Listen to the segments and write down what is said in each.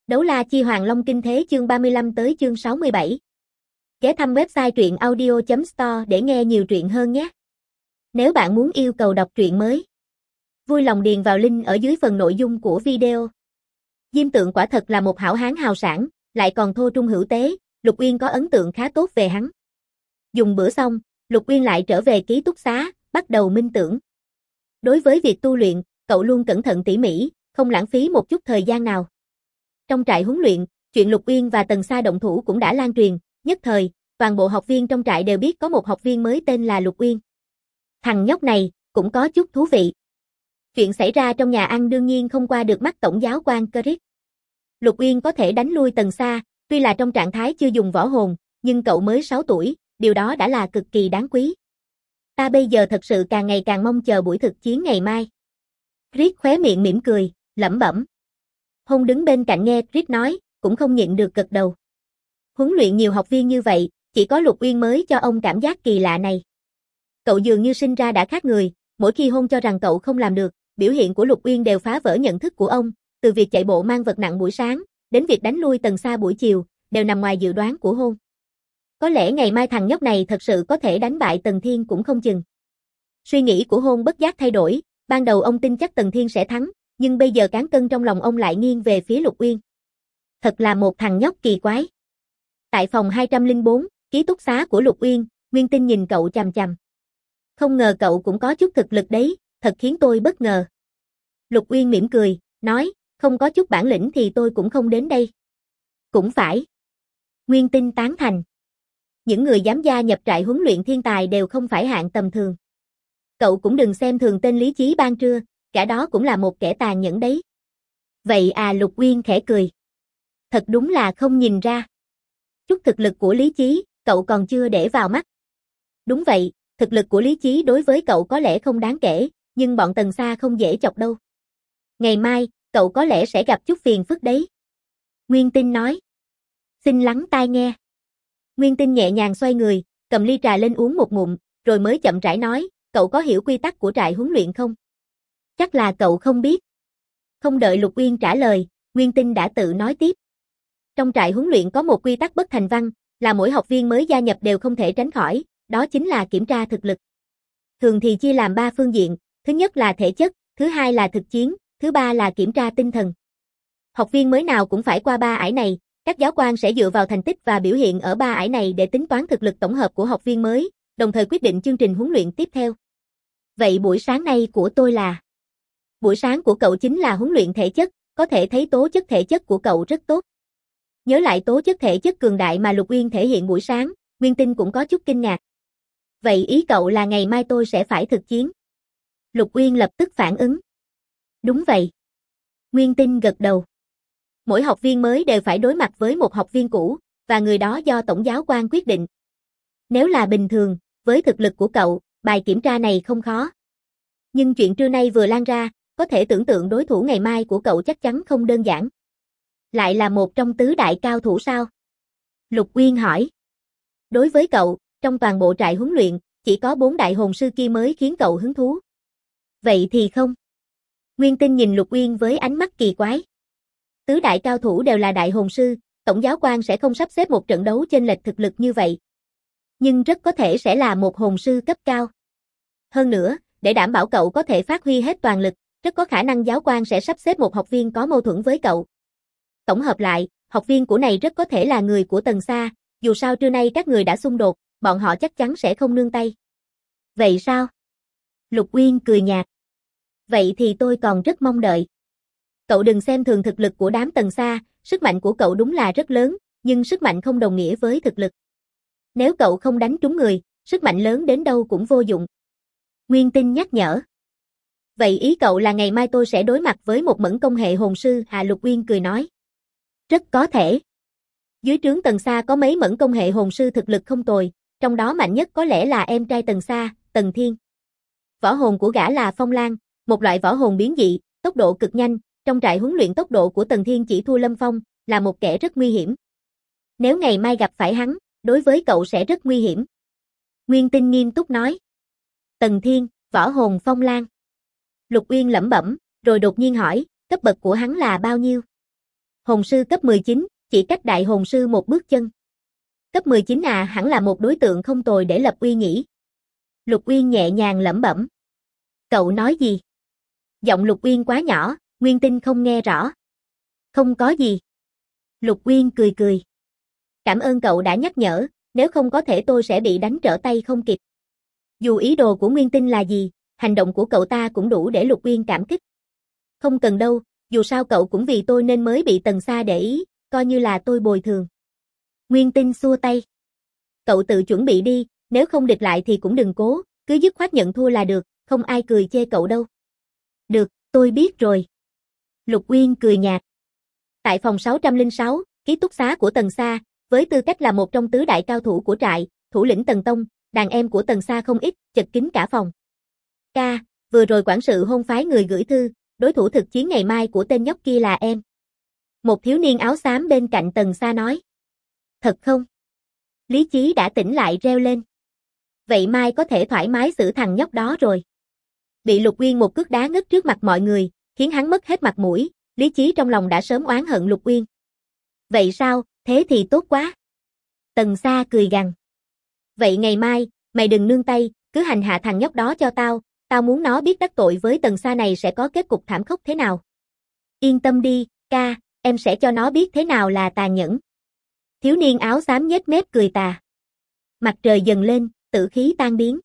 Đấu la chi Hoàng Long Kinh Thế chương 35 tới chương 67. Ghé thăm website truyện audio.store để nghe nhiều truyện hơn nhé. Nếu bạn muốn yêu cầu đọc truyện mới, vui lòng điền vào link ở dưới phần nội dung của video. Diêm Tượng quả thật là một hảo hán hào sảng, lại còn thô trung hữu tế, Lục Uyên có ấn tượng khá tốt về hắn. Dùng bữa xong, Lục Uyên lại trở về ký túc xá, bắt đầu minh tưởng. Đối với việc tu luyện, cậu luôn cẩn thận tỉ mỉ, không lãng phí một chút thời gian nào. Trong trại huấn luyện, chuyện Lục Uyên và Tần Sa động thủ cũng đã lan truyền, nhất thời, toàn bộ học viên trong trại đều biết có một học viên mới tên là Lục Uyên. Thằng nhóc này, cũng có chút thú vị. Chuyện xảy ra trong nhà ăn đương nhiên không qua được mắt tổng giáo quan Krit. Lục Uyên có thể đánh lui Tần Sa, tuy là trong trạng thái chưa dùng võ hồn, nhưng cậu mới 6 tuổi, điều đó đã là cực kỳ đáng quý. Ta bây giờ thật sự càng ngày càng mong chờ buổi thực chiến ngày mai. Krit khóe miệng mỉm cười, lẩm bẩm. Hôn đứng bên cạnh nghe Krit nói, cũng không nhịn được gật đầu. Huấn luyện nhiều học viên như vậy, chỉ có Lục Uyên mới cho ông cảm giác kỳ lạ này. Cậu dường như sinh ra đã khác người, mỗi khi Hôn cho rằng cậu không làm được, biểu hiện của Lục Uyên đều phá vỡ nhận thức của ông, từ việc chạy bộ mang vật nặng buổi sáng, đến việc đánh lui Tần Sa buổi chiều, đều nằm ngoài dự đoán của Hôn. Có lẽ ngày mai thằng nhóc này thật sự có thể đánh bại Tần Thiên cũng không chừng. Suy nghĩ của Hôn bất giác thay đổi, ban đầu ông tin chắc Tần Thiên sẽ thắng, nhưng bây giờ cán cân trong lòng ông lại nghiêng về phía Lục Uyên. Thật là một thằng nhóc kỳ quái. Tại phòng 204, ký túc xá của Lục Uyên, Nguyên Tinh nhìn cậu chằm chằm. Không ngờ cậu cũng có chút thực lực đấy, thật khiến tôi bất ngờ. Lục Uyên mỉm cười, nói, không có chút bản lĩnh thì tôi cũng không đến đây. Cũng phải. Nguyên Tinh tán thành. Những người dám gia nhập trại huấn luyện thiên tài đều không phải hạng tầm thường. Cậu cũng đừng xem thường tên Lý Chí Ban Trưa, cả đó cũng là một kẻ tàn nhẫn đấy. Vậy à, Lục Uyên khẽ cười. Thật đúng là không nhìn ra. Chút thực lực của Lý Chí, cậu còn chưa để vào mắt. Đúng vậy, thực lực của Lý Chí đối với cậu có lẽ không đáng kể, nhưng bọn Tần Sa không dễ chọc đâu. Ngày mai, cậu có lẽ sẽ gặp chút phiền phức đấy. Nguyên Tinh nói. Xin lắng tai nghe. Nguyên Tinh nhẹ nhàng xoay người, cầm ly trà lên uống một ngụm, rồi mới chậm rãi nói, cậu có hiểu quy tắc của trại huấn luyện không? Chắc là cậu không biết. Không đợi Lục Uyên trả lời, Nguyên Tinh đã tự nói tiếp. Trong trại huấn luyện có một quy tắc bất thành văn, là mỗi học viên mới gia nhập đều không thể tránh khỏi, đó chính là kiểm tra thực lực. Thường thì chia làm 3 phương diện, thứ nhất là thể chất, thứ hai là thực chiến, thứ ba là kiểm tra tinh thần. Học viên mới nào cũng phải qua 3 ải này, các giáo quan sẽ dựa vào thành tích và biểu hiện ở 3 ải này để tính toán thực lực tổng hợp của học viên mới, đồng thời quyết định chương trình huấn luyện tiếp theo. Vậy buổi sáng nay của tôi là? Buổi sáng của cậu chính là huấn luyện thể chất, có thể thấy tố chất thể chất của cậu rất tốt. Nhớ lại tố chất thể chất cường đại mà Lục Uyên thể hiện buổi sáng, Nguyên Tinh cũng có chút kinh ngạc. Vậy ý cậu là ngày mai tôi sẽ phải thực chiến? Lục Uyên lập tức phản ứng. Đúng vậy. Nguyên Tinh gật đầu. Mỗi học viên mới đều phải đối mặt với một học viên cũ, và người đó do tổng giáo quan quyết định. Nếu là bình thường, với thực lực của cậu, bài kiểm tra này không khó. Nhưng chuyện trưa nay vừa lan ra, có thể tưởng tượng đối thủ ngày mai của cậu chắc chắn không đơn giản. Lại là một trong tứ đại cao thủ sao? Lục Uyên hỏi. Đối với cậu, trong toàn bộ trại huấn luyện, chỉ có 4 đại hồn sư kia mới khiến cậu hứng thú. Vậy thì không. Nguyên Tinh nhìn Lục Uyên với ánh mắt kỳ quái. Tứ đại cao thủ đều là đại hồn sư, tổng giáo quan sẽ không sắp xếp một trận đấu chênh lệch thực lực như vậy. Nhưng rất có thể sẽ là một hồn sư cấp cao. Hơn nữa, để đảm bảo cậu có thể phát huy hết toàn lực, rất có khả năng giáo quan sẽ sắp xếp một học viên có mâu thuẫn với cậu. Tổng hợp lại, học viên của này rất có thể là người của Tần Sa, dù sao trưa nay các người đã xung đột, bọn họ chắc chắn sẽ không nương tay. Vậy sao? Lục Uyên cười nhạt. Vậy thì tôi còn rất mong đợi. Cậu đừng xem thường thực lực của đám Tần Sa, sức mạnh của cậu đúng là rất lớn, nhưng sức mạnh không đồng nghĩa với thực lực. Nếu cậu không đánh trúng người, sức mạnh lớn đến đâu cũng vô dụng. Nguyên Tinh nhắc nhở. Vậy ý cậu là ngày mai tôi sẽ đối mặt với một mẫn công hệ hồn sư à? Lục Uyên cười nói. Rất có thể. Dưới trướng Tần Sa có mấy mẫn công hệ hồn sư thực lực không tồi, trong đó mạnh nhất có lẽ là em trai Tần Sa, Tần Thiên. Võ hồn của gã là Phong Lan, một loại võ hồn biến dị, tốc độ cực nhanh, trong trại huấn luyện tốc độ của Tần Thiên chỉ thua Lâm Phong, là một kẻ rất nguy hiểm. Nếu ngày mai gặp phải hắn, đối với cậu sẽ rất nguy hiểm. Nguyên Tinh nghiêm túc nói. Tần Thiên, võ hồn Phong Lan. Lục Uyên lẩm bẩm, rồi đột nhiên hỏi, cấp bậc của hắn là bao nhiêu? Hồn sư cấp 19, chỉ cách đại hồn sư một bước chân. Cấp 19 à, hẳn là một đối tượng không tồi để lập uy nhỉ. Lục Uyên nhẹ nhàng lẩm bẩm. Cậu nói gì? Giọng Lục Uyên quá nhỏ, Nguyên Tinh không nghe rõ. Không có gì. Lục Uyên cười cười. Cảm ơn cậu đã nhắc nhở, nếu không có thể tôi sẽ bị đánh trở tay không kịp. Dù ý đồ của Nguyên Tinh là gì, hành động của cậu ta cũng đủ để Lục Uyên cảm kích. Không cần đâu, dù sao cậu cũng vì tôi nên mới bị Tần Sa để ý, coi như là tôi bồi thường. Nguyên Tinh xua tay. Cậu tự chuẩn bị đi, nếu không địch lại thì cũng đừng cố, cứ dứt khoát nhận thua là được, không ai cười chê cậu đâu. Được, tôi biết rồi. Lục Uyên cười nhạt. Tại phòng 606, ký túc xá của Tần Sa, với tư cách là một trong tứ đại cao thủ của trại, thủ lĩnh Tần Tông, đàn em của Tần Sa không ít, chật kín cả phòng. Ca, vừa rồi quản sự hôn phái người gửi thư, đối thủ thực chiến ngày mai của tên nhóc kia là em. Một thiếu niên áo xám bên cạnh Tần Sa nói. Thật không? Lý Chí đã tỉnh lại reo lên. Vậy mai có thể thoải mái xử thằng nhóc đó rồi. Bị Lục Uyên một cước đá ngất trước mặt mọi người, khiến hắn mất hết mặt mũi, Lý Chí trong lòng đã sớm oán hận Lục Uyên. Vậy sao, thế thì tốt quá. Tần Sa cười gằn. Vậy ngày mai, mày đừng nương tay, cứ hành hạ thằng nhóc đó cho tao muốn nó biết đắc tội với Tần Sa này sẽ có kết cục thảm khốc thế nào. Yên tâm đi, ca, em sẽ cho nó biết thế nào là tàn nhẫn. Thiếu niên áo xám nhếch mép cười tà. Mặt trời dần lên, tử khí tan biến.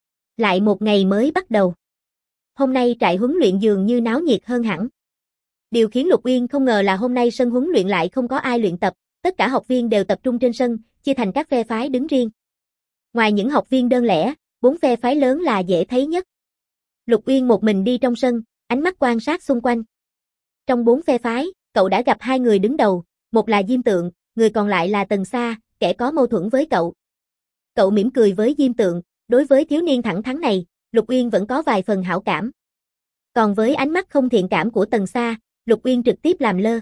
Lại một ngày mới bắt đầu. Hôm nay trại huấn luyện dường như náo nhiệt hơn hẳn. Điều khiến Lục Uyên không ngờ là hôm nay sân huấn luyện lại không có ai luyện tập, tất cả học viên đều tập trung trên sân, chia thành các phe phái đứng riêng. Ngoài những học viên đơn lẻ, 4 phe phái lớn là dễ thấy nhất. Lục Uyên một mình đi trong sân, ánh mắt quan sát xung quanh. Trong 4 phe phái, cậu đã gặp 2 người đứng đầu, một là Diêm Tượng, người còn lại là Tần Sa, kẻ có mâu thuẫn với cậu. Cậu mỉm cười với Diêm Tượng, đối với thiếu niên thẳng thắn này, Lục Uyên vẫn có vài phần hảo cảm. Còn với ánh mắt không thiện cảm của Tần Sa, Lục Uyên trực tiếp làm lơ.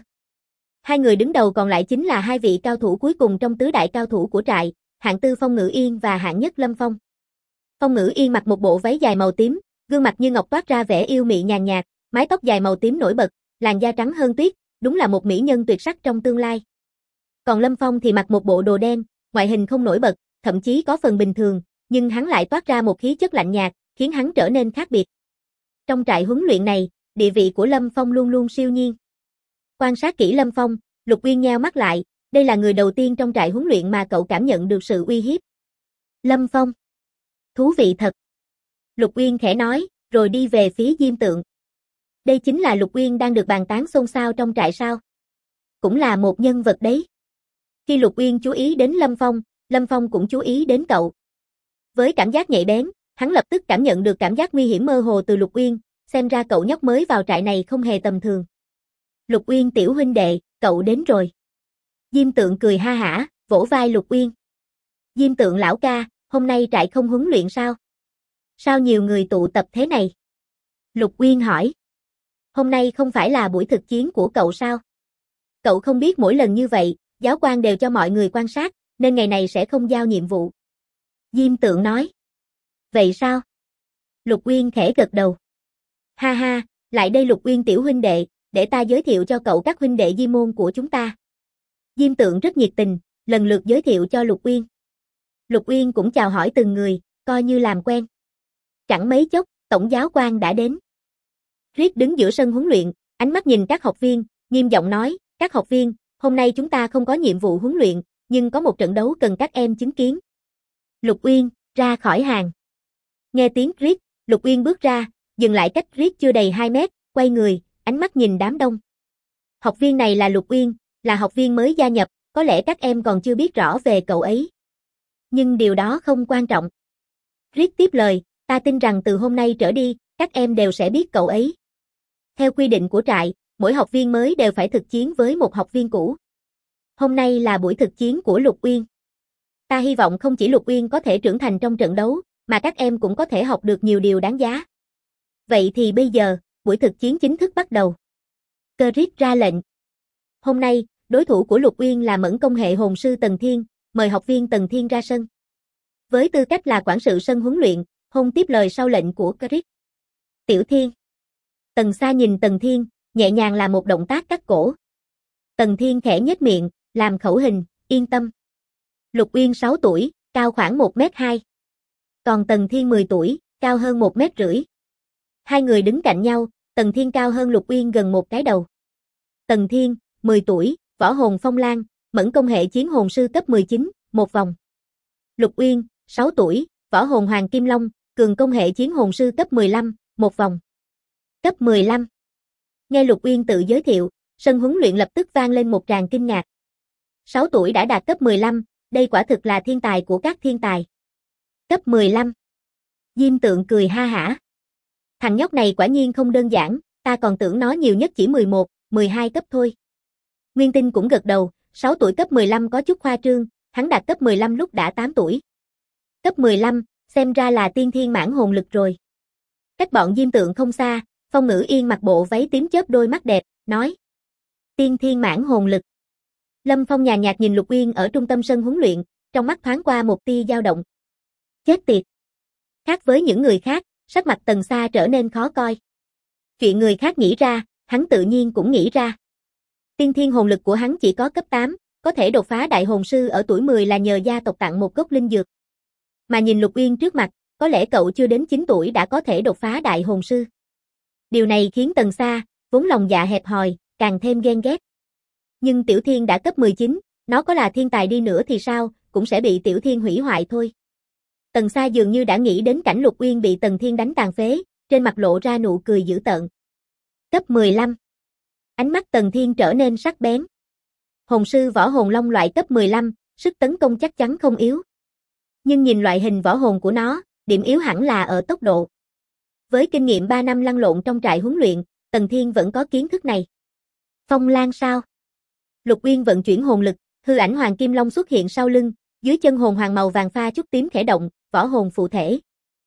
2 người đứng đầu còn lại chính là 2 vị cao thủ cuối cùng trong tứ đại cao thủ của trại, hạng tư Phong Ngữ Yên và hạng nhất Lâm Phong. Phong Ngữ Yên mặc một bộ váy dài màu tím, gương mặt như ngọc toát ra vẻ yêu mị nhàn nhạt, mái tóc dài màu tím nổi bật, làn da trắng hơn tuyết, đúng là một mỹ nhân tuyệt sắc trong tương lai. Còn Lâm Phong thì mặc một bộ đồ đen, ngoại hình không nổi bật, thậm chí có phần bình thường, nhưng hắn lại toát ra một khí chất lạnh nhạt, khiến hắn trở nên khác biệt. Trong trại huấn luyện này, địa vị của Lâm Phong luôn luôn siêu nhiên. Quan sát kỹ Lâm Phong, Lục Uyên nheo mắt lại, đây là người đầu tiên trong trại huấn luyện mà cậu cảm nhận được sự uy hiếp. Lâm Phong. Thú vị thật. Lục Uyên khẽ nói, rồi đi về phía Diêm Tượng. Đây chính là Lục Uyên đang được bàn tán xôn xao trong trại sao? Cũng là một nhân vật đấy. Khi Lục Uyên chú ý đến Lâm Phong cũng chú ý đến cậu. Với cảm giác nhạy bén, hắn lập tức cảm nhận được cảm giác nguy hiểm mơ hồ từ Lục Uyên, xem ra cậu nhóc mới vào trại này không hề tầm thường. Lục Uyên tiểu huynh đệ, cậu đến rồi. Diêm Tượng cười ha hả, vỗ vai Lục Uyên. Diêm Tượng lão ca, hôm nay trại không huấn luyện sao? Sao nhiều người tụ tập thế này? Lục Uyên hỏi. Hôm nay không phải là buổi thực chiến của cậu sao? Cậu không biết mỗi lần như vậy, giáo quan đều cho mọi người quan sát, nên ngày này sẽ không giao nhiệm vụ. Diêm Tượng nói. Vậy sao? Lục Uyên khẽ gật đầu. Ha ha, lại đây Lục Uyên tiểu huynh đệ, để ta giới thiệu cho cậu các huynh đệ Diêm môn của chúng ta. Diêm Tượng rất nhiệt tình, lần lượt giới thiệu cho Lục Uyên. Lục Uyên cũng chào hỏi từng người, coi như làm quen. Chẳng mấy chốc, tổng giáo quan đã đến. Riết đứng giữa sân huấn luyện, ánh mắt nhìn các học viên, nghiêm giọng nói, các học viên, hôm nay chúng ta không có nhiệm vụ huấn luyện, nhưng có một trận đấu cần các em chứng kiến. Lục Uyên, ra khỏi hàng. Nghe tiếng Riết, Lục Uyên bước ra, dừng lại cách Riết chưa đầy 2 mét, quay người, ánh mắt nhìn đám đông. Học viên này là Lục Uyên, là học viên mới gia nhập, có lẽ các em còn chưa biết rõ về cậu ấy. Nhưng điều đó không quan trọng. Riết tiếp lời, ta tin rằng từ hôm nay trở đi, các em đều sẽ biết cậu ấy. Theo quy định của trại, mỗi học viên mới đều phải thực chiến với một học viên cũ. Hôm nay là buổi thực chiến của Lục Uyên. Ta hy vọng không chỉ Lục Uyên có thể trưởng thành trong trận đấu, mà các em cũng có thể học được nhiều điều đáng giá. Vậy thì bây giờ, buổi thực chiến chính thức bắt đầu. Cơ Riết ra lệnh. Hôm nay, đối thủ của Lục Uyên là Mẫn Công hệ hồn sư Tần Thiên, mời học viên Tần Thiên ra sân. Với tư cách là quản sự sân huấn luyện, Hôn tiếp lời sau lệnh của Cơ Riết. Tiểu Thiên. Tần Sa nhìn Tần Thiên, nhẹ nhàng làm một động tác cắt cổ. Tần Thiên khẽ nhếch miệng, làm khẩu hình, yên tâm. Lục Uyên 6 tuổi, cao khoảng 1m2. Còn Tần Thiên 10 tuổi, cao hơn 1m50. Hai người đứng cạnh nhau, Tần Thiên cao hơn Lục Uyên gần một cái đầu. Tần Thiên, 10 tuổi, võ hồn phong lan, mẫn công hệ chiến hồn sư cấp 19, một vòng. Lục Uyên, 6 tuổi, võ hồn hoàng kim long, cường công hệ chiến hồn sư cấp 15, một vòng. Cấp 15. Nghe Lục Uyên tự giới thiệu, sân huấn luyện lập tức vang lên một tràng kinh ngạc. 6 tuổi đã đạt cấp 15, đây quả thực là thiên tài của các thiên tài. Cấp 15. Diêm Tượng cười ha hả. Thằng nhóc này quả nhiên không đơn giản, ta còn tưởng nó nhiều nhất chỉ 11, 12 cấp thôi. Nguyên Tinh cũng gật đầu, 6 tuổi cấp 15 có chút khoa trương, hắn đạt cấp 15 lúc đã 8 tuổi. Cấp 15, xem ra là tiên thiên mãn hồn lực rồi. Cách bọn Diêm Tượng không xa, Phong Ngữ Yên mặc bộ váy tím chớp đôi mắt đẹp, nói. Tiên thiên mãn hồn lực. Lâm Phong nhàn nhạt nhìn Lục Uyên ở trung tâm sân huấn luyện, trong mắt thoáng qua một tia dao động. Chết tiệt. Khác với những người khác, sắc mặt Tần Sa trở nên khó coi. Chuyện người khác nghĩ ra, hắn tự nhiên cũng nghĩ ra. Tiên thiên hồn lực của hắn chỉ có cấp 8, có thể đột phá đại hồn sư ở tuổi 10 là nhờ gia tộc tặng một gốc linh dược. Mà nhìn Lục Uyên trước mặt, có lẽ cậu chưa đến 9 tuổi đã có thể đột phá đại hồn sư. Điều này khiến Tần Sa, vốn lòng dạ hẹp hòi, càng thêm ghen ghét. Nhưng Tiểu Thiên đã cấp 19, nó có là thiên tài đi nữa thì sao, cũng sẽ bị Tiểu Thiên hủy hoại thôi. Tần Sa dường như đã nghĩ đến cảnh Lục Uyên bị Tần Thiên đánh tàn phế, trên mặt lộ ra nụ cười dữ tợn. Cấp 15. Ánh mắt Tần Thiên trở nên sắc bén. Hồn sư võ hồn long loại cấp 15, sức tấn công chắc chắn không yếu. Nhưng nhìn loại hình võ hồn của nó, điểm yếu hẳn là ở tốc độ. Với kinh nghiệm 3 năm lăn lộn trong trại huấn luyện, Tần Thiên vẫn có kiến thức này. Phong Lan sao? Lục Uyên vận chuyển hồn lực, hư ảnh hoàng kim long xuất hiện sau lưng, dưới chân hồn hoàng màu vàng pha chút tím khẽ động, võ hồn phụ thể.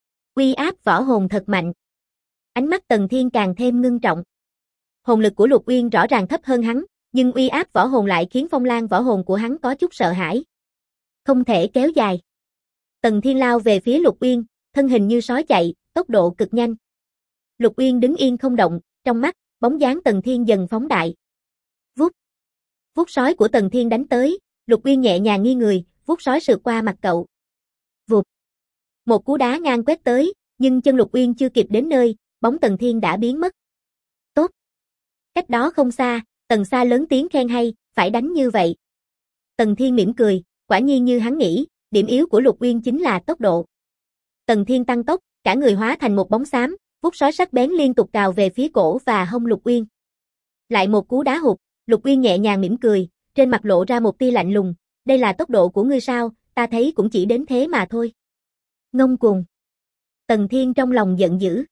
Uy áp võ hồn thật mạnh. Ánh mắt Tần Thiên càng thêm ngưng trọng. Hồn lực của Lục Uyên rõ ràng thấp hơn hắn, nhưng uy áp võ hồn lại khiến Phong Lan võ hồn của hắn có chút sợ hãi. Không thể kéo dài. Tần Thiên lao về phía Lục Uyên, thân hình như sói chạy, tốc độ cực nhanh. Lục Uyên đứng yên không động, trong mắt, bóng dáng Tần Thiên dần phóng đại. Vút. Vuốt sói của Tần Thiên đánh tới, Lục Uyên nhẹ nhàng nghiêng người, vuốt sói sượt qua mặt cậu. Vụt. Một cú đá ngang quét tới, nhưng chân Lục Uyên chưa kịp đến nơi, bóng Tần Thiên đã biến mất. Tốt. Cách đó không xa, Tần Sa lớn tiếng khen hay, phải đánh như vậy. Tần Thiên mỉm cười, quả nhiên như hắn nghĩ, điểm yếu của Lục Uyên chính là tốc độ. Tần Thiên tăng tốc, cả người hóa thành một bóng xám, vuốt sói sắc bén liên tục cào về phía cổ và hông Lục Uyên. Lại một cú đá hụt, Lục Uyên nhẹ nhàng mỉm cười, trên mặt lộ ra một tia lạnh lùng, đây là tốc độ của ngươi sao, ta thấy cũng chỉ đến thế mà thôi. Ngông cuồng. Tần Thiên trong lòng giận dữ.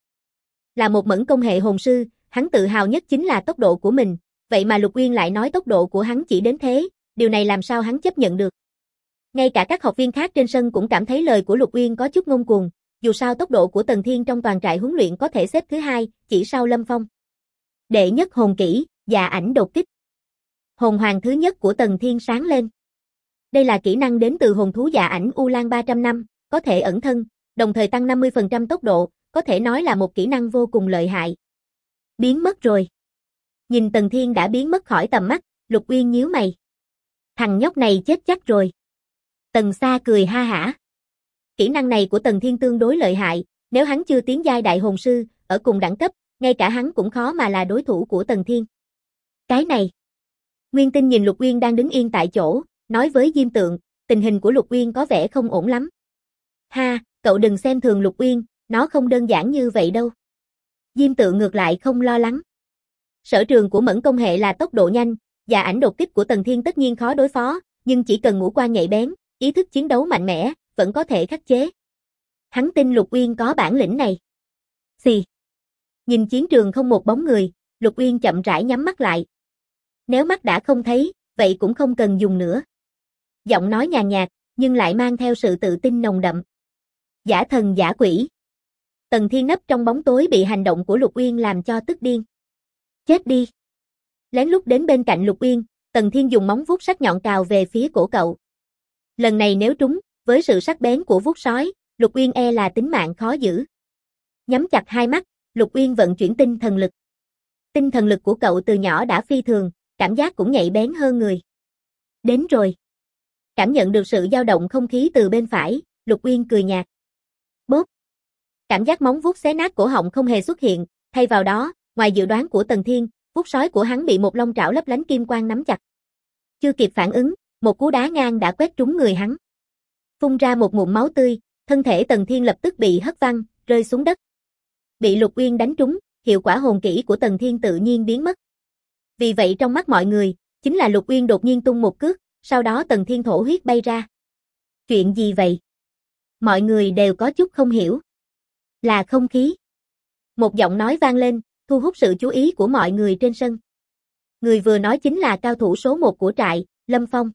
Là một mẫn công hệ hồn sư, hắn tự hào nhất chính là tốc độ của mình, vậy mà Lục Uyên lại nói tốc độ của hắn chỉ đến thế, điều này làm sao hắn chấp nhận được. Ngay cả các học viên khác trên sân cũng cảm thấy lời của Lục Uyên có chút ngông cuồng, dù sao tốc độ của Tần Thiên trong toàn trại huấn luyện có thể xếp thứ 2, chỉ sau Lâm Phong. Đệ nhất hồn kỹ, dạ ảnh đột kích. Hồn hoàng thứ nhất của Tần Thiên sáng lên. Đây là kỹ năng đến từ hồn thú dạ ảnh U Lan 300 năm, có thể ẩn thân, đồng thời tăng 50% tốc độ, có thể nói là một kỹ năng vô cùng lợi hại. Biến mất rồi. Nhìn Tần Thiên đã biến mất khỏi tầm mắt, Lục Uyên nhíu mày. Thằng nhóc này chết chắc rồi. Tần Sa cười ha hả. Kỹ năng này của Tần Thiên tương đối lợi hại, nếu hắn chưa tiến giai đại hồn sư, ở cùng đẳng cấp, ngay cả hắn cũng khó mà là đối thủ của Tần Thiên. Cái này. Nguyên Tinh nhìn Lục Uyên đang đứng yên tại chỗ, nói với Diêm Tượng, tình hình của Lục Uyên có vẻ không ổn lắm. Ha, cậu đừng xem thường Lục Uyên, nó không đơn giản như vậy đâu. Diêm Tượng ngược lại không lo lắng. Sở trường của mẫn công hệ là tốc độ nhanh, dạ ảnh đột kích của Tần Thiên tất nhiên khó đối phó, nhưng chỉ cần ngũ quan nhạy bén, ý thức chiến đấu mạnh mẽ, vẫn có thể khắc chế. Hắn tin Lục Uyên có bản lĩnh này. Xì. Nhìn chiến trường không một bóng người, Lục Uyên chậm rãi nhắm mắt lại. Nếu mắt đã không thấy, vậy cũng không cần dùng nữa. Giọng nói nhàn nhạt, nhưng lại mang theo sự tự tin nồng đậm. Giả thần giả quỷ. Tần Thiên nấp trong bóng tối bị hành động của Lục Uyên làm cho tức điên. Chết đi. Lén lút đến bên cạnh Lục Uyên, Tần Thiên dùng móng vuốt sắc nhọn cào về phía cổ cậu. Lần này nếu trúng, với sự sắc bén của vuốt sói, Lục Uyên e là tính mạng khó giữ. Nhắm chặt hai mắt, Lục Uyên vận chuyển tinh thần lực. Tinh thần lực của cậu từ nhỏ đã phi thường, cảm giác cũng nhạy bén hơn người. Đến rồi. Cảm nhận được sự dao động không khí từ bên phải, Lục Uyên cười nhạt. Bốp. Cảm giác móng vuốt xé nát cổ họng không hề xuất hiện, thay vào đó, ngoài dự đoán của Tần Thiên, vuốt sói của hắn bị một long trảo lấp lánh kim quang nắm chặt. Chưa kịp phản ứng, một cú đá ngang đã quét trúng người hắn. Phun ra một ngụm máu tươi, thân thể Tần Thiên lập tức bị hất văng, rơi xuống đất. Bị Lục Uyên đánh trúng, hiệu quả hồn kỹ của Tần Thiên tự nhiên biến mất. Vì vậy trong mắt mọi người, chính là Lục Uyên đột nhiên tung một cước, sau đó Tần Thiên thổ huyết bay ra. Chuyện gì vậy? Mọi người đều có chút không hiểu. Là không khí. Một giọng nói vang lên, thu hút sự chú ý của mọi người trên sân. Người vừa nói chính là cao thủ số 1 của trại, Lâm Phong.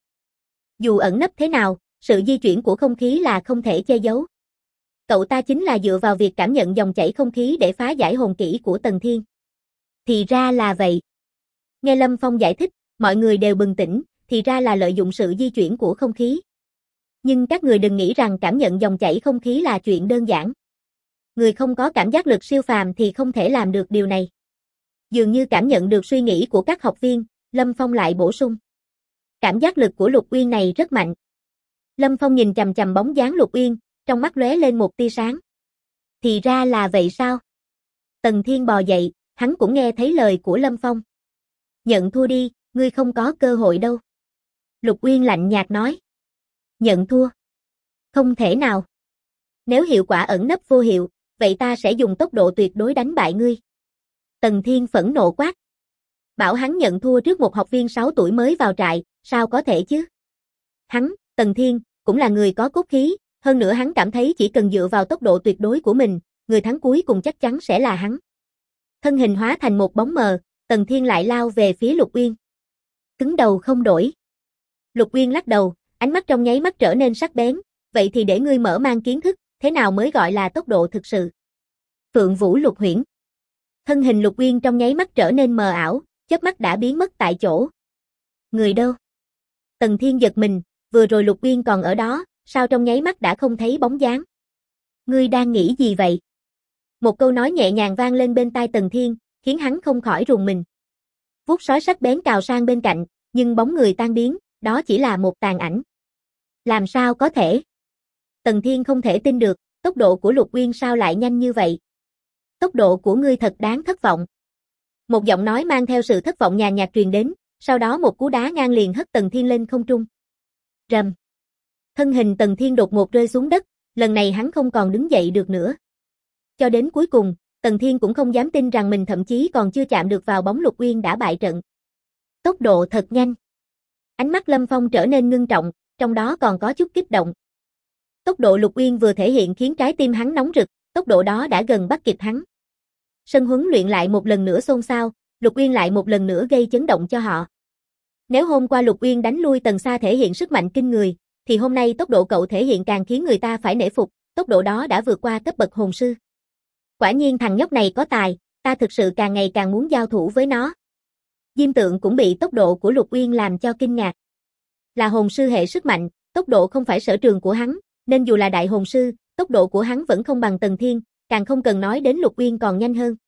Dù ẩn nấp thế nào, sự di chuyển của không khí là không thể che giấu. Cậu ta chính là dựa vào việc cảm nhận dòng chảy không khí để phá giải hồn kỹ của Tần Thiên. Thì ra là vậy. Nghe Lâm Phong giải thích, mọi người đều bừng tỉnh, thì ra là lợi dụng sự di chuyển của không khí. Nhưng các người đừng nghĩ rằng cảm nhận dòng chảy không khí là chuyện đơn giản. Người không có cảm giác lực siêu phàm thì không thể làm được điều này. Dường như cảm nhận được suy nghĩ của các học viên, Lâm Phong lại bổ sung. Cảm giác lực của Lục Uyên này rất mạnh. Lâm Phong nhìn chằm chằm bóng dáng Lục Uyên, trong mắt lóe lên một tia sáng. Thì ra là vậy sao? Tần Thiên bò dậy, hắn cũng nghe thấy lời của Lâm Phong. Nhận thua đi, ngươi không có cơ hội đâu. Lục Uyên lạnh nhạt nói. Nhận thua? Không thể nào. Nếu hiệu quả ẩn nấp vô hiệu, vậy ta sẽ dùng tốc độ tuyệt đối đánh bại ngươi. Tần Thiên phẫn nộ quát. Bảo hắn nhận thua trước một học viên 6 tuổi mới vào trại, sao có thể chứ? Hắn, Tần Thiên, cũng là người có cốt khí, hơn nữa hắn cảm thấy chỉ cần dựa vào tốc độ tuyệt đối của mình, người thắng cuối cùng chắc chắn sẽ là hắn. Thân hình hóa thành một bóng mờ, Tần Thiên lại lao về phía Lục Uyên. Cứng đầu không đổi. Lục Uyên lắc đầu, ánh mắt trong nháy mắt trở nên sắc bén, vậy thì để ngươi mở mang kiến thức, thế nào mới gọi là tốc độ thực sự. Phượng Vũ Lục Huyễn. Thân hình Lục Uyên trong nháy mắt trở nên mờ ảo, chớp mắt đã biến mất tại chỗ. Người đâu? Tần Thiên giật mình, vừa rồi Lục Uyên còn ở đó, sao trong nháy mắt đã không thấy bóng dáng? Ngươi đang nghĩ gì vậy? Một câu nói nhẹ nhàng vang lên bên tai Tần Thiên, khiến hắn không khỏi rùng mình. Vuốt sói sắc bén cào sang bên cạnh, nhưng bóng người tan biến, đó chỉ là một tàn ảnh. Làm sao có thể? Tần Thiên không thể tin được, tốc độ của Lục Uyên sao lại nhanh như vậy? Tốc độ của ngươi thật đáng thất vọng. Một giọng nói mang theo sự thất vọng nhàn nhạt truyền đến, sau đó một cú đá ngang liền hất Tần Thiên lên không trung. Rầm. Thân hình Tần Thiên đột ngột rơi xuống đất, lần này hắn không còn đứng dậy được nữa. Cho đến cuối cùng, Tần Thiên cũng không dám tin rằng mình thậm chí còn chưa chạm được vào bóng Lục Uyên đã bại trận. Tốc độ thật nhanh. Ánh mắt Lâm Phong trở nên ngưng trọng, trong đó còn có chút kích động. Tốc độ Lục Uyên vừa thể hiện khiến trái tim hắn nóng rực, tốc độ đó đã gần bắt kịp hắn. Sân huấn luyện lại một lần nữa xôn xao, Lục Uyên lại một lần nữa gây chấn động cho họ. Nếu hôm qua Lục Uyên đánh lui Tần Sa thể hiện sức mạnh kinh người, thì hôm nay tốc độ cậu thể hiện càng khiến người ta phải nể phục, tốc độ đó đã vượt qua cấp bậc hồn sư. Quả nhiên thằng nhóc này có tài, ta thực sự càng ngày càng muốn giao thủ với nó. Diêm Tượng cũng bị tốc độ của Lục Uyên làm cho kinh ngạc. Là hồn sư hệ sức mạnh, tốc độ không phải sở trường của hắn, nên dù là đại hồn sư, tốc độ của hắn vẫn không bằng Tần Thiên, càng không cần nói đến Lục Uyên còn nhanh hơn.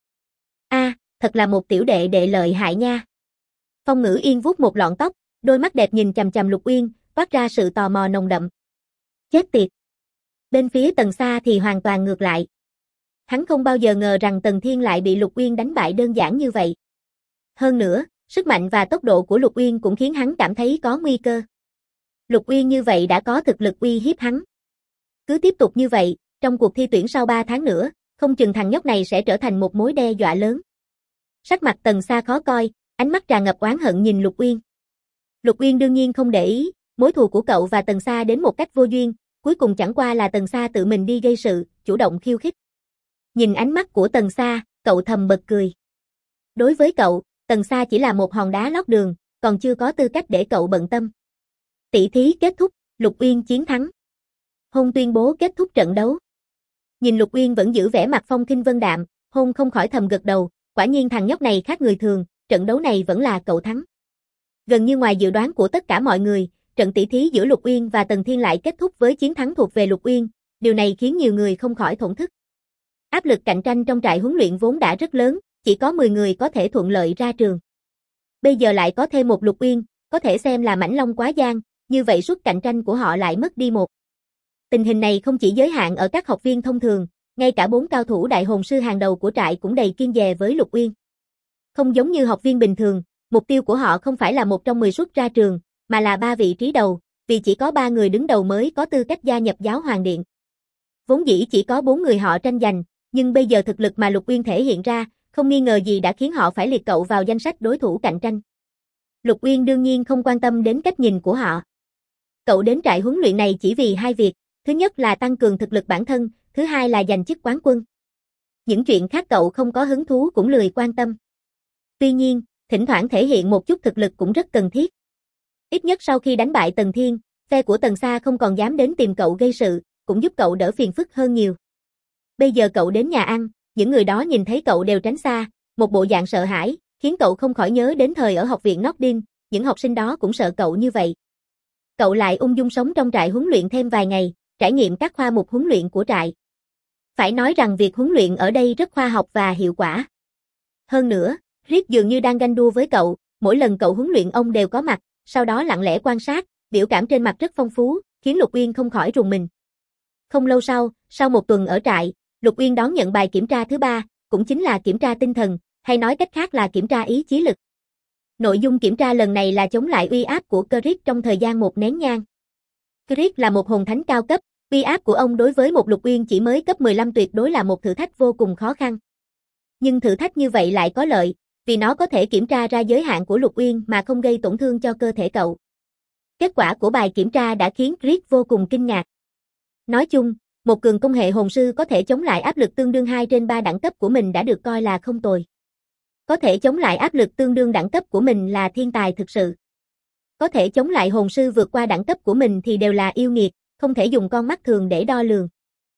Thật là một tiểu đệ đệ lợi hại nha. Phong Ngữ Yên vuốt một lọn tóc, đôi mắt đẹp nhìn chằm chằm Lục Uyên, toát ra sự tò mò nồng đậm. Chết tiệt. Bên phía Tần Sa thì hoàn toàn ngược lại. Hắn không bao giờ ngờ rằng Tần Thiên lại bị Lục Uyên đánh bại đơn giản như vậy. Hơn nữa, sức mạnh và tốc độ của Lục Uyên cũng khiến hắn cảm thấy có nguy cơ. Lục Uyên như vậy đã có thực lực uy hiếp hắn. Cứ tiếp tục như vậy, trong cuộc thi tuyển sau 3 tháng nữa, không chừng thằng nhóc này sẽ trở thành một mối đe dọa lớn. Sắc mặt Tần Sa khó coi, ánh mắt tràn ngập oán hận nhìn Lục Uyên. Lục Uyên đương nhiên không để ý, mối thù của cậu và Tần Sa đến một cách vô duyên, cuối cùng chẳng qua là Tần Sa tự mình đi gây sự, chủ động khiêu khích. Nhìn ánh mắt của Tần Sa, cậu thầm bật cười. Đối với cậu, Tần Sa chỉ là một hòn đá lót đường, còn chưa có tư cách để cậu bận tâm. Tỷ thí kết thúc, Lục Uyên chiến thắng. Hôn tuyên bố kết thúc trận đấu. Nhìn Lục Uyên vẫn giữ vẻ mặt phong khinh vân đạm, Hôn không khỏi thầm gật đầu, quả nhiên thằng nhóc này khác người thường, trận đấu này vẫn là cậu thắng. Gần như ngoài dự đoán của tất cả mọi người, trận tỷ thí giữa Lục Uyên và Tần Thiên lại kết thúc với chiến thắng thuộc về Lục Uyên, điều này khiến nhiều người không khỏi thổn thức. Áp lực cạnh tranh trong trại huấn luyện vốn đã rất lớn, chỉ có 10 người có thể thuận lợi ra trường. Bây giờ lại có thêm một Lục Uyên, có thể xem là mãnh long quá giang, như vậy suất cạnh tranh của họ lại mất đi một. Tình hình này không chỉ giới hạn ở các học viên thông thường, ngay cả 4 cao thủ đại hồn sư hàng đầu của trại cũng đầy kiêng dè với Lục Uyên. Không giống như học viên bình thường, mục tiêu của họ không phải là một trong 10 suất ra trường, mà là 3 vị trí đầu, vì chỉ có 3 người đứng đầu mới có tư cách gia nhập Giáo Hoàng Điện. Vốn dĩ chỉ có 4 người họ tranh giành, nhưng bây giờ thực lực mà Lục Uyên thể hiện ra, không nghi ngờ gì đã khiến họ phải liệt cậu vào danh sách đối thủ cạnh tranh. Lục Uyên đương nhiên không quan tâm đến cách nhìn của họ. Cậu đến trại huấn luyện này chỉ vì 2 việc, thứ nhất là tăng cường thực lực bản thân, thứ hai là giành chức quán quân. Những chuyện khác cậu không có hứng thú cũng lười quan tâm. Tuy nhiên, thỉnh thoảng thể hiện một chút thực lực cũng rất cần thiết. Ít nhất sau khi đánh bại Tần Thiên, phe của Tần Sa không còn dám đến tìm cậu gây sự, cũng giúp cậu đỡ phiền phức hơn nhiều. Bây giờ cậu đến nhà ăn, những người đó nhìn thấy cậu đều tránh xa, một bộ dạng sợ hãi, khiến cậu không khỏi nhớ đến thời ở học viện Nordin, những học sinh đó cũng sợ cậu như vậy. Cậu lại ung dung sống trong trại huấn luyện thêm vài ngày, trải nghiệm các khoa mục huấn luyện của trại. Phải nói rằng việc huấn luyện ở đây rất khoa học và hiệu quả. Hơn nữa, Rick dường như đang ganh đua với cậu, mỗi lần cậu huấn luyện ông đều có mặt, sau đó lặng lẽ quan sát, biểu cảm trên mặt rất phong phú, khiến Lục Uyên không khỏi rùng mình. Không lâu sau 1 tuần ở trại, Lục Uyên đón nhận bài kiểm tra thứ 3, cũng chính là kiểm tra tinh thần, hay nói cách khác là kiểm tra ý chí lực. Nội dung kiểm tra lần này là chống lại uy áp của Krieg trong thời gian 1 nén nhang. Krieg là một hồn thánh cao cấp, uy áp của ông đối với một Lục Uyên chỉ mới cấp 15 tuyệt đối là một thử thách vô cùng khó khăn. Nhưng thử thách như vậy lại có lợi, vì nó có thể kiểm tra ra giới hạn của Lục Uyên mà không gây tổn thương cho cơ thể cậu. Kết quả của bài kiểm tra đã khiến Krieg vô cùng kinh ngạc. Nói chung, một cường công hệ hồn sư có thể chống lại áp lực tương đương 2 trên 3 đẳng cấp của mình đã được coi là không tồi. Có thể chống lại áp lực tương đương đẳng cấp của mình là thiên tài thực sự. Có thể chống lại hồn sư vượt qua đẳng cấp của mình thì đều là yêu nghiệt, không thể dùng con mắt thường để đo lường.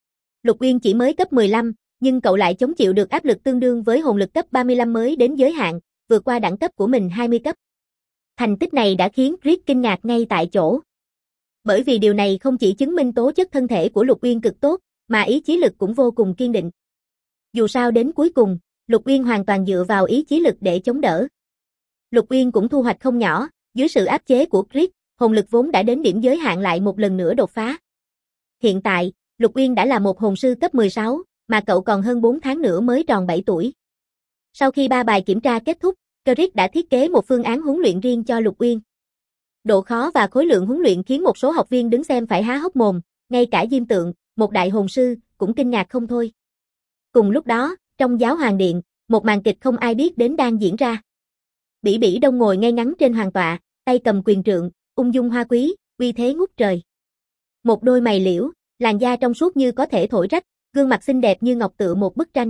Lục Uyên chỉ mới cấp 15, nhưng cậu lại chống chịu được áp lực tương đương với hồn lực cấp 35 mới đến giới hạn, vượt qua đẳng cấp của mình 20 cấp. Thành tích này đã khiến Rick kinh ngạc ngay tại chỗ. Bởi vì điều này không chỉ chứng minh tố chất thân thể của Lục Uyên cực tốt, mà ý chí lực cũng vô cùng kiên định. Dù sao đến cuối cùng, Lục Uyên hoàn toàn dựa vào ý chí lực để chống đỡ. Lục Uyên cũng thu hoạch không nhỏ, dưới sự áp chế của Rick, hồn lực vốn đã đến điểm giới hạn lại một lần nữa đột phá. Hiện tại, Lục Uyên đã là một hồn sư cấp 16, mà cậu còn hơn 4 tháng nữa mới tròn 7 tuổi. Sau khi 3 bài kiểm tra kết thúc, Krieg đã thiết kế một phương án huấn luyện riêng cho Lục Uyên. Độ khó và khối lượng huấn luyện khiến một số học viên đứng xem phải há hốc mồm, ngay cả Diêm Tượng, một đại hồn sư, cũng kinh ngạc không thôi. Cùng lúc đó, trong Giáo Hoàng Điện, một màn kịch không ai biết đến đang diễn ra. Bỉ Bỉ Đông ngồi ngay ngắn trên hoàng tọa, tay cầm quyền trượng, ung dung hoa quý, uy thế ngút trời. Một đôi mày liễu, làn da trong suốt như có thể thổi rách, gương mặt xinh đẹp như ngọc tựa một bức tranh.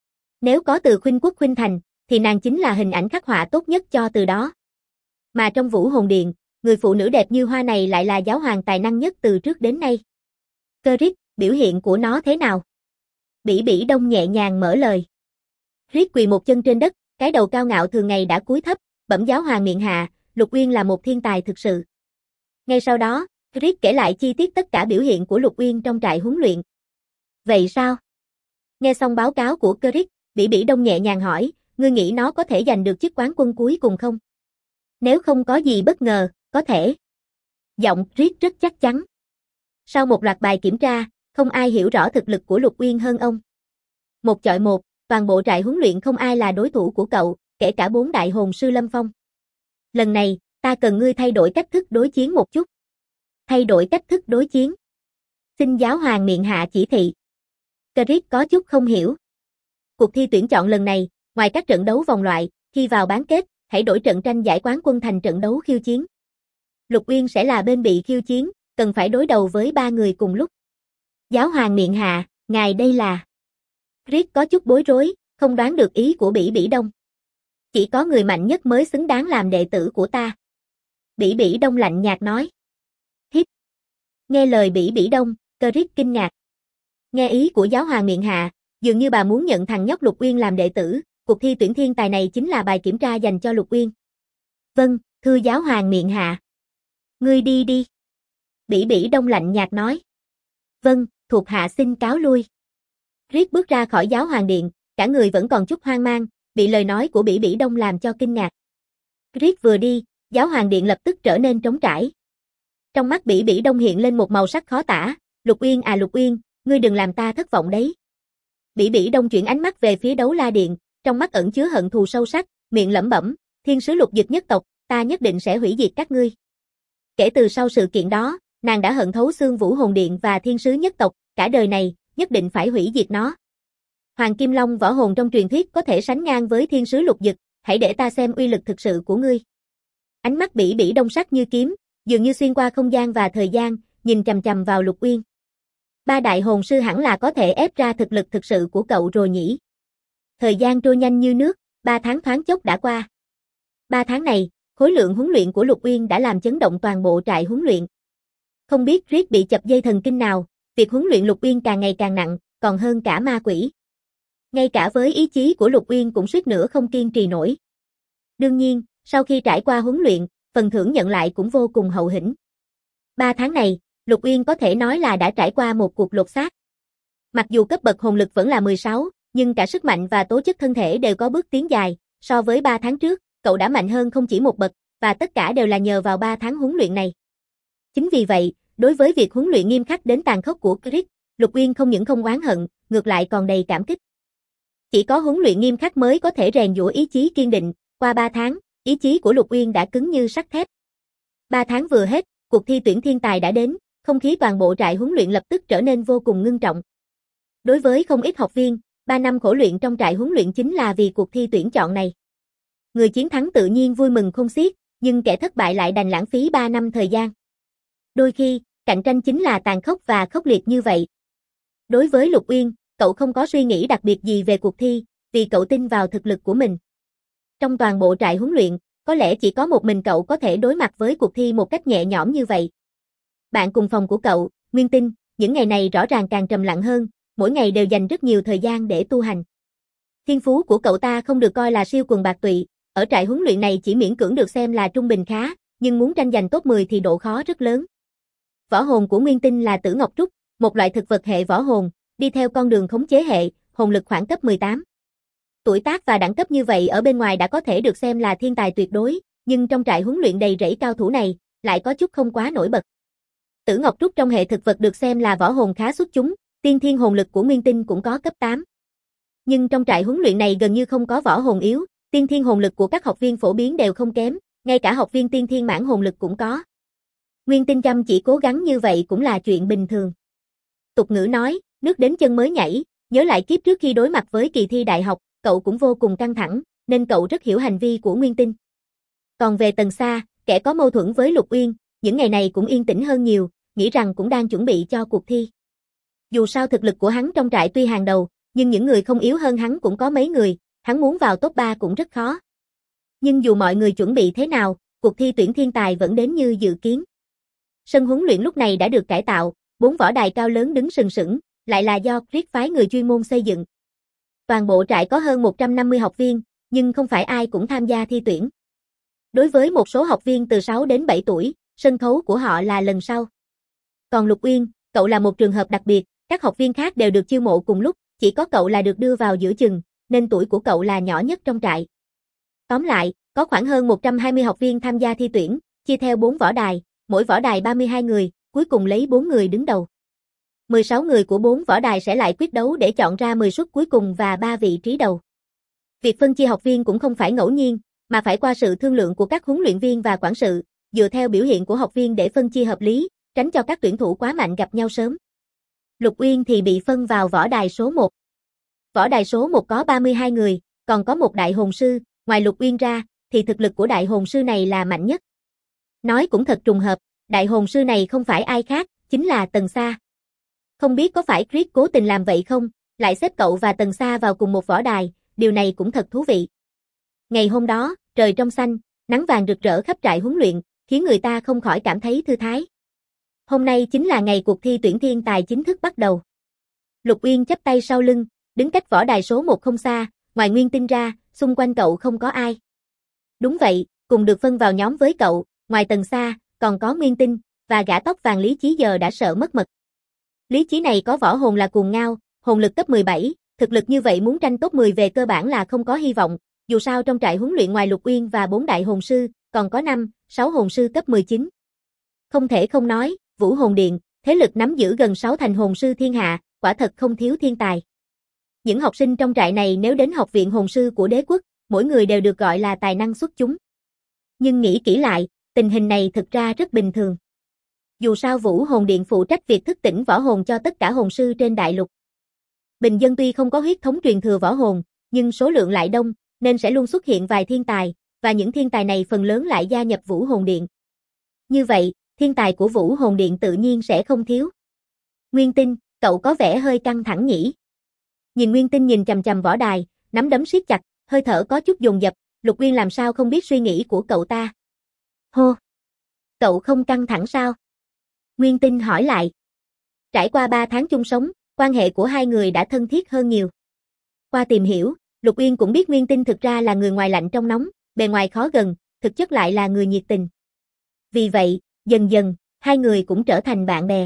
Nếu có từ khuynh quốc khuynh thành, thì nàng chính là hình ảnh khắc họa tốt nhất cho từ đó. Mà trong Vũ Hồn Điện, người phụ nữ đẹp như hoa này lại là giáo hoàng tài năng nhất từ trước đến nay. Krieg, biểu hiện của nó thế nào? Bỉ Bỉ Đông nhẹ nhàng mở lời. Rick quỳ một chân trên đất, cái đầu cao ngạo thường ngày đã cúi thấp, bẩm giáo hoàng miệng hạ, Lục Uyên là một thiên tài thực sự. Ngay sau đó, Rick kể lại chi tiết tất cả biểu hiện của Lục Uyên trong trại huấn luyện. Vậy sao? Nghe xong báo cáo của Krieg, Bỉ Bỉ Đông nhẹ nhàng hỏi, ngươi nghĩ nó có thể giành được chức quán quân cuối cùng không? Nếu không có gì bất ngờ, có thể. Giọng Rick rất chắc chắn. Sau một loạt bài kiểm tra, không ai hiểu rõ thực lực của Lục Uyên hơn ông. 1 chọi 1, toàn bộ trại huấn luyện không ai là đối thủ của cậu, kể cả 4 đại hồn sư Lâm Phong. Lần này, ta cần ngươi thay đổi cách thức đối chiến một chút. Thay đổi cách thức đối chiến. Xin giáo hoàng miệng hạ chỉ thị. Krieg có chút không hiểu. Cuộc thi tuyển chọn lần này, ngoài các trận đấu vòng loại, khi vào bán kết, hãy đổi trận tranh giải quán quân thành trận đấu khiêu chiến. Lục Uyên sẽ là bên bị khiêu chiến, cần phải đối đầu với 3 người cùng lúc. Giáo hoàng miệng hạ, ngài đây là... Krieg có chút bối rối, không đoán được ý của Bỉ Bỉ Đông. Chỉ có người mạnh nhất mới xứng đáng làm đệ tử của ta. Bỉ Bỉ Đông lạnh nhạt nói. Hít. Nghe lời Bỉ Bỉ Đông, Krieg kinh ngạc. Nghe ý của giáo hoàng miệng hạ, dường như bà muốn nhận thằng nhóc Lục Uyên làm đệ tử, cuộc thi tuyển thiên tài này chính là bài kiểm tra dành cho Lục Uyên. Vâng, thưa giáo hoàng miệng hạ. Ngươi đi đi. Bỉ Bỉ Đông lạnh nhạt nói. Vâng, thuộc hạ xin cáo lui. Rick bước ra khỏi giáo hoàng điện, cả người vẫn còn chút hoang mang, bị lời nói của Bỉ Bỉ Đông làm cho kinh ngạc. Chris vừa đi, giáo hoàng điện lập tức trở nên trống trải. Trong mắt Bỉ Bỉ Đông hiện lên một màu sắc khó tả, Lục Uyên à Lục Uyên, ngươi đừng làm ta thất vọng đấy. Bỉ Bỉ Đông chuyển ánh mắt về phía Đấu La Điện, trong mắt ẩn chứa hận thù sâu sắc, miệng lẩm bẩm, thiên sứ Lục Dịch nhất tộc, ta nhất định sẽ hủy diệt các ngươi. Kể từ sau sự kiện đó, nàng đã hận thấu xương Vũ Hồn Điện và thiên sứ nhất tộc, cả đời này, nhất định phải hủy diệt nó. Hoàng Kim Long võ hồn trong truyền thuyết có thể sánh ngang với thiên sứ Lục Dịch, hãy để ta xem uy lực thực sự của ngươi. Ánh mắt Bỉ Bỉ Đông sắc như kiếm, dường như xuyên qua không gian và thời gian, nhìn chằm chằm vào Lục Uyên. Ba đại hồn sư hẳn là có thể ép ra thực lực thực sự của cậu rồi nhỉ. Thời gian trôi nhanh như nước, 3 tháng thoáng chốc đã qua. 3 tháng này, khối lượng huấn luyện của Lục Uyên đã làm chấn động toàn bộ trại huấn luyện. Không biết Riết bị chập dây thần kinh nào, việc huấn luyện Lục Uyên càng ngày càng nặng, còn hơn cả ma quỷ. Ngay cả với ý chí của Lục Uyên cũng suýt nữa không kiên trì nổi. Đương nhiên, sau khi trải qua huấn luyện, phần thưởng nhận lại cũng vô cùng hậu hĩnh. 3 tháng này, Lục Uyên có thể nói là đã trải qua một cuộc lột xác. Mặc dù cấp bậc hồn lực vẫn là 16, nhưng cả sức mạnh và tố chất thân thể đều có bước tiến dài, so với 3 tháng trước, cậu đã mạnh hơn không chỉ một bậc, và tất cả đều là nhờ vào 3 tháng huấn luyện này. Chính vì vậy, đối với việc huấn luyện nghiêm khắc đến tàn khốc của Chris, Lục Uyên không những không oán hận, ngược lại còn đầy cảm kích. Chỉ có huấn luyện nghiêm khắc mới có thể rèn giũa ý chí kiên định, qua 3 tháng, ý chí của Lục Uyên đã cứng như sắt thép. 3 tháng vừa hết, cuộc thi tuyển thiên tài đã đến, không khí toàn bộ trại huấn luyện lập tức trở nên vô cùng ngưng trọng. Đối với không ít học viên, 3 năm khổ luyện trong trại huấn luyện chính là vì cuộc thi tuyển chọn này. Người chiến thắng tự nhiên vui mừng khôn xiết, nhưng kẻ thất bại lại đành lãng phí 3 năm thời gian. Đôi khi, cạnh tranh chính là tàn khốc và khốc liệt như vậy. Đối với Lục Uyên, cậu không có suy nghĩ đặc biệt gì về cuộc thi, vì cậu tin vào thực lực của mình. Trong toàn bộ trại huấn luyện, có lẽ chỉ có một mình cậu có thể đối mặt với cuộc thi một cách nhẹ nhõm như vậy. Bạn cùng phòng của cậu, Nguyên Tinh, những ngày này rõ ràng càng trầm lặng hơn, mỗi ngày đều dành rất nhiều thời gian để tu hành. Thiên phú của cậu ta không được coi là siêu quần bạc tụy, ở trại huấn luyện này chỉ miễn cưỡng được xem là trung bình khá, nhưng muốn tranh giành top 10 thì độ khó rất lớn. Võ hồn của Nguyên Tinh là Tử Ngọc Trúc, một loại thực vật hệ võ hồn, đi theo con đường khống chế hệ, hồn lực khoảng cấp 18. Tuổi tác và đẳng cấp như vậy ở bên ngoài đã có thể được xem là thiên tài tuyệt đối, nhưng trong trại huấn luyện đầy rẫy cao thủ này, lại có chút không quá nổi bật. Tử Ngọc Trúc trong hệ thực vật được xem là võ hồn khá xuất chúng, tiên thiên hồn lực của Nguyên Tinh cũng có cấp 8. Nhưng trong trại huấn luyện này gần như không có võ hồn yếu, tiên thiên hồn lực của các học viên phổ biến đều không kém, ngay cả học viên tiên thiên mãn hồn lực cũng có. Nguyên Tinh chăm chỉ cố gắng như vậy cũng là chuyện bình thường. Tục ngữ nói, nước đến chân mới nhảy, nhớ lại kiếp trước khi đối mặt với kỳ thi đại học, cậu cũng vô cùng căng thẳng, nên cậu rất hiểu hành vi của Nguyên Tinh. Còn về Tần Sa, kẻ có mâu thuẫn với Lục Uyên, những ngày này cũng yên tĩnh hơn nhiều, nghĩ rằng cũng đang chuẩn bị cho cuộc thi. Dù sao thực lực của hắn trong trại tuy hàng đầu, nhưng những người không yếu hơn hắn cũng có mấy người, hắn muốn vào top 3 cũng rất khó. Nhưng dù mọi người chuẩn bị thế nào, cuộc thi tuyển thiên tài vẫn đến như dự kiến. Sân huấn luyện lúc này đã được cải tạo, 4 võ đài cao lớn đứng sừng sững, lại là do Chris phái người chuyên môn xây dựng. Toàn bộ trại có hơn 150 học viên, nhưng không phải ai cũng tham gia thi tuyển. Đối với một số học viên từ 6 đến 7 tuổi, sân khấu của họ là lần sau. Còn Lục Uyên, cậu là một trường hợp đặc biệt, các học viên khác đều được chiêu mộ cùng lúc, chỉ có cậu là được đưa vào giữa chừng, nên tuổi của cậu là nhỏ nhất trong trại. Tóm lại, có khoảng hơn 120 học viên tham gia thi tuyển, chia theo 4 võ đài, mỗi võ đài 32 người, cuối cùng lấy 4 người đứng đầu. 16 người của 4 võ đài sẽ lại quyết đấu để chọn ra 10 suất cuối cùng và 3 vị trí đầu. Việc phân chia học viên cũng không phải ngẫu nhiên, mà phải qua sự thương lượng của các huấn luyện viên và quản sự, dựa theo biểu hiện của học viên để phân chia hợp lý, tránh cho các tuyển thủ quá mạnh gặp nhau sớm. Lục Uyên thì bị phân vào võ đài số 1. Võ đài số 1 có 32 người, còn có một đại hồn sư, ngoài Lục Uyên ra, thì thực lực của đại hồn sư này là mạnh nhất. Nói cũng thật trùng hợp, đại hồn sư này không phải ai khác, chính là Tần Sa. Không biết có phải Chris cố tình làm vậy không, lại xếp cậu và Tần Sa vào cùng một võ đài, điều này cũng thật thú vị. Ngày hôm đó, trời trong xanh, nắng vàng rực rỡ khắp trại huấn luyện, khiến người ta không khỏi cảm thấy thư thái. Hôm nay chính là ngày cuộc thi tuyển thiên tài chính thức bắt đầu. Lục Uyên chắp tay sau lưng, đứng cách võ đài số 1 không xa, ngoài Nguyên Tinh ra, xung quanh cậu không có ai. Đúng vậy, cùng được phân vào nhóm với cậu, ngoài Tần Sa, còn có Nguyên Tinh, và gã tóc vàng Lý Chí giờ đã sợ mất mật. Lý Chí này có võ hồn là cuồng ngao, hồn lực cấp 17, thực lực như vậy muốn tranh top 10 về cơ bản là không có hy vọng, Dù sao trong trại huấn luyện ngoài Lục Uyên và 4 đại hồn sư, còn có 5, 6 hồn sư cấp 19. Không thể không nói, Vũ Hồn Điện, thế lực nắm giữ gần 6 thành hồn sư thiên hạ, quả thật không thiếu thiên tài. Những học sinh trong trại này nếu đến học viện hồn sư của đế quốc, mỗi người đều được gọi là tài năng xuất chúng. Nhưng nghĩ kỹ lại, tình hình này thực ra rất bình thường. Dù sao Vũ Hồn Điện phụ trách việc thức tỉnh võ hồn cho tất cả hồn sư trên đại lục. Bình dân tuy không có huyết thống truyền thừa võ hồn, nhưng số lượng lại đông, nên sẽ luôn xuất hiện vài thiên tài, và những thiên tài này phần lớn lại gia nhập Vũ Hồn Điện. Như vậy, thiên tài của Vũ Hồn Điện tự nhiên sẽ không thiếu. Nguyên Tinh, cậu có vẻ hơi căng thẳng nhỉ? Nhìn Nguyên Tinh nhìn chằm chằm võ đài, nắm đấm siết chặt, hơi thở có chút dồn dập, Lục Uyên làm sao không biết suy nghĩ của cậu ta. Hô! Cậu không căng thẳng sao? Nguyên Tinh hỏi lại. Trải qua 3 tháng chung sống, quan hệ của hai người đã thân thiết hơn nhiều. Qua tìm hiểu, Lục Uyên cũng biết Nguyên Tinh thực ra là người ngoài lạnh trong nóng, bề ngoài khó gần, thực chất lại là người nhiệt tình. Vì vậy, dần dần, hai người cũng trở thành bạn bè.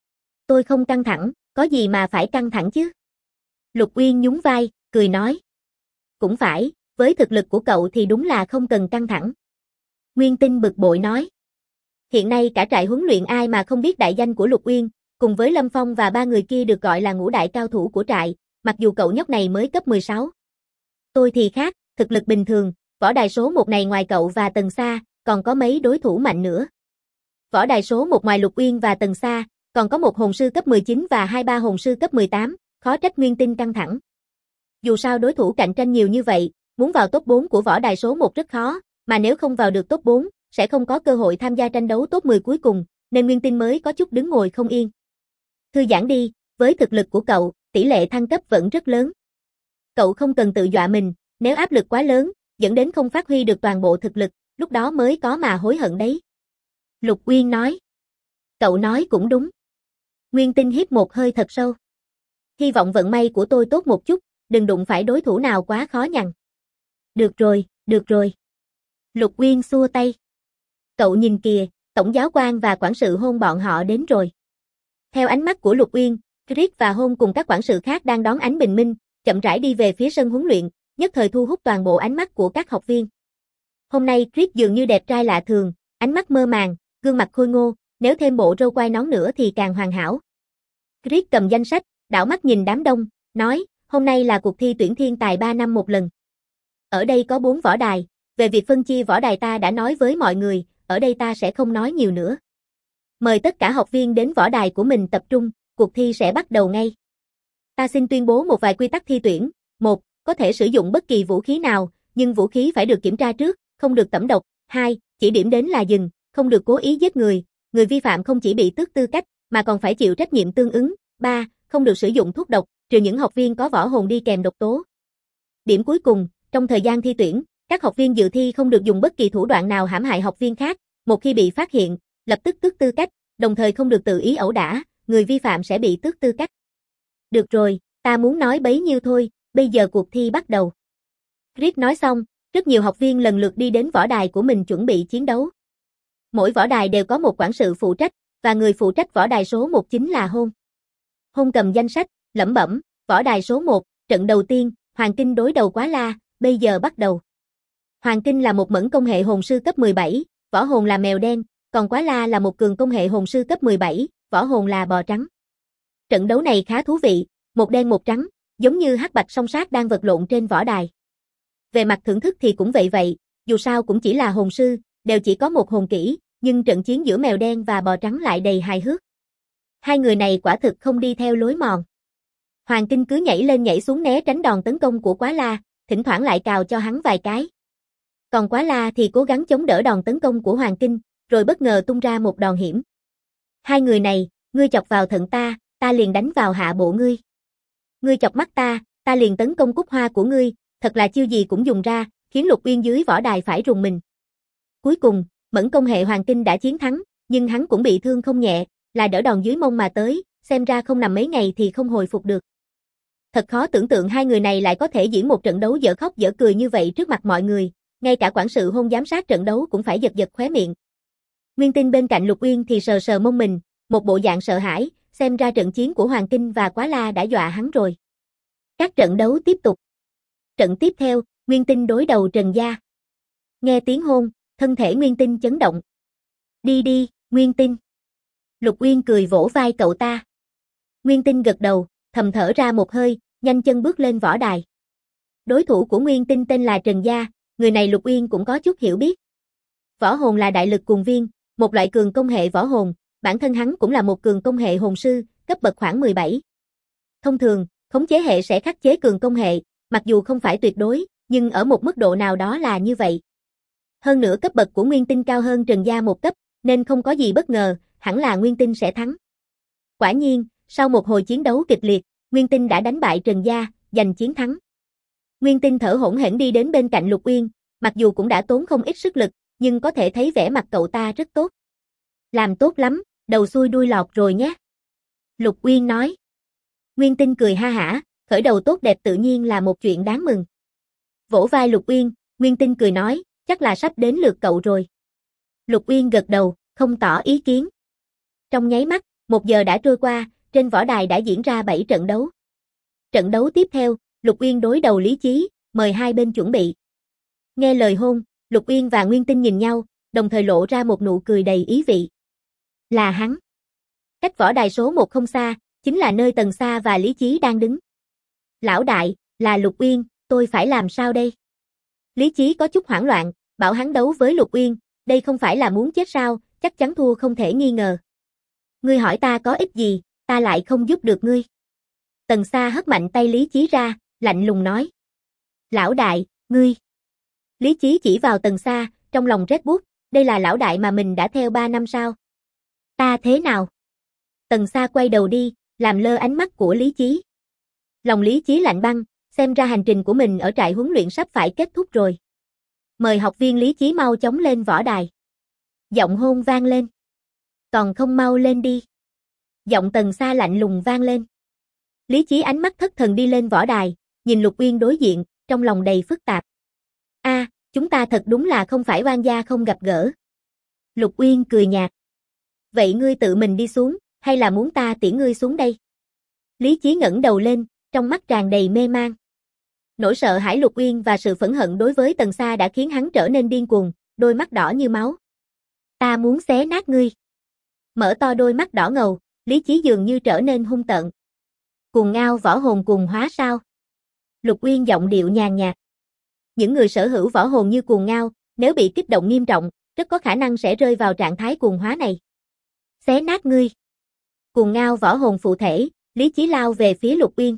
Tôi không căng thẳng, có gì mà phải căng thẳng chứ? Lục Uyên nhún vai, cười nói. Cũng phải, với thực lực của cậu thì đúng là không cần căng thẳng. Nguyên Tinh bực bội nói. Hiện nay cả trại huấn luyện ai mà không biết đại danh của Lục Uyên, cùng với Lâm Phong và 3 người kia được gọi là ngũ đại cao thủ của trại, mặc dù cậu nhóc này mới cấp 16. Tôi thì khác, thực lực bình thường, võ đài số 1 này ngoài cậu và Tần Sa, còn có mấy đối thủ mạnh nữa. Võ đài số 1 ngoài Lục Uyên và Tần Sa, còn có một hồn sư cấp 19 và 2-3 hồn sư cấp 18, khó trách Nguyên Tinh căng thẳng. Dù sao đối thủ cạnh tranh nhiều như vậy, muốn vào top 4 của võ đài số 1 rất khó, mà nếu không vào được top 4, sẽ không có cơ hội tham gia tranh đấu top 10 cuối cùng, nên Nguyên Tinh mới có chút đứng ngồi không yên. Thư giãn đi, với thực lực của cậu, tỷ lệ thăng cấp vẫn rất lớn. Cậu không cần tự dọa mình, nếu áp lực quá lớn, dẫn đến không phát huy được toàn bộ thực lực, lúc đó mới có mà hối hận đấy. Lục Uyên nói. Cậu nói cũng đúng. Nguyên Tinh hít một hơi thật sâu. Hy vọng vận may của tôi tốt một chút, đừng đụng phải đối thủ nào quá khó nhằn. Được rồi, được rồi. Lục Uyên xua tay. Cậu nhìn kìa, tổng giáo quan và quản sự Hôn bọn họ đến rồi. Theo ánh mắt của Lục Uyên, Rick và Hôn cùng các quản sự khác đang đón ánh bình minh, chậm rãi đi về phía sân huấn luyện, nhất thời thu hút toàn bộ ánh mắt của các học viên. Hôm nay Rick dường như đẹp trai lạ thường, ánh mắt mơ màng, gương mặt khôi ngô, nếu thêm bộ râu quai nón nữa thì càng hoàn hảo. Rick cầm danh sách, đảo mắt nhìn đám đông, nói, hôm nay là cuộc thi tuyển thiên tài 3 năm một lần. Ở đây có 4 võ đài, về việc phân chia võ đài ta đã nói với mọi người, ở đây ta sẽ không nói nhiều nữa. Mời tất cả học viên đến võ đài của mình tập trung, cuộc thi sẽ bắt đầu ngay. Ta xin tuyên bố một vài quy tắc thi tuyển. 1. Có thể sử dụng bất kỳ vũ khí nào, nhưng vũ khí phải được kiểm tra trước, không được tẩm độc. 2. Chỉ điểm đến là dừng, không được cố ý giết người. Người vi phạm không chỉ bị tước tư cách, mà còn phải chịu trách nhiệm tương ứng. 3. Không được sử dụng thuốc độc, trừ những học viên có võ hồn đi kèm độc tố. Điểm cuối cùng, trong thời gian thi tuyển, các học viên dự thi không được dùng bất kỳ thủ đoạn nào hãm hại học viên khác. Một khi bị phát hiện, lập tức tước tư cách, đồng thời không được tự ý ẩu đả, người vi phạm sẽ bị tước tư cách. Được rồi, ta muốn nói bấy nhiêu thôi, bây giờ cuộc thi bắt đầu. Rick nói xong, rất nhiều học viên lần lượt đi đến võ đài của mình chuẩn bị chiến đấu. Mỗi võ đài đều có một quản sự phụ trách, và người phụ trách võ đài số 1 chính là Hôn. Hôn cầm danh sách, lẩm bẩm, võ đài số 1, trận đầu tiên, Hoàng Kinh đối đầu Quá La, bây giờ bắt đầu. Hoàng Kinh là một mẫn công hệ hồn sư cấp 17, võ hồn là mèo đen, còn Quá La là một cường công hệ hồn sư cấp 17, võ hồn là bò trắng. Trận đấu này khá thú vị, một đen một trắng, giống như hắc bạch song sát đang vật lộn trên võ đài. Về mặt thưởng thức thì cũng vậy, dù sao cũng chỉ là hồn sư, đều chỉ có một hồn kỹ, nhưng trận chiến giữa mèo đen và bò trắng lại đầy hài hước. Hai người này quả thực không đi theo lối mòn. Hoàng Kinh cứ nhảy lên nhảy xuống né tránh đòn tấn công của Quá La, thỉnh thoảng lại cào cho hắn vài cái. Còn Quá La thì cố gắng chống đỡ đòn tấn công của Hoàng Kinh, rồi bất ngờ tung ra một đòn hiểm. Hai người này, ngươi chọc vào thận ta, ta liền đánh vào hạ bộ ngươi. Ngươi chọc mắt ta, ta liền tấn công cúc hoa của ngươi, thật là chiêu gì cũng dùng ra, khiến Lục Uyên dưới võ đài phải rùng mình. Cuối cùng, mẫn công hệ Hoàng Kinh đã chiến thắng, nhưng hắn cũng bị thương không nhẹ, là đỡ đòn dưới mông mà tới, xem ra không nằm mấy ngày thì không hồi phục được. Thật khó tưởng tượng hai người này lại có thể diễn một trận đấu dở khóc dở cười như vậy trước mặt mọi người, ngay cả quản sự Hôn giám sát trận đấu cũng phải giật giật khóe miệng. Nguyên Tinh bên cạnh Lục Uyên thì sờ sờ mông mình, một bộ dạng sợ hãi, xem ra trận chiến của Hoàng Kinh và Quá La đã dọa hắn rồi. Các trận đấu tiếp tục. Trận tiếp theo, Nguyên Tinh đối đầu Trần Gia. Nghe tiếng hôn, thân thể Nguyên Tinh chấn động. Đi đi, Nguyên Tinh. Lục Uyên cười vỗ vai cậu ta. Nguyên Tinh gật đầu, thầm thở ra một hơi, nhanh chân bước lên võ đài. Đối thủ của Nguyên Tinh tên là Trần Gia, người này Lục Uyên cũng có chút hiểu biết. Võ hồn là đại lực cuồng viên, một loại cường công hệ võ hồn, bản thân hắn cũng là một cường công hệ hồn sư, cấp bậc khoảng 17. Thông thường, khống chế hệ sẽ khắc chế cường công hệ, mặc dù không phải tuyệt đối, nhưng ở một mức độ nào đó là như vậy. Hơn nữa cấp bậc của Nguyên Tinh cao hơn Trần Gia một cấp, nên không có gì bất ngờ, hẳn là Nguyên Tinh sẽ thắng. Quả nhiên, sau một hồi chiến đấu kịch liệt, Nguyên Tinh đã đánh bại Trần Gia, giành chiến thắng. Nguyên Tinh thở hổn hển đi đến bên cạnh Lục Uyên, mặc dù cũng đã tốn không ít sức lực, nhưng có thể thấy vẻ mặt cậu ta rất tốt. Làm tốt lắm, đầu xuôi đuôi lọt rồi nhé. Lục Uyên nói. Nguyên Tinh cười ha hả, khởi đầu tốt đẹp tự nhiên là một chuyện đáng mừng. Vỗ vai Lục Uyên, Nguyên Tinh cười nói, chắc là sắp đến lượt cậu rồi. Lục Uyên gật đầu, không tỏ ý kiến. Trong nháy mắt, 1 giờ đã trôi qua, trên võ đài đã diễn ra 7 trận đấu. Trận đấu tiếp theo, Lục Uyên đối đầu Lý Chí, mời hai bên chuẩn bị. Nghe lời hôn, Lục Uyên và Nguyên Tinh nhìn nhau, đồng thời lộ ra một nụ cười đầy ý vị. Là hắn. Cách võ đài số 1 không xa, chính là nơi Tần Sa và Lý Chí đang đứng. Lão đại, là Lục Uyên, tôi phải làm sao đây? Lý Chí có chút hoảng loạn, bảo hắn đấu với Lục Uyên, đây không phải là muốn chết sao, chắc chắn thua không thể nghi ngờ. Ngươi hỏi ta có ích gì, ta lại không giúp được ngươi. Tần Sa hất mạnh tay Lý Chí ra, lạnh lùng nói. Lão đại, ngươi. Lý Chí chỉ vào Tần Sa, trong lòng rét buốt, đây là lão đại mà mình đã theo 3 năm sao? Ta thế nào? Tần Sa quay đầu đi, làm lơ ánh mắt của Lý Chí. Lòng Lý Chí lạnh băng, xem ra hành trình của mình ở trại huấn luyện sắp phải kết thúc rồi. Mời học viên Lý Chí mau chóng lên võ đài. Giọng hôn vang lên. Còn không mau lên đi. Giọng Tần Sa lạnh lùng vang lên. Lý Chí ánh mắt thất thần đi lên võ đài, nhìn Lục Uyên đối diện, trong lòng đầy phức tạp. Chúng ta thật đúng là không phải oan gia không gặp gỡ. Lục Uyên cười nhạt. Vậy ngươi tự mình đi xuống, hay là muốn ta tiễn ngươi xuống đây? Lý Chí ngẩng đầu lên, trong mắt tràn đầy mê man. Nỗi sợ hãi Lục Uyên và sự phẫn hận đối với Tần Sa đã khiến hắn trở nên điên cuồng, đôi mắt đỏ như máu. Ta muốn xé nát ngươi. Mở to đôi mắt đỏ ngầu, Lý Chí dường như trở nên hung tợn. Cuồng ngao võ hồn cuồng hóa sao? Lục Uyên giọng điệu nhàn nhạt. Những người sở hữu võ hồn như cuồng ngao, nếu bị kích động nghiêm trọng, rất có khả năng sẽ rơi vào trạng thái cuồng hóa này. Xé nát ngươi. Cuồng ngao võ hồn phụ thể, Lý Chí lao về phía Lục Uyên.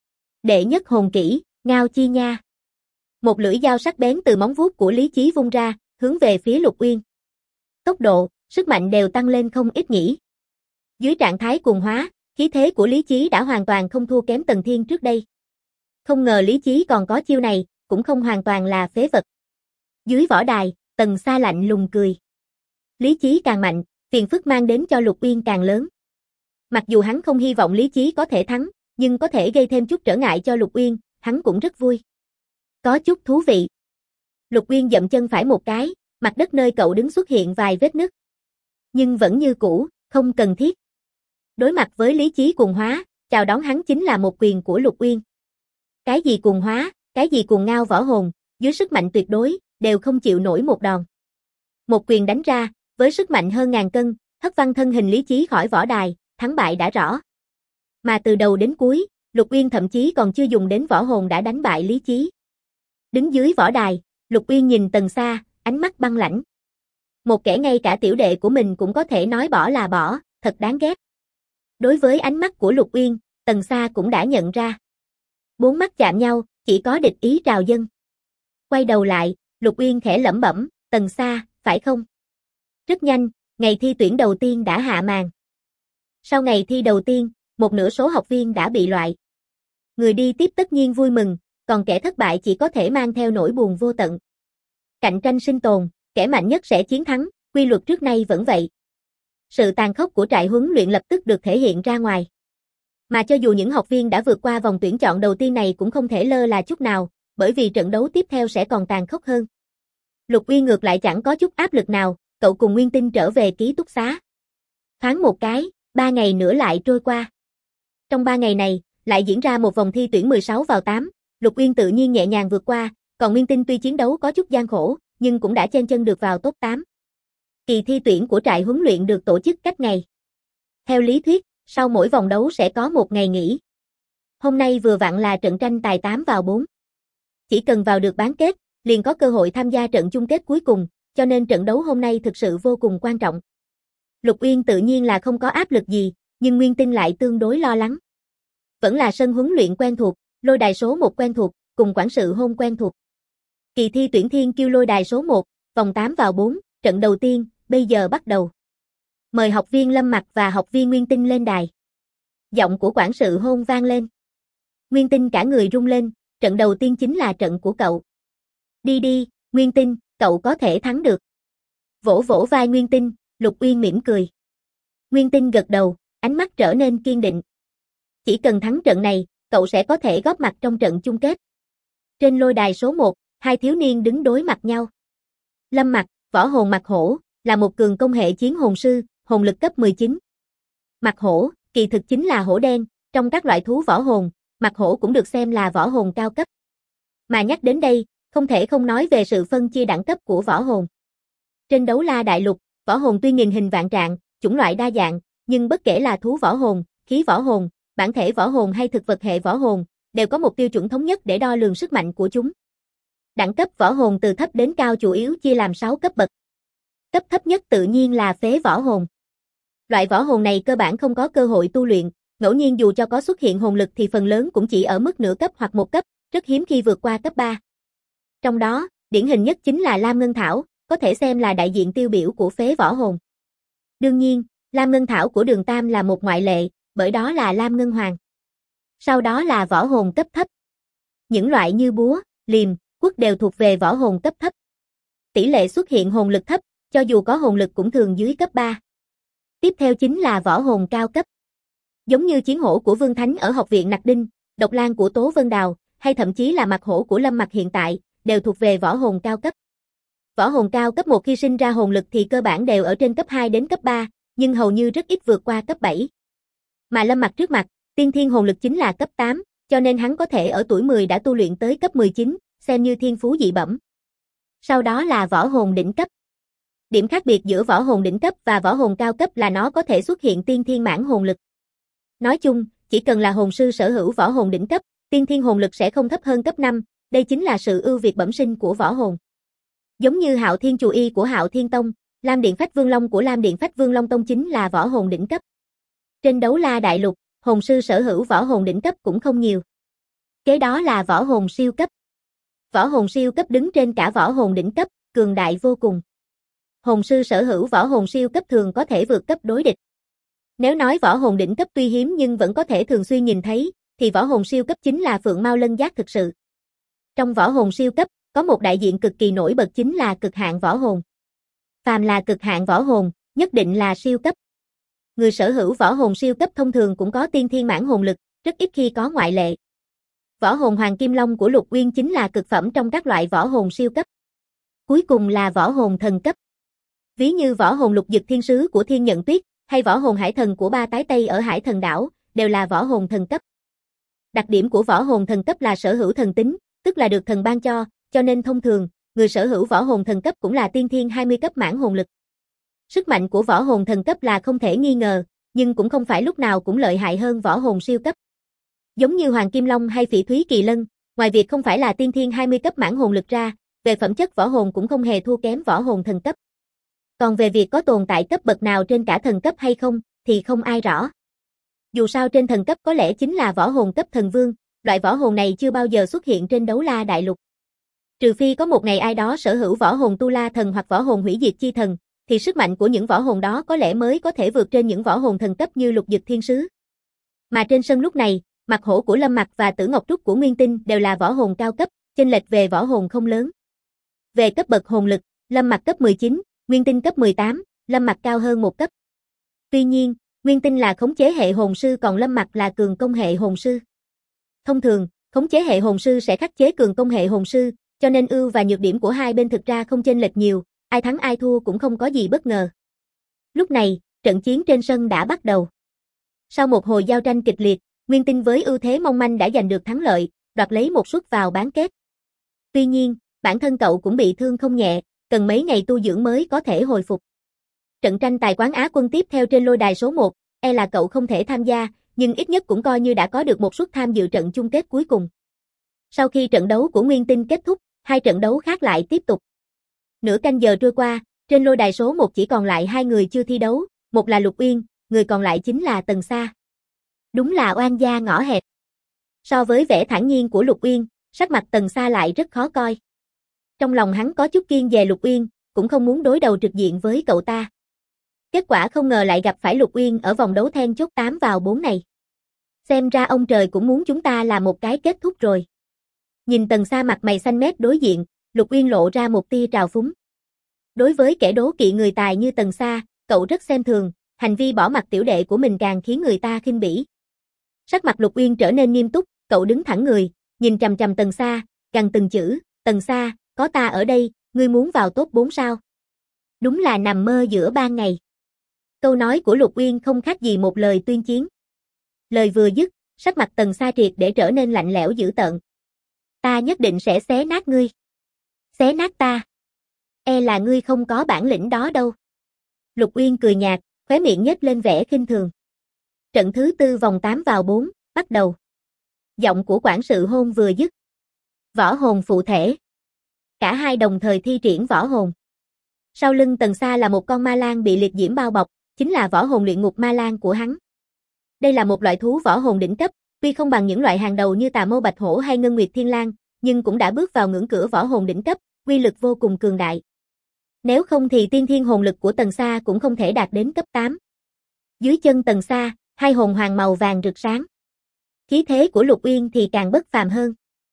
Đệ nhất hồn kỹ, ngao chi nha. Một lưỡi dao sắc bén từ móng vuốt của Lý Chí vung ra, hướng về phía Lục Uyên. Tốc độ, sức mạnh đều tăng lên không ít nhỉ. Dưới trạng thái cuồng hóa, khí thế của Lý Chí đã hoàn toàn không thua kém Tần Thiên trước đây. Không ngờ Lý Chí còn có chiêu này, cũng không hoàn toàn là phế vật. Dưới võ đài, Tần Sa lạnh lùng cười. Lý Chí càng mạnh, phiền phức mang đến cho Lục Uyên càng lớn. Mặc dù hắn không hy vọng Lý Chí có thể thắng, nhưng có thể gây thêm chút trở ngại cho Lục Uyên, hắn cũng rất vui. Có chút thú vị. Lục Uyên dậm chân phải một cái, mặt đất nơi cậu đứng xuất hiện vài vết nứt. Nhưng vẫn như cũ, không cần thiết. Đối mặt với Lý Chí cuồng hóa, chào đón hắn chính là một quyền của Lục Uyên. Cái gì cuồng hóa, cái gì cuồng ngao võ hồn, dưới sức mạnh tuyệt đối, đều không chịu nổi một đòn. Một quyền đánh ra, với sức mạnh hơn 1000 cân, hất văng thân hình Lý Chí khỏi võ đài, thắng bại đã rõ. Mà từ đầu đến cuối, Lục Uyên thậm chí còn chưa dùng đến võ hồn đã đánh bại Lý Chí. Đứng dưới võ đài, Lục Uyên nhìn Tần Sa, ánh mắt băng lãnh. Một kẻ ngay cả tiểu đệ của mình cũng có thể nói bỏ là bỏ, thật đáng ghét. Đối với ánh mắt của Lục Uyên, Tần Sa cũng đã nhận ra. 4 mắt chạm nhau, chỉ có địch ý trào dâng. Quay đầu lại, Lục Uyên khẽ lẩm bẩm, Tần Sa, phải không? Rất nhanh, ngày thi tuyển đầu tiên đã hạ màn. Sau ngày thi đầu tiên, một nửa số học viên đã bị loại. Người đi tiếp tất nhiên vui mừng, còn kẻ thất bại chỉ có thể mang theo nỗi buồn vô tận. Cạnh tranh sinh tồn, kẻ mạnh nhất sẽ chiến thắng, quy luật trước nay vẫn vậy. Sự tàn khốc của trại huấn luyện lập tức được thể hiện ra ngoài. Mà cho dù những học viên đã vượt qua vòng tuyển chọn đầu tiên này cũng không thể lơ là chút nào, bởi vì trận đấu tiếp theo sẽ còn tàn khốc hơn. Lục Uyên ngược lại chẳng có chút áp lực nào, cậu cùng Nguyên Tinh trở về ký túc xá. Thoáng một cái, 3 ngày nữa lại trôi qua. Trong 3 ngày này, lại diễn ra một vòng thi tuyển 16 vào 8, Lục Uyên tự nhiên nhẹ nhàng vượt qua, còn Nguyên Tinh tuy chiến đấu có chút gian khổ, nhưng cũng đã chen chân được vào top 8. Kỳ thi tuyển của trại huấn luyện được tổ chức cách ngày. Theo lý thuyết, sau mỗi vòng đấu sẽ có một ngày nghỉ. Hôm nay vừa vặn là trận tranh tài 8 vào 4. Chỉ cần vào được bán kết, liền có cơ hội tham gia trận chung kết cuối cùng, cho nên trận đấu hôm nay thực sự vô cùng quan trọng. Lục Uyên tự nhiên là không có áp lực gì, nhưng Nguyên Tinh lại tương đối lo lắng. Vẫn là sân huấn luyện quen thuộc, lôi đài số 1 quen thuộc, cùng quản sự hôn quen thuộc. Kỳ thi tuyển Thiên Kiêu lôi đài số 1, vòng 8 vào 4, trận đầu tiên, bây giờ bắt đầu. Mời học viên Lâm Mặc và học viên Nguyên Tinh lên đài. Giọng của quản sự hôn vang lên. Nguyên Tinh cả người rung lên, trận đầu tiên chính là trận của cậu. Đi đi, Nguyên Tinh, cậu có thể thắng được. Vỗ vỗ vai Nguyên Tinh, Lục Uyên mỉm cười. Nguyên Tinh gật đầu, ánh mắt trở nên kiên định. Chỉ cần thắng trận này, cậu sẽ có thể góp mặt trong trận chung kết. Trên lôi đài số 1, hai thiếu niên đứng đối mặt nhau. Lâm Mặc, võ hồn Mặc Hổ, là một cường công hệ chiến hồn sư, hồn lực cấp 19. Mặc Hổ, kỳ thực chính là hổ đen, trong các loại thú võ hồn, Mặc Hổ cũng được xem là võ hồn cao cấp. Mà nhắc đến đây, không thể không nói về sự phân chia đẳng cấp của võ hồn. Trên Đấu La Đại Lục, võ hồn tuy nghìn hình vạn trạng, chủng loại đa dạng, nhưng bất kể là thú võ hồn, khí võ hồn, bản thể võ hồn hay thực vật hệ võ hồn, đều có một tiêu chuẩn thống nhất để đo lường sức mạnh của chúng. Đẳng cấp võ hồn từ thấp đến cao chủ yếu chia làm 6 cấp bậc. Cấp thấp nhất tự nhiên là phế võ hồn. Loại võ hồn này cơ bản không có cơ hội tu luyện, ngẫu nhiên dù cho có xuất hiện hồn lực thì phần lớn cũng chỉ ở mức nửa cấp hoặc 1 cấp, rất hiếm khi vượt qua cấp 3. Trong đó, điển hình nhất chính là Lam Ngân Thảo, có thể xem là đại diện tiêu biểu của phế võ hồn. Đương nhiên, Lam Ngân Thảo của Đường Tam là một ngoại lệ, bởi đó là Lam Ngân Hoàng. Sau đó là võ hồn cấp thấp. Những loại như búa, liềm, quất đều thuộc về võ hồn cấp thấp. Tỷ lệ xuất hiện hồn lực thấp, cho dù có hồn lực cũng thường dưới cấp 3. Tiếp theo chính là võ hồn cao cấp. Giống như chiến hổ của Vương Thánh ở học viện Nặc Đinh, độc lang của Tố Vân Đào, hay thậm chí là Mặc Hổ của Lâm Mặc hiện tại, đều thuộc về võ hồn cao cấp. Võ hồn cao cấp 1 khi sinh ra hồn lực thì cơ bản đều ở trên cấp 2 đến cấp 3, nhưng hầu như rất ít vượt qua cấp 7. Mà Lâm Mặc trước mặt, tiên thiên hồn lực chính là cấp 8, cho nên hắn có thể ở tuổi 10 đã tu luyện tới cấp 19, xem như thiên phú dị bẩm. Sau đó là võ hồn đỉnh cấp. Điểm khác biệt giữa võ hồn đỉnh cấp và võ hồn cao cấp là nó có thể xuất hiện tiên thiên mãn hồn lực. Nói chung, chỉ cần là hồn sư sở hữu võ hồn đỉnh cấp, tiên thiên hồn lực sẽ không thấp hơn cấp 5, đây chính là sự ưu việt bẩm sinh của võ hồn. Giống như Hạo Thiên Chù Y của Hạo Thiên Tông, Lam Điện Phách Vương Long của Lam Điện Phách Vương Long Tông chính là võ hồn đỉnh cấp. Trên Đấu La Đại Lục, hồn sư sở hữu võ hồn đỉnh cấp cũng không nhiều. Kế đó là võ hồn siêu cấp. Võ hồn siêu cấp đứng trên cả võ hồn đỉnh cấp, cường đại vô cùng. Hồn sư sở hữu võ hồn siêu cấp thường có thể vượt cấp đối địch. Nếu nói võ hồn đỉnh cấp tuy hiếm nhưng vẫn có thể thường xuyên nhìn thấy, thì võ hồn siêu cấp chính là Phượng Mao Lân Giác thực sự. Trong võ hồn siêu cấp, có một đại diện cực kỳ nổi bật chính là cực hạn võ hồn. Phàm là cực hạn võ hồn, nhất định là siêu cấp. Người sở hữu võ hồn siêu cấp thông thường cũng có tiên thiên mãn hồn lực, rất ít khi có ngoại lệ. Võ hồn Hoàng Kim Long của Lục Uyên chính là cực phẩm trong các loại võ hồn siêu cấp. Cuối cùng là võ hồn thần cấp. Ví như võ hồn Lục Dực Thiên Sứ của Thiên Nhận Tuyết, hay võ hồn Hải Thần của Ba Tái Tây ở Hải Thần Đảo, đều là võ hồn thần cấp. Đặc điểm của võ hồn thần cấp là sở hữu thần tính, tức là được thần ban cho nên thông thường, người sở hữu võ hồn thần cấp cũng là tiên thiên 20 cấp mãn hồn lực. Sức mạnh của võ hồn thần cấp là không thể nghi ngờ, nhưng cũng không phải lúc nào cũng lợi hại hơn võ hồn siêu cấp. Giống như Hoàng Kim Long hay Phỉ Thúy Kỳ Lân, ngoài việc không phải là tiên thiên 20 cấp mãn hồn lực ra, về phẩm chất võ hồn cũng không hề thua kém võ hồn thần cấp. Còn về việc có tồn tại cấp bậc nào trên cả thần cấp hay không, thì không ai rõ. Dù sao trên thần cấp có lẽ chính là võ hồn cấp thần vương, loại võ hồn này chưa bao giờ xuất hiện trên Đấu La Đại Lục. Trừ phi có một ngày ai đó sở hữu võ hồn Tu La Thần hoặc võ hồn Hủy Diệt Chi Thần, thì sức mạnh của những võ hồn đó có lẽ mới có thể vượt trên những võ hồn thần cấp như Lục Dực Thiên Sứ. Mà trên sân lúc này, Mặc Hổ của Lâm Mặc và Tử Ngọc Trúc của Nguyên Tinh đều là võ hồn cao cấp, chênh lệch về võ hồn không lớn. Về cấp bậc hồn lực, Lâm Mặc cấp 19, Nguyên Tinh cấp 18, Lâm Mặc cao hơn một cấp. Tuy nhiên, Nguyên Tinh là khống chế hệ hồn sư còn Lâm Mặc là cường công hệ hồn sư. Thông thường, khống chế hệ hồn sư sẽ khắc chế cường công hệ hồn sư, cho nên ưu và nhược điểm của hai bên thực ra không chênh lệch nhiều, ai thắng ai thua cũng không có gì bất ngờ. Lúc này, trận chiến trên sân đã bắt đầu. Sau một hồi giao tranh kịch liệt, Nguyên Tinh với ưu thế mong manh đã giành được thắng lợi, đoạt lấy một suất vào bán kết. Tuy nhiên, bản thân cậu cũng bị thương không nhẹ, cần mấy ngày tu dưỡng mới có thể hồi phục. Trận tranh tài quán Á quân tiếp theo trên lôi đài số 1, là cậu không thể tham gia, nhưng ít nhất cũng coi như đã có được một suất tham dự trận chung kết cuối cùng. Sau khi trận đấu của Nguyên Tinh kết thúc, hai trận đấu khác lại tiếp tục. Nửa canh giờ trôi qua, trên lôi đài số 1 chỉ còn lại hai người chưa thi đấu, một là Lục Uyên, người còn lại chính là Tần Sa. Đúng là oan gia ngõ hẹp. So với vẻ thản nhiên của Lục Uyên, sắc mặt Tần Sa lại rất khó coi. Trong lòng hắn có chút kiêng dè Lục Uyên, cũng không muốn đối đầu trực diện với cậu ta. Kết quả không ngờ lại gặp phải Lục Uyên ở vòng đấu then chốt 8 vào 4 này. Xem ra ông trời cũng muốn chúng ta là một cái kết thúc rồi. Nhìn Tần Sa mặt mày xanh mét đối diện, Lục Uyên lộ ra một tia trào phúng. Đối với kẻ đố kỵ người tài như Tần Sa, cậu rất xem thường, hành vi bỏ mặt tiểu đệ của mình càng khiến người ta khinh bỉ. Sắc mặt Lục Uyên trở nên nghiêm túc, cậu đứng thẳng người, nhìn chằm chằm Tần Sa, gằn từng chữ, Tần Sa, có ta ở đây, ngươi muốn vào top 4 sao? Đúng là nằm mơ giữa ban ngày. Câu nói của Lục Uyên không khác gì một lời tuyên chiến. Lời vừa dứt, sắc mặt Tần Sa triệt để trở nên lạnh lẽo dữ tợn. Ta nhất định sẽ xé nát ngươi. Xé nát ta. Là ngươi không có bản lĩnh đó đâu. Lục Uyên cười nhạt, khóe miệng nhếch lên vẻ khinh thường. Trận thứ 4 vòng 8 vào 4, bắt đầu. Giọng của quản sự hôn vừa dứt. Võ hồn phụ thể. Cả hai đồng thời thi triển võ hồn. Sau lưng Tần Sa là một con ma lang bị liệt diễm bao bọc, chính là võ hồn luyện ngục ma lang của hắn. Đây là một loại thú võ hồn đỉnh cấp, tuy không bằng những loại hàng đầu như Tà Mâu Bạch Hổ hay Ngân Nguyệt Thiên Lang, nhưng cũng đã bước vào ngưỡng cửa võ hồn đỉnh cấp, uy lực vô cùng cường đại. Nếu không thì tiên thiên hồn lực của Tần Sa cũng không thể đạt đến cấp 8. Dưới chân Tần Sa, hai hồn hoàng màu vàng rực sáng. Khí thế của Lục Uyên thì càng bất phàm hơn.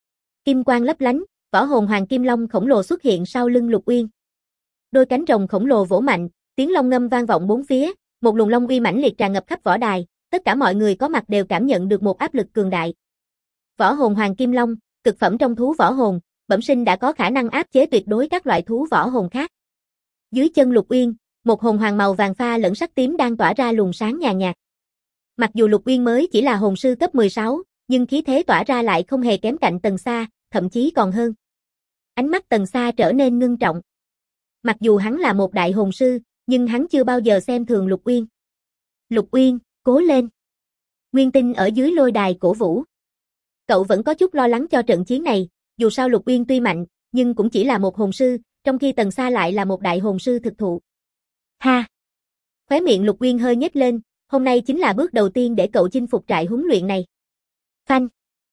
Kim quang lấp lánh, võ hồn hoàng kim long khổng lồ xuất hiện sau lưng Lục Uyên. Đôi cánh rồng khổng lồ vỗ mạnh, tiếng long ngâm vang vọng bốn phía, một luồng long uy mãnh liệt tràn ngập khắp võ đài, tất cả mọi người có mặt đều cảm nhận được một áp lực cường đại. Võ hồn hoàng kim long, cực phẩm trong thú võ hồn, bẩm sinh đã có khả năng áp chế tuyệt đối các loại thú võ hồn khác. Dưới chân Lục Uyên, một hồn hoàng màu vàng pha lẫn sắc tím đang tỏa ra luồng sáng nhàn nhạt. Mặc dù Lục Uyên mới chỉ là hồn sư cấp 16, nhưng khí thế tỏa ra lại không hề kém cạnh Tần Sa, thậm chí còn hơn. Ánh mắt Tần Sa trở nên ngưng trọng. Mặc dù hắn là một đại hồn sư, nhưng hắn chưa bao giờ xem thường Lục Uyên. Lục Uyên, cố lên. Nguyên Tinh ở dưới lôi đài cổ vũ. Cậu vẫn có chút lo lắng cho trận chiến này, dù sao Lục Uyên tuy mạnh, nhưng cũng chỉ là một hồn sư, trong khi Tần Sa lại là một đại hồn sư thực thụ. Ha! Khóe miệng Lục Uyên hơi nhếch lên, hôm nay chính là bước đầu tiên để cậu chinh phục trại huấn luyện này. Phanh!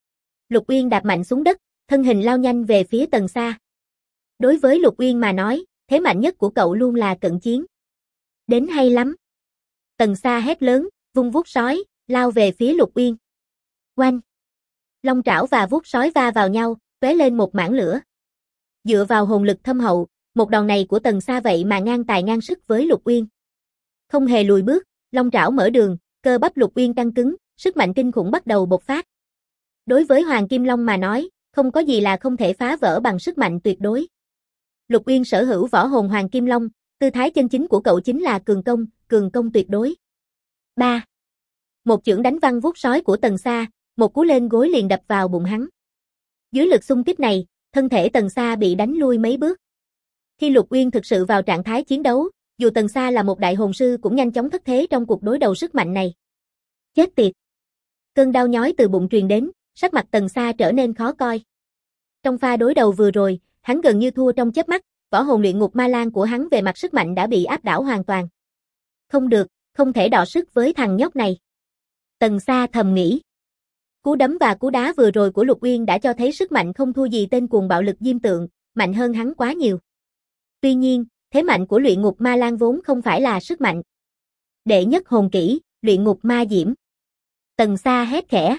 Lục Uyên đạp mạnh xuống đất, thân hình lao nhanh về phía Tần Sa. Đối với Lục Uyên mà nói, thế mạnh nhất của cậu luôn là cận chiến. Đến hay lắm! Tần Sa hét lớn, vung vuốt sói, lao về phía Lục Uyên. Oanh! Long trảo và vuốt sói va vào nhau, tóe lên một mảng lửa. Dựa vào hồn lực thâm hậu, một đòn này của Tần Sa vậy mà ngang tài ngang sức với Lục Uyên. Không hề lùi bước, long trảo mở đường, cơ bắp Lục Uyên căng cứng, sức mạnh kinh khủng bắt đầu bộc phát. Đối với Hoàng Kim Long mà nói, không có gì là không thể phá vỡ bằng sức mạnh tuyệt đối. Lục Uyên sở hữu võ hồn Hoàng Kim Long, tư thái chân chính của cậu chính là cường công tuyệt đối. 3. Một chưởng đánh văng vuốt sói của Tần Sa, một cú lên gối liền đập vào bụng hắn. Dưới lực xung kích này, thân thể Tần Sa bị đánh lui mấy bước. Khi Lục Uyên thực sự vào trạng thái chiến đấu, dù Tần Sa là một đại hồn sư cũng nhanh chóng thất thế trong cuộc đối đầu sức mạnh này. Chết tiệt! Cơn đau nhói từ bụng truyền đến, sắc mặt Tần Sa trở nên khó coi. Trong pha đối đầu vừa rồi, hắn gần như thua trong chớp mắt, võ hồn luyện ngục ma lang của hắn về mặt sức mạnh đã bị áp đảo hoàn toàn. Không được, không thể đọ sức với thằng nhóc này. Tần Sa thầm nghĩ. Cú đấm và cú đá vừa rồi của Lục Uyên đã cho thấy sức mạnh không thua gì tên cuồng bạo lực diêm tượng, mạnh hơn hắn quá nhiều. Tuy nhiên, thế mạnh của luyện ngục ma lang vốn không phải là sức mạnh. Đệ nhất hồn kỹ, luyện ngục ma diễm. Tần Sa hét khẽ.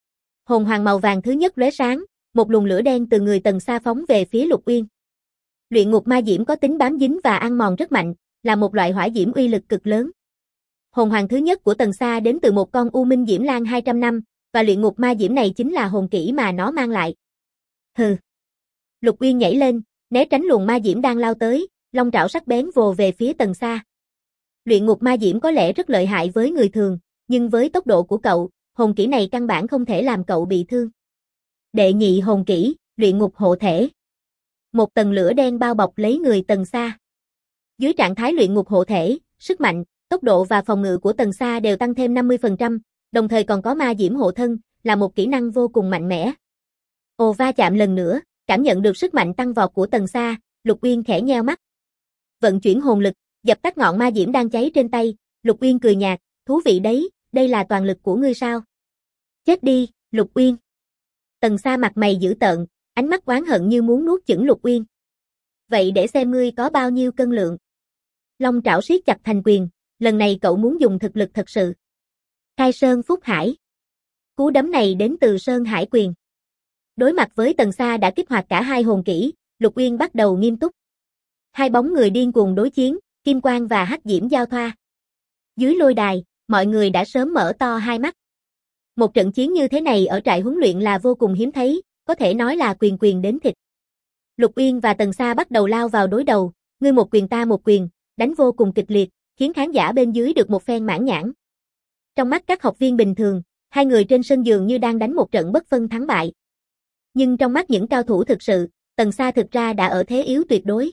Hồn hoàng màu vàng thứ nhất lóe sáng, một luồng lửa đen từ người Tần Sa phóng về phía Lục Uyên. Luyện ngục ma diễm có tính bám dính và ăn mòn rất mạnh, là một loại hỏa diễm uy lực cực lớn. Hồn hoàng thứ nhất của Tần Sa đến từ một con U Minh Diễm Lang 200 năm, và luyện ngục ma diễm này chính là hồn kỹ mà nó mang lại. Hừ. Lục Uyên nhảy lên, né tránh luồng ma diễm đang lao tới, long trảo sắc bén vồ về phía Tần Sa. Luyện ngục ma diễm có lẽ rất lợi hại với người thường, nhưng với tốc độ của cậu, hồn kỹ này căn bản không thể làm cậu bị thương. Đệ nhị hồn kỹ, luyện ngục hộ thể. Một tầng lửa đen bao bọc lấy người Tần Sa. Dưới trạng thái luyện ngục hộ thể, sức mạnh, tốc độ và phòng ngự của Tần Sa đều tăng thêm 50%, đồng thời còn có ma diễm hộ thân, là một kỹ năng vô cùng mạnh mẽ. Ồ, va chạm lần nữa, cảm nhận được sức mạnh tăng vọt của Tần Sa, Lục Uyên khẽ nheo mắt. Vận chuyển hồn lực, dập tắt ngọn ma diễm đang cháy trên tay, Lục Uyên cười nhạt, thú vị đấy, đây là toàn lực của ngươi sao? Chết đi, Lục Uyên. Tần Sa mặt mày dữ tợn, ánh mắt oán hận như muốn nuốt chửng Lục Uyên. Vậy để xem ngươi có bao nhiêu cân lượng. Long trảo siết chặt thành quyền, lần này cậu muốn dùng thực lực thật sự. Khai Sơn Phúc Hải. Cú đấm này đến từ Sơn Hải quyền. Đối mặt với Tần Sa đã kích hoạt cả hai hồn kỹ, Lục Uyên bắt đầu nghiêm túc. Hai bóng người điên cuồng đối chiến, kim quang và hắc diễm giao thoa. Dưới lôi đài, mọi người đã sớm mở to hai mắt. Một trận chiến như thế này ở trại huấn luyện là vô cùng hiếm thấy, có thể nói là quyền quyền đến thịt. Lục Uyên và Tần Sa bắt đầu lao vào đối đầu, ngươi một quyền ta một quyền, đánh vô cùng kịch liệt, khiến khán giả bên dưới được một phen mãn nhãn. Trong mắt các học viên bình thường, hai người trên sân dường như đang đánh một trận bất phân thắng bại. Nhưng trong mắt những cao thủ thực sự, Tần Sa thực ra đã ở thế yếu tuyệt đối.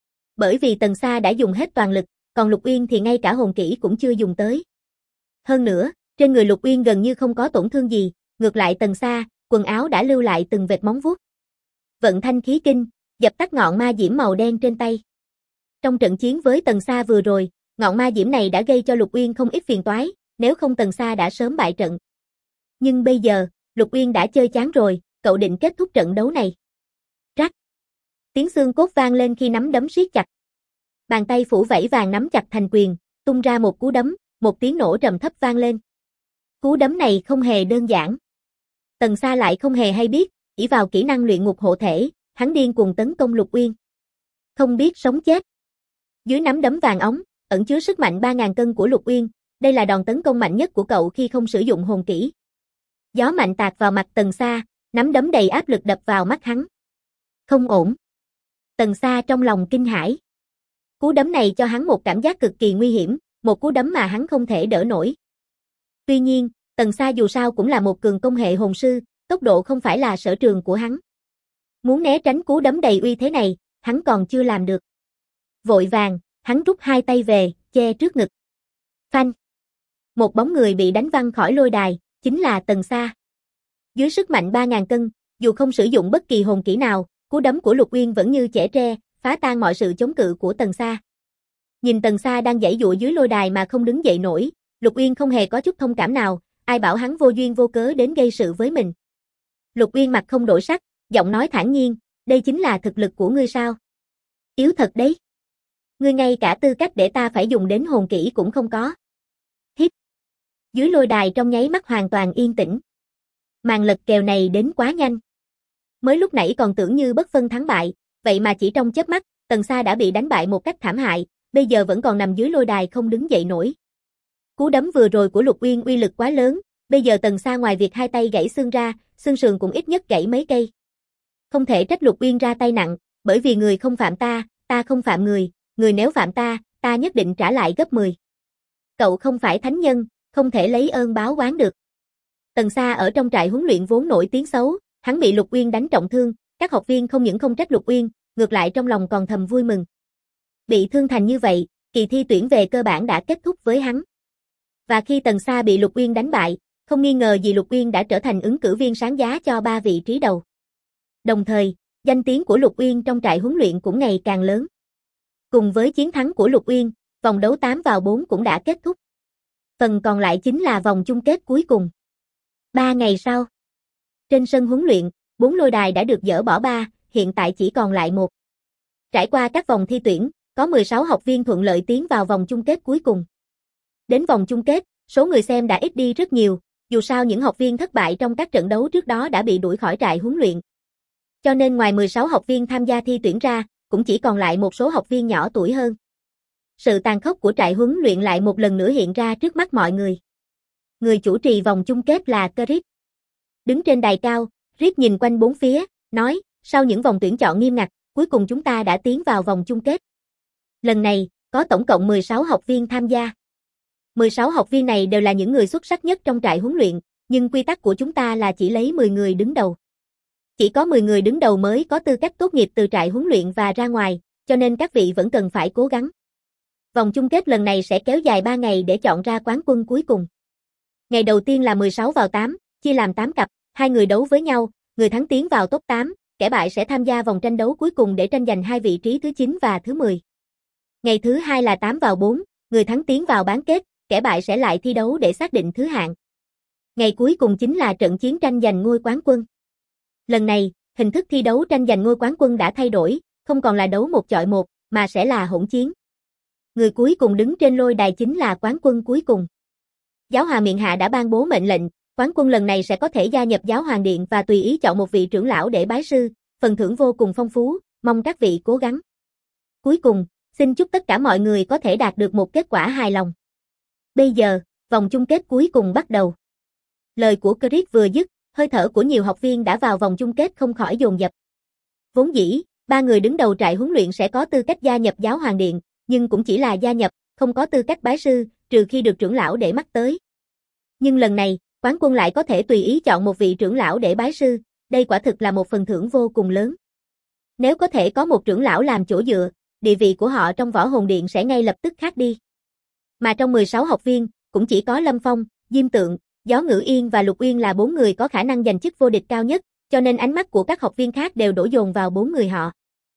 Bởi vì Tần Sa đã dùng hết toàn lực, còn Lục Uyên thì ngay cả hồn kỹ cũng chưa dùng tới. Hơn nữa, trên người Lục Uyên gần như không có tổn thương gì, ngược lại Tần Sa, quần áo đã lưu lại từng vệt móng vuốt. Vận thanh khí kinh, dập tắt ngọn ma diễm màu đen trên tay. Trong trận chiến với Tần Sa vừa rồi, ngọn ma diễm này đã gây cho Lục Uyên không ít phiền toái, nếu không Tần Sa đã sớm bại trận. Nhưng bây giờ, Lục Uyên đã chơi chán rồi, cậu định kết thúc trận đấu này. Rắc. Tiếng xương cốt vang lên khi nắm đấm siết chặt. Bàn tay phủ vảy vàng nắm chặt thành quyền, tung ra một cú đấm, một tiếng nổ trầm thấp vang lên. Cú đấm này không hề đơn giản. Tần Sa lại không hề hay biết, ỷ vào kỹ năng luyện ngục hộ thể, hắn điên cuồng tấn công Lục Uyên. Không biết sống chết. Dưới nắm đấm vàng óng, ẩn chứa sức mạnh 3000 cân của Lục Uyên, đây là đòn tấn công mạnh nhất của cậu khi không sử dụng hồn kỹ. Gió mạnh tạt vào mặt Tần Sa, nắm đấm đầy áp lực đập vào mắt hắn. Không ổn. Tần Sa trong lòng kinh hãi. Cú đấm này cho hắn một cảm giác cực kỳ nguy hiểm, một cú đấm mà hắn không thể đỡ nổi. Tuy nhiên, Tần Sa dù sao cũng là một cường công hệ hồn sư, tốc độ không phải là sở trường của hắn. Muốn né tránh cú đấm đầy uy thế này, hắn còn chưa làm được. Vội vàng, hắn rút hai tay về, che trước ngực. Phanh. Một bóng người bị đánh văng khỏi lôi đài, chính là Tần Sa. Dưới sức mạnh 3000 cân, dù không sử dụng bất kỳ hồn kỹ nào, cú đấm của Lục Uyên vẫn như chẻ tre, phá tan mọi sự chống cự của Tần Sa. Nhìn Tần Sa đang giãy giụa dưới lôi đài mà không đứng dậy nổi, Lục Uyên không hề có chút thông cảm nào, ai bảo hắn vô duyên vô cớ đến gây sự với mình. Lục Uyên mặt không đổi sắc, giọng nói thản nhiên, đây chính là thực lực của ngươi sao? Yếu thật đấy. Ngươi ngay cả tư cách để ta phải dùng đến hồn kỹ cũng không có. Hít. Dưới lôi đài trong nháy mắt hoàn toàn yên tĩnh. Màn lật kèo này đến quá nhanh. Mới lúc nãy còn tưởng như bất phân thắng bại, vậy mà chỉ trong chớp mắt, Tần Sa đã bị đánh bại một cách thảm hại, bây giờ vẫn còn nằm dưới lôi đài không đứng dậy nổi. Cú đấm vừa rồi của Lục Uyên uy lực quá lớn, bây giờ Tần Sa ngoài việc hai tay gãy xương ra, xương sườn cũng ít nhất gãy mấy cây. Không thể trách Lục Uyên ra tay nặng, bởi vì người không phạm ta, ta không phạm người, người nếu phạm ta, ta nhất định trả lại gấp 10. Cậu không phải thánh nhân, không thể lấy ơn báo oán được. Tần Sa ở trong trại huấn luyện vốn nổi tiếng xấu, hắn bị Lục Uyên đánh trọng thương, các học viên không những không trách Lục Uyên, ngược lại trong lòng còn thầm vui mừng. Bị thương thành như vậy, kỳ thi tuyển về cơ bản đã kết thúc với hắn. Và khi Tần Sa bị Lục Uyên đánh bại, không nghi ngờ gì Lục Uyên đã trở thành ứng cử viên sáng giá cho 3 vị trí đầu. Đồng thời, danh tiếng của Lục Uyên trong trại huấn luyện cũng ngày càng lớn. Cùng với chiến thắng của Lục Uyên, vòng đấu 8 vào 4 cũng đã kết thúc. Phần còn lại chính là vòng chung kết cuối cùng. 3 ngày sau, trên sân huấn luyện, 4 lôi đài đã được dỡ bỏ 3, hiện tại chỉ còn lại 1. Trải qua các vòng thi tuyển, có 16 học viên thuận lợi tiến vào vòng chung kết cuối cùng. Đến vòng chung kết, số người xem đã ít đi rất nhiều, dù sao những học viên thất bại trong các trận đấu trước đó đã bị đuổi khỏi trại huấn luyện. Cho nên ngoài 16 học viên tham gia thi tuyển ra, cũng chỉ còn lại một số học viên nhỏ tuổi hơn. Sự tàn khốc của trại huấn luyện lại một lần nữa hiện ra trước mắt mọi người. Người chủ trì vòng chung kết là Chris. Đứng trên đài cao, Chris nhìn quanh bốn phía, nói, sau những vòng tuyển chọn nghiêm ngặt, cuối cùng chúng ta đã tiến vào vòng chung kết. Lần này, có tổng cộng 16 học viên tham gia. 16 học viên này đều là những người xuất sắc nhất trong trại huấn luyện, nhưng quy tắc của chúng ta là chỉ lấy 10 người đứng đầu. Chỉ có 10 người đứng đầu mới có tư cách tốt nghiệp từ trại huấn luyện và ra ngoài, cho nên các vị vẫn cần phải cố gắng. Vòng chung kết lần này sẽ kéo dài 3 ngày để chọn ra quán quân cuối cùng. Ngày đầu tiên là 16 vào 8, chia làm 8 cặp, 2 người đấu với nhau, người thắng tiến vào top 8, kẻ bại sẽ tham gia vòng tranh đấu cuối cùng để tranh giành 2 vị trí thứ 9 và thứ 10. Ngày thứ 2 là 8 vào 4, người thắng tiến vào bán kết, kẻ bại sẽ lại thi đấu để xác định thứ hạng. Ngày cuối cùng chính là trận chiến tranh giành ngôi quán quân. Lần này, hình thức thi đấu tranh giành ngôi quán quân đã thay đổi, không còn là đấu một chọi một, mà sẽ là hỗn chiến. Người cuối cùng đứng trên lôi đài chính là quán quân cuối cùng. Giáo hoàng miện hạ đã ban bố mệnh lệnh, quán quân lần này sẽ có thể gia nhập giáo hoàng điện và tùy ý chọn một vị trưởng lão để bái sư, phần thưởng vô cùng phong phú, mong các vị cố gắng. Cuối cùng, xin chúc tất cả mọi người có thể đạt được một kết quả hài lòng. Bây giờ, vòng chung kết cuối cùng bắt đầu. Lời của Chris vừa dứt, hơi thở của nhiều học viên đã vào vòng chung kết không khỏi dồn dập. Vốn dĩ, 3 người đứng đầu trại huấn luyện sẽ có tư cách gia nhập giáo hoàng điện, nhưng cũng chỉ là gia nhập, không có tư cách bái sư, trừ khi được trưởng lão để mắt tới. Nhưng lần này, quán quân lại có thể tùy ý chọn một vị trưởng lão để bái sư, đây quả thực là một phần thưởng vô cùng lớn. Nếu có thể có một trưởng lão làm chỗ dựa, địa vị của họ trong võ hồn điện sẽ ngay lập tức khác đi. Mà trong 16 học viên, cũng chỉ có Lâm Phong, Diêm Tượng, Gió Ngữ Yên và Lục Uyên là 4 người có khả năng giành chức vô địch cao nhất, cho nên ánh mắt của các học viên khác đều đổ dồn vào 4 người họ.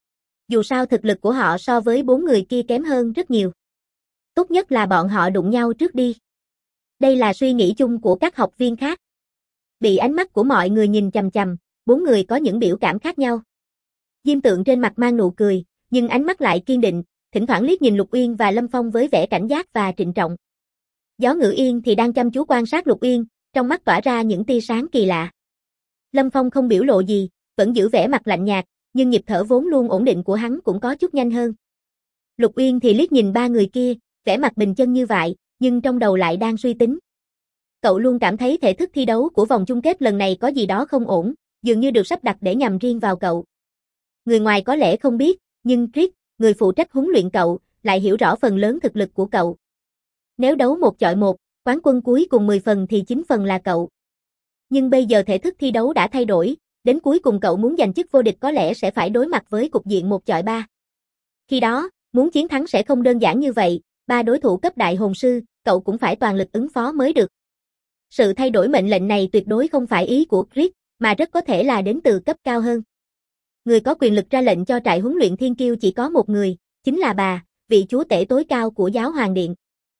Dù sao thực lực của họ so với 4 người kia kém hơn rất nhiều. Tốt nhất là bọn họ đụng nhau trước đi. Đây là suy nghĩ chung của các học viên khác. Bị ánh mắt của mọi người nhìn chằm chằm, 4 người có những biểu cảm khác nhau. Diêm Tượng trên mặt mang nụ cười, nhưng ánh mắt lại kiên định, thỉnh thoảng liếc nhìn Lục Uyên và Lâm Phong với vẻ cảnh giác và trịnh trọng. Gió Ngữ Yên thì đang chăm chú quan sát Lục Uyên, trong mắt tỏa ra những tia sáng kỳ lạ. Lâm Phong không biểu lộ gì, vẫn giữ vẻ mặt lạnh nhạt, nhưng nhịp thở vốn luôn ổn định của hắn cũng có chút nhanh hơn. Lục Uyên thì liếc nhìn 3 người kia, vẻ mặt bình chân như vậy, nhưng trong đầu lại đang suy tính. Cậu luôn cảm thấy thể thức thi đấu của vòng chung kết lần này có gì đó không ổn, dường như được sắp đặt để nhằm riêng vào cậu. Người ngoài có lẽ không biết, nhưng Triết, người phụ trách huấn luyện cậu, lại hiểu rõ phần lớn thực lực của cậu. Nếu đấu một chọi một, quán quân cuối cùng 10 phần thì 9 phần là cậu. Nhưng bây giờ thể thức thi đấu đã thay đổi, đến cuối cùng cậu muốn giành chức vô địch có lẽ sẽ phải đối mặt với cục diện 1 chọi 3. Khi đó, muốn chiến thắng sẽ không đơn giản như vậy, 3 đối thủ cấp đại hồn sư, cậu cũng phải toàn lực ứng phó mới được. Sự thay đổi mệnh lệnh này tuyệt đối không phải ý của Chris, mà rất có thể là đến từ cấp cao hơn. Người có quyền lực ra lệnh cho trại huấn luyện Thiên Kiêu chỉ có một người, chính là bà, vị chúa tể tối cao của giáo hoàng điện.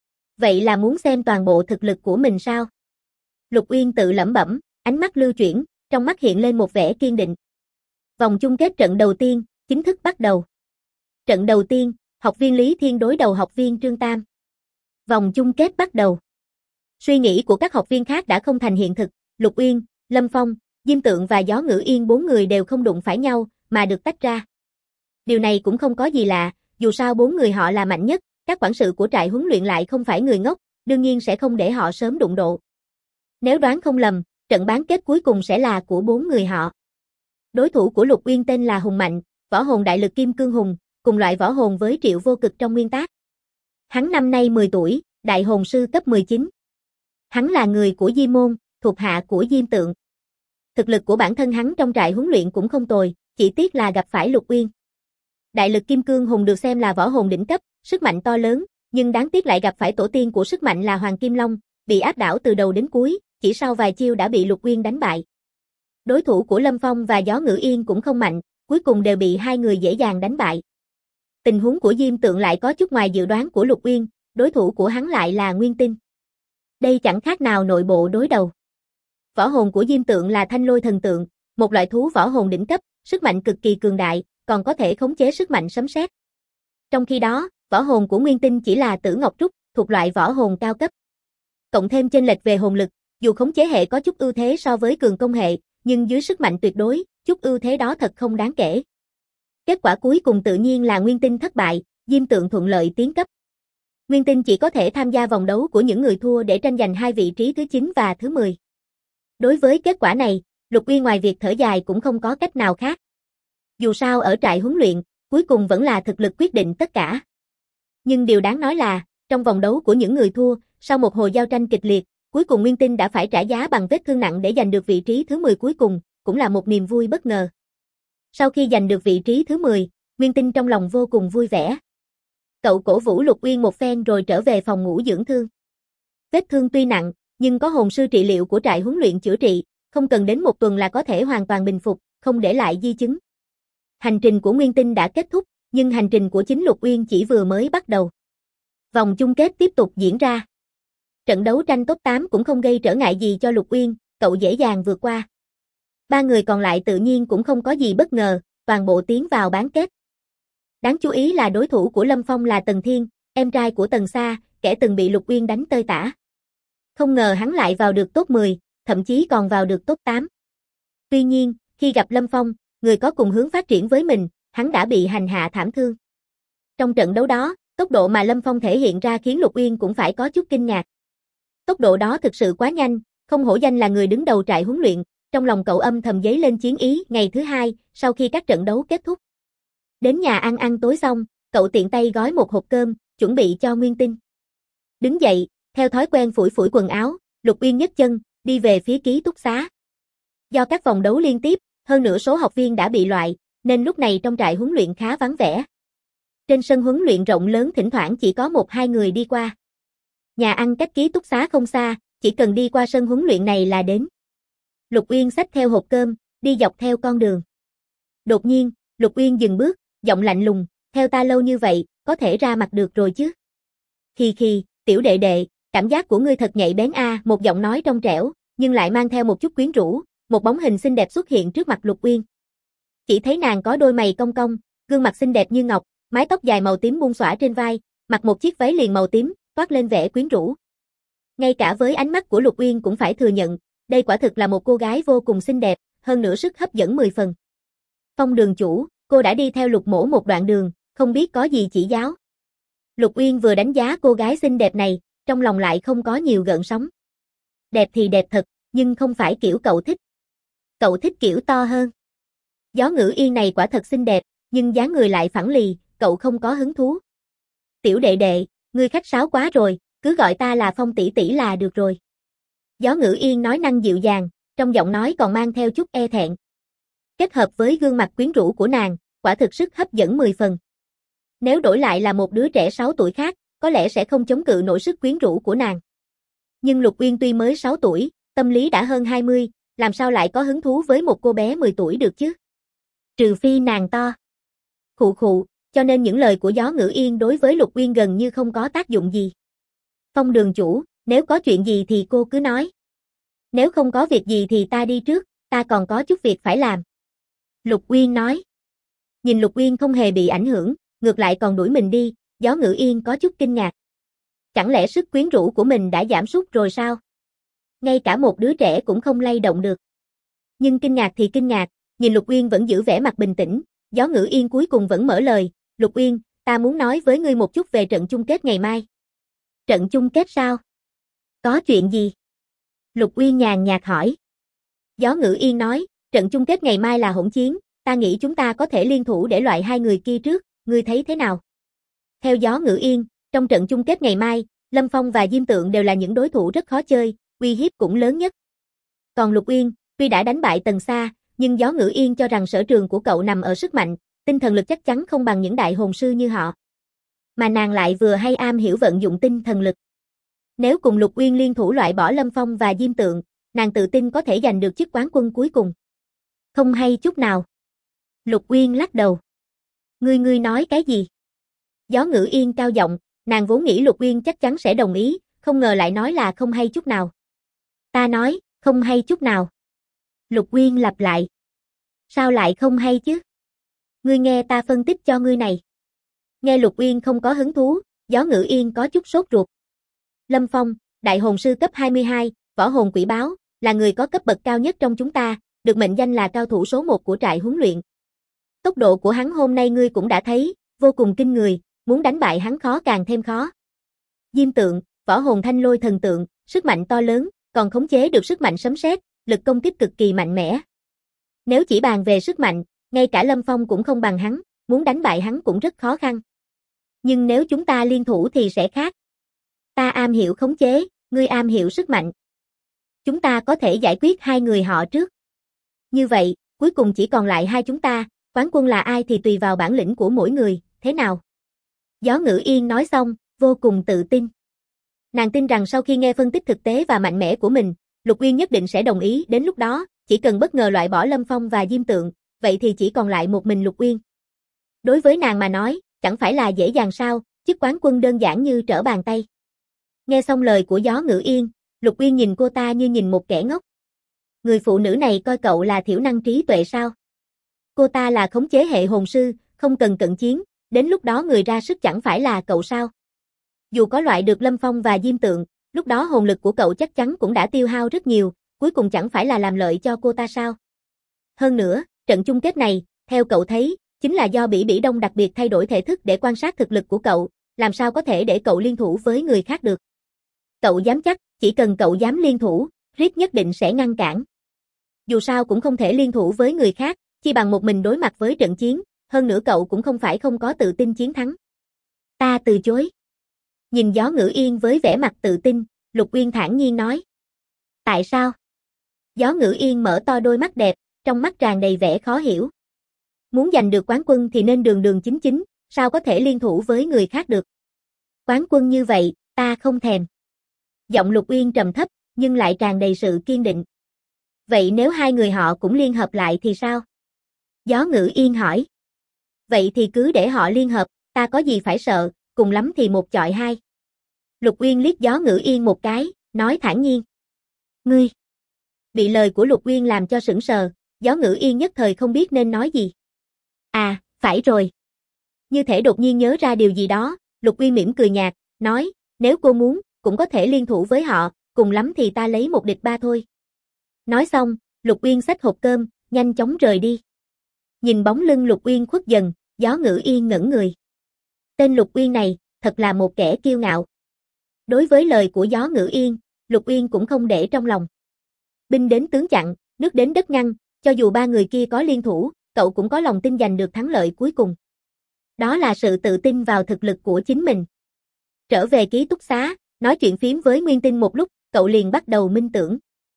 Vậy là muốn xem toàn bộ thực lực của mình sao? Lục Uyên tự lẩm bẩm, ánh mắt lưu chuyển, trong mắt hiện lên một vẻ kiên định. Vòng chung kết trận đầu tiên, chính thức bắt đầu. Trận đầu tiên, học viên Lý Thiên đối đầu học viên Trương Tam. Vòng chung kết bắt đầu. Suy nghĩ của các học viên khác đã không thành hiện thực, Lục Uyên, Lâm Phong, Diêm Tượng và Gió Ngữ Yên 4 người đều không đụng phải nhau, mà được tách ra. Điều này cũng không có gì lạ, dù sao 4 người họ là mạnh nhất, các quản sự của trại huấn luyện lại không phải người ngốc, đương nhiên sẽ không để họ sớm đụng độ. Nếu đoán không lầm, trận bán kết cuối cùng sẽ là của 4 người họ. Đối thủ của Lục Uyên tên là Hùng Mạnh, võ hồn đại lực kim cương hùng, cùng loại võ hồn với Triệu Vô Cực trong nguyên tác. Hắn năm nay 10 tuổi, đại hồn sư cấp 19. Hắn là người của Di Môn, thuộc hạ của Diêm Tượng. Thực lực của bản thân hắn trong trại huấn luyện cũng không tồi, chỉ tiếc là gặp phải Lục Uyên. Đại lực kim cương hùng được xem là võ hồn đỉnh cấp, sức mạnh to lớn, nhưng đáng tiếc lại gặp phải tổ tiên của sức mạnh là Hoàng Kim Long, bị áp đảo từ đầu đến cuối, chỉ sau vài chiêu đã bị Lục Uyên đánh bại. Đối thủ của Lâm Phong và Gió Ngữ Yên cũng không mạnh, cuối cùng đều bị 2 người dễ dàng đánh bại. Tình huống của Diêm Tượng lại có chút ngoài dự đoán của Lục Uyên, đối thủ của hắn lại là Nguyên Tinh. Đây chẳng khác nào nội bộ đối đầu. Võ hồn của Diêm Tượng là Thanh Lôi Thần Tượng, một loại thú võ hồn đỉnh cấp, sức mạnh cực kỳ cường đại, còn có thể khống chế sức mạnh sấm sét. Trong khi đó, võ hồn của Nguyên Tinh chỉ là Tử Ngọc Trúc, thuộc loại võ hồn cao cấp. Cộng thêm chênh lệch về hồn lực, dù khống chế hệ có chút ưu thế so với cường công hệ, nhưng dưới sức mạnh tuyệt đối, chút ưu thế đó thật không đáng kể. Kết quả cuối cùng tự nhiên là Nguyên Tinh thất bại, Diêm Tượng thuận lợi tiến cấp. Nguyên Tinh chỉ có thể tham gia vòng đấu của những người thua để tranh giành 2 vị trí thứ 9 và thứ 10. Đối với kết quả này, Lục Uyên ngoài việc thở dài cũng không có cách nào khác. Dù sao ở trại huấn luyện, cuối cùng vẫn là thực lực quyết định tất cả. Nhưng điều đáng nói là, trong vòng đấu của những người thua, sau một hồi giao tranh kịch liệt, cuối cùng Nguyên Tinh đã phải trả giá bằng vết thương nặng để giành được vị trí thứ 10 cuối cùng, cũng là một niềm vui bất ngờ. Sau khi giành được vị trí thứ 10, Nguyên Tinh trong lòng vô cùng vui vẻ. Cậu cổ vũ Lục Uyên một phen rồi trở về phòng ngủ dưỡng thương. Vết thương tuy nặng, nhưng có hồn sư trị liệu của trại huấn luyện chữa trị, không cần đến một tuần là có thể hoàn toàn bình phục, không để lại di chứng. Hành trình của Nguyên Tinh đã kết thúc, nhưng hành trình của chính Lục Uyên chỉ vừa mới bắt đầu. Vòng chung kết tiếp tục diễn ra. Trận đấu tranh top 8 cũng không gây trở ngại gì cho Lục Uyên, cậu dễ dàng vượt qua. Ba người còn lại tự nhiên cũng không có gì bất ngờ, toàn bộ tiến vào bán kết. Đáng chú ý là đối thủ của Lâm Phong là Tần Thiên, em trai của Tần Sa, kẻ từng bị Lục Uyên đánh tơi tả. Không ngờ hắn lại vào được top 10, thậm chí còn vào được top 8. Tuy nhiên, khi gặp Lâm Phong, người có cùng hướng phát triển với mình, hắn đã bị hành hạ thảm thương. Trong trận đấu đó, tốc độ mà Lâm Phong thể hiện ra khiến Lục Uyên cũng phải có chút kinh ngạc. Tốc độ đó thực sự quá nhanh, không hổ danh là người đứng đầu trại huấn luyện, trong lòng cậu âm thầm dấy lên chiến ý. Ngày thứ hai, sau khi các trận đấu kết thúc. Đến nhà ăn tối xong, cậu tiện tay gói một hộp cơm, chuẩn bị cho Nguyên Tinh. Đứng dậy, theo thói quen phủi phủi quần áo, Lục Uyên nhấc chân, đi về phía ký túc xá. Do các vòng đấu liên tiếp, hơn nửa số học viên đã bị loại, nên lúc này trong trại huấn luyện khá vắng vẻ. Trên sân huấn luyện rộng lớn thỉnh thoảng chỉ có 1-2 người đi qua. Nhà ăn cách ký túc xá không xa, chỉ cần đi qua sân huấn luyện này là đến. Lục Uyên xách theo hộp cơm, đi dọc theo con đường. Đột nhiên, Lục Uyên dừng bước, giọng lạnh lùng, theo ta lâu như vậy, có thể ra mặt được rồi chứ. Khi, tiểu đệ đệ, cảm giác của ngươi thật nhạy bén a. Một giọng nói trong trẻo, nhưng lại mang theo một chút quyến rũ, một bóng hình xinh đẹp xuất hiện trước mặt Lục Uyên. Chỉ thấy nàng có đôi mày cong cong, gương mặt xinh đẹp như ngọc, mái tóc dài màu tím buông xõa trên vai, mặc một chiếc váy liền màu tím, toát lên vẻ quyến rũ. Ngay cả với ánh mắt của Lục Uyên cũng phải thừa nhận, đây quả thực là một cô gái vô cùng xinh đẹp, hơn nữa sức hấp dẫn 10 phần. Phong đường chủ, cô đã đi theo Lục mỗ một đoạn đường, không biết có gì chỉ giáo. Lục Uyên vừa đánh giá cô gái xinh đẹp này, trong lòng lại không có nhiều gợn sóng. Đẹp thì đẹp thật, nhưng không phải kiểu cậu thích. Cậu thích kiểu to hơn. Gió Ngữ Yên này quả thật xinh đẹp, nhưng dáng người lại phẳng lì, cậu không có hứng thú. Tiểu đệ đệ, ngươi khách sáo quá rồi, cứ gọi ta là Phong tỷ tỷ là được rồi. Gió Ngữ Yên nói năng dịu dàng, trong giọng nói còn mang theo chút e thẹn. Kết hợp với gương mặt quyến rũ của nàng, quả thực sức hấp dẫn 10 phần. Nếu đổi lại là một đứa trẻ 6 tuổi khác, có lẽ sẽ không chống cự nổi sức quyến rũ của nàng. Nhưng Lục Uyên tuy mới 6 tuổi, tâm lý đã hơn 20, làm sao lại có hứng thú với một cô bé 10 tuổi được chứ? Trừ phi nàng to. Khụ, cho nên những lời của Gió Ngữ Yên đối với Lục Uyên gần như không có tác dụng gì. Phong đường chủ, nếu có chuyện gì thì cô cứ nói. Nếu không có việc gì thì ta đi trước, ta còn có chút việc phải làm. Lục Uyên nói. Nhìn Lục Uyên không hề bị ảnh hưởng, ngược lại còn đuổi mình đi, Gió Ngữ Yên có chút kinh ngạc. Chẳng lẽ sức quyến rũ của mình đã giảm sút rồi sao? Ngay cả một đứa trẻ cũng không lay động được. Nhưng kinh ngạc thì kinh ngạc, nhìn Lục Uyên vẫn giữ vẻ mặt bình tĩnh, Gió Ngữ Yên cuối cùng vẫn mở lời, Lục Uyên, ta muốn nói với ngươi một chút về trận chung kết ngày mai. Trận chung kết sao? Có chuyện gì? Lục Uyên nhàn nhạt hỏi. Gió Ngữ Yên nói, trận chung kết ngày mai là hỗn chiến, ta nghĩ chúng ta có thể liên thủ để loại hai người kia trước, ngươi thấy thế nào? Theo Gió Ngữ Yên, trong trận chung kết ngày mai, Lâm Phong và Diêm Tượng đều là những đối thủ rất khó chơi, uy hiếp cũng lớn nhất. Còn Lục Uyên, tuy đã đánh bại Tần Sa, nhưng Gió Ngữ Yên cho rằng sở trường của cậu nằm ở sức mạnh, tinh thần lực chắc chắn không bằng những đại hồn sư như họ. Mà nàng lại vừa hay am hiểu vận dụng tinh thần lực. Nếu cùng Lục Uyên liên thủ loại bỏ Lâm Phong và Diêm Tượng, nàng tự tin có thể giành được chức quán quân cuối cùng. Không hay chút nào. Lục Uyên lắc đầu. Ngươi nói cái gì? Gió Ngữ Yên cao giọng, nàng vốn nghĩ Lục Uyên chắc chắn sẽ đồng ý, không ngờ lại nói là không hay chút nào. Ta nói, không hay chút nào. Lục Uyên lặp lại. Sao lại không hay chứ? Ngươi nghe ta phân tích cho ngươi này. Nghe Lục Uyên không có hứng thú, Gió Ngữ Yên có chút sốt ruột. Lâm Phong, đại hồn sư cấp 22, võ hồn quỷ báo, là người có cấp bậc cao nhất trong chúng ta, được mệnh danh là cao thủ số 1 của trại huấn luyện. Tốc độ của hắn hôm nay ngươi cũng đã thấy, vô cùng kinh người, muốn đánh bại hắn khó càng thêm khó. Diêm Tượng, võ hồn thanh lôi thần tượng, sức mạnh to lớn, còn khống chế được sức mạnh sấm sét, lực công kích cực kỳ mạnh mẽ. Nếu chỉ bàn về sức mạnh, ngay cả Lâm Phong cũng không bằng hắn, muốn đánh bại hắn cũng rất khó khăn. Nhưng nếu chúng ta liên thủ thì sẽ khác. Ta am hiểu khống chế, ngươi am hiểu sức mạnh. Chúng ta có thể giải quyết hai người họ trước. Như vậy, cuối cùng chỉ còn lại hai chúng ta, quán quân là ai thì tùy vào bản lĩnh của mỗi người, thế nào? Gió Ngữ Yên nói xong, vô cùng tự tin. Nàng tin rằng sau khi nghe phân tích thực tế và mạnh mẽ của mình, Lục Uyên nhất định sẽ đồng ý, đến lúc đó, chỉ cần bất ngờ loại bỏ Lâm Phong và Diêm Tượng, vậy thì chỉ còn lại một mình Lục Uyên. Đối với nàng mà nói, chẳng phải là dễ dàng sao, chức quán quân đơn giản như trở bàn tay. Nghe xong lời của Gió Ngữ Yên, Lục Uyên nhìn cô ta như nhìn một kẻ ngốc. Người phụ nữ này coi cậu là thiểu năng trí tuệ sao? Cô ta là khống chế hệ hồn sư, không cần cận chiến, đến lúc đó người ra sức chẳng phải là cậu sao? Dù có loại được Lâm Phong và Diêm Tượng, lúc đó hồn lực của cậu chắc chắn cũng đã tiêu hao rất nhiều, cuối cùng chẳng phải là làm lợi cho cô ta sao? Hơn nữa, trận chung kết này, theo cậu thấy, chính là do Bỉ Bỉ Đông đặc biệt thay đổi thể thức để quan sát thực lực của cậu, làm sao có thể để cậu liên thủ với người khác được? Cậu dám chắc, chỉ cần cậu dám liên thủ, Riết nhất định sẽ ngăn cản. Dù sao cũng không thể liên thủ với người khác, chi bằng một mình đối mặt với trận chiến, hơn nữa cậu cũng không phải không có tự tin chiến thắng. Ta từ chối. Nhìn Gió Ngữ Yên với vẻ mặt tự tin, Lục Uyên thản nhiên nói. Tại sao? Gió Ngữ Yên mở to đôi mắt đẹp, trong mắt tràn đầy vẻ khó hiểu. Muốn giành được quán quân thì nên đường đường chính chính, sao có thể liên thủ với người khác được? Quán quân như vậy, ta không thèm. Giọng Lục Uyên trầm thấp, nhưng lại tràn đầy sự kiên định. Vậy nếu hai người họ cũng liên hợp lại thì sao? Gió Ngữ Yên hỏi. Vậy thì cứ để họ liên hợp, ta có gì phải sợ, cùng lắm thì một chọi hai. Lục Uyên liếc Gió Ngữ Yên một cái, nói thản nhiên. Ngươi! Bị lời của Lục Uyên làm cho sững sờ, Gió Ngữ Yên nhất thời không biết nên nói gì. À, phải rồi. Như thể đột nhiên nhớ ra điều gì đó, Lục Uyên mỉm cười nhạt, nói, nếu cô muốn, cũng có thể liên thủ với họ, cùng lắm thì ta lấy một địch ba thôi. Nói xong, Lục Uyên xách hộp cơm, nhanh chóng rời đi. Nhìn bóng lưng Lục Uyên khuất dần, Gió Ngữ Yên ngẩn người. Tên Lục Uyên này, thật là một kẻ kiêu ngạo. Đối với lời của Gió Ngữ Yên, Lục Uyên cũng không để trong lòng. Binh đến tướng chặn, nước đến đất ngăn, cho dù ba người kia có liên thủ, cậu cũng có lòng tin giành được thắng lợi cuối cùng. Đó là sự tự tin vào thực lực của chính mình. Trở về ký túc xá, nói chuyện phím với Nguyên Tinh một lúc, cậu liền bắt đầu minh tưởng.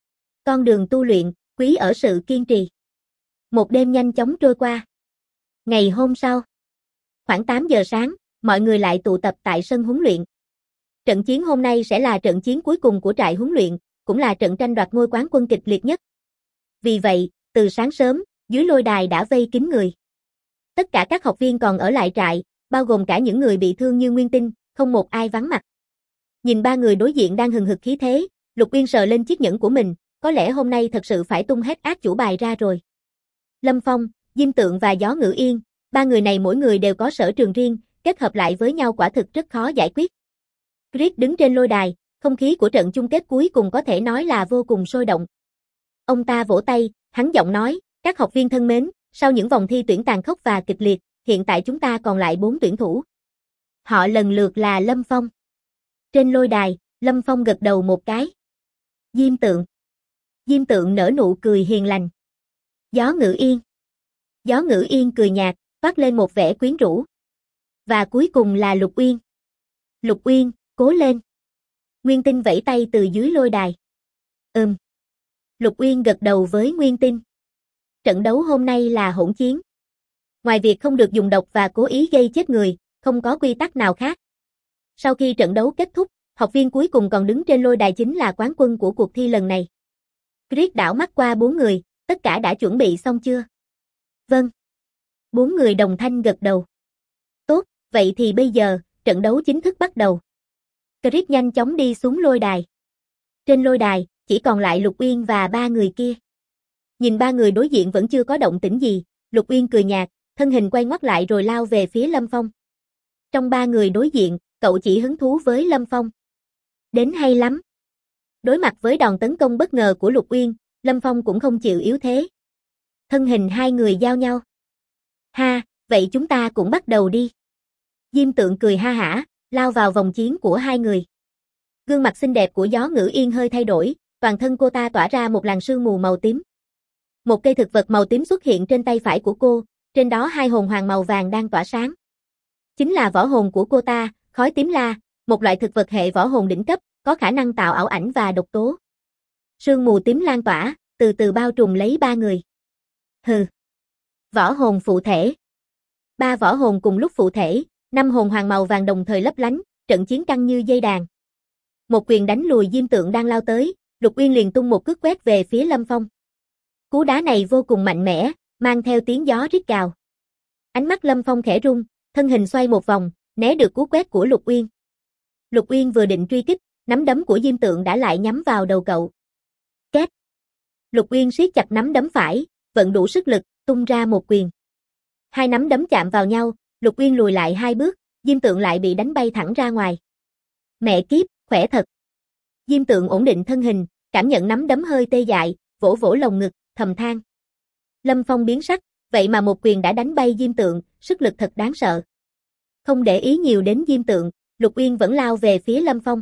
Con đường tu luyện, quý ở sự kiên trì. Một đêm nhanh chóng trôi qua. Ngày hôm sau, khoảng 8 giờ sáng, mọi người lại tụ tập tại sân huấn luyện. Trận chiến hôm nay sẽ là trận chiến cuối cùng của trại huấn luyện, cũng là trận tranh đoạt ngôi quán quân kịch liệt nhất. Vì vậy, từ sáng sớm, dưới lôi đài đã vây kín người. Tất cả các học viên còn ở lại trại, bao gồm cả những người bị thương như Nguyên Tinh, không một ai vắng mặt. Nhìn ba người đối diện đang hừng hực khí thế, Lục Uyên sờ lên chiếc nhẫn của mình, có lẽ hôm nay thật sự phải tung hết át chủ bài ra rồi. Lâm Phong, Diêm Tượng và Gió Ngữ Yên, ba người này mỗi người đều có sở trường riêng, kết hợp lại với nhau quả thực rất khó giải quyết. Riết đứng trên lôi đài, không khí của trận chung kết cuối cùng có thể nói là vô cùng sôi động. Ông ta vỗ tay, hắn giọng nói, các học viên thân mến, sau những vòng thi tuyển tàn khốc và kịch liệt, hiện tại chúng ta còn lại 4 tuyển thủ. Họ lần lượt là Lâm Phong. Trên lôi đài, Lâm Phong gật đầu một cái. Diêm Tượng. Diêm Tượng nở nụ cười hiền lành. Gió Ngữ Yên. Gió Ngữ Yên cười nhạt, toát lên một vẻ quyến rũ. Và cuối cùng là Lục Uyên. Lục Uyên, cố lên. Nguyên Tinh vẫy tay từ dưới lôi đài. Lục Uyên gật đầu với Nguyên Tinh. Trận đấu hôm nay là hỗn chiến. Ngoài việc không được dùng độc và cố ý gây chết người, không có quy tắc nào khác. Sau khi trận đấu kết thúc, học viên cuối cùng còn đứng trên lôi đài chính là quán quân của cuộc thi lần này. Riết đảo mắt qua 4 người, tất cả đã chuẩn bị xong chưa? Vâng. 4 người đồng thanh gật đầu. Tốt, vậy thì bây giờ, trận đấu chính thức bắt đầu. Riết nhanh chóng đi xuống lôi đài. Trên lôi đài, chỉ còn lại Lục Uyên và ba người kia. Nhìn ba người đối diện vẫn chưa có động tĩnh gì, Lục Uyên cười nhạt, thân hình quay ngoắt lại rồi lao về phía Lâm Phong. Trong ba người đối diện, cậu chỉ hứng thú với Lâm Phong. Đến hay lắm. Đối mặt với đòn tấn công bất ngờ của Lục Uyên, Lâm Phong cũng không chịu yếu thế. Thân hình hai người giao nhau. Ha, vậy chúng ta cũng bắt đầu đi. Diêm Tượng cười ha hả, lao vào vòng chiến của hai người. Gương mặt xinh đẹp của Gió Ngữ Yên hơi thay đổi, toàn thân cô ta tỏa ra một làn sương mù màu tím. Một cây thực vật màu tím xuất hiện trên tay phải của cô, trên đó hai hồn hoàng màu vàng đang tỏa sáng. Chính là võ hồn của cô ta, khói tím la, một loại thực vật hệ võ hồn đỉnh cấp, có khả năng tạo ảo ảnh và độc tố. Sương mù tím lan tỏa, từ từ bao trùm lấy ba người. Hừ. Võ hồn phụ thể. 3 võ hồn cùng lúc phụ thể, 5 hồn hoàng màu vàng đồng thời lấp lánh, trận chiến căng như dây đàn. Một quyền đánh lùi Diêm Tượng đang lao tới, Lục Uyên liền tung một cước quét về phía Lâm Phong. Cú đá này vô cùng mạnh mẽ, mang theo tiếng gió rít gào. Ánh mắt Lâm Phong khẽ rung, thân hình xoay một vòng, né được cú quét của Lục Uyên. Lục Uyên vừa định truy kích, nắm đấm của Diêm Tượng đã lại nhắm vào đầu cậu. Két. Lục Uyên siết chặt nắm đấm phải, vận đủ sức lực, tung ra một quyền. Hai nắm đấm chạm vào nhau, Lục Uyên lùi lại 2 bước, Diêm Tượng lại bị đánh bay thẳng ra ngoài. Mẹ kiếp, khỏe thật. Diêm Tượng ổn định thân hình, cảm nhận nắm đấm hơi tê dại, vỗ vỗ lồng ngực, thầm than. Lâm Phong biến sắc, vậy mà một quyền đã đánh bay Diêm Tượng, sức lực thật đáng sợ. Không để ý nhiều đến Diêm Tượng, Lục Uyên vẫn lao về phía Lâm Phong.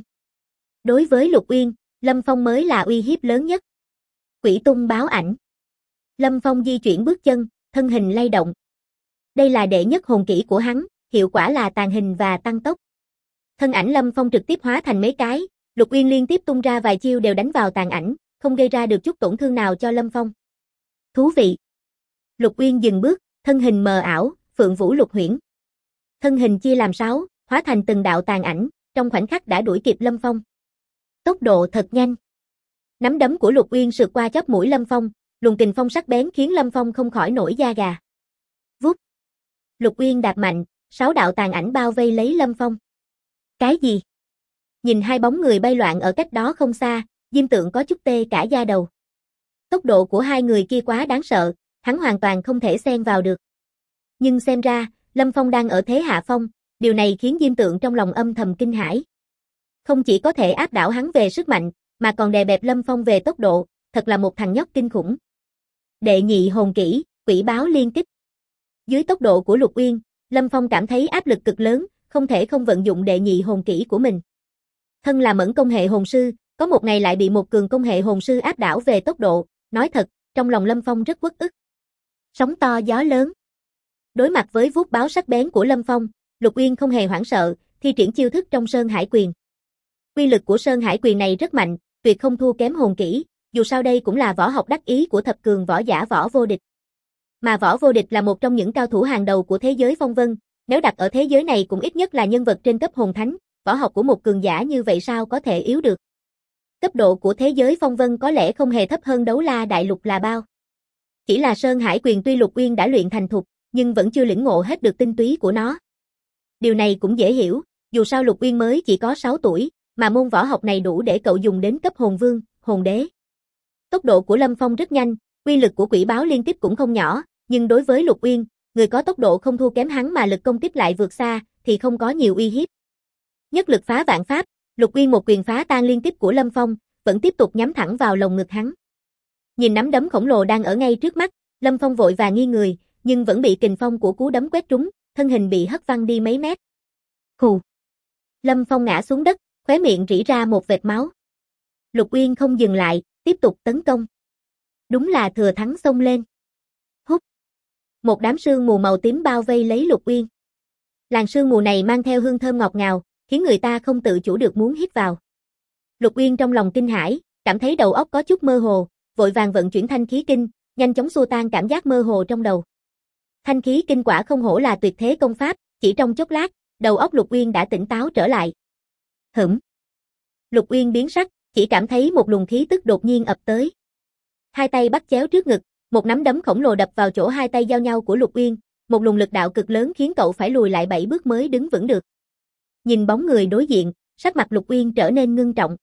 Đối với Lục Uyên, Lâm Phong mới là uy hiếp lớn nhất. Quỷ tung báo ảnh. Lâm Phong di chuyển bước chân, thân hình lay động. Đây là đệ nhất hồn kỹ của hắn, hiệu quả là tàn hình và tăng tốc. Thân ảnh Lâm Phong trực tiếp hóa thành mấy cái, Lục Uyên liên tiếp tung ra vài chiêu đều đánh vào tàn ảnh, không gây ra được chút tổn thương nào cho Lâm Phong. Thú vị. Lục Uyên dừng bước, thân hình mờ ảo, Phượng Vũ Lục Huyễn. Thân hình chia làm 6, hóa thành từng đạo tàn ảnh, trong khoảnh khắc đã đuổi kịp Lâm Phong. Tốc độ thật nhanh. Nắm đấm của Lục Uyên sượt qua chóp mũi Lâm Phong, luồng kình phong sắc bén khiến Lâm Phong không khỏi nổi da gà. Vút. Lục Uyên đạp mạnh, 6 đạo tàn ảnh bao vây lấy Lâm Phong. Cái gì? Nhìn hai bóng người bay loạn ở cách đó không xa, Diêm Tượng có chút tê cả da đầu. Tốc độ của hai người kia quá đáng sợ, hắn hoàn toàn không thể xen vào được. Nhưng xem ra, Lâm Phong đang ở thế hạ phong, điều này khiến Diêm Tượng trong lòng âm thầm kinh hãi. Không chỉ có thể áp đảo hắn về sức mạnh, mà còn đè bẹp Lâm Phong về tốc độ, thật là một thằng nhóc kinh khủng. Đệ nhị hồn kỹ, Quỷ Báo Liên Kích. Dưới tốc độ của Lục Uyên, Lâm Phong cảm thấy áp lực cực lớn, không thể không vận dụng đệ nhị hồn kỹ của mình. Thân là mẫn công hệ hồn sư, có một ngày lại bị một cường công hệ hồn sư áp đảo về tốc độ, nói thật, trong lòng Lâm Phong rất uất ức. Sóng to gió lớn. Đối mặt với vuốt báo sắc bén của Lâm Phong, Lục Uyên không hề hoảng sợ, thi triển chiêu thức trong Sơn Hải Quyền. Uy lực của Sơn Hải Quyền này rất mạnh, tuyệt không thua kém hồn kỹ, dù sao đây cũng là võ học đắc ý của thập cường võ giả Võ Vô Địch. Mà Võ Vô Địch là một trong những cao thủ hàng đầu của thế giới phong vân, nếu đặt ở thế giới này cũng ít nhất là nhân vật trên cấp hồn thánh, võ học của một cường giả như vậy sao có thể yếu được. Cấp độ của thế giới phong vân có lẽ không hề thấp hơn Đấu La Đại Lục là bao. Chỉ là Sơn Hải Quyền tuy Lục Uyên đã luyện thành thục, nhưng vẫn chưa lĩnh ngộ hết được tinh túy của nó. Điều này cũng dễ hiểu, dù sao Lục Uyên mới chỉ có 6 tuổi, mà môn võ học này đủ để cậu dùng đến cấp hồn vương, hồn đế. Tốc độ của Lâm Phong rất nhanh, uy lực của Quỷ Báo Liên Kích cũng không nhỏ, nhưng đối với Lục Uyên, người có tốc độ không thua kém hắn mà lực công kích lại vượt xa, thì không có nhiều uy hiếp. Nhất lực phá vạn pháp, Lục Uyên một quyền phá tan liên kích của Lâm Phong, vẫn tiếp tục nhắm thẳng vào lồng ngực hắn. Nhìn nắm đấm khổng lồ đang ở ngay trước mắt, Lâm Phong vội vàng nghiêng người, nhưng vẫn bị kình phong của cú đấm quét trúng, thân hình bị hất văng đi mấy mét. Hù. Lâm Phong ngã xuống đất, khóe miệng rỉ ra một vệt máu. Lục Uyên không dừng lại, tiếp tục tấn công. Đúng là thừa thắng xông lên. Hút. Một đám sương mù màu tím bao vây lấy Lục Uyên. Làn sương mù này mang theo hương thơm ngọt ngào, khiến người ta không tự chủ được muốn hít vào. Lục Uyên trong lòng kinh hãi, cảm thấy đầu óc có chút mơ hồ, vội vàng vận chuyển thanh khí kinh, nhanh chóng xua tan cảm giác mơ hồ trong đầu. Thanh khí kinh quả không hổ là tuyệt thế công pháp, chỉ trong chốc lát, đầu óc Lục Uyên đã tỉnh táo trở lại. Hửm. Lục Uyên biến sắc, chỉ cảm thấy một luồng khí tức đột nhiên ập tới. Hai tay bắt chéo trước ngực, một nắm đấm khổng lồ đập vào chỗ hai tay giao nhau của Lục Uyên, một luồng lực đạo cực lớn khiến cậu phải lùi lại 7 bước mới đứng vững được. Nhìn bóng người đối diện, sắc mặt Lục Uyên trở nên ngưng trọng.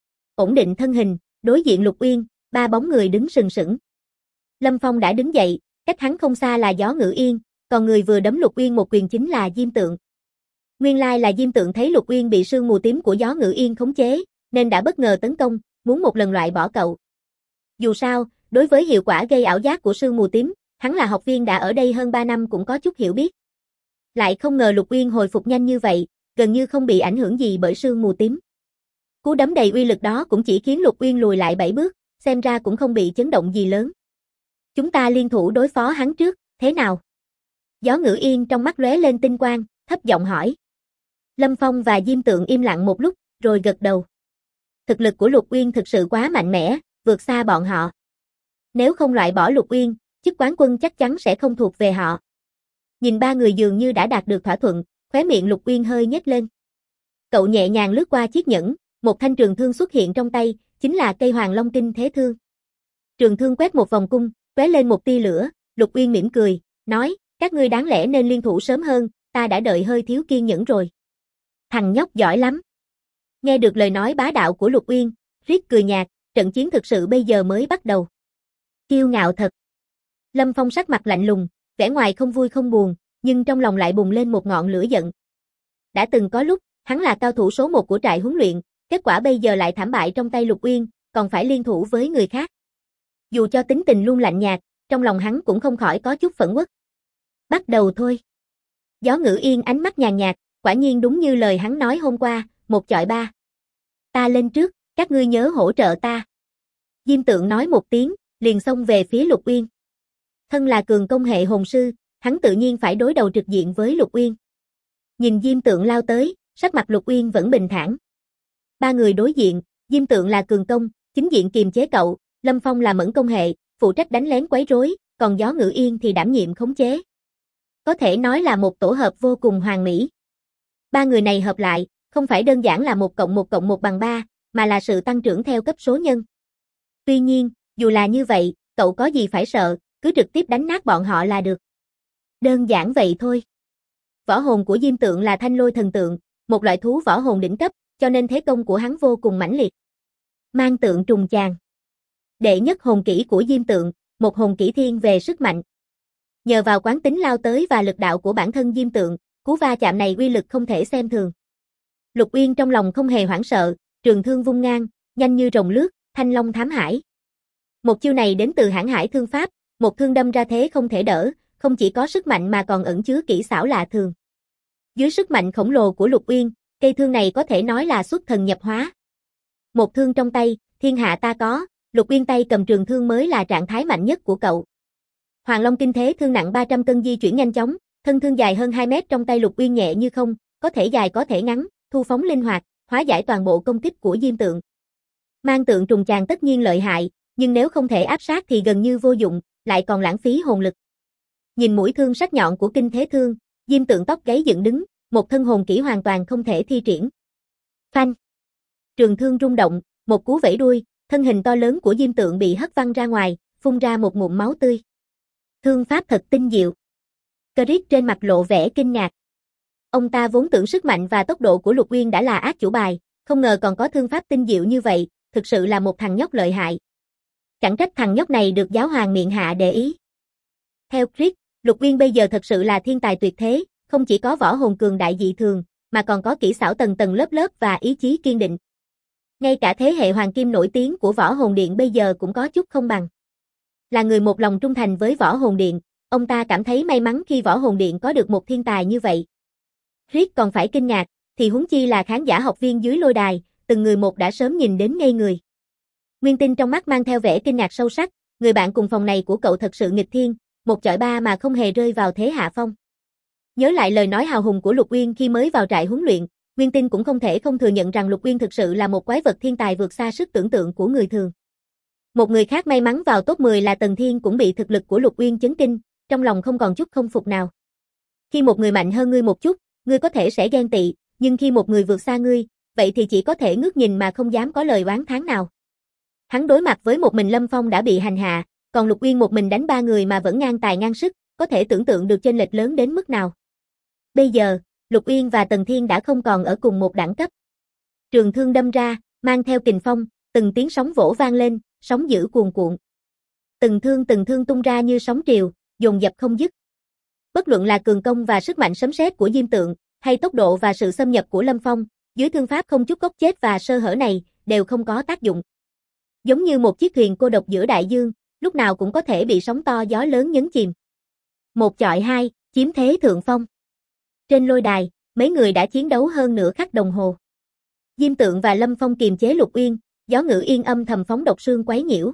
Ổn định thân hình, đối diện Lục Uyên, 3 bóng người đứng sừng sững. Lâm Phong đã đứng dậy, cách hắn không xa là Gió Ngự Yên, còn người vừa đấm Lục Uyên một quyền chính là Diêm Tượng. Nguyên lai là Diêm Tượng thấy Lục Uyên bị sương mù tím của Gió Ngự Yên khống chế, nên đã bất ngờ tấn công, muốn một lần loại bỏ cậu. Dù sao, đối với hiệu quả gây ảo giác của sương mù tím, hắn là học viên đã ở đây hơn 3 năm cũng có chút hiểu biết. Lại không ngờ Lục Uyên hồi phục nhanh như vậy, gần như không bị ảnh hưởng gì bởi sương mù tím. Cú đấm đầy uy lực đó cũng chỉ khiến Lục Uyên lùi lại 7 bước, xem ra cũng không bị chấn động gì lớn. Chúng ta liên thủ đối phó hắn trước, thế nào? Gió Ngự Yên trong mắt lóe lên tinh quang, thấp giọng hỏi. Lâm Phong và Diêm Tượng im lặng một lúc, rồi gật đầu. Thực lực của Lục Uyên thực sự quá mạnh mẽ, vượt xa bọn họ. Nếu không loại bỏ Lục Uyên, chức quán quân chắc chắn sẽ không thuộc về họ. Nhìn ba người dường như đã đạt được thỏa thuận, khóe miệng Lục Uyên hơi nhếch lên. Cậu nhẹ nhàng lướt qua chiếc nhẫn, một thanh trường thương xuất hiện trong tay, chính là cây Hoàng Long Kinh Thế Thương. Trường thương quét một vòng cung, tóe lên một tia lửa, Lục Uyên mỉm cười, nói, các ngươi đáng lẽ nên liên thủ sớm hơn, ta đã đợi hơi thiếu kiên nhẫn rồi. Thằng nhóc giỏi lắm. Nghe được lời nói bá đạo của Lục Uyên, Riết cười nhạt, trận chiến thực sự bây giờ mới bắt đầu. Kiêu ngạo thật. Lâm Phong sắc mặt lạnh lùng, vẻ ngoài không vui không buồn, nhưng trong lòng lại bùng lên một ngọn lửa giận. Đã từng có lúc, hắn là cao thủ số 1 của trại huấn luyện, kết quả bây giờ lại thảm bại trong tay Lục Uyên, còn phải liên thủ với người khác. Dù cho tính tình luôn lạnh nhạt, trong lòng hắn cũng không khỏi có chút phẫn uất. Bắt đầu thôi. Gió Ngữ Yên ánh mắt nhàn nhạt, quả nhiên đúng như lời hắn nói hôm qua, 1 chọi 3. Ta lên trước, các ngươi nhớ hỗ trợ ta. Diêm Tượng nói một tiếng, liền xông về phía Lục Uyên. Thân là cường công hệ hồn sư, hắn tự nhiên phải đối đầu trực diện với Lục Uyên. Nhìn Diêm Tượng lao tới, sắc mặt Lục Uyên vẫn bình thản. Ba người đối diện, Diêm Tượng là cường công, chính diện kiềm chế cậu, Lâm Phong là mẫn công hệ, phụ trách đánh lén quấy rối, còn Gió Ngữ Yên thì đảm nhiệm khống chế. Có thể nói là một tổ hợp vô cùng hoàn mỹ. Ba người này hợp lại, không phải đơn giản là 1+1+1 bằng 3, mà là sự tăng trưởng theo cấp số nhân. Tuy nhiên, dù là như vậy, cậu có gì phải sợ, cứ trực tiếp đánh nát bọn họ là được. Đơn giản vậy thôi. Võ hồn của Diêm Tượng là Thanh Lôi Thần Tượng, một loại thú võ hồn đỉnh cấp, cho nên thế công của hắn vô cùng mãnh liệt. Mang tượng trùng chàng. Đệ nhất hồn kỹ của Diêm Tượng, một hồn kỹ thiên về sức mạnh. Nhờ vào quán tính lao tới và lực đạo của bản thân Diêm Tượng, cú va chạm này uy lực không thể xem thường. Lục Uyên trong lòng không hề hoảng sợ, trường thương vung ngang, nhanh như rồng lướt, thanh long thám hải. Một chiêu này đến từ Hãn Hải thương pháp, một thương đâm ra thế không thể đỡ, không chỉ có sức mạnh mà còn ẩn chứa kỹ xảo lạ thường. Dưới sức mạnh khổng lồ của Lục Uyên, cây thương này có thể nói là xuất thần nhập hóa. Một thương trong tay, thiên hạ ta có, Lục Uyên tay cầm trường thương mới là trạng thái mạnh nhất của cậu. Hoàng Long Kinh Thế Thương nặng 300 cân di chuyển nhanh chóng, thân thương dài hơn 2 mét trong tay Lục Uyên nhẹ như không, có thể dài có thể ngắn, thu phóng linh hoạt, hóa giải toàn bộ công kích của Diêm Tượng. Mang tượng trùng chàng tất nhiên lợi hại, nhưng nếu không thể áp sát thì gần như vô dụng, lại còn lãng phí hồn lực. Nhìn mũi thương sắc nhọn của Kinh Thế Thương, Diêm Tượng tóc gáy dựng đứng, một thân hồn kỹ hoàn toàn không thể thi triển. Phanh! Trường thương rung động, một cú vẫy đuôi, thân hình to lớn của Diêm Tượng bị hất văng ra ngoài, phun ra một ngụm máu tươi. Thương pháp thật tinh diệu. Crick trên mặt lộ vẻ kinh ngạc. Ông ta vốn tưởng sức mạnh và tốc độ của Lục Uyên đã là át chủ bài, không ngờ còn có thương pháp tinh diệu như vậy, thực sự là một thằng nhóc lợi hại. Chẳng trách thằng nhóc này được giáo hoàng miện hạ để ý. Theo Crick, Lục Uyên bây giờ thật sự là thiên tài tuyệt thế, không chỉ có võ hồn cường đại dị thường, mà còn có kỹ xảo tầng tầng lớp lớp và ý chí kiên định. Ngay cả thế hệ hoàng kim nổi tiếng của Võ Hồn Điện bây giờ cũng có chút không bằng. Là người một lòng trung thành với Võ Hồn Điện, ông ta cảm thấy may mắn khi Võ Hồn Điện có được một thiên tài như vậy. Riết còn phải kinh ngạc, thì huống chi là khán giả học viên dưới lôi đài, từng người một đã sớm nhìn đến ngây người. Nguyên Tinh trong mắt mang theo vẻ kinh ngạc sâu sắc, người bạn cùng phòng này của cậu thật sự nghịch thiên, 1 chọi 3 mà không hề rơi vào thế hạ phong. Nhớ lại lời nói hào hùng của Lục Uyên khi mới vào trại huấn luyện, Nguyên Tinh cũng không thể không thừa nhận rằng Lục Uyên thực sự là một quái vật thiên tài vượt xa sức tưởng tượng của người thường. Một người khác may mắn vào top 10 là Tần Thiên cũng bị thực lực của Lục Uyên chấn kinh, trong lòng không còn chút không phục nào. Khi một người mạnh hơn ngươi một chút, ngươi có thể sẽ ghen tị, nhưng khi một người vượt xa ngươi, vậy thì chỉ có thể ngước nhìn mà không dám có lời oán thán nào. Hắn đối mặt với một mình Lâm Phong đã bị hành hạ, còn Lục Uyên một mình đánh 3 người mà vẫn ngang tài ngang sức, có thể tưởng tượng được chênh lệch lớn đến mức nào. Bây giờ, Lục Uyên và Tần Thiên đã không còn ở cùng một đẳng cấp. Trường thương đâm ra, mang theo kình phong, từng tiếng sóng vỗ vang lên, sóng dữ cuồn cuộn. Từng thương tung ra như sóng triều, dồn dập không dứt. Bất luận là cường công và sức mạnh sấm sét của Diêm Tượng, hay tốc độ và sự xâm nhập của Lâm Phong, dưới thương pháp không chút góc chết và sơ hở này, đều không có tác dụng. Giống như một chiếc thuyền cô độc giữa đại dương, lúc nào cũng có thể bị sóng to gió lớn nhấn chìm. 1 chọi 2, chiếm thế thượng phong. Trên lôi đài, mấy người đã chiến đấu hơn nửa khắc đồng hồ. Diêm Tượng và Lâm Phong kiềm chế Lục Uyên, Gió Ngữ Yên âm thầm phóng độc sương quấy nhiễu.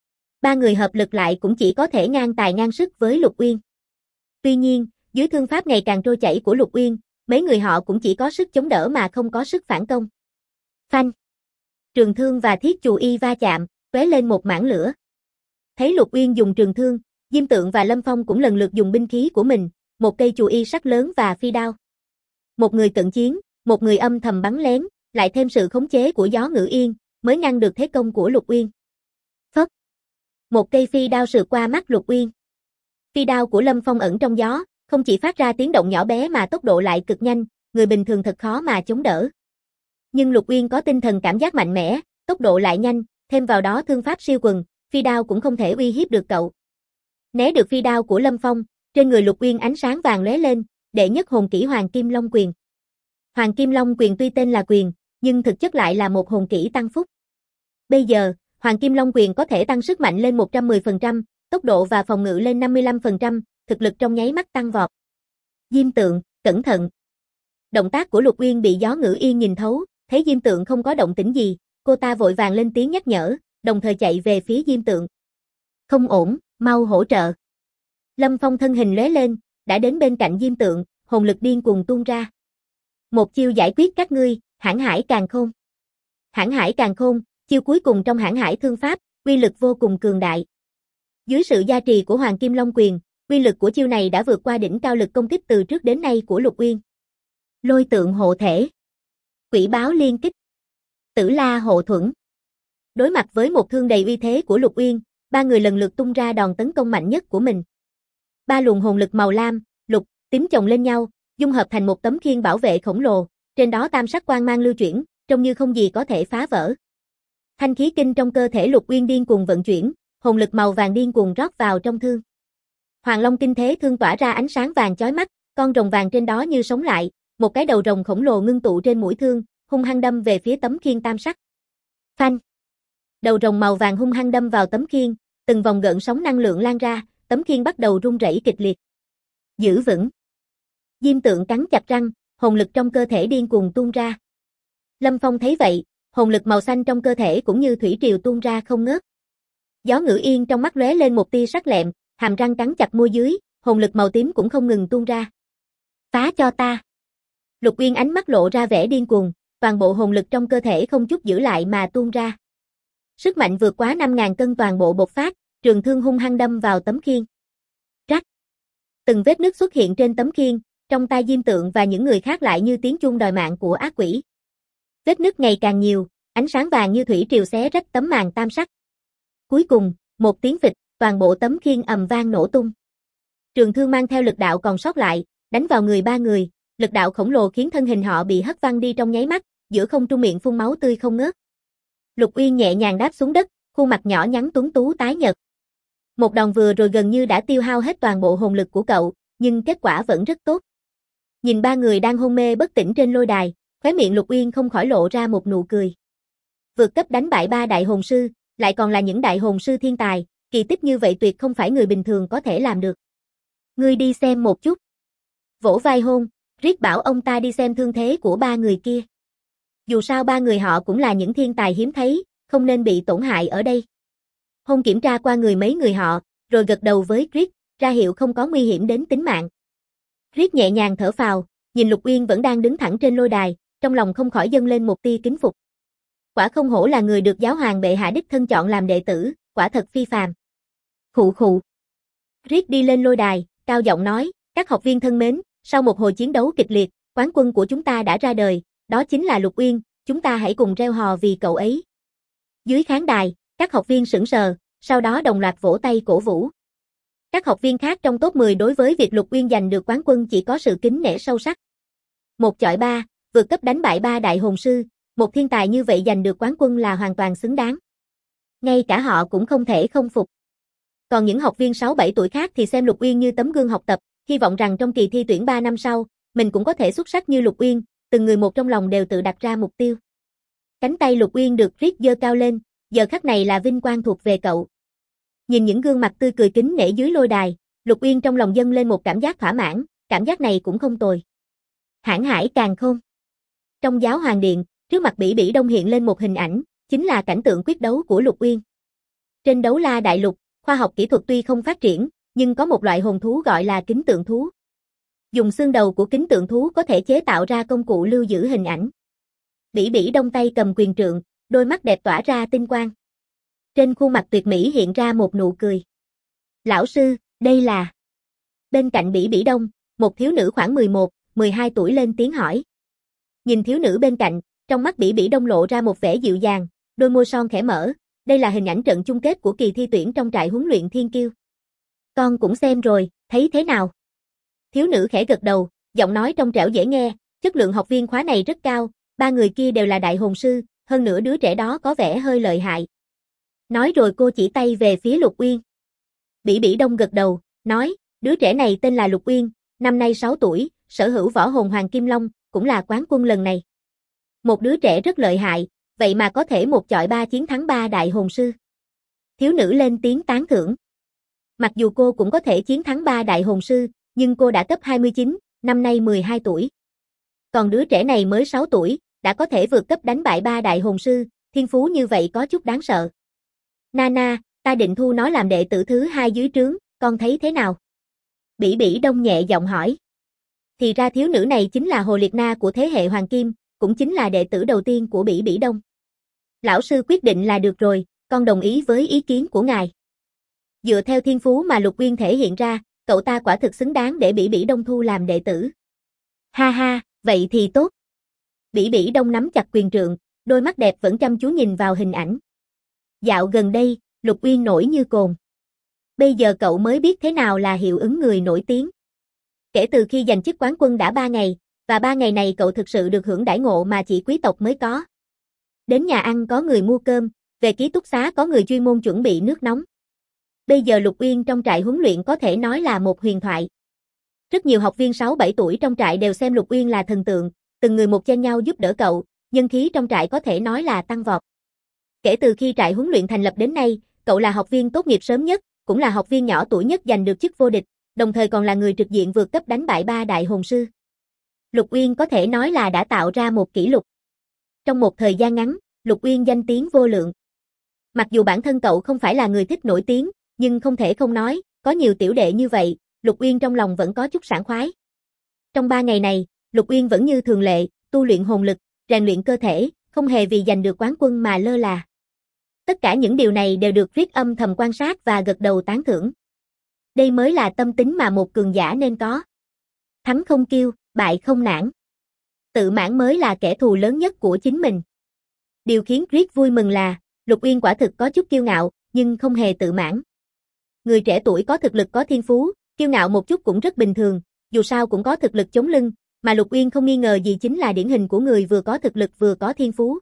3 người hợp lực lại cũng chỉ có thể ngang tài ngang sức với Lục Uyên. Tuy nhiên, dưới thương pháp ngày càng trôi chảy của Lục Uyên, mấy người họ cũng chỉ có sức chống đỡ mà không có sức phản công. Phanh! Trường thương và thiết chù y va chạm, tóe lên một mảng lửa. Thấy Lục Uyên dùng trường thương, Diêm Tượng và Lâm Phong cũng lần lượt dùng binh khí của mình, một cây chùy y sắc lớn và phi đao. Một người cận chiến, một người âm thầm bắn lén, lại thêm sự khống chế của Gió Ngự Yên, mới ngăn được thế công của Lục Uyên. Phất. Một cây phi đao sượt qua mắt Lục Uyên. Phi đao của Lâm Phong ẩn trong gió, không chỉ phát ra tiếng động nhỏ bé mà tốc độ lại cực nhanh, người bình thường thật khó mà chống đỡ. Nhưng Lục Uyên có tinh thần cảm giác mạnh mẽ, tốc độ lại nhanh, thêm vào đó thương pháp siêu quần, phi đao cũng không thể uy hiếp được cậu. Né được phi đao của Lâm Phong, trên người Lục Uyên ánh sáng vàng lóe lên, đệ nhất hồn kỹ Hoàng Kim Long Quyền. Hoàng Kim Long Quyền tuy tên là quyền, nhưng thực chất lại là một hồn kỹ tăng phúc. Bây giờ, Hoàng Kim Long Quyền có thể tăng sức mạnh lên 110%, tốc độ và phòng ngự lên 55%, thực lực trong nháy mắt tăng vọt. Diêm Tượng, cẩn thận. Động tác của Lục Uyên bị Gió Ngự Yên nhìn thấu, thấy Diêm Tượng không có động tĩnh gì, cô ta vội vàng lên tiếng nhắc nhở, đồng thời chạy về phía Diêm Tượng. Không ổn, mau hỗ trợ. Lâm Phong thân hình lóe lên, đã đến bên cạnh Diêm Tượng, hồn lực điên cuồng tuôn ra. Một chiêu giải quyết các ngươi, Hãn Hải Càn Khôn. Hãn Hải Càn Khôn, chiêu cuối cùng trong Hãn Hải thương pháp, uy lực vô cùng cường đại. Dưới sự gia trì của Hoàng Kim Long Quyền, uy lực của chiêu này đã vượt qua đỉnh cao lực công kích từ trước đến nay của Lục Uyên. Lôi Tượng hộ thể. Quỷ báo liên kích. Tử La hộ thuẫn. Đối mặt với một thương đầy uy thế của Lục Uyên, ba người lần lượt tung ra đòn tấn công mạnh nhất của mình. Ba luồng hồn lực màu lam, lục, tím chồng lên nhau, dung hợp thành một tấm khiên bảo vệ khổng lồ, trên đó tam sắc quang mang lưu chuyển, trông như không gì có thể phá vỡ. Thanh khí kinh trong cơ thể Lục Uyên điên cuồng vận chuyển, hồn lực màu vàng điên cuồng rót vào trong thương. Hoàng Long Kinh Thế Thương tỏa ra ánh sáng vàng chói mắt, con rồng vàng trên đó như sống lại, một cái đầu rồng khổng lồ ngưng tụ trên mũi thương, hung hăng đâm về phía tấm khiên tam sắc. Phanh! Đầu rồng màu vàng hung hăng đâm vào tấm khiên, từng vòng gợn sóng năng lượng lan ra, tấm khiên bắt đầu rung rẩy kịch liệt. Giữ vững! Diêm Tượng cắn chặt răng, hồn lực trong cơ thể điên cuồng tuôn ra. Lâm Phong thấy vậy, hồn lực màu xanh trong cơ thể cũng như thủy triều tuôn ra không ngớt. Gió Ngự Yên trong mắt lóe lên một tia sắc lẹm, hàm răng cắn chặt môi dưới, hồn lực màu tím cũng không ngừng tuôn ra. Phá cho ta! Lục Uyên ánh mắt lộ ra vẻ điên cuồng, toàn bộ hồn lực trong cơ thể không chút giữ lại mà tuôn ra. Sức mạnh vượt quá 5.000 cân toàn bộ bộc phát, trường thương hung hăng đâm vào tấm khiên. Rắc! Từng vết nứt xuất hiện trên tấm khiên, trong tai Diêm Tượng và những người khác lại như tiếng chuông đòi mạng của ác quỷ. Vết nứt ngày càng nhiều, ánh sáng vàng như thủy triều xé rách tấm màn tam sắc. Cuối cùng, một tiếng phịch, toàn bộ tấm khiên ầm vang nổ tung. Trường thương mang theo lực đạo còn sót lại, đánh vào người ba người, lực đạo khổng lồ khiến thân hình họ bị hất văng đi trong nháy mắt, giữa không trung miệng phun máu tươi không ngớt. Lục Uyên nhẹ nhàng đáp xuống đất, khuôn mặt nhỏ nhắn tuấn tú tái nhợt. Một đòn vừa rồi gần như đã tiêu hao hết toàn bộ hồn lực của cậu, nhưng kết quả vẫn rất tốt. Nhìn ba người đang hôn mê bất tỉnh trên lôi đài, khóe miệng Lục Uyên không khỏi lộ ra một nụ cười. Vượt cấp đánh bại 3 đại hồn sư, lại còn là những đại hồn sư thiên tài, kỳ tích như vậy tuyệt không phải người bình thường có thể làm được. Ngươi đi xem một chút. Vỗ vai hôn, Riết bảo ông ta đi xem thương thế của ba người kia. Dù sao ba người họ cũng là những thiên tài hiếm thấy, không nên bị tổn hại ở đây. Hôn kiểm tra qua người mấy người họ, rồi gật đầu với Riết, ra hiệu không có nguy hiểm đến tính mạng. Riết nhẹ nhàng thở phào, nhìn Lục Uyên vẫn đang đứng thẳng trên lôi đài, trong lòng không khỏi dâng lên một tia kính phục. Quả không hổ là người được giáo hoàng bệ hạ đích thân chọn làm đệ tử, quả thật phi phàm. Khụ khụ. Riết đi lên lôi đài, cao giọng nói, các học viên thân mến, sau một hồi chiến đấu kịch liệt, quán quân của chúng ta đã ra đời, đó chính là Lục Uyên, chúng ta hãy cùng reo hò vì cậu ấy. Dưới khán đài, các học viên sững sờ, sau đó đồng loạt vỗ tay cổ vũ. Các học viên khác trong top 10 đối với việc Lục Uyên giành được quán quân chỉ có sự kính nể sâu sắc. 1-3, vượt cấp đánh bại 3 đại hồn sư, một thiên tài như vậy giành được quán quân là hoàn toàn xứng đáng. Ngay cả họ cũng không thể không phục. Còn những học viên 6-7 tuổi khác thì xem Lục Uyên như tấm gương học tập, hy vọng rằng trong kỳ thi tuyển 3 năm sau, mình cũng có thể xuất sắc như Lục Uyên, từng người một trong lòng đều tự đặt ra mục tiêu. Cánh tay Lục Uyên được Riết giơ cao lên, giờ khắc này là vinh quang thuộc về cậu. Nhìn những gương mặt tươi cười kính nể dưới lôi đài, Lục Uyên trong lòng dâng lên một cảm giác thỏa mãn, cảm giác này cũng không tồi. Hãn Hải Càn Khôn. Trong giáo hoàng điện, trước mặt Bỉ Bỉ Đông hiện lên một hình ảnh, chính là cảnh tượng quyết đấu của Lục Uyên. Trên Đấu La Đại Lục, khoa học kỹ thuật tuy không phát triển, nhưng có một loại hồn thú gọi là kính tượng thú. Dùng xương đầu của kính tượng thú có thể chế tạo ra công cụ lưu giữ hình ảnh. Bỉ Bỉ Đông tay cầm quyền trượng, đôi mắt đẹp tỏa ra tinh quang. Trên khuôn mặt tuyệt mỹ hiện ra một nụ cười. Lão sư, đây là... Bên cạnh Bỉ Bỉ Đông, một thiếu nữ khoảng 11, 12 tuổi lên tiếng hỏi. Nhìn thiếu nữ bên cạnh, trong mắt Bỉ Bỉ Đông lộ ra một vẻ dịu dàng, đôi môi son khẽ mở, đây là hình ảnh trận chung kết của kỳ thi tuyển trong trại huấn luyện Thiên Kiêu. Con cũng xem rồi, thấy thế nào? Thiếu nữ khẽ gật đầu, giọng nói trong trẻo dễ nghe, chất lượng học viên khóa này rất cao, 3 người kia đều là đại hồn sư, hơn nữa đứa trẻ đó có vẻ hơi lợi hại. Nói rồi cô chỉ tay về phía Lục Uyên. Bỉ Bỉ Đông gật đầu, nói, đứa trẻ này tên là Lục Uyên, năm nay 6 tuổi, sở hữu võ hồn Hoàng Kim Long, cũng là quán quân lần này. Một đứa trẻ rất lợi hại, vậy mà có thể một chọi 3 chiến thắng 3 đại hồn sư. Thiếu nữ lên tiếng tán thưởng. Mặc dù cô cũng có thể chiến thắng 3 đại hồn sư, nhưng cô đã cấp 29, năm nay 12 tuổi. Còn đứa trẻ này mới 6 tuổi, đã có thể vượt cấp đánh bại 3 đại hồn sư, thiên phú như vậy có chút đáng sợ. Nana, ta định thu nó làm đệ tử thứ 2 dưới trướng, con thấy thế nào? Bỉ Bỉ Đông nhẹ giọng hỏi. Thì ra thiếu nữ này chính là Hồ Liệt Na của thế hệ Hoàng Kim, cũng chính là đệ tử đầu tiên của Bỉ Bỉ Đông. Lão sư quyết định là được rồi, con đồng ý với ý kiến của ngài. Dựa theo thiên phú mà Lục Uyên thể hiện ra, cậu ta quả thực xứng đáng để Bỉ Bỉ Đông thu làm đệ tử. Ha ha, vậy thì tốt. Bỉ Bỉ Đông nắm chặt quyền trượng, đôi mắt đẹp vẫn chăm chú nhìn vào hình ảnh. Dạo gần đây, Lục Uyên nổi như cồn. Bây giờ cậu mới biết thế nào là hiệu ứng người nổi tiếng. Kể từ khi giành chức quán quân đã 3 ngày, và 3 ngày này cậu thực sự được hưởng đãi ngộ mà chỉ quý tộc mới có. Đến nhà ăn có người mua cơm, về ký túc xá có người chuyên môn chuẩn bị nước nóng. Bây giờ Lục Uyên trong trại huấn luyện có thể nói là một huyền thoại. Rất nhiều học viên 6-7 tuổi trong trại đều xem Lục Uyên là thần tượng, từng người một chen nhau giúp đỡ cậu, nhân khí trong trại có thể nói là tăng vọt. Kể từ khi trại huấn luyện thành lập đến nay, cậu là học viên tốt nghiệp sớm nhất, cũng là học viên nhỏ tuổi nhất giành được chức vô địch, đồng thời còn là người trực diện vượt cấp đánh bại 3 đại hồn sư. Lục Uyên có thể nói là đã tạo ra một kỷ lục. Trong một thời gian ngắn, Lục Uyên danh tiếng vô lượng. Mặc dù bản thân cậu không phải là người thích nổi tiếng, nhưng không thể không nói, có nhiều tiểu đệ như vậy, Lục Uyên trong lòng vẫn có chút sảng khoái. Trong 3 ngày này, Lục Uyên vẫn như thường lệ, tu luyện hồn lực, rèn luyện cơ thể, không hề vì giành được quán quân mà lơ là. Tất cả những điều này đều được Rick âm thầm quan sát và gật đầu tán thưởng. Đây mới là tâm tính mà một cường giả nên có. Thắng không kiêu, bại không nản. Tự mãn mới là kẻ thù lớn nhất của chính mình. Điều khiến Rick vui mừng là, Lục Uyên quả thực có chút kiêu ngạo, nhưng không hề tự mãn. Người trẻ tuổi có thực lực có thiên phú, kiêu ngạo một chút cũng rất bình thường, dù sao cũng có thực lực chống lưng, mà Lục Uyên không nghi ngờ gì chính là điển hình của người vừa có thực lực vừa có thiên phú.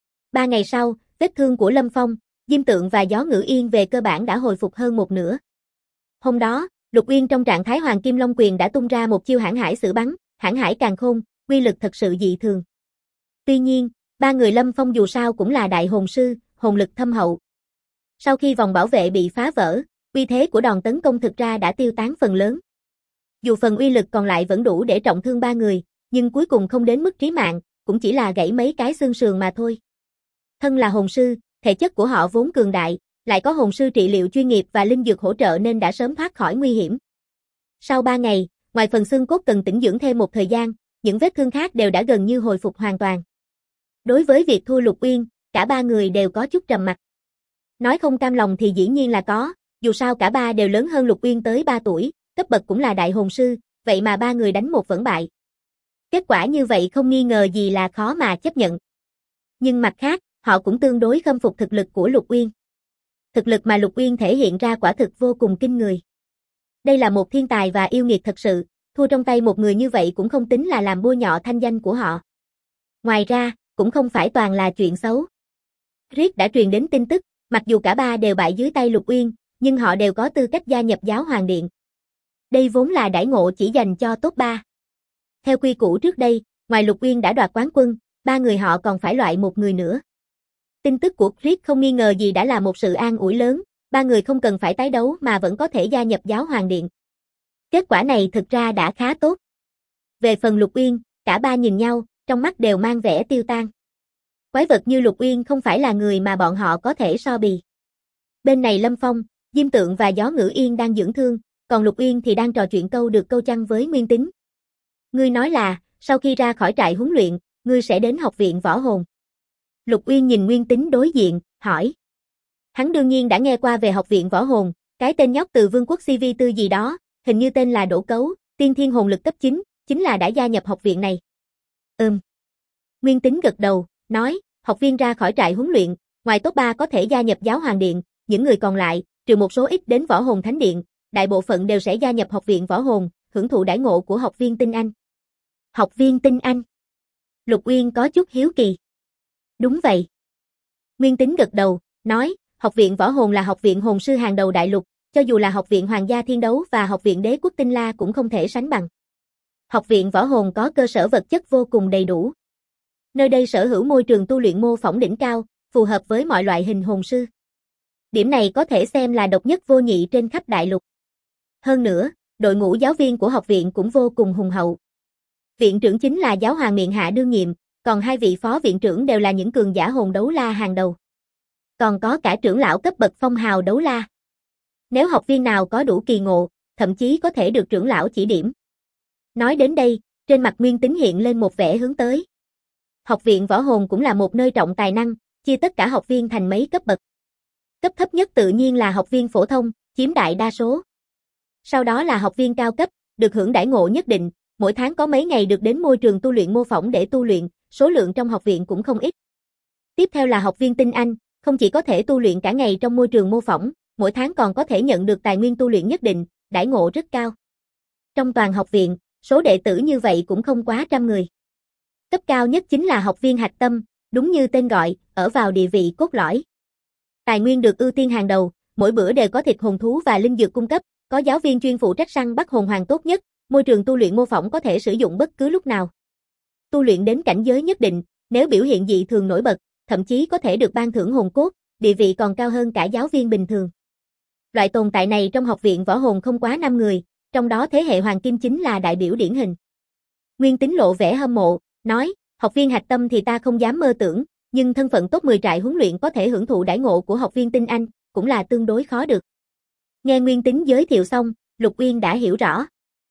3 ngày sau, vết thương của Lâm Phong, Diêm Tượng và Gió Ngữ Yên về cơ bản đã hồi phục hơn một nửa. Hôm đó, Lục Uyên trong trạng thái Hoàng Kim Long Quyền đã tung ra một chiêu hãn hải xử bắn, hãn hải càn khôn, uy lực thật sự dị thường. Tuy nhiên, 3 người Lâm Phong dù sao cũng là đại hồn sư, hồn lực thâm hậu. Sau khi vòng bảo vệ bị phá vỡ, uy thế của đòn tấn công thực ra đã tiêu tán phần lớn. Dù phần uy lực còn lại vẫn đủ để trọng thương 3 người, nhưng cuối cùng không đến mức chí mạng, cũng chỉ là gãy mấy cái xương sườn mà thôi. Thân là hồn sư, thể chất của họ vốn cường đại, lại có hồn sư trị liệu chuyên nghiệp và linh dược hỗ trợ nên đã sớm thoát khỏi nguy hiểm. Sau 3 ngày, ngoài phần xương cốt cần tĩnh dưỡng thêm một thời gian, những vết thương khác đều đã gần như hồi phục hoàn toàn. Đối với việc thua Lục Uyên, cả 3 người đều có chút trầm mặc. Nói không cam lòng thì dĩ nhiên là có, dù sao cả 3 đều lớn hơn Lục Uyên tới 3 tuổi, cấp bậc cũng là đại hồn sư, vậy mà 3 người đánh một vẫn bại. Kết quả như vậy không nghi ngờ gì là khó mà chấp nhận. Nhưng mặt khác, họ cũng tương đối khâm phục thực lực của Lục Uyên. Thực lực mà Lục Uyên thể hiện ra quả thực vô cùng kinh người. Đây là một thiên tài và yêu nghiệt thật sự, thua trong tay một người như vậy cũng không tính là làm bôi nhọ thanh danh của họ. Ngoài ra, cũng không phải toàn là chuyện xấu. Rick đã truyền đến tin tức, mặc dù cả 3 đều bại dưới tay Lục Uyên, nhưng họ đều có tư cách gia nhập giáo hoàng điện. Đây vốn là đãi ngộ chỉ dành cho top 3. Theo quy củ trước đây, ngoài Lục Uyên đã đoạt quán quân, 3 người họ còn phải loại một người nữa. Tin tức của Rick không nghi ngờ gì đã là một sự an ủi lớn, 3 người không cần phải tái đấu mà vẫn có thể gia nhập giáo hoàng điện. Kết quả này thực ra đã khá tốt. Về phần Lục Uyên, cả 3 nhìn nhau, trong mắt đều mang vẻ tiêu tan. Quái vật như Lục Uyên không phải là người mà bọn họ có thể so bì. Bên này Lâm Phong, Diêm Tượng và Gió Ngữ Yên đang dưỡng thương, còn Lục Uyên thì đang trò chuyện câu được câu trăng với Nguyên Tính. Ngươi nói là, sau khi ra khỏi trại huấn luyện, ngươi sẽ đến học viện võ hồn. Lục Uyên nhìn Nguyên Tính đối diện, hỏi. Hắn đương nhiên đã nghe qua về học viện võ hồn, Cái tên nhóc từ vương quốc CV4 gì đó, hình như tên là Đỗ Cấu, tiên thiên hồn lực cấp 9, chính là đã gia nhập học viện này. Nguyên Tính gật đầu, nói, học viên ra khỏi trại huấn luyện, ngoài top 3 có thể gia nhập giáo hoàng điện, những người còn lại, trừ một số ít đến võ hồn thánh điện, đại bộ phận đều sẽ gia nhập học viện võ hồn, hưởng thụ đãi ngộ của học viên tinh anh. Học viên tinh anh? Lục Uyên có chút hiếu kỳ. Đúng vậy. Nguyên Tính gật đầu, nói, học viện võ hồn là học viện hồn sư hàng đầu đại lục, cho dù là học viện Hoàng gia Thiên Đấu và học viện Đế quốc Tinh La cũng không thể sánh bằng. Học viện võ hồn có cơ sở vật chất vô cùng đầy đủ. Nơi đây sở hữu môi trường tu luyện mô phỏng đỉnh cao, phù hợp với mọi loại hình hồn sư. Điểm này có thể xem là độc nhất vô nhị trên khắp đại lục. Hơn nữa, đội ngũ giáo viên của học viện cũng vô cùng hùng hậu. Viện trưởng chính là giáo hoàng miện hạ đương nhiệm, còn hai vị phó viện trưởng đều là những cường giả hồn đấu la hàng đầu. Còn có cả trưởng lão cấp bậc phong hào đấu la. Nếu học viên nào có đủ kỳ ngộ, thậm chí có thể được trưởng lão chỉ điểm. Nói đến đây, trên mặt Nguyên Tính hiện lên một vẻ hướng tới. Học viện võ hồn cũng là một nơi trọng tài năng, chia tất cả học viên thành mấy cấp bậc. Cấp thấp nhất tự nhiên là học viên phổ thông, chiếm đại đa số. Sau đó là học viên cao cấp, được hưởng đãi ngộ nhất định, mỗi tháng có mấy ngày được đến môi trường tu luyện mô phỏng để tu luyện, số lượng trong học viện cũng không ít. Tiếp theo là học viên tinh anh, không chỉ có thể tu luyện cả ngày trong môi trường mô phỏng, mỗi tháng còn có thể nhận được tài nguyên tu luyện nhất định, đãi ngộ rất cao. Trong toàn học viện, số đệ tử như vậy cũng không quá 100 người. Cấp cao nhất chính là học viên hạch tâm, đúng như tên gọi, ở vào địa vị cốt lõi. Tài nguyên được ưu tiên hàng đầu, mỗi bữa đều có thịt hồn thú và linh dược cung cấp, có giáo viên chuyên phụ trách săn bắt hồn hoàng tốt nhất, môi trường tu luyện mô phỏng có thể sử dụng bất cứ lúc nào. Tu luyện đến cảnh giới nhất định, nếu biểu hiện dị thường nổi bật, thậm chí có thể được ban thưởng hồn cốt, địa vị còn cao hơn cả giáo viên bình thường. Loại tồn tại này trong học viện võ hồn không quá 5 người, trong đó thế hệ hoàng kim chính là đại biểu điển hình. Nguyên Tính lộ vẻ hâm mộ, nói, học viên hạch tâm thì ta không dám mơ tưởng, nhưng thân phận top 10 trại huấn luyện có thể hưởng thụ đãi ngộ của học viên tinh anh, cũng là tương đối khó được. Nghe Nguyên Tính giới thiệu xong, Lục Uyên đã hiểu rõ.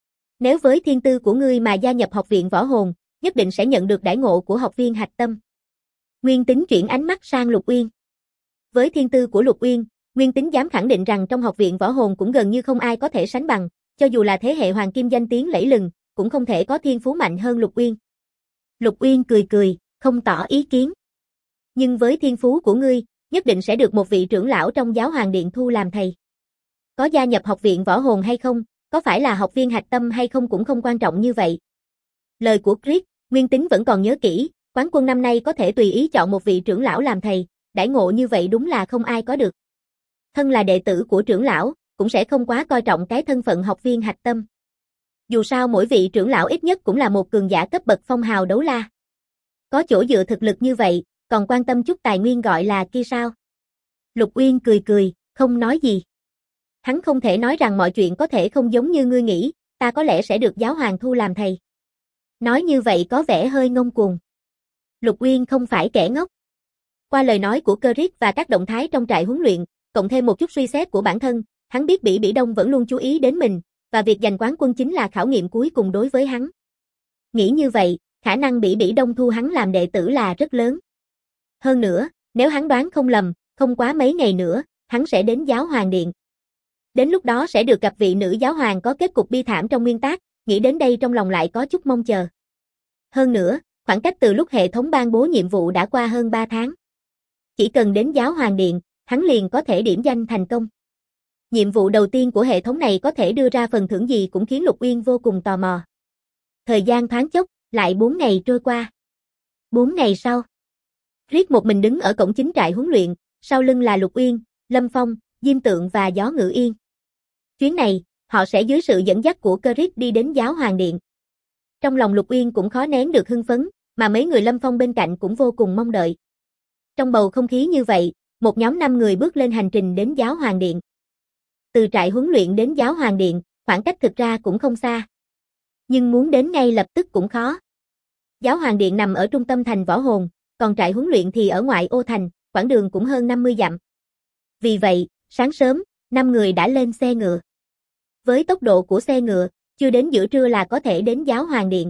Nếu với thiên tư của ngươi mà gia nhập học viện võ hồn, nhất định sẽ nhận được đãi ngộ của học viên hạch tâm. Nguyên Tính chuyển ánh mắt sang Lục Uyên. Với thiên tư của Lục Uyên, Nguyên Tính dám khẳng định rằng trong học viện võ hồn cũng gần như không ai có thể sánh bằng, cho dù là thế hệ hoàng kim danh tiếng lẫy lừng, cũng không thể có thiên phú mạnh hơn Lục Uyên. Lục Uyên cười cười, không tỏ ý kiến. Nhưng với thiên phú của ngươi, nhất định sẽ được một vị trưởng lão trong giáo hoàng điện thu làm thầy. Có gia nhập học viện võ hồn hay không, có phải là học viên hạch tâm hay không cũng không quan trọng như vậy. Lời của Chris, Nguyên Tính vẫn còn nhớ kỹ, quán quân năm nay có thể tùy ý chọn một vị trưởng lão làm thầy, đãi ngộ như vậy đúng là không ai có được. Thân là đệ tử của trưởng lão, cũng sẽ không quá coi trọng cái thân phận học viên hạch tâm. Dù sao mỗi vị trưởng lão ít nhất cũng là một cường giả cấp bậc phong hào đấu la. Có chỗ dựa thực lực như vậy, còn quan tâm chút tài nguyên gọi là kia sao? Lục Uyên cười cười, không nói gì. Hắn không thể nói rằng mọi chuyện có thể không giống như ngươi nghĩ, ta có lẽ sẽ được giáo hoàng thu làm thầy. Nói như vậy có vẻ hơi ngông cuồng. Lục Uyên không phải kẻ ngốc. Qua lời nói của Chris và các động thái trong trại huấn luyện, cộng thêm một chút suy xét của bản thân, hắn biết Bỉ Bỉ Đông vẫn luôn chú ý đến mình, và việc giành quán quân chính là khảo nghiệm cuối cùng đối với hắn. Nghĩ như vậy, khả năng Bỉ Bỉ Đông thu hắn làm đệ tử là rất lớn. Hơn nữa, nếu hắn đoán không lầm, không quá mấy ngày nữa, hắn sẽ đến giáo hoàng điện. Đến lúc đó sẽ được gặp vị nữ giáo hoàng có kết cục bi thảm trong nguyên tác, nghĩ đến đây trong lòng lại có chút mong chờ. Hơn nữa, khoảng cách từ lúc hệ thống ban bố nhiệm vụ đã qua hơn 3 tháng. Chỉ cần đến giáo hoàng điện, hắn liền có thể điểm danh thành công. Nhiệm vụ đầu tiên của hệ thống này có thể đưa ra phần thưởng gì cũng khiến Lục Uyên vô cùng tò mò. Thời gian thoáng chốc, lại 4 ngày trôi qua. 4 ngày sau, Riết một mình đứng ở cổng chính trại huấn luyện, sau lưng là Lục Uyên, Lâm Phong, Diêm Tượng và Gió Ngự Yên. Chuyến này, họ sẽ dưới sự dẫn dắt của Chris đi đến giáo hoàng điện. Trong lòng Lục Uyên cũng khó nén được hưng phấn, mà mấy người Lâm Phong bên cạnh cũng vô cùng mong đợi. Trong bầu không khí như vậy, một nhóm 5 người bước lên hành trình đến giáo hoàng điện. Từ trại huấn luyện đến giáo hoàng điện, khoảng cách thực ra cũng không xa. Nhưng muốn đến ngay lập tức cũng khó. Giáo hoàng điện nằm ở trung tâm thành võ hồn, còn trại huấn luyện thì ở ngoại ô thành, quãng đường cũng hơn 50 dặm. Vì vậy, sáng sớm, 5 người đã lên xe ngựa. Với tốc độ của xe ngựa, chưa đến giữa trưa là có thể đến giáo hoàng điện.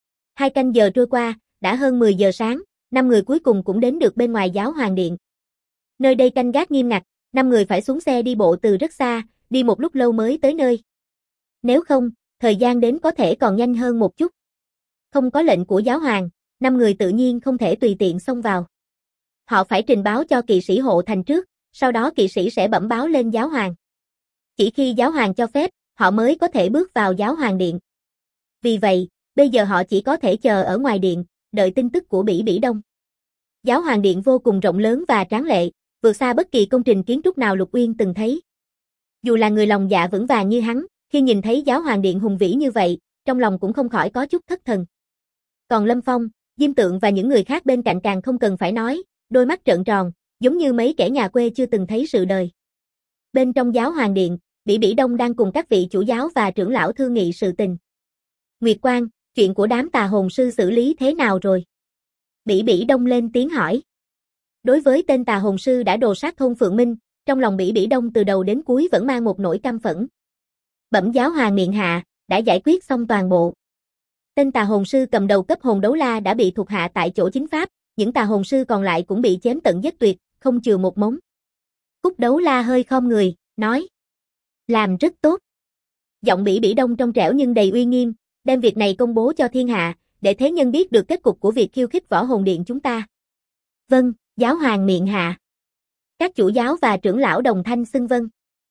2 canh giờ trôi qua, đã hơn 10 giờ sáng, 5 người cuối cùng cũng đến được bên ngoài giáo hoàng điện. Nơi đây canh gác nghiêm ngặt, 5 người phải xuống xe đi bộ từ rất xa, đi một lúc lâu mới tới nơi. Nếu không, thời gian đến có thể còn nhanh hơn một chút. Không có lệnh của giáo hoàng, 5 người tự nhiên không thể tùy tiện xông vào. Họ phải trình báo cho kỵ sĩ hộ thành trước, sau đó kỵ sĩ sẽ bẩm báo lên giáo hoàng. Chỉ khi giáo hoàng cho phép, họ mới có thể bước vào giáo hoàng điện. Vì vậy, bây giờ họ chỉ có thể chờ ở ngoài điện, đợi tin tức của Bỉ Bỉ Đông. Giáo hoàng điện vô cùng rộng lớn và tráng lệ, vượt xa bất kỳ công trình kiến trúc nào Lục Uyên từng thấy. Dù là người lòng dạ vững vàng như hắn, khi nhìn thấy giáo hoàng điện hùng vĩ như vậy, trong lòng cũng không khỏi có chút thất thần. Còn Lâm Phong, Diêm Tượng và những người khác bên cạnh càng không cần phải nói, đôi mắt trợn tròn, giống như mấy kẻ nhà quê chưa từng thấy sự đời. Bên trong giáo hoàng điện, Bỉ Bỉ Đông đang cùng các vị chủ giáo và trưởng lão thương nghị sự tình. Nguyệt Quang, chuyện của đám tà hồn sư xử lý thế nào rồi? Bỉ Bỉ Đông lên tiếng hỏi. Đối với tên tà hồn sư đã đồ sát thôn Phượng Minh, trong lòng Bỉ Bỉ Đông từ đầu đến cuối vẫn mang một nỗi căm phẫn. Bẩm giáo hoàng miệng hạ, đã giải quyết xong toàn bộ. Tên tà hồn sư cầm đầu cấp hồn đấu la đã bị thuộc hạ tại chỗ chính pháp, những tà hồn sư còn lại cũng bị chém tận giết tuyệt, không chừa một mống. Cúc đấu la hơi khom người, nói. Làm rất tốt. Giọng Bỉ Bỉ Đông trong trẻo nhưng đầy uy nghiêm, đem việc này công bố cho thiên hạ, để thế nhân biết được kết cục của việc khiêu khích võ hồn điện chúng ta. Vâng, giáo hoàng miệng hạ. Các chủ giáo và trưởng lão đồng thanh xưng vâng.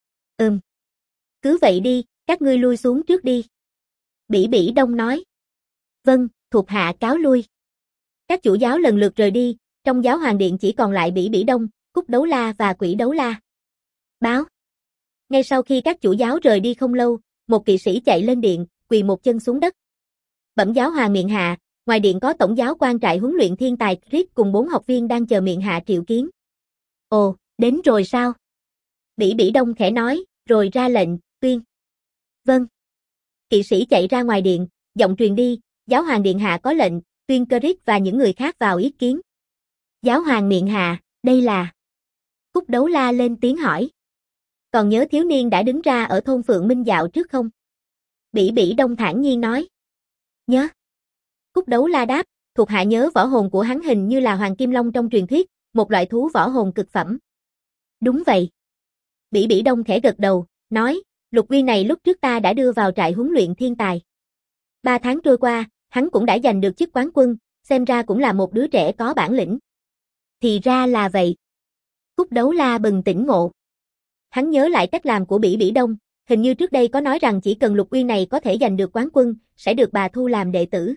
Cứ vậy đi, các ngươi lui xuống trước đi. Bỉ Bỉ Đông nói. Vâng, thuộc hạ cáo lui. Các chủ giáo lần lượt rời đi, trong giáo hoàng điện chỉ còn lại Bỉ Bỉ Đông, Cúc đấu la và Quỷ đấu la. Báo. Ngay sau khi các chủ giáo rời đi không lâu, một kỵ sĩ chạy lên điện, quỳ một chân xuống đất. Bẩm giáo hoàng miệng hạ, ngoài điện có tổng giáo quan trại huấn luyện thiên tài Chris cùng 4 học viên đang chờ miệng hạ triệu kiến. Ồ, đến rồi sao? Bỉ Bỉ Đông khẽ nói, rồi ra lệnh, tuyên. Vâng. Kỵ sĩ chạy ra ngoài điện, giọng truyền đi, giáo hoàng điện hạ có lệnh, tuyên Chris và những người khác vào ý kiến. Giáo hoàng miệng hạ, đây là... Cúc đấu la lên tiếng hỏi. Còn nhớ thiếu niên đã đứng ra ở thôn Phượng Minh dạo trước không? Bỉ Bỉ Đông thản nhiên nói. Nhớ. Cúc đấu la đáp, thuộc hạ nhớ võ hồn của hắn hình như là Hoàng Kim Long trong truyền thuyết, một loại thú võ hồn cực phẩm. Đúng vậy. Bỉ Bỉ Đông khẽ gật đầu, nói, Lục Uyên này lúc trước ta đã đưa vào trại huấn luyện thiên tài. 3 tháng trôi qua, hắn cũng đã giành được chức quán quân, xem ra cũng là một đứa trẻ có bản lĩnh. Thì ra là vậy. Cúc đấu la bừng tỉnh ngộ. Hắn nhớ lại cách làm của Bỉ Bỉ Đông, hình như trước đây có nói rằng chỉ cần Lục Uyên này có thể giành được quán quân, sẽ được bà thu làm đệ tử.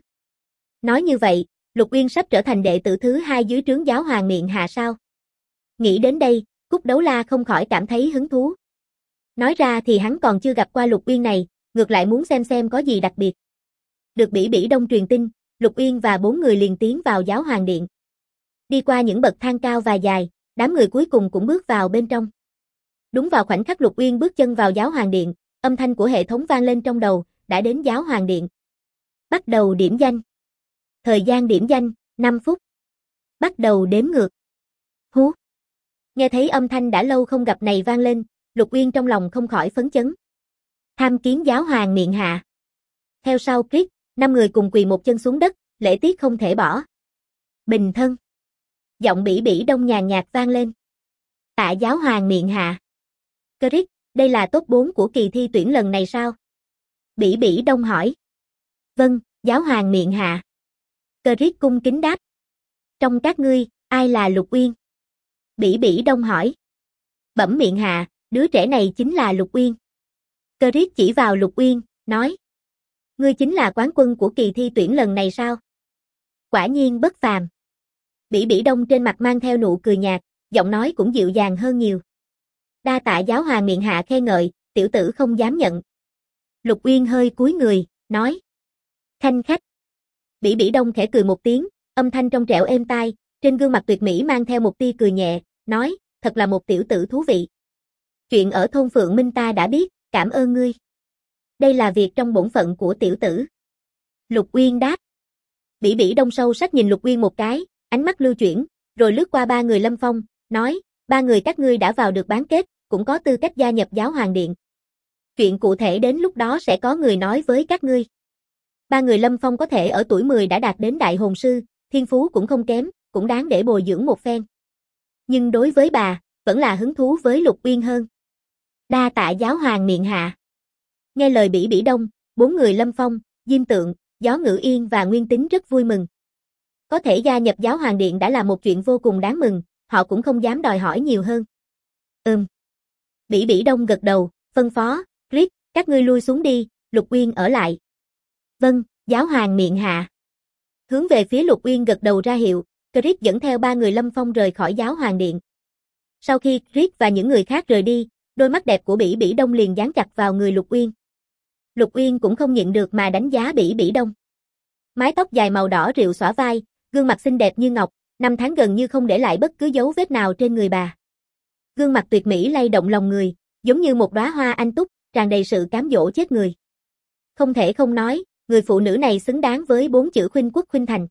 Nói như vậy, Lục Uyên sắp trở thành đệ tử thứ 2 dưới trướng giáo hoàng miệng hạ sao? Nghĩ đến đây, Cúc đấu la không khỏi cảm thấy hứng thú. Nói ra thì hắn còn chưa gặp qua Lục Uyên này, ngược lại muốn xem có gì đặc biệt. Được Bỉ Bỉ Đông truyền tin, Lục Uyên và 4 người liền tiến vào giáo hoàng điện. Đi qua những bậc thang cao và dài, đám người cuối cùng cũng bước vào bên trong. Đúng vào khoảnh khắc Lục Uyên bước chân vào giáo hoàng điện, âm thanh của hệ thống vang lên trong đầu, đã đến giáo hoàng điện. Bắt đầu điểm danh. Thời gian điểm danh, 5 phút. Bắt đầu đếm ngược. Hú. Nghe thấy âm thanh đã lâu không gặp này vang lên, Lục Uyên trong lòng không khỏi phấn chấn. Tham kiến giáo hoàng miệng hạ. Theo sau Chris, 5 người cùng quỳ một chân xuống đất, lễ tiết không thể bỏ. Bình thân. Giọng Bỉ Bỉ Đông nhàn nhạt vang lên. Tạ giáo hoàng miệng hạ. Chris, đây là top 4 của kỳ thi tuyển lần này sao? Bỉ Bỉ Đông hỏi. Vâng, giáo hoàng miệng hạ. Chris cung kính đáp. Trong các ngươi, ai là Lục Uyên? Bỉ Bỉ Đông hỏi. Bẩm miệng hạ, đứa trẻ này chính là Lục Uyên. Chris chỉ vào Lục Uyên, nói. Ngươi chính là quán quân của kỳ thi tuyển lần này sao? Quả nhiên bất phàm. Bỉ Bỉ Đông trên mặt mang theo nụ cười nhạt, giọng nói cũng dịu dàng hơn nhiều. Đa tạ giáo hoàng miệng hạ khen ngợi, tiểu tử không dám nhận. Lục Uyên hơi cúi người, nói. Khanh khách. Bỉ Bỉ Đông khẽ cười một tiếng, âm thanh trong trẻo êm tai, trên gương mặt tuyệt mỹ mang theo một tia cười nhẹ, nói, thật là một tiểu tử thú vị. Chuyện ở thôn Phượng Minh ta đã biết, cảm ơn ngươi. Đây là việc trong bổn phận của tiểu tử. Lục Uyên đáp. Bỉ Bỉ Đông sâu sắc nhìn Lục Uyên một cái, ánh mắt lưu chuyển, rồi lướt qua 3 người Lâm Phong, nói, 3 người các ngươi đã vào được bán kết, cũng có tư cách gia nhập giáo hoàng điện. Chuyện cụ thể đến lúc đó sẽ có người nói với các ngươi. 3 người Lâm Phong có thể ở tuổi 10 đã đạt đến đại hồn sư, thiên phú cũng không kém, cũng đáng để bồi dưỡng một phen. Nhưng đối với bà, vẫn là hứng thú với Lục Uyên hơn. Đa tạ giáo hoàng miện hạ. Nghe lời Bỉ Bỉ Đông, 4 người Lâm Phong, Diêm Tượng, Gió Ngữ Yên và Nguyên Tính rất vui mừng. Có thể gia nhập giáo hoàng điện đã là một chuyện vô cùng đáng mừng, họ cũng không dám đòi hỏi nhiều hơn. Bỉ Bỉ Đông gật đầu, phân phó, Chris, các ngươi lui xuống đi, Lục Uyên ở lại. Vâng, giáo hoàng miện hạ. Hướng về phía Lục Uyên gật đầu ra hiệu, Chris dẫn theo 3 người Lâm Phong rời khỏi giáo hoàng điện. Sau khi Chris và những người khác rời đi, đôi mắt đẹp của Bỉ Bỉ Đông liền dán chặt vào người Lục Uyên. Lục Uyên cũng không nhịn được mà đánh giá Bỉ Bỉ Đông. Mái tóc dài màu đỏ rượu xõa vai, gương mặt xinh đẹp như ngọc, 5 tháng gần như không để lại bất cứ dấu vết nào trên người bà. Gương mặt tuyệt mỹ lay động lòng người, giống như một đóa hoa anh túc, tràn đầy sự cám dỗ chết người. Không thể không nói, người phụ nữ này xứng đáng với 4 chữ khuynh quốc khuynh thành.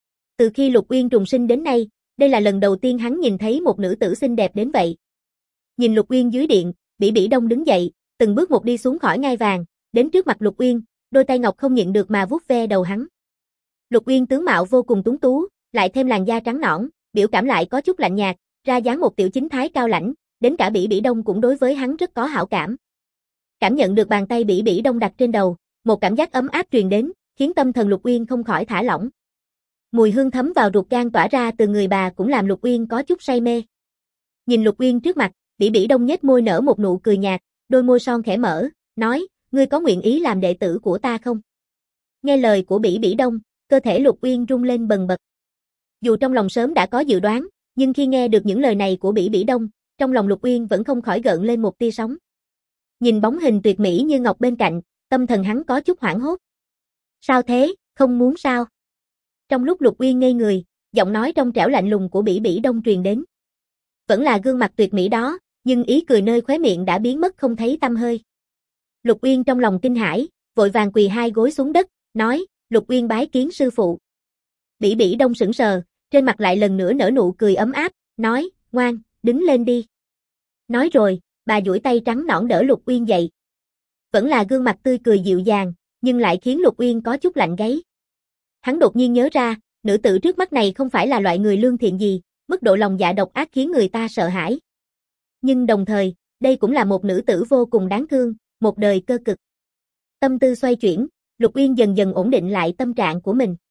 Từ khi Lục Uyên trùng sinh đến nay, đây là lần đầu tiên hắn nhìn thấy một nữ tử xinh đẹp đến vậy. Nhìn Lục Uyên dưới điện, Bỉ Bỉ Đông đứng dậy, từng bước một đi xuống khỏi ngai vàng, đến trước mặt Lục Uyên, đôi tay ngọc không nhịn được mà vuốt ve đầu hắn. Lục Uyên tướng mạo vô cùng tuấn tú, lại thêm làn da trắng nõn, biểu cảm lại có chút lạnh nhạt, ra dáng một tiểu chính thái cao lãnh, đến cả Bỉ Bỉ Đông cũng đối với hắn rất có hảo cảm. Cảm nhận được bàn tay Bỉ Bỉ Đông đặt trên đầu, một cảm giác ấm áp truyền đến, khiến tâm thần Lục Uyên không khỏi thả lỏng. Mùi hương thấm vào ruột gan tỏa ra từ người bà cũng làm Lục Uyên có chút say mê. Nhìn Lục Uyên trước mặt, Bỉ Bỉ Đông nhếch môi nở một nụ cười nhạt, đôi môi son khẽ mở, nói, ngươi có nguyện ý làm đệ tử của ta không? Nghe lời của Bỉ Bỉ Đông, cơ thể Lục Uyên rung lên bần bật. Dù trong lòng sớm đã có dự đoán, nhưng khi nghe được những lời này của Bỉ Bỉ Đông, trong lòng Lục Uyên vẫn không khỏi gợn lên một tia sóng. Nhìn bóng hình tuyệt mỹ như ngọc bên cạnh, tâm thần hắn có chút hoảng hốt. Sao thế, không muốn sao? Trong lúc Lục Uyên ngây người, giọng nói trong trẻo lạnh lùng của Bỉ Bỉ Đông truyền đến. Vẫn là gương mặt tuyệt mỹ đó, nhưng ý cười nơi khóe miệng đã biến mất không thấy tăm hơi. Lục Uyên trong lòng kinh hãi, vội vàng quỳ 2 gối xuống đất, nói, Lục Uyên bái kiến sư phụ. Bỉ Bỉ Đông sững sờ, trên mặt lại lần nữa nở nụ cười ấm áp, nói, ngoan, đứng lên đi. Nói rồi, bà duỗi tay trắng nõn đỡ Lục Uyên dậy. Vẫn là gương mặt tươi cười dịu dàng, nhưng lại khiến Lục Uyên có chút lạnh gáy. Hắn đột nhiên nhớ ra, nữ tử trước mắt này không phải là loại người lương thiện gì, mức độ lòng dạ độc ác khiến người ta sợ hãi. Nhưng đồng thời, đây cũng là một nữ tử vô cùng đáng thương, một đời cơ cực. Tâm tư xoay chuyển, Lục Uyên dần dần ổn định lại tâm trạng của mình.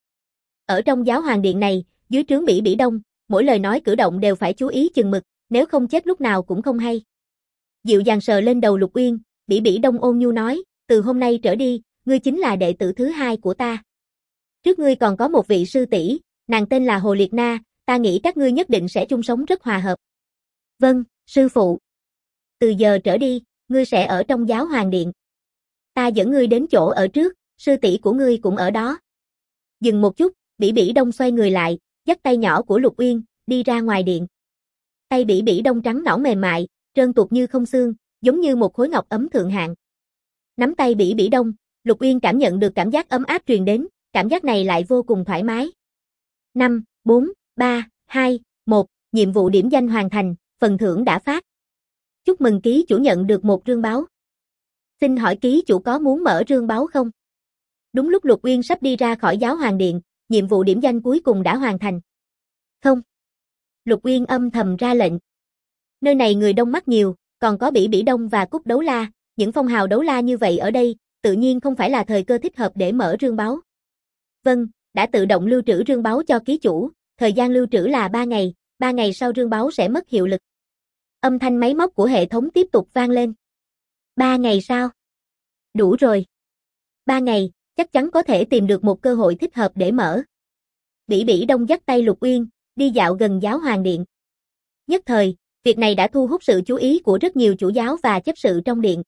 Ở trong giáo hoàng điện này, dưới trướng Bỉ Bỉ Đông, mỗi lời nói cử động đều phải chú ý chừng mực, nếu không chết lúc nào cũng không hay. Dịu dàng sờ lên đầu Lục Uyên, Bỉ Bỉ Đông ôn nhu nói, từ hôm nay trở đi, ngươi chính là đệ tử thứ 2 của ta. Trước ngươi còn có một vị sư tỷ, nàng tên là Hồ Liệt Na, ta nghĩ các ngươi nhất định sẽ chung sống rất hòa hợp. Vâng, sư phụ. Từ giờ trở đi, ngươi sẽ ở trong giáo hoàng điện. Ta dẫn ngươi đến chỗ ở trước, sư tỷ của ngươi cũng ở đó. Dừng một chút, Bỉ Bỉ Đông xoay người lại, dắt tay nhỏ của Lục Uyên, đi ra ngoài điện. Tay Bỉ Bỉ Đông trắng nõn mềm mại, trơn tuột như không xương, giống như một khối ngọc ấm thượng hạng. Nắm tay Bỉ Bỉ Đông, Lục Uyên cảm nhận được cảm giác ấm áp truyền đến, cảm giác này lại vô cùng thoải mái. 5, 4, 3, 2, 1, nhiệm vụ điểm danh hoàn thành, phần thưởng đã phát. Chúc mừng ký chủ nhận được một rương báu. Xin hỏi ký chủ có muốn mở rương báu không? Đúng lúc Lục Uyên sắp đi ra khỏi giáo hoàng điện, nhiệm vụ điểm danh cuối cùng đã hoàn thành. Không. Lục Uyên âm thầm ra lệnh. Nơi này người đông mắt nhiều, còn có Bỉ Bỉ Đông và Cúc Đấu La, những phong hào đấu la như vậy ở đây, tự nhiên không phải là thời cơ thích hợp để mở rương báu. Vâng, đã tự động lưu trữ rương báu cho ký chủ, thời gian lưu trữ là 3 ngày, 3 ngày sau rương báu sẽ mất hiệu lực. Âm thanh máy móc của hệ thống tiếp tục vang lên. 3 ngày sau? Đủ rồi. 3 ngày, chắc chắn có thể tìm được một cơ hội thích hợp để mở. Bỉ Bỉ Đông dắt tay Lục Uyên, đi dạo gần giáo hoàng điện. Nhất thời, việc này đã thu hút sự chú ý của rất nhiều chủ giáo và chấp sự trong điện.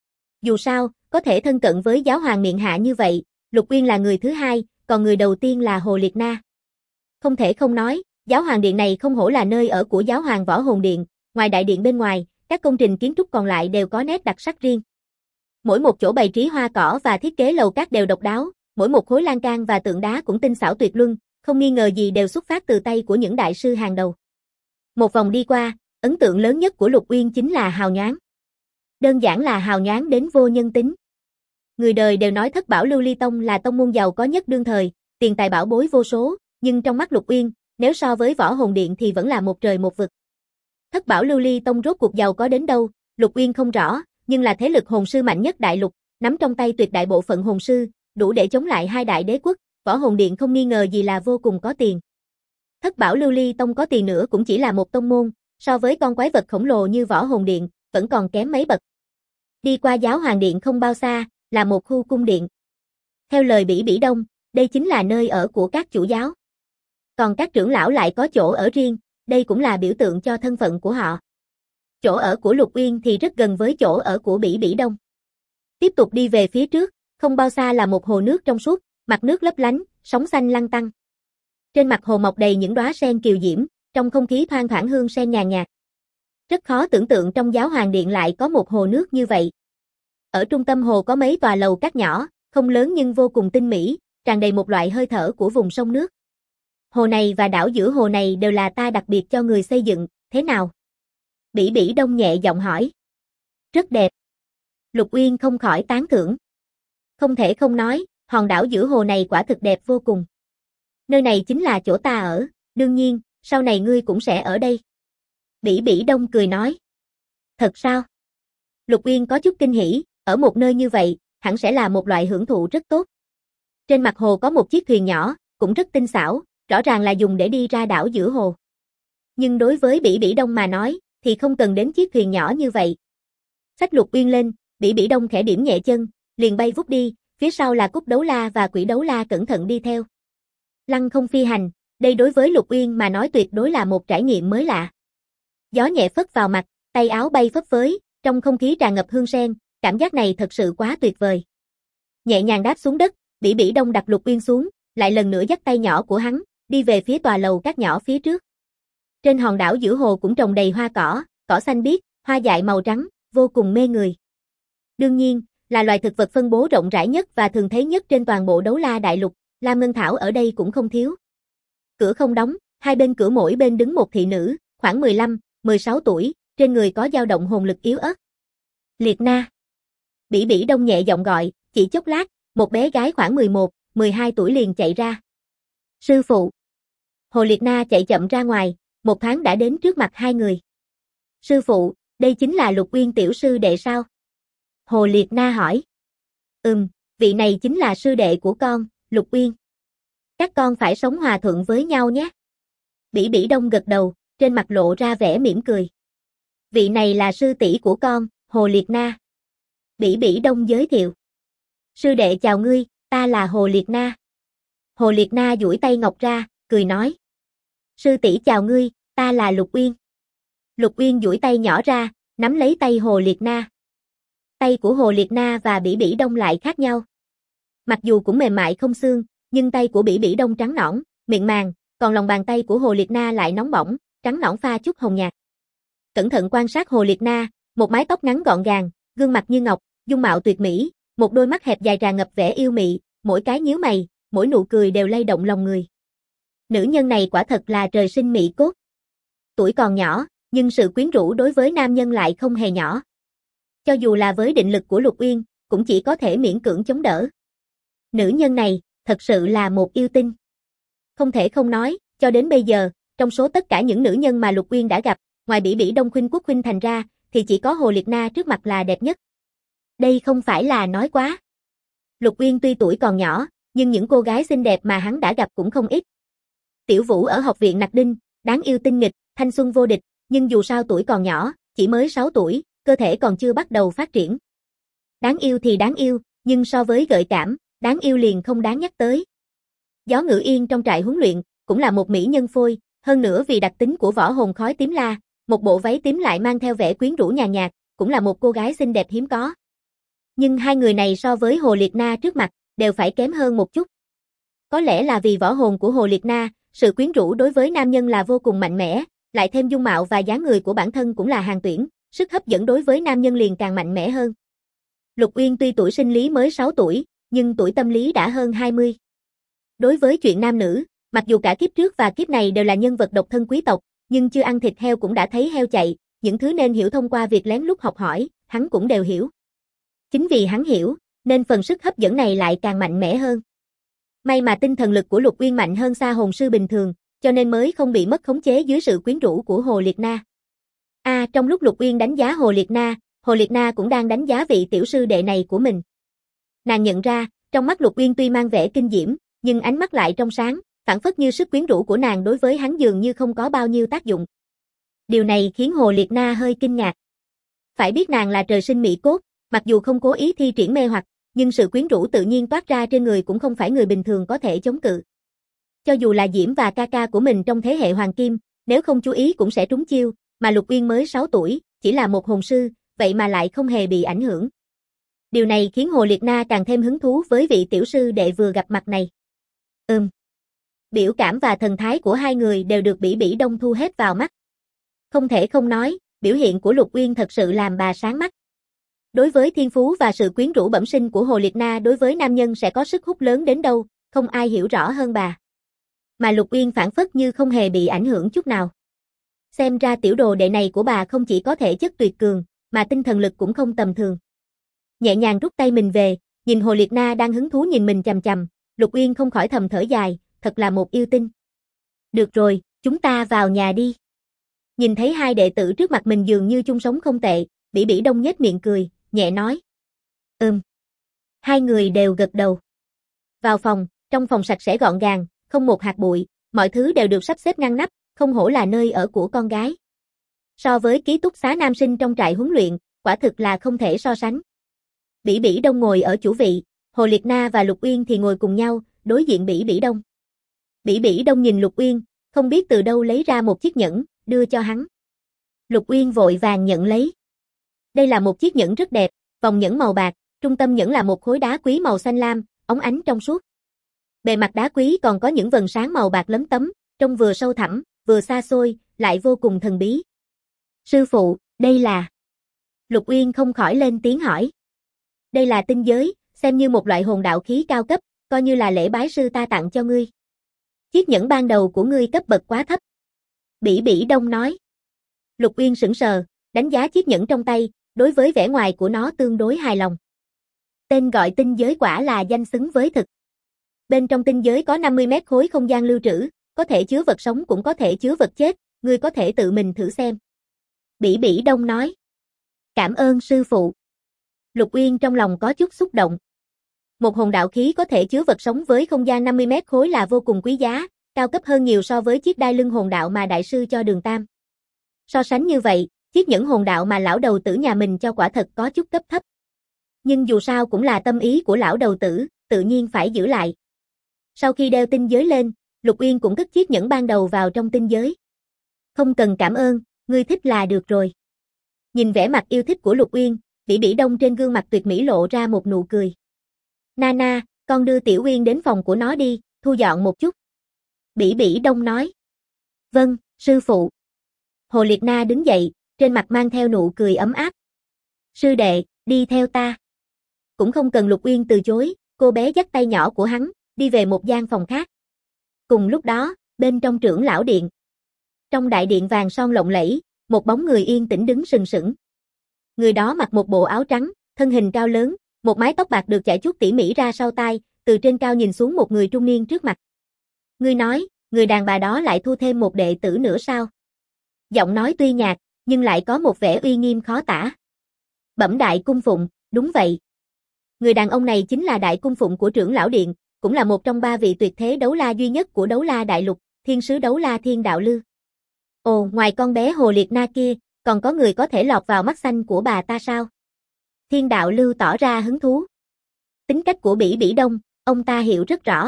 Dù sao, có thể thân cận với giáo hoàng miện hạ như vậy, Lục Uyên là người thứ 2, còn người đầu tiên là Hồ Liệt Na. Không thể không nói, giáo hoàng điện này không hổ là nơi ở của giáo hoàng Võ Hồn Điện, ngoài đại điện bên ngoài, các công trình kiến trúc còn lại đều có nét đặc sắc riêng. Mỗi một chỗ bày trí hoa cỏ và thiết kế lầu các đều độc đáo, mỗi một khối lan can và tượng đá cũng tinh xảo tuyệt luân, không nghi ngờ gì đều xuất phát từ tay của những đại sư hàng đầu. Một vòng đi qua, ấn tượng lớn nhất của Lục Uyên chính là hào nhoáng. Đơn giản là hào nhoáng đến vô nhân tính. Người đời đều nói Thất Bảo Lưu Ly Tông là tông môn giàu có nhất đương thời, tiền tài bảo bối vô số, nhưng trong mắt Lục Uyên, nếu so với Võ Hồn Điện thì vẫn là một trời một vực. Thất Bảo Lưu Ly Tông rốt cuộc giàu có đến đâu, Lục Uyên không rõ, nhưng là thế lực hồn sư mạnh nhất đại lục, nắm trong tay tuyệt đại bộ phận hồn sư, đủ để chống lại hai đại đế quốc, Võ Hồn Điện không nghi ngờ gì là vô cùng có tiền. Thất Bảo Lưu Ly Tông có tiền nữa cũng chỉ là một tông môn, so với con quái vật khổng lồ như Võ Hồn Điện, vẫn còn kém mấy bậc. Đi qua Giáo Hoàng Điện không bao xa, là một khu cung điện. Theo lời Bỉ Bỉ Đông, đây chính là nơi ở của các chủ giáo. Còn các trưởng lão lại có chỗ ở riêng, đây cũng là biểu tượng cho thân phận của họ. Chỗ ở của Lục Uyên thì rất gần với chỗ ở của Bỉ Bỉ Đông. Tiếp tục đi về phía trước, không bao xa là một hồ nước trong suốt, mặt nước lấp lánh, sóng xanh lăn tăn. Trên mặt hồ mọc đầy những đóa sen kiều diễm, trong không khí thoang thoảng hương sen nhàn nhạt. Rất khó tưởng tượng trong Giáo Hoàng Điện lại có một hồ nước như vậy. Ở trung tâm hồ có mấy tòa lầu các nhỏ, không lớn nhưng vô cùng tinh mỹ, tràn đầy một loại hơi thở của vùng sông nước. Hồ này và đảo giữa hồ này đều là ta đặc biệt cho người xây dựng, thế nào? Bỉ Bỉ Đông nhẹ giọng hỏi. Rất đẹp. Lục Uyên không khỏi tán thưởng. Không thể không nói, hòn đảo giữa hồ này quả thực đẹp vô cùng. Nơi này chính là chỗ ta ở, đương nhiên, sau này ngươi cũng sẽ ở đây. Bỉ Bỉ Đông cười nói. Thật sao? Lục Uyên có chút kinh hỉ, ở một nơi như vậy, hẳn sẽ là một loại hưởng thụ rất tốt. Trên mặt hồ có một chiếc thuyền nhỏ, cũng rất tinh xảo, rõ ràng là dùng để đi ra đảo giữa hồ. Nhưng đối với Bỉ Bỉ Đông mà nói, thì không cần đến chiếc thuyền nhỏ như vậy. Xách Lục Uyên lên, Bỉ Bỉ Đông khẽ điểm nhẹ chân, liền bay vút đi, phía sau là Cúc Đấu La và Quỷ Đấu La cẩn thận đi theo. Lăng không phi hành, đây đối với Lục Uyên mà nói tuyệt đối là một trải nghiệm mới lạ. Gió nhẹ phất vào mặt, tay áo bay phấp phới, trong không khí tràn ngập hương sen, cảm giác này thật sự quá tuyệt vời. Nhẹ nhàng đáp xuống đất, Bỉ Bỉ Đông đặt Lục Uyên xuống, lại lần nữa dắt tay nhỏ của hắn, đi về phía tòa lầu các nhỏ phía trước. Trên hòn đảo giữa hồ cũng trồng đầy hoa cỏ, cỏ xanh biếc, hoa dại màu trắng, vô cùng mê người. Đương nhiên, là loài thực vật phân bố rộng rãi nhất và thường thấy nhất trên toàn bộ Đấu La Đại Lục, Lam Ngân Thảo ở đây cũng không thiếu. Cửa không đóng, hai bên cửa mỗi bên đứng một thị nữ, khoảng 15, 16 tuổi, trên người có dao động hồn lực yếu ớt. Liệt Na. Bỉ Bỉ Đông nhẹ giọng gọi, chỉ chốc lát, một bé gái khoảng 11, 12 tuổi liền chạy ra. Sư phụ. Hồ Liệt Na chạy chậm ra ngoài, một thoáng đã đến trước mặt hai người. Sư phụ, đây chính là Lục Uyên tiểu sư đệ sao? Hồ Liệt Na hỏi. Vị này chính là sư đệ của con, Lục Uyên. Các con phải sống hòa thuận với nhau nhé. Bỉ Bỉ Đông gật đầu, trên mặt lộ ra vẻ mỉm cười. Vị này là sư tỷ của con, Hồ Liệt Na. Bỉ Bỉ Đông giới thiệu. Sư đệ chào ngươi, ta là Hồ Liệt Na. Hồ Liệt Na duỗi tay ngọc ra, cười nói. Sư tỷ chào ngươi, ta là Lục Uyên. Lục Uyên duỗi tay nhỏ ra, nắm lấy tay Hồ Liệt Na. Tay của Hồ Liệt Na và Bỉ Bỉ Đông lại khác nhau. Mặc dù cũng mềm mại không xương, nhưng tay của Bỉ Bỉ Đông trắng nõn, mịn màng, còn lòng bàn tay của Hồ Liệt Na lại nóng bỏng, trắng nõn pha chút hồng nhạt. Cẩn thận quan sát Hồ Liệt Na, một mái tóc ngắn gọn gàng, gương mặt như ngọc, dung mạo tuyệt mỹ, một đôi mắt hẹp dài tràn ngập vẻ yêu mị, mỗi cái nhíu mày, mỗi nụ cười đều lay động lòng người. Nữ nhân này quả thật là trời sinh mỹ cốt. Tuổi còn nhỏ, nhưng sự quyến rũ đối với nam nhân lại không hề nhỏ. Cho dù là với định lực của Lục Uyên, cũng chỉ có thể miễn cưỡng chống đỡ. Nữ nhân này, thật sự là một yêu tinh. Không thể không nói, cho đến bây giờ, trong số tất cả những nữ nhân mà Lục Uyên đã gặp, ngoài Bỉ Bỉ Đông khuynh quốc khuynh thành ra, thì chỉ có Hồ Liệt Na trước mặt là đẹp nhất. Đây không phải là nói quá. Lục Uyên tuy tuổi còn nhỏ, nhưng những cô gái xinh đẹp mà hắn đã gặp cũng không ít. Tiểu Vũ ở học viện Nặc Đinh, đáng yêu tinh nghịch, thanh xuân vô địch, nhưng dù sao tuổi còn nhỏ, chỉ mới 6 tuổi, cơ thể còn chưa bắt đầu phát triển. Đáng yêu thì đáng yêu, nhưng so với gợi cảm, đáng yêu liền không đáng nhắc tới. Gió Ngữ Yên trong trại huấn luyện, cũng là một mỹ nhân phôi, hơn nữa vì đặc tính của võ hồn khói tím la, một bộ váy tím lại mang theo vẻ quyến rũ nhàn nhạt, cũng là một cô gái xinh đẹp hiếm có. Nhưng hai người này so với Hồ Liệt Na trước mặt, đều phải kém hơn một chút. Có lẽ là vì võ hồn của Hồ Liệt Na, sự quyến rũ đối với nam nhân là vô cùng mạnh mẽ, lại thêm dung mạo và dáng người của bản thân cũng là hàng tuyển, sức hấp dẫn đối với nam nhân liền càng mạnh mẽ hơn. Lục Uyên tuy tuổi sinh lý mới 6 tuổi, nhưng tuổi tâm lý đã hơn 20. Đối với chuyện nam nữ, mặc dù cả kiếp trước và kiếp này đều là nhân vật độc thân quý tộc, nhưng chưa ăn thịt heo cũng đã thấy heo chạy, những thứ nên hiểu thông qua việc lén lút học hỏi, hắn cũng đều hiểu. Chính vì hắn hiểu, nên phần sức hấp dẫn này lại càng mạnh mẽ hơn. May mà tinh thần lực của Lục Uyên mạnh hơn xa hồn sư bình thường, cho nên mới không bị mất khống chế dưới sự quyến rũ của Hồ Liệt Na. Trong lúc Lục Uyên đánh giá Hồ Hồ Liệt Na cũng đang đánh giá vị tiểu sư đệ này của mình. Nàng nhận ra, trong mắt Lục Uyên tuy mang vẻ kinh diễm, nhưng ánh mắt lại trong sáng, phảng phất như sức quyến rũ của nàng đối với hắn dường như không có bao nhiêu tác dụng. Điều này khiến Hồ Liệt Na hơi kinh ngạc. Phải biết nàng là trời sinh mỹ cốt, mặc dù không cố ý thi triển mê hoặc, nhưng sự quyến rũ tự nhiên toát ra trên người cũng không phải người bình thường có thể chống cự. Cho dù là Diễm và ca ca của mình trong thế hệ Hoàng Kim, nếu không chú ý cũng sẽ trúng chiêu, mà Lục Uyên mới 6 tuổi, chỉ là một hồn sư, vậy mà lại không hề bị ảnh hưởng. Điều này khiến Hồ Liệt Na càng thêm hứng thú với vị tiểu sư đệ vừa gặp mặt này. Biểu cảm và thần thái của hai người đều được Bỉ Bỉ Đông thu hết vào mắt. Không thể không nói, biểu hiện của Lục Uyên thật sự làm bà sáng mắt. Đối với thiên phú và sự quyến rũ bẩm sinh của Hồ Liệt Na đối với nam nhân sẽ có sức hút lớn đến đâu, không ai hiểu rõ hơn bà. Mà Lục Uyên phản phất như không hề bị ảnh hưởng chút nào. Xem ra tiểu đồ đệ này của bà không chỉ có thể chất tuyệt cường, mà tinh thần lực cũng không tầm thường. Nhẹ nhàng rút tay mình về, nhìn Hồ Liệt Na đang hứng thú nhìn mình chằm chằm, Lục Uyên không khỏi thầm thở dài, thật là một yêu tinh. Được rồi, chúng ta vào nhà đi. Nhìn thấy hai đệ tử trước mặt mình dường như chung sống không tệ, Bỉ Bỉ Đông nhếch miệng cười, nhẹ nói. Hai người đều gật đầu. Vào phòng, trong phòng sạch sẽ gọn gàng, không một hạt bụi, mọi thứ đều được sắp xếp ngăn nắp, không hổ là nơi ở của con gái. So với ký túc xá nam sinh trong trại huấn luyện, quả thực là không thể so sánh. Bỉ Bỉ Đông ngồi ở chủ vị, Hồ Liệt Na và Lục Uyên thì ngồi cùng nhau, đối diện Bỉ Bỉ Đông. Bỉ Bỉ Đông nhìn Lục Uyên, không biết từ đâu lấy ra một chiếc nhẫn, đưa cho hắn. Lục Uyên vội vàng nhận lấy. Đây là một chiếc nhẫn rất đẹp, vòng nhẫn màu bạc, trung tâm nhẫn là một khối đá quý màu xanh lam, óng ánh trong suốt. Bề mặt đá quý còn có những vầng sáng màu bạc lấm tấm, trông vừa sâu thẳm, vừa xa xôi, lại vô cùng thần bí. Sư phụ, đây là... Lục Uyên không khỏi lên tiếng hỏi. Đây là tinh giới, xem như một loại hồn đạo khí cao cấp, coi như là lễ bái sư ta tặng cho ngươi. Chiếc nhẫn ban đầu của ngươi cấp bậc quá thấp. Bỉ Bỉ Đông nói. Lục Uyên sững sờ, đánh giá chiếc nhẫn trong tay, đối với vẻ ngoài của nó tương đối hài lòng. Tên gọi tinh giới quả là danh xứng với thực. Bên trong tinh giới có 50 mét khối không gian lưu trữ, có thể chứa vật sống cũng có thể chứa vật chết, ngươi có thể tự mình thử xem. Bỉ Bỉ Đông nói. Cảm ơn sư phụ. Lục Uyên trong lòng có chút xúc động. Một hồn đạo khí có thể chứa vật sống với không gian 50 mét khối là vô cùng quý giá, cao cấp hơn nhiều so với chiếc đai lưng hồn đạo mà đại sư cho Đường Tam. So sánh như vậy, chiếc nhẫn hồn đạo mà lão đầu tử nhà mình cho quả thật có chút cấp thấp. Nhưng dù sao cũng là tâm ý của lão đầu tử, tự nhiên phải giữ lại. Sau khi đeo tinh giới lên, Lục Uyên cũng cất chiếc nhẫn ban đầu vào trong tinh giới. Không cần cảm ơn, ngươi thích là được rồi. Nhìn vẻ mặt yêu thích của Lục Uyên, Bỉ Bỉ Đông trên gương mặt tuyệt mỹ lộ ra một nụ cười. Nana, con đưa Tiểu Uyên đến phòng của nó đi, thu dọn một chút. Bỉ Bỉ Đông nói. Vâng, sư phụ. Hồ Liệt Na đứng dậy, trên mặt mang theo nụ cười ấm áp. Sư đệ, đi theo ta. Cũng không cần Lục Uyên từ chối, cô bé dắt tay nhỏ của hắn, đi về một gian phòng khác. Cùng lúc đó, bên trong trưởng lão điện. Trong đại điện vàng son lộng lẫy, một bóng người yên tĩnh đứng sừng sững. Người đó mặc một bộ áo trắng, thân hình cao lớn, một mái tóc bạc được chải chuốt tỉ mỉ ra sau tai, từ trên cao nhìn xuống một người trung niên trước mặt. Ngươi nói, người đàn bà đó lại thu thêm một đệ tử nữa sao? Giọng nói tuy nhạt, nhưng lại có một vẻ uy nghiêm khó tả. Bẩm đại cung phụng, đúng vậy. Người đàn ông này chính là đại cung phụng của trưởng lão điện, cũng là một trong 3 vị tuyệt thế đấu la duy nhất của đấu la đại lục, thiên sứ đấu la Thiên Đạo Lư. Ồ, ngoài con bé Hồ Liệt Na kia, còn có người có thể lọt vào mắt xanh của bà ta sao? Thiên Đạo Lưu tỏ ra hứng thú. Tính cách của Bỉ Bỉ Đông, ông ta hiểu rất rõ.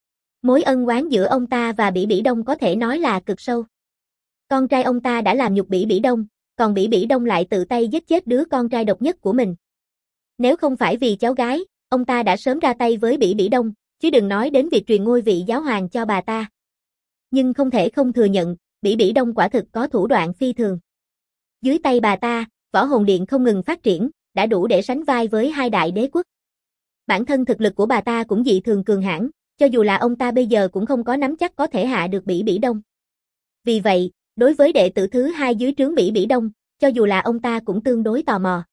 Mối ân oán giữa ông ta và Bỉ Bỉ Đông có thể nói là cực sâu. Con trai ông ta đã làm nhục Bỉ Bỉ Đông, còn Bỉ Bỉ Đông lại tự tay giết chết đứa con trai độc nhất của mình. Nếu không phải vì cháu gái, ông ta đã sớm ra tay với Bỉ Bỉ Đông, chứ đừng nói đến việc truyền ngôi vị giáo hoàng cho bà ta. Nhưng không thể không thừa nhận, Bỉ Bỉ Đông quả thực có thủ đoạn phi thường. Dưới tay bà ta, võ hồn điện không ngừng phát triển, đã đủ để sánh vai với 2 đại đế quốc. Bản thân thực lực của bà ta cũng dị thường cường hãn, cho dù là ông ta bây giờ cũng không có nắm chắc có thể hạ được Bỉ Bỉ Đông. Vì vậy, đối với đệ tử thứ 2 dưới trướng Bỉ Bỉ Đông, cho dù là ông ta cũng tương đối tò mò.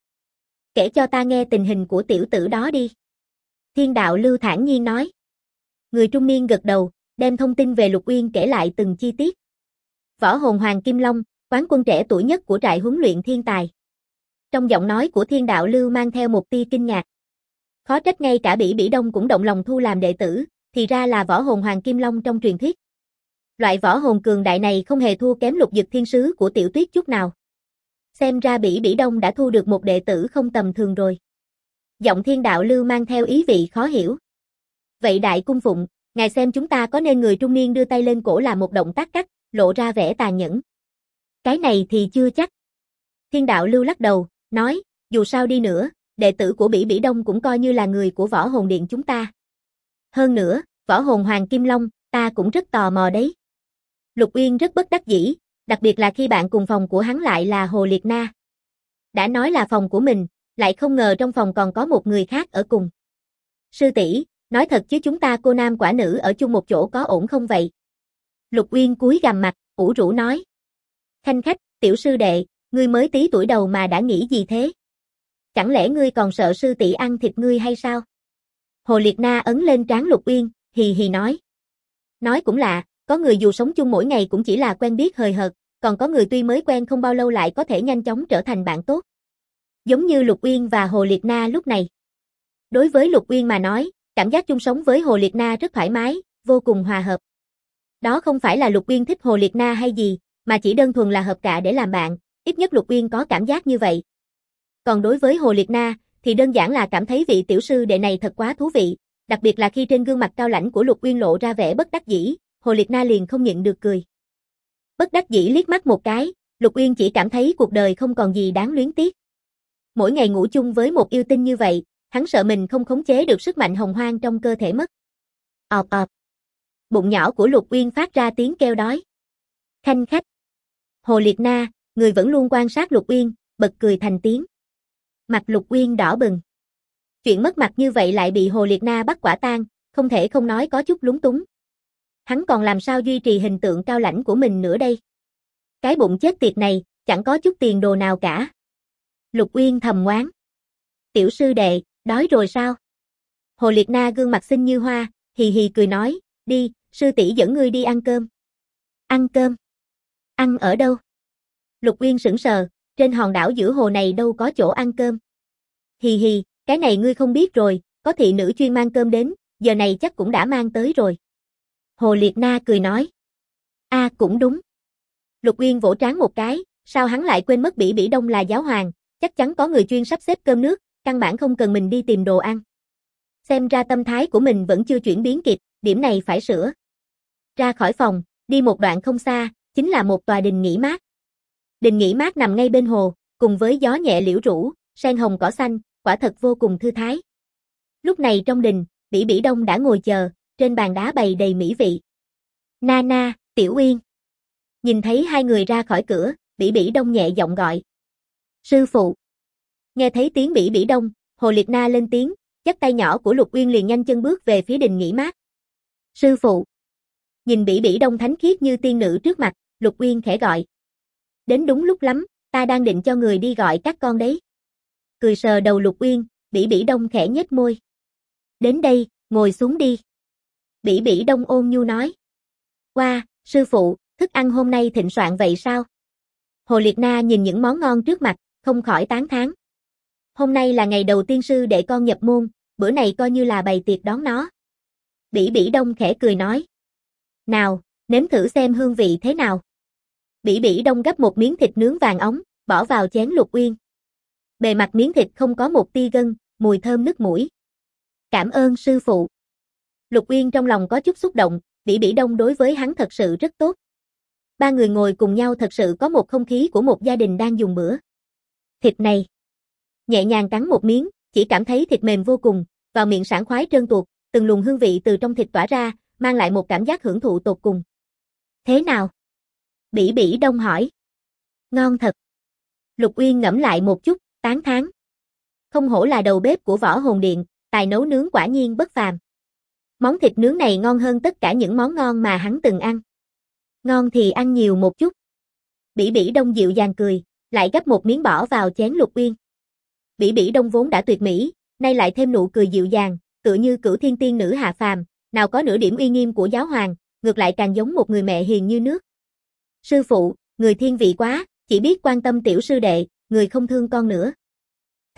Kể cho ta nghe tình hình của tiểu tử đó đi. Thiên Đạo Lưu thản nhiên nói. Người trung niên gật đầu, đem thông tin về Lục Uyên kể lại từng chi tiết. Võ hồn Hoàng Kim Long, quán quân trẻ tuổi nhất của trại huấn luyện thiên tài. Trong giọng nói của Thiên Đạo Lưu mang theo một tia kinh ngạc. Khó trách ngay cả Bỉ Bỉ Đông cũng động lòng thu làm đệ tử, thì ra là võ hồn Hoàng Kim Long trong truyền thuyết. Loại võ hồn cường đại này không hề thua kém Lục Dực Thiên Sứ của Tiểu Tuyết chút nào. Xem ra Bỉ Bỉ Đông đã thu được một đệ tử không tầm thường rồi. Giọng Thiên Đạo Lưu mang theo ý vị khó hiểu. Vậy Đại Cung Phụng, ngài xem chúng ta có nên người trung niên đưa tay lên cổ làm một động tác cắt, lộ ra vẻ tàn nhẫn. Cái này thì chưa chắc. Thiên Đạo Lưu lắc đầu, nói, dù sao đi nữa, đệ tử của Bỉ Bỉ Đông cũng coi như là người của võ hồn điện chúng ta. Hơn nữa, võ hồn Hoàng Kim Long, ta cũng rất tò mò đấy. Lục Uyên rất bất đắc dĩ, đặc biệt là khi bạn cùng phòng của hắn lại là Hồ Liệt Na. Đã nói là phòng của mình, lại không ngờ trong phòng còn có một người khác ở cùng. Sư tỷ, nói thật chứ chúng ta cô nam quả nữ ở chung một chỗ có ổn không vậy? Lục Uyên cúi gằm mặt, ủ rũ nói. Khanh khách, tiểu sư đệ, ngươi mới tí tuổi đầu mà đã nghĩ gì thế? Chẳng lẽ ngươi còn sợ sư tỷ ăn thịt ngươi hay sao? Hồ Liệt Na ấn lên trán Lục Uyên, hì hì nói. Nói cũng lạ, có người dù sống chung mỗi ngày cũng chỉ là quen biết hời hợt, còn có người tuy mới quen không bao lâu lại có thể nhanh chóng trở thành bạn tốt. Giống như Lục Uyên và Hồ Liệt Na lúc này. Đối với Lục Uyên mà nói, cảm giác chung sống với Hồ Liệt Na rất thoải mái, vô cùng hòa hợp. Đó không phải là Lục Uyên thích Hồ Liệt Na hay gì, mà chỉ đơn thuần là hợp cạ để làm bạn, ít nhất Lục Uyên có cảm giác như vậy. Còn đối với Hồ Liệt Na, thì đơn giản là cảm thấy vị tiểu sư đệ này thật quá thú vị, đặc biệt là khi trên gương mặt cao lãnh của Lục Uyên lộ ra vẻ bất đắc dĩ, Hồ Liệt Na liền không nhịn được cười. Bất đắc dĩ liếc mắt một cái, Lục Uyên chỉ cảm thấy cuộc đời không còn gì đáng luyến tiếc. Mỗi ngày ngủ chung với một yêu tinh như vậy, hắn sợ mình không khống chế được sức mạnh hồng hoang trong cơ thể mất. Ọp ọp. Bụng nhỏ của Lục Uyên phát ra tiếng kêu đói. Khanh khách. Hồ Liệt Na, người vẫn luôn quan sát Lục Uyên, bật cười thành tiếng. Mặt Lục Uyên đỏ bừng. Chuyện mất mặt như vậy lại bị Hồ Liệt Na bắt quả tang, không thể không nói có chút lúng túng. Hắn còn làm sao duy trì hình tượng cao lãnh của mình nữa đây? Cái bụng chết tiệt này, chẳng có chút tiền đồ nào cả. Lục Uyên thầm oán. Tiểu sư đệ, đói rồi sao? Hồ Liệt Na gương mặt xinh như hoa, hì hì cười nói, đi, sư tỷ dẫn ngươi đi ăn cơm. Ăn cơm? Ăn ở đâu? Lục Uyên sững sờ, trên hòn đảo giữa hồ này đâu có chỗ ăn cơm. Hì hì, cái này ngươi không biết rồi, có thị nữ chuyên mang cơm đến, giờ này chắc cũng đã mang tới rồi. Hồ Liệt Na cười nói. Cũng đúng. Lục Uyên vỗ trán một cái, sao hắn lại quên mất Bỉ Bỉ Đông là giáo hoàng, chắc chắn có người chuyên sắp xếp cơm nước, căn bản không cần mình đi tìm đồ ăn. Xem ra tâm thái của mình vẫn chưa chuyển biến kịp, điểm này phải sửa. Ra khỏi phòng, đi một đoạn không xa, chính là một tòa đình nghỉ mát. Đình nghỉ mát nằm ngay bên hồ, cùng với gió nhẹ liễu rũ, sen hồng cỏ xanh, quả thật vô cùng thư thái. Lúc này trong đình, Bỉ Bỉ Đông đã ngồi chờ, trên bàn đá bày đầy mỹ vị. Na, Tiểu Uyên. Nhìn thấy hai người ra khỏi cửa, Bỉ Bỉ Đông nhẹ giọng gọi. Sư phụ. Nghe thấy tiếng Bỉ Bỉ Đông, Hồ Liệt Na lên tiếng, dắt tay nhỏ của Lục Uyên liền nhanh chân bước về phía đình nghỉ mát. Sư phụ. Nhìn Bỉ Bỉ Đông thánh khiết như tiên nữ trước mặt, Lục Uyên khẽ gọi. Đến đúng lúc lắm, ta đang định cho người đi gọi các con đấy. Cười sờ đầu Lục Uyên, Bỉ Bỉ Đông khẽ nhếch môi. Đến đây, ngồi xuống đi. Bỉ Bỉ Đông ôn nhu nói. Wow, sư phụ, thức ăn hôm nay thịnh soạn vậy sao? Hồ Liệt Na nhìn những món ngon trước mặt, không khỏi tán thán. Hôm nay là ngày đầu tiên sư đệ con nhập môn, bữa này coi như là bày tiệc đón nó. Bỉ Bỉ Đông khẽ cười nói. Nào, nếm thử xem hương vị thế nào. Bỉ Bỉ Đông gắp một miếng thịt nướng vàng óng, bỏ vào chén Lục Uyên. Bề mặt miếng thịt không có một tia gân, mùi thơm nức mũi. Cảm ơn sư phụ. Lục Uyên trong lòng có chút xúc động, Bỉ Bỉ Đông đối với hắn thật sự rất tốt. Ba người ngồi cùng nhau thật sự có một không khí của một gia đình đang dùng bữa. Thịt này. Nhẹ nhàng cắn một miếng, chỉ cảm thấy thịt mềm vô cùng, vào miệng sảng khoái trơn tuột, từng luồng hương vị từ trong thịt tỏa ra, mang lại một cảm giác hưởng thụ tột cùng. Thế nào? Bỉ Bỉ Đông hỏi. Ngon thật. Lục Uyên ngẫm lại một chút, tán thán. Không hổ là đầu bếp của Võ Hồn Điện, tài nấu nướng quả nhiên bất phàm. Món thịt nướng này ngon hơn tất cả những món ngon mà hắn từng ăn. Ngon thì ăn nhiều một chút. Bỉ Bỉ Đông dịu dàng cười, lại gắp một miếng bỏ vào chén Lục Uyên. Bỉ Bỉ Đông vốn đã tuyệt mỹ, nay lại thêm nụ cười dịu dàng, tựa như cửu thiên tiên nữ hạ phàm, nào có nửa điểm uy nghiêm của giáo hoàng, ngược lại càng giống một người mẹ hiền như nước. Sư phụ, người thiên vị quá, chỉ biết quan tâm tiểu sư đệ, người không thương con nữa.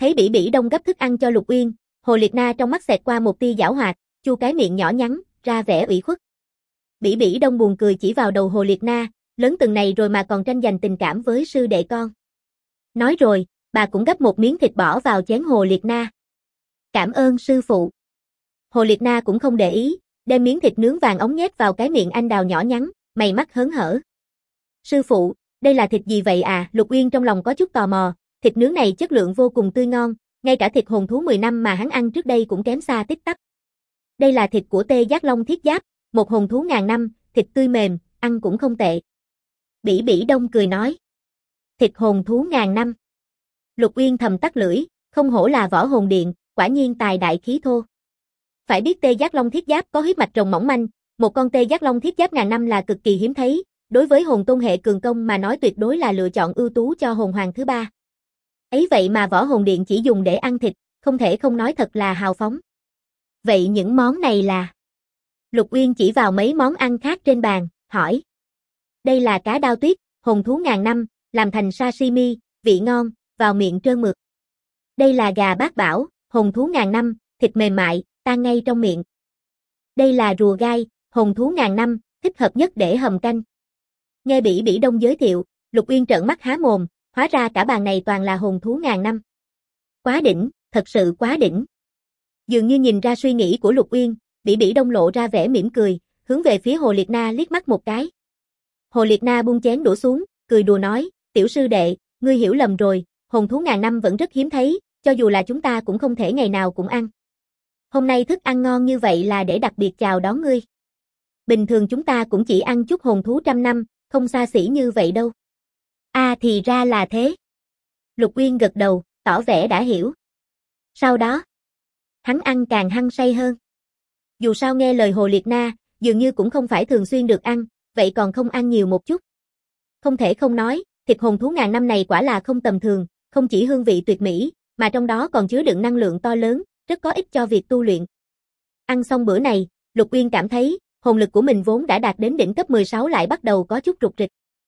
Thấy Bỉ Bỉ Đông gấp thức ăn cho Lục Uyên, Hồ Liệt Na trong mắt xẹt qua một tia giảo hoạt, chu cái miệng nhỏ nhắn, ra vẻ ủy khuất. Bỉ Bỉ Đông buồn cười chỉ vào đầu Hồ Liệt Na, lớn từng này rồi mà còn tranh giành tình cảm với sư đệ con. Nói rồi, bà cũng gấp một miếng thịt bỏ vào chén Hồ Liệt Na. Cảm ơn sư phụ. Hồ Liệt Na cũng không để ý, đem miếng thịt nướng vàng óng nhét vào cái miệng anh đào nhỏ nhắn, mày mắt hớn hở. Sư phụ, đây là thịt gì vậy à? Lục Uyên trong lòng có chút tò mò, thịt nướng này chất lượng vô cùng tươi ngon, ngay cả thịt hồn thú 10 năm mà hắn ăn trước đây cũng kém xa tích tắp. Đây là thịt của Tê Giác Long Thiết Giáp, một hồn thú ngàn năm, thịt tươi mềm, ăn cũng không tệ. Bỉ Bỉ Đông cười nói. Thịt hồn thú ngàn năm. Lục Uyên thầm tắt lưỡi, không hổ là võ hồn điện, quả nhiên tài đại khí thô. Phải biết Tê Giác Long Thiết Giáp có huyết mạch rồng mỏng manh, một con Tê Giác Long Thiết Giáp ngàn năm là cực kỳ hiếm thấy, đối với hồn tôn hệ cường công mà nói tuyệt đối là lựa chọn ưu tú cho hồn hoàng thứ ba. Ấy vậy mà võ hồn điện chỉ dùng để ăn thịt, không thể không nói thật là hào phóng. Vậy những món này là? Lục Uyên chỉ vào mấy món ăn khác trên bàn, hỏi. Đây là cá đao tuyết, hồn thú ngàn năm, làm thành sashimi, vị ngon, vào miệng trơn mượt. Đây là gà bát bảo, hồn thú ngàn năm, thịt mềm mại, tan ngay trong miệng. Đây là rùa gai, hồn thú ngàn năm, thích hợp nhất để hầm canh. Nghe Bỉ Bỉ Đông giới thiệu, Lục Uyên trợn mắt há mồm, hóa ra cả bàn này toàn là hồn thú ngàn năm. Quá đỉnh, thật sự quá đỉnh. Dường như nhìn ra suy nghĩ của Lục Uyên, Bỉ Bỉ Đông lộ ra vẻ mỉm cười, hướng về phía Hồ Liệt Na liếc mắt một cái. Hồ Liệt Na buông chén đũa xuống, cười đùa nói, tiểu sư đệ, ngươi hiểu lầm rồi, hồn thú ngàn năm vẫn rất hiếm thấy, cho dù là chúng ta cũng không thể ngày nào cũng ăn. Hôm nay thức ăn ngon như vậy là để đặc biệt chào đón ngươi. Bình thường chúng ta cũng chỉ ăn chút hồn thú trăm năm, không xa xỉ như vậy đâu. Thì ra là thế. Lục Uyên gật đầu, tỏ vẻ đã hiểu. Sau đó, hắn ăn càng hăng say hơn. Dù sao nghe lời Hồ Liệt Na, dường như cũng không phải thường xuyên được ăn, vậy còn không ăn nhiều một chút. Không thể không nói, thịt hồn thú ngàn năm này quả là không tầm thường, không chỉ hương vị tuyệt mỹ, mà trong đó còn chứa đựng năng lượng to lớn, rất có ích cho việc tu luyện. Ăn xong bữa này, Lục Uyên cảm thấy, hồn lực của mình vốn đã đạt đến đỉnh cấp 16 lại bắt đầu có chút rục rịch.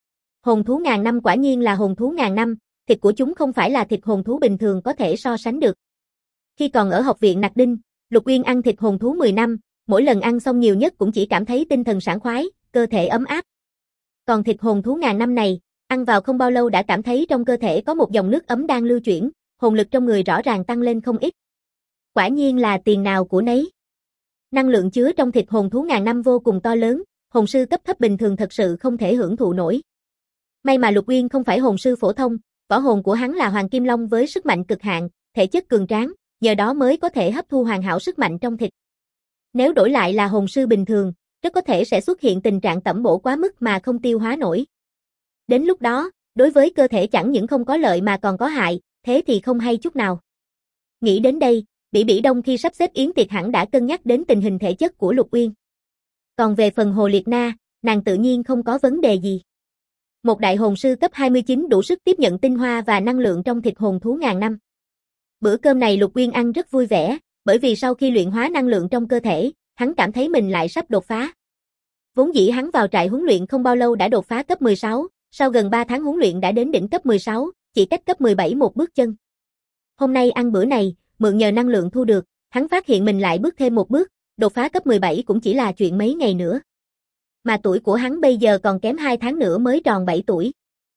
Hồn thú ngàn năm quả nhiên là hồn thú ngàn năm, thịt của chúng không phải là thịt hồn thú bình thường có thể so sánh được. Khi còn ở học viện Nặc Đinh, Lục Uyên ăn thịt hồn thú 10 năm, mỗi lần ăn xong nhiều nhất cũng chỉ cảm thấy tinh thần sảng khoái, cơ thể ấm áp. Còn thịt hồn thú ngàn năm này, ăn vào không bao lâu đã cảm thấy trong cơ thể có một dòng nước ấm đang lưu chuyển, hồn lực trong người rõ ràng tăng lên không ít. Quả nhiên là tiền nào của nấy. Năng lượng chứa trong thịt hồn thú ngàn năm vô cùng to lớn, hồn sư cấp thấp bình thường thật sự không thể hưởng thụ nổi. May mà Lục Uyên không phải hồn sư phổ thông, võ hồn của hắn là Hoàng Kim Long với sức mạnh cực hạn, thể chất cường tráng, nhờ đó mới có thể hấp thu hoàn hảo sức mạnh trong thịt. Nếu đổi lại là hồn sư bình thường, rất có thể sẽ xuất hiện tình trạng tẩm bổ quá mức mà không tiêu hóa nổi. Đến lúc đó, đối với cơ thể chẳng những không có lợi mà còn có hại, thế thì không hay chút nào. Nghĩ đến đây, Bỉ Bỉ Đông khi sắp xếp yến tiệc hẳn đã cân nhắc đến tình hình thể chất của Lục Uyên. Còn về phần Hồ Liệt Na, nàng tự nhiên không có vấn đề gì. Một đại hồn sư cấp 29 đủ sức tiếp nhận tinh hoa và năng lượng trong thịt hồn thú ngàn năm. Bữa cơm này Lục Uyên ăn rất vui vẻ, bởi vì sau khi luyện hóa năng lượng trong cơ thể, hắn cảm thấy mình lại sắp đột phá. Vốn dĩ hắn vào trại huấn luyện không bao lâu đã đột phá cấp 16, sau gần 3 tháng huấn luyện đã đến đỉnh cấp 16, chỉ cách cấp 17 một bước chân. Hôm nay ăn bữa này, mượn nhờ năng lượng thu được, hắn phát hiện mình lại bước thêm một bước, đột phá cấp 17 cũng chỉ là chuyện mấy ngày nữa. Mà tuổi của hắn bây giờ còn kém 2 tháng nữa mới tròn 7 tuổi.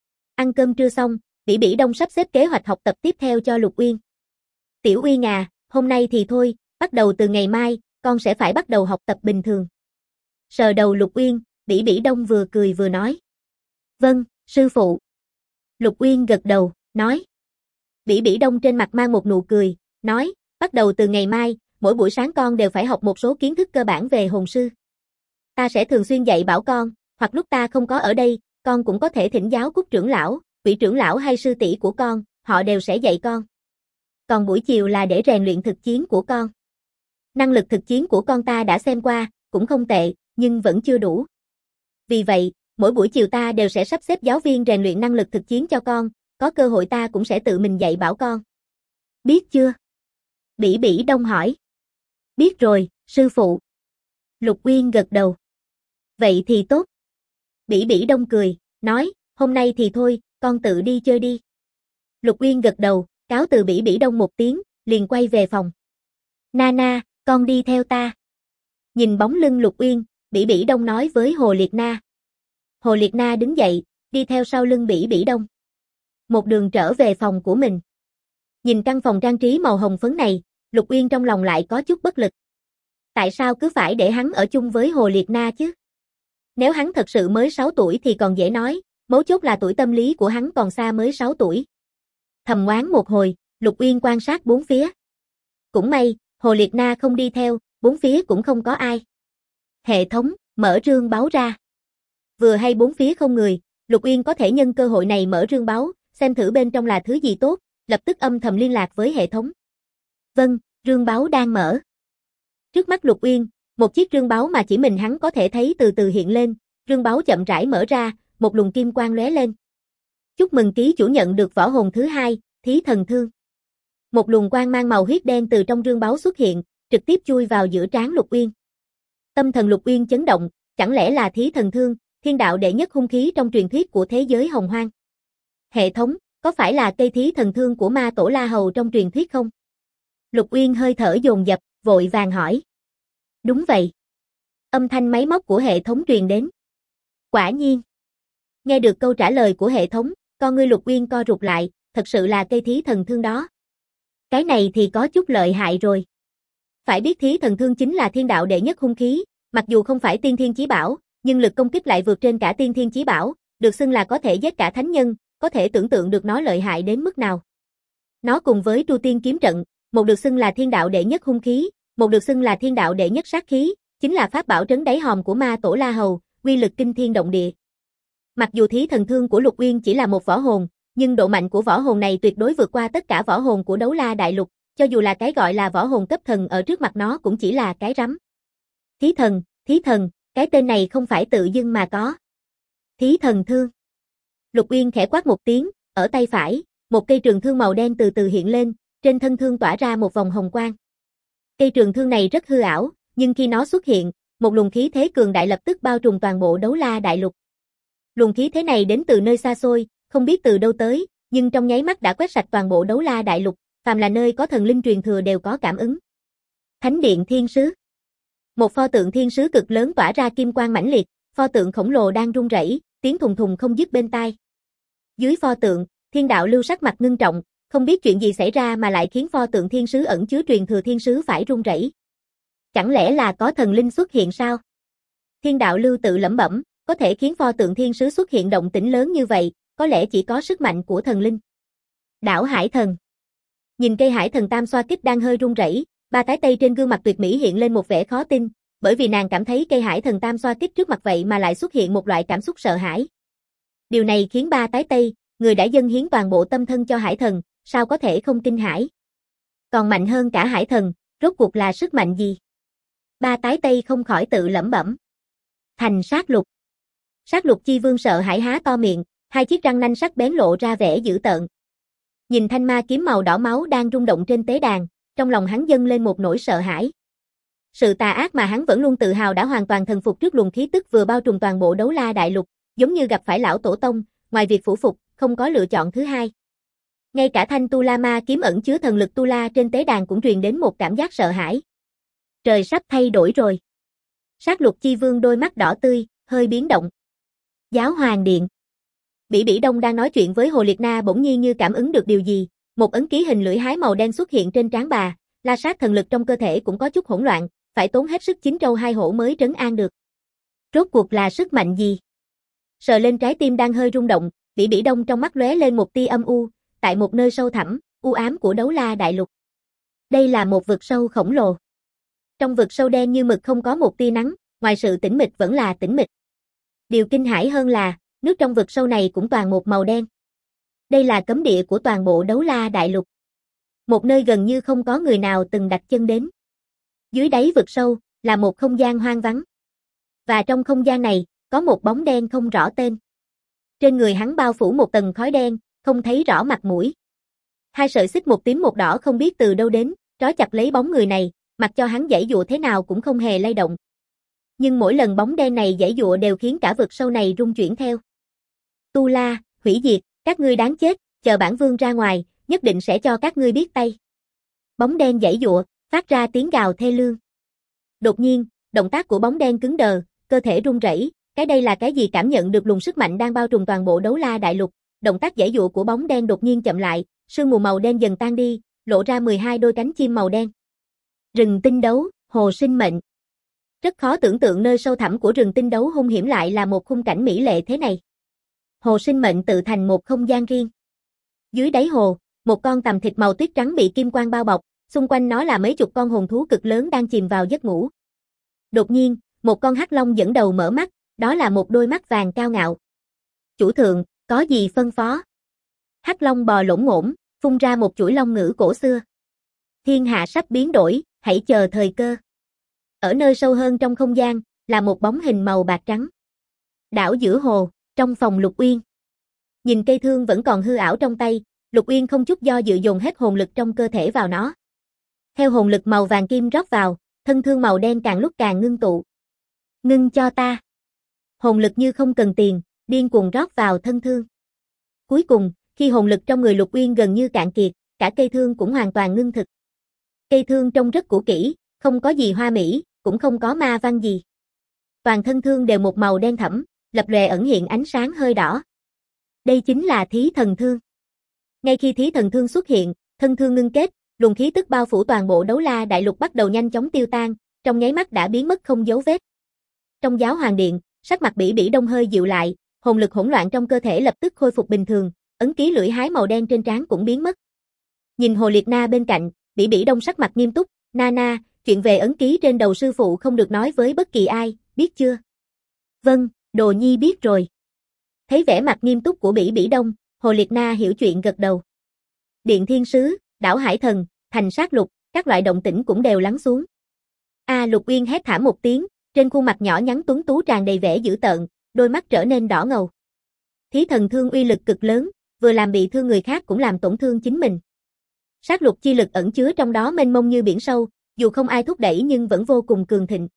Ăn cơm trưa xong, Bỉ Bỉ Đông sắp xếp kế hoạch học tập tiếp theo cho Lục Uyên. Tiểu Uyên à, hôm nay thì thôi, bắt đầu từ ngày mai, con sẽ phải bắt đầu học tập bình thường. Sờ đầu Lục Uyên, Bỉ Bỉ Đông vừa cười vừa nói. Vâng, sư phụ. Lục Uyên gật đầu, nói. Bỉ Bỉ Đông trên mặt mang một nụ cười, nói, bắt đầu từ ngày mai, mỗi buổi sáng con đều phải học một số kiến thức cơ bản về hồn sư. Ta sẽ thường xuyên dạy bảo con, hoặc lúc ta không có ở đây, con cũng có thể thỉnh giáo Cúc trưởng lão, Quỷ trưởng lão hay sư tỷ của con, họ đều sẽ dạy con. Còn buổi chiều là để rèn luyện thực chiến của con. Năng lực thực chiến của con ta đã xem qua, cũng không tệ, nhưng vẫn chưa đủ. Vì vậy, mỗi buổi chiều ta đều sẽ sắp xếp giáo viên rèn luyện năng lực thực chiến cho con, có cơ hội ta cũng sẽ tự mình dạy bảo con. Biết chưa? Bỉ Bỉ Đông hỏi. Biết rồi, sư phụ. Lục Uyên gật đầu. Vậy thì tốt. Bỉ Bỉ Đông cười, nói, hôm nay thì thôi, con tự đi chơi đi. Lục Uyên gật đầu, cáo từ Bỉ Bỉ Đông một tiếng, liền quay về phòng. Nana, con đi theo ta. Nhìn bóng lưng Lục Uyên, Bỉ Bỉ Đông nói với Hồ Liệt Na. Hồ Liệt Na đứng dậy, đi theo sau lưng Bỉ Bỉ Đông. Một đường trở về phòng của mình. Nhìn căn phòng trang trí màu hồng phấn này, Lục Uyên trong lòng lại có chút bất lực. Tại sao cứ phải để hắn ở chung với Hồ Liệt Na chứ? Nếu hắn thật sự mới 6 tuổi thì còn dễ nói, mấu chốt là tuổi tâm lý của hắn còn xa mới 6 tuổi. Thầm ngoán một hồi, Lục Uyên quan sát bốn phía. Cũng may, Hồ Liệt Na không đi theo, bốn phía cũng không có ai. Hệ thống, mở rương báu ra. Vừa hay bốn phía không người, Lục Uyên có thể nhân cơ hội này mở rương báu, xem thử bên trong là thứ gì tốt, lập tức âm thầm liên lạc với hệ thống. Vâng, rương báu đang mở. Trước mắt Lục Uyên, một chiếc rương báu mà chỉ mình hắn có thể thấy từ từ hiện lên, rương báu chậm rãi mở ra, một luồng kim quang lóe lên. Chúc mừng ký chủ nhận được võ hồn thứ 2, Thí Thần Thương. Một luồng quang mang màu huyết đen từ trong rương báu xuất hiện, trực tiếp chui vào giữa trán Lục Uyên. Tâm thần Lục Uyên chấn động, chẳng lẽ là Thí Thần Thương, thiên đạo đệ nhất hung khí trong truyền thuyết của thế giới hồng hoang. Hệ thống, có phải là cây Thí Thần Thương của ma tổ La Hầu trong truyền thuyết không? Lục Uyên hơi thở dồn dập, vội vàng hỏi. Đúng vậy. Âm thanh máy móc của hệ thống truyền đến. Quả nhiên. Nghe được câu trả lời của hệ thống, con ngươi Lục Uyên co rụt lại, thật sự là cây Thí Thần Thương đó. Cái này thì có chút lợi hại rồi. Phải biết Thí Thần Thương chính là thiên đạo đệ nhất hung khí, mặc dù không phải tiên thiên chí bảo, nhưng lực công kích lại vượt trên cả tiên thiên chí bảo, được xưng là có thể giết cả thánh nhân, có thể tưởng tượng được nó lợi hại đến mức nào. Nó cùng với Tru Tiên kiếm trận, một được xưng là thiên đạo đệ nhất hung khí, một được xưng là thiên đạo đệ nhất sát khí, chính là pháp bảo trấn đáy hòm của ma tổ La Hầu, uy lực kinh thiên động địa. Mặc dù Thí Thần Thương của Lục Uyên chỉ là một võ hồn, nhưng độ mạnh của võ hồn này tuyệt đối vượt qua tất cả võ hồn của Đấu La Đại Lục, cho dù là cái gọi là võ hồn cấp thần ở trước mặt nó cũng chỉ là cái rắm. Thí thần, cái tên này không phải tự dưng mà có. Thí Thần Thương. Lục Uyên khẽ quát một tiếng, ở tay phải, một cây trường thương màu đen từ từ hiện lên, trên thân thương tỏa ra một vòng hồng quang. Cây trường thương này rất hư ảo, nhưng khi nó xuất hiện, một luồng khí thế cường đại lập tức bao trùm toàn bộ Đấu La Đại Lục. Luồng khí thế này đến từ nơi xa xôi, không biết từ đâu tới, nhưng trong nháy mắt đã quét sạch toàn bộ Đấu La Đại Lục, phàm là nơi có thần linh truyền thừa đều có cảm ứng. Thánh điện thiên sứ. Một pho tượng thiên sứ cực lớn tỏa ra kim quang mãnh liệt, pho tượng khổng lồ đang rung rẩy, tiếng thùng thùng không dứt bên tai. Dưới pho tượng, Thiên Đạo Lưu sắc mặt ngưng trọng, không biết chuyện gì xảy ra mà lại khiến pho tượng thiên sứ ẩn chứa truyền thừa thiên sứ phải rung rẩy. Chẳng lẽ là có thần linh xuất hiện sao? Thiên Đạo Lưu tự lẩm bẩm, có thể khiến pho tượng thiên sứ xuất hiện động tĩnh lớn như vậy, có lẽ chỉ có sức mạnh của thần linh. Đảo Hải Thần. Nhìn cây Hải Thần Tam Xoa Kích đang hơi rung rẩy, ba tái tây trên gương mặt tuyệt mỹ hiện lên một vẻ khó tin, bởi vì nàng cảm thấy cây Hải Thần Tam Xoa Kích trước mặt vậy mà lại xuất hiện một loại cảm xúc sợ hãi. Điều này khiến ba tái tây, người đã dâng hiến toàn bộ tâm thân cho Hải Thần, sao có thể không kinh hãi? Còn mạnh hơn cả Hải Thần, rốt cuộc là sức mạnh gì? Ba tái tây không khỏi tự lẩm bẩm. Thành sát lục. Sát lục chi vương sợ hãi há to miệng, hai chiếc răng nanh sắc bén lộ ra vẻ dữ tợn. Nhìn thanh ma kiếm màu đỏ máu đang rung động trên tế đàn, trong lòng hắn dâng lên một nỗi sợ hãi. Sự tà ác mà hắn vẫn luôn tự hào đã hoàn toàn thần phục trước luồng khí tức vừa bao trùm toàn bộ Đấu La Đại Lục, giống như gặp phải lão tổ tông, ngoài việc phủ phục, không có lựa chọn thứ hai. Ngay cả thanh Tu La Ma kiếm ẩn chứa thần lực Tu La trên tế đàn cũng truyền đến một cảm giác sợ hãi. Trời sắp thay đổi rồi. Sát lục chi vương đôi mắt đỏ tươi, hơi biến động. Giáo Hoàng Điện. Bỉ Bỉ Đông đang nói chuyện với Hồ Liệt Na bỗng nhiên như cảm ứng được điều gì, một ấn ký hình lưỡi hái màu đen xuất hiện trên trán bà, la sát thần lực trong cơ thể cũng có chút hỗn loạn, phải tốn hết sức chín trâu hai hổ mới trấn an được. Rốt cuộc là sức mạnh gì? Sờ lên trái tim đang hơi rung động, Bỉ Bỉ Đông trong mắt lóe lên một tia âm u, tại một nơi sâu thẳm, u ám của Đấu La Đại Lục. Đây là một vực sâu khổng lồ. Trong vực sâu đen như mực không có một tia nắng, ngoài sự tĩnh mịch vẫn là tĩnh mịch. Điều kinh hãi hơn là, nước trong vực sâu này cũng toàn một màu đen. Đây là cấm địa của toàn bộ Đấu La Đại Lục. Một nơi gần như không có người nào từng đặt chân đến. Dưới đáy vực sâu, là một không gian hoang vắng. Và trong không gian này, có một bóng đen không rõ tên. Trên người hắn bao phủ một tầng khói đen, không thấy rõ mặt mũi. Hai sợi xích một tím một đỏ không biết từ đâu đến, trói chặt lấy bóng người này, mặc cho hắn giãy giụa thế nào cũng không hề lay động. Nhưng mỗi lần bóng đen này giãy giụa đều khiến cả vực sâu này rung chuyển theo. Tu La, hủy diệt, các ngươi đáng chết, chờ bản vương ra ngoài, nhất định sẽ cho các ngươi biết tay. Bóng đen giãy giụa, phát ra tiếng gào thê lương. Đột nhiên, động tác của bóng đen cứng đờ, cơ thể run rẩy, cái đây là cái gì? Cảm nhận được luồng sức mạnh đang bao trùm toàn bộ Đấu La Đại Lục, động tác giãy giụa của bóng đen đột nhiên chậm lại, sương mù màu đen dần tan đi, lộ ra 12 đôi cánh chim màu đen. Rừng tinh đấu, hồ sinh mệnh. Rất khó tưởng tượng nơi sâu thẳm của rừng tinh đấu hung hiểm lại là một khung cảnh mỹ lệ thế này. Hồ sinh mệnh tự thành một không gian riêng. Dưới đáy hồ, một con tằm thịt màu tuyết trắng bị kim quang bao bọc, xung quanh nó là mấy chục con hồn thú cực lớn đang chìm vào giấc ngủ. Đột nhiên, một con hắc long dẫn đầu mở mắt, đó là một đôi mắt vàng cao ngạo. Chủ thượng, có gì phân phó? Hắc long bò lổn ngổn, phun ra một chuỗi long ngữ cổ xưa. Thiên hạ sắp biến đổi, hãy chờ thời cơ. Ở nơi sâu hơn trong không gian, là một bóng hình màu bạc trắng. Đảo giữa hồ, trong phòng Lục Uyên. Nhìn cây thương vẫn còn hư ảo trong tay, Lục Uyên không chút do dự dồn hết hồn lực trong cơ thể vào nó. Theo hồn lực màu vàng kim rót vào, thân thương màu đen càng lúc càng ngưng tụ. Ngưng cho ta. Hồn lực như không cần tiền, điên cuồng rót vào thân thương. Cuối cùng, khi hồn lực trong người Lục Uyên gần như cạn kiệt, cả cây thương cũng hoàn toàn ngưng thực. Cây thương trông rất cũ kỹ, không có gì hoa mỹ, cũng không có ma văn gì. Toàn thân thương đều một màu đen thẫm, lập lòe ẩn hiện ánh sáng hơi đỏ. Đây chính là Thí Thần Thương. Ngay khi Thí Thần Thương xuất hiện, thân thương ngưng kết, luồng khí tức bao phủ toàn bộ Đấu La Đại Lục bắt đầu nhanh chóng tiêu tan, trong nháy mắt đã biến mất không dấu vết. Trong Giáo Hoàng Điện, sắc mặt Bỉ Bỉ Đông hơi dịu lại, hồn lực hỗn loạn trong cơ thể lập tức khôi phục bình thường, ấn ký lưỡi hái màu đen trên trán cũng biến mất. Nhìn Hồ Liệt Na bên cạnh, Bỉ Bỉ Đông sắc mặt nghiêm túc, "Nana, chuyện về ấn ký trên đầu sư phụ không được nói với bất kỳ ai, biết chưa?" "Vâng, Đồ Nhi biết rồi." Thấy vẻ mặt nghiêm túc của Bỉ Bỉ Đông, Hồ Liệt Na hiểu chuyện gật đầu. Điện Thiên Sứ, đảo Hải Thần, thành sát lục, các loại động tĩnh cũng đều lắng xuống. Lục Uyên hét thảm một tiếng, trên khuôn mặt nhỏ nhắn tuấn tú tràn đầy vẻ dữ tợn, đôi mắt trở nên đỏ ngầu. Thí Thần Thương uy lực cực lớn, vừa làm bị thương người khác cũng làm tổn thương chính mình. Sát lục chi lực ẩn chứa trong đó mênh mông như biển sâu, dù không ai thúc đẩy nhưng vẫn vô cùng cường thịnh.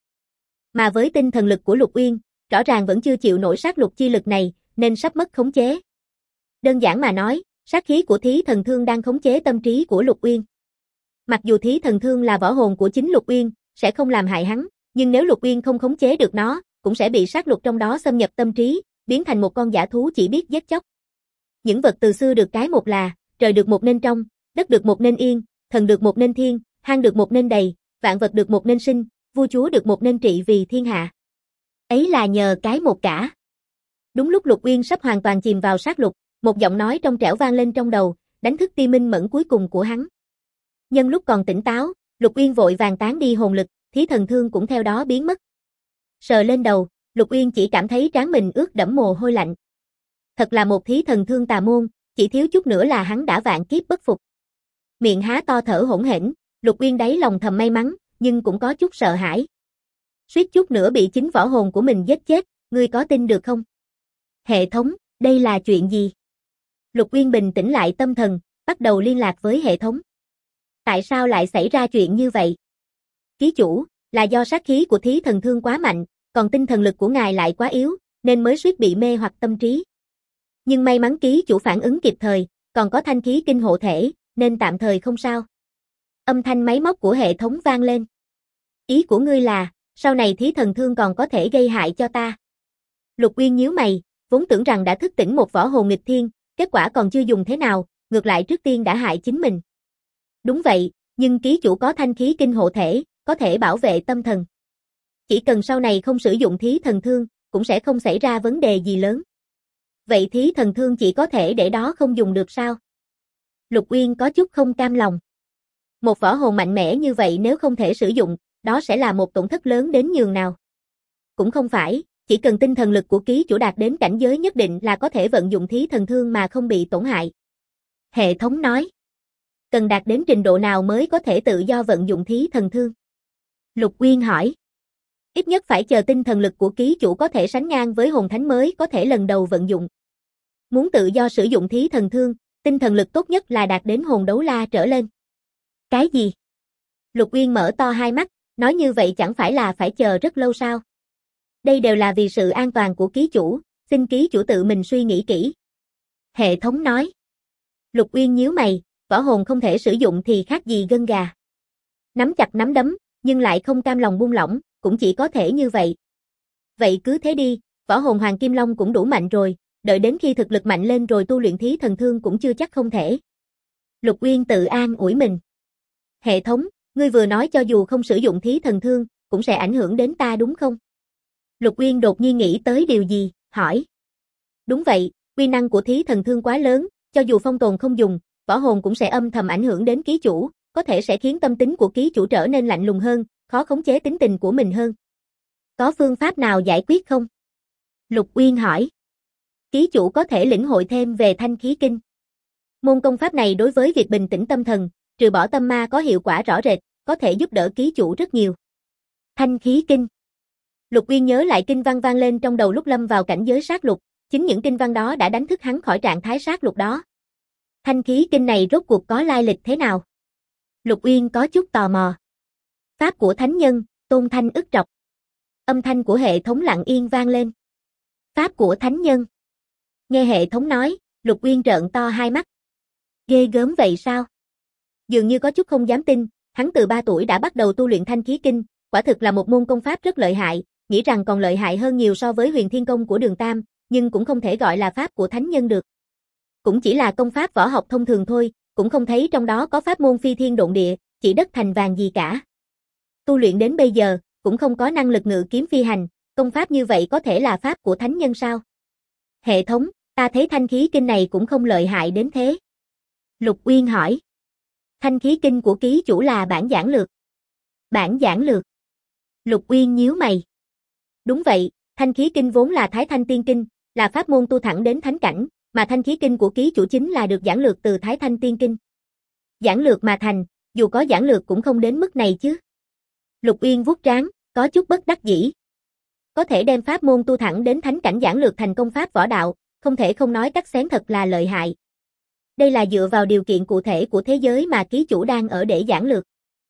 Mà với tinh thần lực của Lục Uyên, rõ ràng vẫn chưa chịu nổi sát lục chi lực này, nên sắp mất khống chế. Đơn giản mà nói, sát khí của Thí Thần Thương đang khống chế tâm trí của Lục Uyên. Mặc dù Thí Thần Thương là võ hồn của chính Lục Uyên, sẽ không làm hại hắn, nhưng nếu Lục Uyên không khống chế được nó, cũng sẽ bị sát lục trong đó xâm nhập tâm trí, biến thành một con dã thú chỉ biết giết chóc. Những vật từ xưa được cái một là, trời được một nên trong, đất được một nên yên, thần được một nên thiên, hang được một nên đầy, vạn vật được một nên sinh, vua chúa được một nên trị vì thiên hạ. Ấy là nhờ cái một cả. Đúng lúc Lục Uyên sắp hoàn toàn chìm vào sát lục, một giọng nói trong trẻo vang lên trong đầu, đánh thức tia minh mẫn cuối cùng của hắn. Nhân lúc còn tỉnh táo, Lục Uyên vội vàng tán đi hồn lực, Thí Thần Thương cũng theo đó biến mất. Sờ lên đầu, Lục Uyên chỉ cảm thấy trán mình ướt đẫm mồ hôi lạnh. Thật là một Thí Thần Thương tà môn, chỉ thiếu chút nữa là hắn đã vạn kiếp bất phục. Miệng há to thở hổn hển, Lục Uyên đáy lòng thầm may mắn, nhưng cũng có chút sợ hãi. Suýt chút nữa bị chính võ hồn của mình giết chết, ngươi có tin được không? Hệ thống, đây là chuyện gì? Lục Uyên bình tĩnh lại tâm thần, bắt đầu liên lạc với hệ thống. Tại sao lại xảy ra chuyện như vậy? Ký chủ, là do sát khí của Thí Thần Thương quá mạnh, còn tinh thần lực của ngài lại quá yếu, nên mới suýt bị mê hoặc tâm trí. Nhưng may mắn ký chủ phản ứng kịp thời, còn có thanh khí kinh hộ thể, nên tạm thời không sao. Âm thanh máy móc của hệ thống vang lên. Ý của ngươi là, sau này Thí Thần Thương còn có thể gây hại cho ta. Lục Uyên nhíu mày, vốn tưởng rằng đã thức tỉnh một võ hồn nghịch thiên, kết quả còn chưa dùng thế nào, ngược lại trước tiên đã hại chính mình. Đúng vậy, nhưng ký chủ có thanh khí kinh hộ thể, có thể bảo vệ tâm thần. Chỉ cần sau này không sử dụng Thí Thần Thương, cũng sẽ không xảy ra vấn đề gì lớn. Vậy Thí Thần Thương chỉ có thể để đó không dùng được sao? Lục Uyên có chút không cam lòng. Một võ hồn mạnh mẽ như vậy nếu không thể sử dụng, đó sẽ là một tổn thất lớn đến nhường nào. Cũng không phải, chỉ cần tinh thần lực của ký chủ đạt đến cảnh giới nhất định là có thể vận dụng Thí Thần Thương mà không bị tổn hại. Hệ thống nói. Cần đạt đến trình độ nào mới có thể tự do vận dụng Thí Thần Thương? Lục Uyên hỏi. Ít nhất phải chờ tinh thần lực của ký chủ có thể sánh ngang với hồn thánh mới có thể lần đầu vận dụng. Muốn tự do sử dụng Thí Thần Thương, tinh thần lực tốt nhất là đạt đến hồn đấu la trở lên. Cái gì? Lục Uyên mở to hai mắt, nói như vậy chẳng phải là phải chờ rất lâu sao? Đây đều là vì sự an toàn của ký chủ, xin ký chủ tự mình suy nghĩ kỹ. Hệ thống nói. Lục Uyên nhíu mày, võ hồn không thể sử dụng thì khác gì gân gà. Nắm chặt nắm đấm, nhưng lại không cam lòng buông lỏng, cũng chỉ có thể như vậy. Vậy cứ thế đi, võ hồn Hoàng Kim Long cũng đủ mạnh rồi, đợi đến khi thực lực mạnh lên rồi tu luyện thí thần thương cũng chưa chắc không thể. Lục Uyên tự an ủi mình. Hệ thống, ngươi vừa nói cho dù không sử dụng thí thần thương, cũng sẽ ảnh hưởng đến ta đúng không? Lục Uyên đột nhiên nghĩ tới điều gì, hỏi. Đúng vậy, uy năng của thí thần thương quá lớn, cho dù phong tồn không dùng, võ hồn cũng sẽ âm thầm ảnh hưởng đến ký chủ, có thể sẽ khiến tâm tính của ký chủ trở nên lạnh lùng hơn, khó khống chế tính tình của mình hơn. Có phương pháp nào giải quyết không? Lục Uyên hỏi. Ký chủ có thể lĩnh hội thêm về Thanh Khí Kinh. Môn công pháp này đối với việc bình tĩnh tâm thần, trừ bỏ tâm ma có hiệu quả rõ rệt, có thể giúp đỡ ký chủ rất nhiều. Thanh Khí Kinh. Lục Uyên nhớ lại kinh văn vang lên trong đầu lúc lâm vào cảnh giới sát lục, chính những kinh văn đó đã đánh thức hắn khỏi trạng thái sát lục đó. Thanh Khí Kinh này rốt cuộc có lai lịch thế nào? Lục Uyên có chút tò mò. Pháp của thánh nhân, tôn thanh ức trọc. Âm thanh của hệ thống lặng yên vang lên. Pháp của thánh nhân. Nghe hệ thống nói, Lục Uyên trợn to hai mắt. Ghê gớm vậy sao? Dường như có chút không dám tin, hắn từ 3 tuổi đã bắt đầu tu luyện Thanh Khí Kinh, quả thực là một môn công pháp rất lợi hại, nghĩ rằng còn lợi hại hơn nhiều so với Huyền Thiên Công của Đường Tam, nhưng cũng không thể gọi là pháp của thánh nhân được. Cũng chỉ là công pháp võ học thông thường thôi, cũng không thấy trong đó có pháp môn phi thiên độn địa, chỉ đất thành vàng gì cả. Tu luyện đến bây giờ, cũng không có năng lực ngự kiếm phi hành, công pháp như vậy có thể là pháp của thánh nhân sao? Hệ thống, ta thấy Thanh Khí Kinh này cũng không lợi hại đến thế. Lục Uyên hỏi. Thanh Khí Kinh của ký chủ là bản giản lược. Bản giản lược. Lục Uyên nhíu mày. Đúng vậy, Thanh Khí Kinh vốn là Thái Thanh Tiên Kinh, là pháp môn tu thẳng đến thánh cảnh, mà Thanh Khí Kinh của ký chủ chính là được giản lược từ Thái Thanh Tiên Kinh. Giản lược mà thành, dù có giản lược cũng không đến mức này chứ. Lục Uyên vuốt trán, có chút bất đắc dĩ. Có thể đem pháp môn tu thẳng đến thánh cảnh giản lược thành công pháp võ đạo, không thể không nói cắt xén thật là lợi hại. Đây là dựa vào điều kiện cụ thể của thế giới mà ký chủ đang ở để giản lược.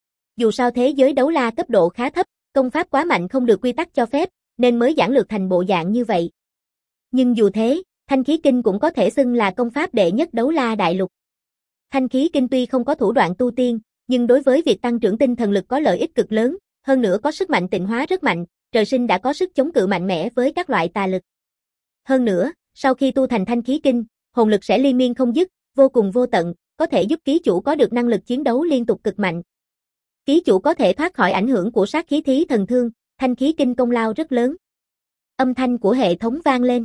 Dù sao thế giới đấu la cấp độ khá thấp, công pháp quá mạnh không được quy tắc cho phép, nên mới giản lược thành bộ dạng như vậy. Nhưng dù thế, Thanh Khí Kinh cũng có thể xưng là công pháp đệ nhất đấu la đại lục. Thanh Khí Kinh tuy không có thủ đoạn tu tiên, nhưng đối với việc tăng trưởng tinh thần lực có lợi ích cực lớn, hơn nữa có sức mạnh tịnh hóa rất mạnh, trời sinh đã có sức chống cự mạnh mẽ với các loại tà lực. Hơn nữa, sau khi tu thành Thanh Khí Kinh, hồn lực sẽ liên miên không dứt, vô cùng vô tận, có thể giúp ký chủ có được năng lực chiến đấu liên tục cực mạnh. Ký chủ có thể thoát khỏi ảnh hưởng của sát khí thí thần thương, Thanh Khí Kinh công lao rất lớn. Âm thanh của hệ thống vang lên.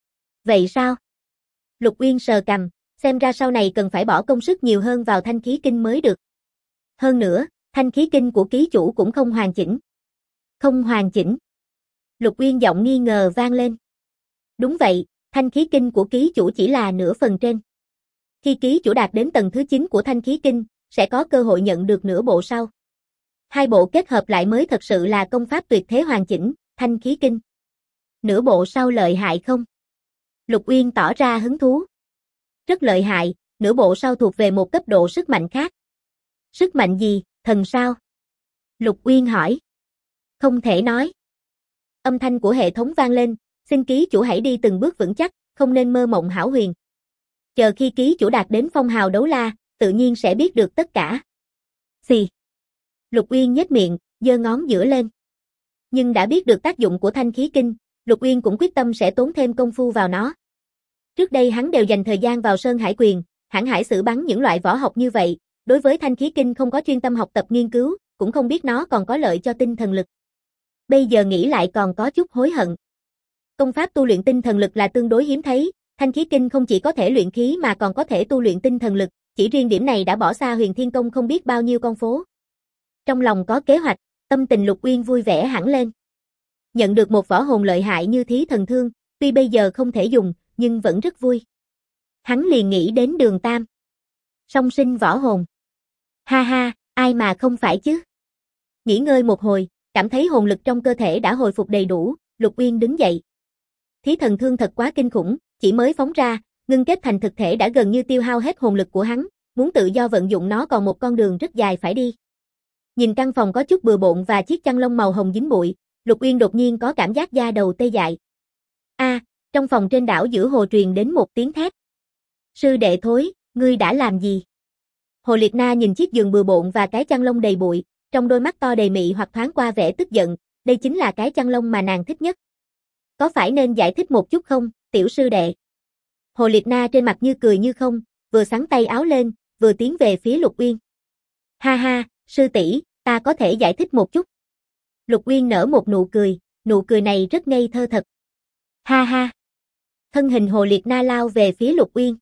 Vậy sao? Lục Uyên sờ cằm, xem ra sau này cần phải bỏ công sức nhiều hơn vào Thanh Khí Kinh mới được. Hơn nữa, Thanh Khí Kinh của ký chủ cũng không hoàn chỉnh. Không hoàn chỉnh. Lục Uyên giọng nghi ngờ vang lên. Đúng vậy, Thanh Khí Kinh của ký chủ chỉ là nửa phần trên. Khi ký chủ đạt đến tầng thứ 9 của Thanh Khí Kinh, sẽ có cơ hội nhận được nửa bộ sau. Hai bộ kết hợp lại mới thật sự là công pháp tuyệt thế hoàn chỉnh, Thanh Khí Kinh. Nửa bộ sau lợi hại không? Lục Uyên tỏ ra hứng thú. Rất lợi hại, nửa bộ sau thuộc về một cấp độ sức mạnh khác. Sức mạnh gì, thần sao? Lục Uyên hỏi. Không thể nói. Âm thanh của hệ thống vang lên, xin ký chủ hãy đi từng bước vững chắc, không nên mơ mộng hão huyền. Chờ khi ký chủ đạt đến phong hào đấu la, tự nhiên sẽ biết được tất cả. Xì. Lục Uyên nhếch miệng, giơ ngón giữa lên. Nhưng đã biết được tác dụng của Thanh Khí Kinh, Lục Uyên cũng quyết tâm sẽ tốn thêm công phu vào nó. Trước đây hắn đều dành thời gian vào Sơn Hải Quyền, hãn hải xử bắn những loại võ học như vậy, đối với Thanh Khí Kinh không có chuyên tâm học tập nghiên cứu, cũng không biết nó còn có lợi cho tinh thần lực. Bây giờ nghĩ lại còn có chút hối hận. Công pháp tu luyện tinh thần lực là tương đối hiếm thấy, Thanh Khí Kinh không chỉ có thể luyện khí mà còn có thể tu luyện tinh thần lực, chỉ riêng điểm này đã bỏ xa Huyền Thiên Công không biết bao nhiêu con phố. Trong lòng có kế hoạch, tâm tình Lục Uyên vui vẻ hẳn lên. Nhận được một võ hồn lợi hại như thí thần thương, tuy bây giờ không thể dùng, nhưng vẫn rất vui. Hắn liền nghĩ đến Đường Tam. Song sinh võ hồn. Ha ha, ai mà không phải chứ. Nghỉ ngơi một hồi, cảm thấy hồn lực trong cơ thể đã hồi phục đầy đủ, Lục Uyên đứng dậy. Thí thần thương thật quá kinh khủng, chỉ mới phóng ra, ngưng kết thành thực thể đã gần như tiêu hao hết hồn lực của hắn, muốn tự do vận dụng nó còn một con đường rất dài phải đi. Nhìn căn phòng có chút bừa bộn và chiếc chăn lông màu hồng dính bụi, Lục Uyên đột nhiên có cảm giác da đầu tê dại. Trong phòng trên đảo giữa hồ truyền đến một tiếng thét. Sư đệ thối, ngươi đã làm gì? Hồ Liệt Na nhìn chiếc giường bừa bộn và cái chăn lông đầy bụi, trong đôi mắt to đầy mị hoặc thoáng qua vẻ tức giận, đây chính là cái chăn lông mà nàng thích nhất. Có phải nên giải thích một chút không, tiểu sư đệ? Hồ Liệt Na trên mặt như cười như không, vừa xắn tay áo lên, vừa tiến về phía Lục Uyên. Ha ha, sư tỷ, ta có thể giải thích một chút. Lục Uyên nở một nụ cười này rất ngây thơ thật. Ha ha. Thân hình Hồ Liệt Na lao về phía Lục Uyên.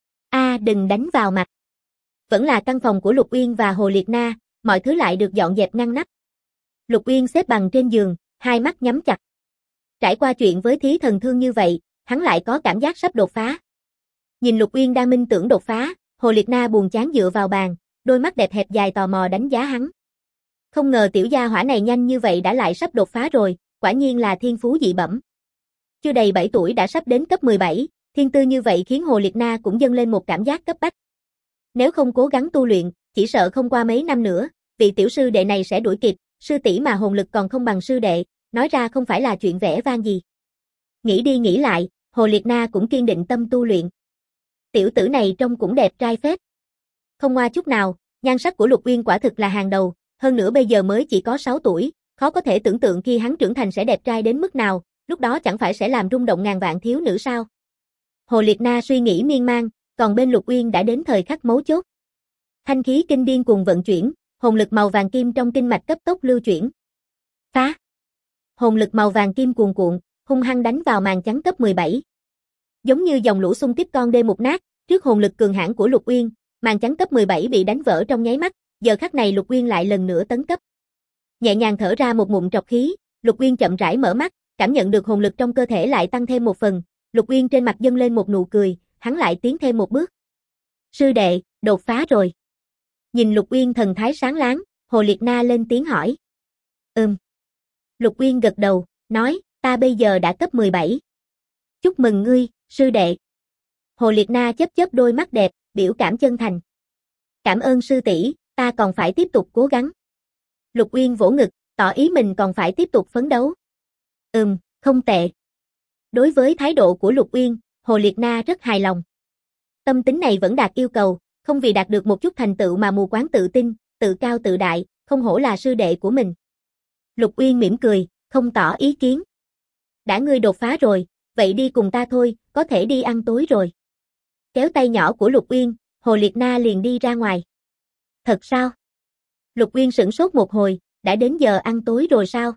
Đừng đánh vào mặt. Vẫn là căn phòng của Lục Uyên và Hồ Liệt Na, mọi thứ lại được dọn dẹp ngăn nắp. Lục Uyên xếp bằng trên giường, hai mắt nhắm chặt. Trải qua chuyện với Thí Thần Thương như vậy, hắn lại có cảm giác sắp đột phá. Nhìn Lục Uyên đang minh tưởng đột phá, Hồ Liệt Na buồn chán dựa vào bàn, đôi mắt đẹp hẹp dài tò mò đánh giá hắn. Không ngờ tiểu gia hỏa này nhanh như vậy đã lại sắp đột phá rồi, quả nhiên là thiên phú dị bẩm. Chưa đầy 7 tuổi đã sắp đến cấp 17, thiên tư như vậy khiến Hồ Liệt Na cũng dâng lên một cảm giác cấp bách. Nếu không cố gắng tu luyện, chỉ sợ không qua mấy năm nữa, vị tiểu sư đệ này sẽ đuổi kịp, sư tỷ mà hồn lực còn không bằng sư đệ, nói ra không phải là chuyện vẻ vang gì. Nghĩ đi nghĩ lại, Hồ Liệt Na cũng kiên định tâm tu luyện. Tiểu tử này trông cũng đẹp trai phết. Không ngoa chút nào, nhan sắc của Lục Uyên quả thực là hàng đầu, hơn nữa bây giờ mới chỉ có 6 tuổi, khó có thể tưởng tượng khi hắn trưởng thành sẽ đẹp trai đến mức nào, lúc đó chẳng phải sẽ làm rung động ngàn vạn thiếu nữ sao. Hồ Liệt Na suy nghĩ miên man, còn bên Lục Uyên đã đến thời khắc mấu chốt. Thanh khí kinh điên cuồng vận chuyển, hồn lực màu vàng kim trong kinh mạch cấp tốc lưu chuyển. Phá! Hồn lực màu vàng kim cuồn cuộn, hung hăng đánh vào màn chắn cấp 17. Giống như dòng lũ xung kích con đê mục nát, trước hồn lực cường hãn của Lục Uyên, màn chắn cấp 17 bị đánh vỡ trong nháy mắt, giờ khắc này Lục Uyên lại lần nữa tấn cấp. Nhẹ nhàng thở ra một ngụm trọc khí, Lục Uyên chậm rãi mở mắt, cảm nhận được hồn lực trong cơ thể lại tăng thêm một phần, Lục Uyên trên mặt dâng lên một nụ cười, hắn lại tiến thêm một bước. Sư đệ, đột phá rồi. Nhìn Lục Uyên thần thái sáng láng, Hồ Liệt Na lên tiếng hỏi. Lục Uyên gật đầu, nói, ta bây giờ đã cấp 17. Chúc mừng ngươi, sư đệ. Hồ Liệt Na chớp chớp đôi mắt đẹp, biểu cảm chân thành. Cảm ơn sư tỷ, ta còn phải tiếp tục cố gắng. Lục Uyên vỗ ngực, tỏ ý mình còn phải tiếp tục phấn đấu. Không tệ. Đối với thái độ của Lục Uyên, Hồ Liệt Na rất hài lòng. Tâm tính này vẫn đạt yêu cầu, không vì đạt được một chút thành tựu mà mù quáng tự tin, tự cao tự đại, không hổ là sư đệ của mình. Lục Uyên mỉm cười, không tỏ ý kiến. Đã ngươi đột phá rồi, vậy đi cùng ta thôi, có thể đi ăn tối rồi. Kéo tay nhỏ của Lục Uyên, Hồ Liệt Na liền đi ra ngoài. Thật sao? Lục Uyên sửng sốt một hồi, đã đến giờ ăn tối rồi sao?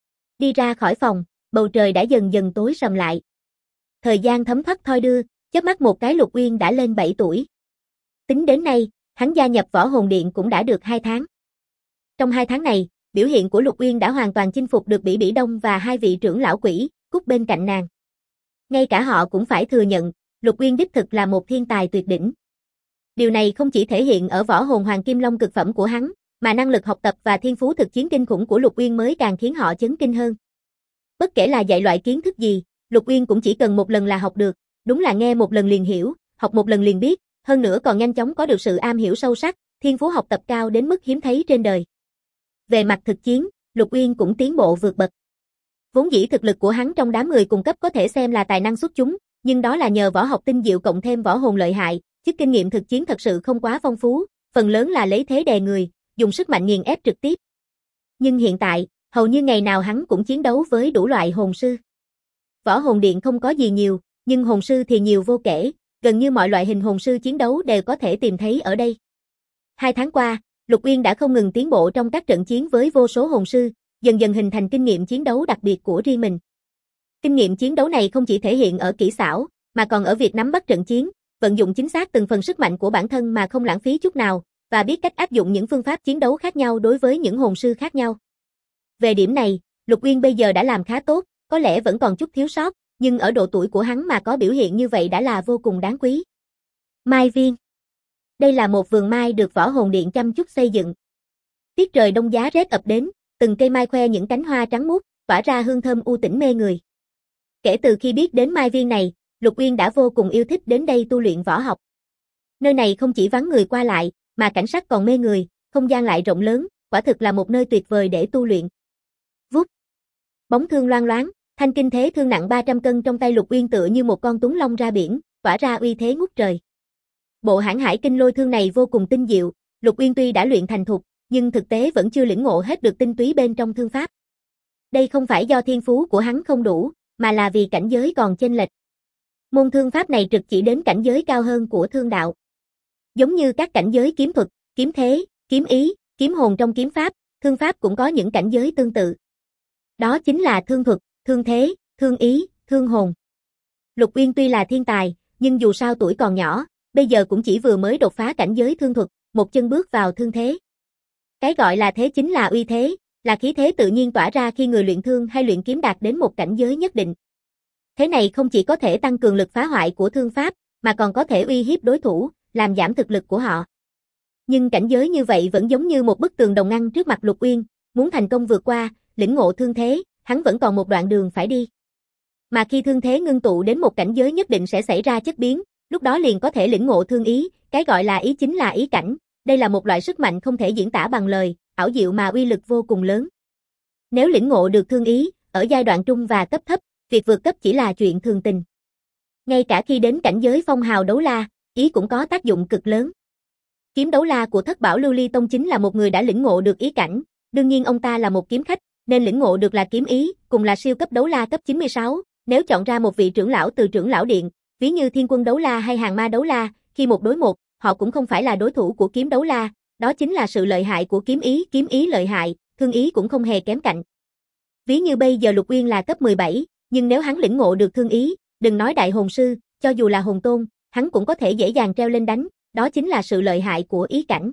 Đi ra khỏi phòng, bầu trời đã dần dần tối sầm lại. Thời gian thấm thoát thoi đưa, chớp mắt một cái Lục Uyên đã lên 7 tuổi. Tính đến nay, hắn gia nhập Võ Hồn Điện cũng đã được 2 tháng. Trong 2 tháng này, biểu hiện của Lục Uyên đã hoàn toàn chinh phục được Bỉ Bỉ Đông và hai vị trưởng lão quỷ, Cúc bên cạnh nàng. Ngay cả họ cũng phải thừa nhận, Lục Uyên đích thực là một thiên tài tuyệt đỉnh. Điều này không chỉ thể hiện ở võ hồn Hoàng Kim Long cực phẩm của hắn, mà năng lực học tập và thiên phú thực chiến kinh khủng của Lục Uyên mới càng khiến họ chấn kinh hơn. Bất kể là dạy loại kiến thức gì, Lục Uyên cũng chỉ cần một lần là học được, đúng là nghe một lần liền hiểu, học một lần liền biết, hơn nữa còn nhanh chóng có được sự am hiểu sâu sắc, thiên phú học tập cao đến mức hiếm thấy trên đời. Về mặt thực chiến, Lục Uyên cũng tiến bộ vượt bậc. Vốn dĩ thực lực của hắn trong đám người cùng cấp có thể xem là tài năng xuất chúng, nhưng đó là nhờ võ học tinh diệu cộng thêm võ hồn lợi hại, chứ kinh nghiệm thực chiến thật sự không quá phong phú, phần lớn là lấy thế đè người, dùng sức mạnh nghiền ép trực tiếp. Nhưng hiện tại, hầu như ngày nào hắn cũng chiến đấu với đủ loại hồn sư. Võ hồn điện không có gì nhiều, nhưng hồn sư thì nhiều vô kể, gần như mọi loại hình hồn sư chiến đấu đều có thể tìm thấy ở đây. 2 tháng qua, Lục Uyên đã không ngừng tiến bộ trong các trận chiến với vô số hồn sư, dần dần hình thành kinh nghiệm chiến đấu đặc biệt của riêng mình. Kinh nghiệm chiến đấu này không chỉ thể hiện ở kỹ xảo, mà còn ở việc nắm bắt trận chiến, vận dụng chính xác từng phần sức mạnh của bản thân mà không lãng phí chút nào, và biết cách áp dụng những phương pháp chiến đấu khác nhau đối với những hồn sư khác nhau. Về điểm này, Lục Uyên bây giờ đã làm khá tốt, có lẽ vẫn còn chút thiếu sót, nhưng ở độ tuổi của hắn mà có biểu hiện như vậy đã là vô cùng đáng quý. Mai viên. Đây là một vườn mai được Võ Hồn Điện chăm chút xây dựng. Tiết trời đông giá rét ập đến, từng cây mai khoe những cánh hoa trắng muốt, tỏa ra hương thơm u tĩnh mê người. Kể từ khi biết đến mai viên này, Lục Uyên đã vô cùng yêu thích đến đây tu luyện võ học. Nơi này không chỉ vắng người qua lại, mà cảnh sắc còn mê người, không gian lại rộng lớn, quả thực là một nơi tuyệt vời để tu luyện. Vút. Bóng thương loang loáng, thanh kinh thế thương nặng 300 cân trong tay Lục Uyên tựa như một con tuấn long ra biển, tỏa ra uy thế ngút trời. Bộ hãn hải kinh lôi thương này vô cùng tinh diệu, Lục Uyên tuy đã luyện thành thục, nhưng thực tế vẫn chưa lĩnh ngộ hết được tinh túy bên trong thương pháp. Đây không phải do thiên phú của hắn không đủ, mà là vì cảnh giới còn chênh lệch. Môn thương pháp này trực chỉ đến cảnh giới cao hơn của thương đạo. Giống như các cảnh giới kiếm thuật, kiếm thế, kiếm ý, kiếm hồn trong kiếm pháp, thương pháp cũng có những cảnh giới tương tự. Đó chính là thương thuật, thương thế, thương ý, thương hồn. Lục Uyên tuy là thiên tài, nhưng dù sao tuổi còn nhỏ, bây giờ cũng chỉ vừa mới đột phá cảnh giới thương thuật, một chân bước vào thương thế. Cái gọi là thế chính là uy thế, là khí thế tự nhiên tỏa ra khi người luyện thương hay luyện kiếm đạt đến một cảnh giới nhất định. Thế này không chỉ có thể tăng cường lực phá hoại của thương pháp, mà còn có thể uy hiếp đối thủ, làm giảm thực lực của họ. Nhưng cảnh giới như vậy vẫn giống như một bức tường đồng ngăn trước mặt Lục Uyên, muốn thành công vượt qua, lĩnh ngộ thương thế, hắn vẫn còn một đoạn đường phải đi. Mà khi thương thế ngưng tụ đến một cảnh giới nhất định sẽ xảy ra chất biến, lúc đó liền có thể lĩnh ngộ thương ý, cái gọi là ý chính là ý cảnh, đây là một loại sức mạnh không thể diễn tả bằng lời, ảo diệu mà uy lực vô cùng lớn. Nếu lĩnh ngộ được thương ý, ở giai đoạn trung và cấp thấp, việc vượt cấp chỉ là chuyện thường tình. Ngay cả khi đến cảnh giới phong hào đấu la, ý cũng có tác dụng cực lớn. Kiếm đấu la của Thất Bảo Lưu Ly Tông chính là một người đã lĩnh ngộ được ý cảnh, đương nhiên ông ta là một kiếm khách, nên lĩnh ngộ được là kiếm ý, cùng là siêu cấp đấu la cấp 96, nếu chọn ra một vị trưởng lão từ trưởng lão điện, ví như Thiên Quân đấu la hay Hàng Ma đấu la, khi một đối một, họ cũng không phải là đối thủ của kiếm đấu la, đó chính là sự lợi hại của kiếm ý lợi hại, thương ý cũng không hề kém cạnh. Ví như bây giờ Lục Uyên là cấp 17, nhưng nếu hắn lĩnh ngộ được thương ý, đừng nói đại hồn sư, cho dù là hồn tôn, hắn cũng có thể dễ dàng treo lên đánh, đó chính là sự lợi hại của ý cảnh.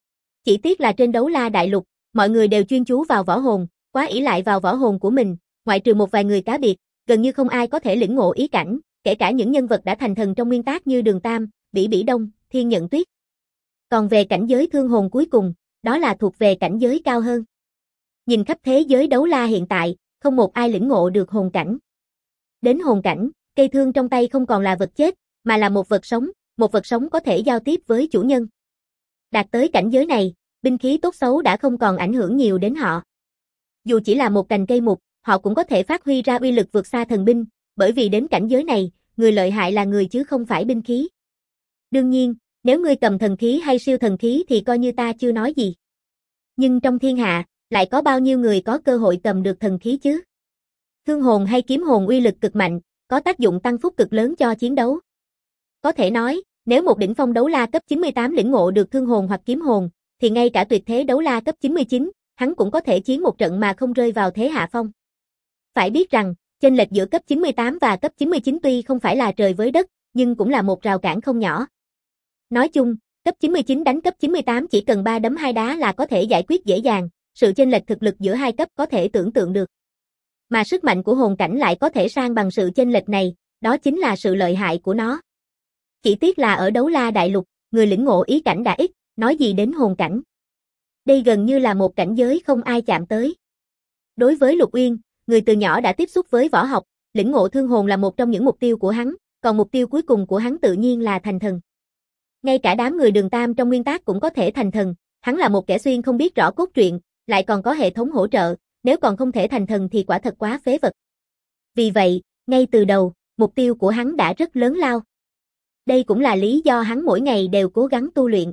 Chỉ tiếc là trên đấu la đại lục, mọi người đều chuyên chú vào võ hồn, quá ỷ lại vào võ hồn của mình, ngoại trừ một vài người cá biệt, gần như không ai có thể lĩnh ngộ ý cảnh, kể cả những nhân vật đã thành thần trong nguyên tác như Đường Tam, Bỉ Bỉ Đông, Thiên Nhận Tuyết. Còn về cảnh giới thương hồn cuối cùng, đó là thuộc về cảnh giới cao hơn. Nhìn khắp thế giới đấu la hiện tại, không một ai lĩnh ngộ được hồn cảnh. Đến hồn cảnh, cây thương trong tay không còn là vật chết, mà là một vật sống có thể giao tiếp với chủ nhân. Đạt tới cảnh giới này, binh khí tốt xấu đã không còn ảnh hưởng nhiều đến họ. Dù chỉ là một cành cây mục, họ cũng có thể phát huy ra uy lực vượt xa thần binh, bởi vì đến cảnh giới này, người lợi hại là người chứ không phải binh khí. Đương nhiên, nếu ngươi cầm thần khí hay siêu thần khí thì coi như ta chưa nói gì. Nhưng trong thiên hạ, lại có bao nhiêu người có cơ hội cầm được thần khí chứ? Thương hồn hay kiếm hồn uy lực cực mạnh, có tác dụng tăng phúc cực lớn cho chiến đấu. Có thể nói, nếu một đỉnh phong đấu la cấp 98 lĩnh ngộ được thương hồn hoặc kiếm hồn, thì ngay cả tuyệt thế đấu la cấp 99, hắn cũng có thể chiến một trận mà không rơi vào thế hạ phong. Phải biết rằng, chênh lệch giữa cấp 98 và cấp 99 tuy không phải là trời với đất, nhưng cũng là một rào cản không nhỏ. Nói chung, cấp 99 đánh cấp 98 chỉ cần 3 đấm 2 đá là có thể giải quyết dễ dàng, sự chênh lệch thực lực giữa hai cấp có thể tưởng tượng được. Mà sức mạnh của hồn cảnh lại có thể sang bằng sự chênh lệch này, đó chính là sự lợi hại của nó. Chỉ tiếc là ở đấu la đại lục, người lĩnh ngộ ý cảnh đã ít, nói gì đến hồn cảnh. Đây gần như là một cảnh giới không ai chạm tới. Đối với Lục Uyên, người từ nhỏ đã tiếp xúc với võ học, lĩnh ngộ thương hồn là một trong những mục tiêu của hắn, còn mục tiêu cuối cùng của hắn tự nhiên là thành thần. Ngay cả đám người Đường Tam trong nguyên tác cũng có thể thành thần, hắn là một kẻ xuyên không biết rõ cốt truyện, lại còn có hệ thống hỗ trợ, nếu còn không thể thành thần thì quả thật quá phế vật. Vì vậy, ngay từ đầu, mục tiêu của hắn đã rất lớn lao. Đây cũng là lý do hắn mỗi ngày đều cố gắng tu luyện.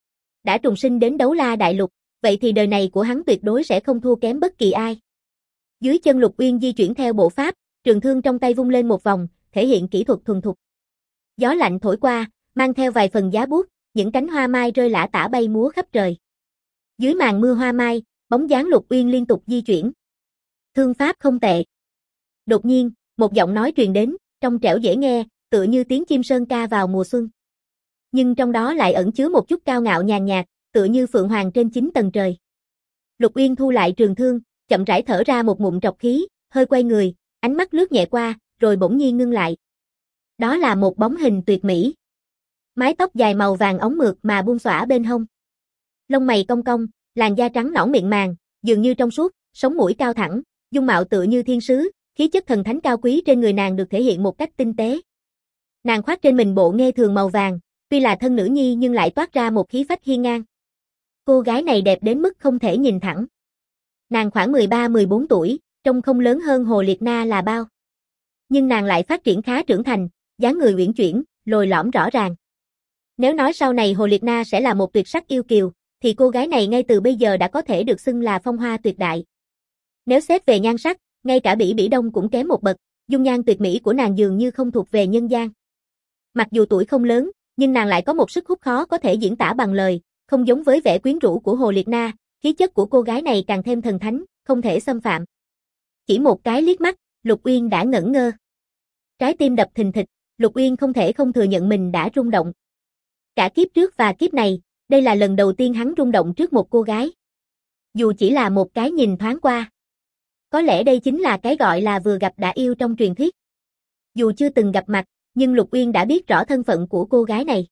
Đã trùng sinh đến đấu la đại lục, vậy thì đời này của hắn tuyệt đối sẽ không thua kém bất kỳ ai. Dưới chân Lục Uyên di chuyển theo bộ pháp, trường thương trong tay vung lên một vòng, thể hiện kỹ thuật thuần thục. Gió lạnh thổi qua, mang theo vài phần giá buốt, những cánh hoa mai rơi lả tả bay múa khắp trời. Dưới màn mưa hoa mai, bóng dáng Lục Uyên liên tục di chuyển. Thương pháp không tệ. Đột nhiên, một giọng nói truyền đến, trong trẻo dễ nghe, tựa như tiếng chim sơn ca vào mùa xuân. Nhưng trong đó lại ẩn chứa một chút cao ngạo nhàn nhạt, tựa như phượng hoàng trên 9 tầng trời. Lục Uyên thu lại trường thương, chậm rãi thở ra một ngụm trọc khí, hơi quay người, ánh mắt lướt nhẹ qua, rồi bỗng nhiên ngưng lại. Đó là một bóng hình tuyệt mỹ. Mái tóc dài màu vàng óng mượt mà buông xõa bên hông. Lông mày cong cong, làn da trắng nõn miệng màng, dường như trong suốt, sống mũi cao thẳng, dung mạo tựa như thiên sứ, khí chất thần thánh cao quý trên người nàng được thể hiện một cách tinh tế. Nàng khoác trên mình bộ nghê thường màu vàng, tuy là thân nữ nhi nhưng lại toát ra một khí phách hiên ngang. Cô gái này đẹp đến mức không thể nhìn thẳng. Nàng khoảng 13-14 tuổi, trông không lớn hơn Hồ Liệt Na là bao. Nhưng nàng lại phát triển khá trưởng thành, dáng người uyển chuyển, lồi lõm rõ ràng. Nếu nói sau này Hồ Liệt Na sẽ là một tuyệt sắc yêu kiều, thì cô gái này ngay từ bây giờ đã có thể được xưng là phong hoa tuyệt đại. Nếu xét về nhan sắc, ngay cả Bỉ Bỉ Đông cũng kém một bậc, dung nhan tuyệt mỹ của nàng dường như không thuộc về nhân gian. Mặc dù tuổi không lớn, nhưng nàng lại có một sức hút khó có thể diễn tả bằng lời, không giống với vẻ quyến rũ của Hồ Liệt Na, khí chất của cô gái này càng thêm thần thánh, không thể xâm phạm. Chỉ một cái liếc mắt, Lục Uyên đã ngẩn ngơ. Trái tim đập thình thịch, Lục Uyên không thể không thừa nhận mình đã rung động. Cả kiếp trước và kiếp này, đây là lần đầu tiên hắn rung động trước một cô gái. Dù chỉ là một cái nhìn thoáng qua. Có lẽ đây chính là cái gọi là vừa gặp đã yêu trong truyền thuyết. Dù chưa từng gặp mặt, nhưng Lục Uyên đã biết rõ thân phận của cô gái này.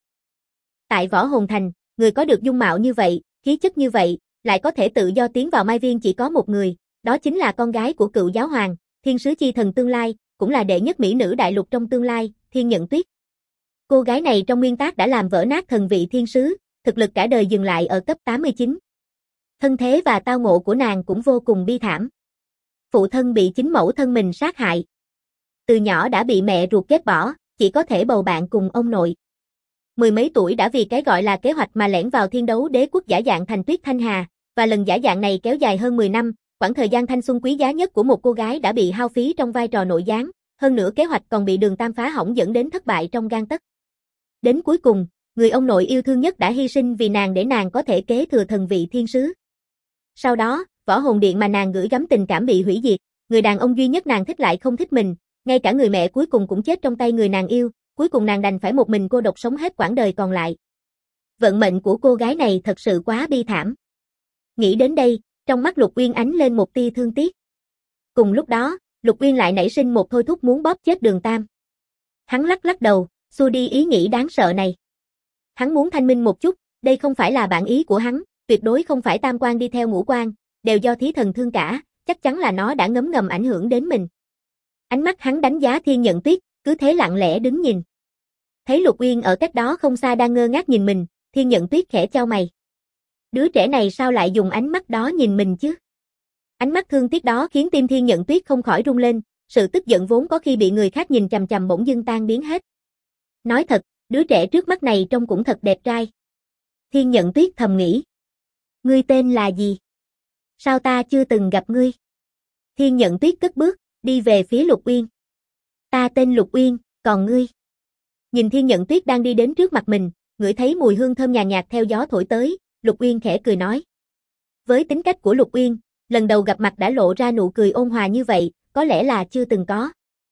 Tại Võ Hồn Thành, người có được dung mạo như vậy, khí chất như vậy, lại có thể tự do tiến vào Mai Viên chỉ có một người, đó chính là con gái của cựu giáo hoàng, thiên sứ chi thần tương lai, cũng là đệ nhất mỹ nữ đại lục trong tương lai, Thiên Nhận Tuyết. Cô gái này trong nguyên tác đã làm vỡ nát thần vị thiên sứ, thực lực cả đời dừng lại ở cấp 89. Thân thế và tao ngộ của nàng cũng vô cùng bi thảm. Phụ thân bị chính mẫu thân mình sát hại. Từ nhỏ đã bị mẹ ruột ghét bỏ, chỉ có thể bầu bạn cùng ông nội. Mười mấy tuổi đã vì cái gọi là kế hoạch mà lẻn vào Thiên Đấu Đế quốc giả dạng thành Tuyết Thanh Hà, và lần giả dạng này kéo dài hơn 10 năm, quãng thời gian thanh xuân quý giá nhất của một cô gái đã bị hao phí trong vai trò nội gián, hơn nữa kế hoạch còn bị Đường Tam phá hỏng dẫn đến thất bại trong gang tấc. Đến cuối cùng, người ông nội yêu thương nhất đã hy sinh vì nàng để nàng có thể kế thừa thần vị thiên sứ. Sau đó, Võ Hồn Điện mà nàng gửi gắm tình cảm bị hủy diệt, người đàn ông duy nhất nàng thích lại không thích mình, ngay cả người mẹ cuối cùng cũng chết trong tay người nàng yêu, cuối cùng nàng đành phải một mình cô độc sống hết quãng đời còn lại. Vận mệnh của cô gái này thật sự quá bi thảm. Nghĩ đến đây, trong mắt Lục Uyên ánh lên một tia thương tiếc. Cùng lúc đó, Lục Uyên lại nảy sinh một thôi thúc muốn bóp chết Đường Tam. Hắn lắc lắc đầu, xua đi ý nghĩ đáng sợ này. Hắn muốn thanh minh một chút, đây không phải là bản ý của hắn, tuyệt đối không phải tam quan đi theo ngũ quan, đều do thí thần thương cả, chắc chắn là nó đã ngấm ngầm ảnh hưởng đến mình. Ánh mắt hắn đánh giá Thiên Nhận Tuyết, cứ thế lặng lẽ đứng nhìn. Thấy Lục Uyên ở cách đó không xa đang ngơ ngác nhìn mình, Thiên Nhận Tuyết khẽ chau mày. Đứa trẻ này sao lại dùng ánh mắt đó nhìn mình chứ? Ánh mắt thương tiếc đó khiến tim Thiên Nhận Tuyết không khỏi rung lên, sự tức giận vốn có khi bị người khác nhìn chằm chằm bỗng dưng tan biến hết. Nói thật, đứa trẻ trước mắt này trông cũng thật đẹp trai. Thiên Nhận Tuyết thầm nghĩ. Ngươi tên là gì? Sao ta chưa từng gặp ngươi? Thiên Nhận Tuyết cất bước, đi về phía Lục Uyên. Ta tên Lục Uyên, còn ngươi? Nhìn Thiên Nhận Tuyết đang đi đến trước mặt mình, ngửi thấy mùi hương thơm nhàn nhạt theo gió thổi tới, Lục Uyên khẽ cười nói. Với tính cách của Lục Uyên, lần đầu gặp mặt đã lộ ra nụ cười ôn hòa như vậy, có lẽ là chưa từng có.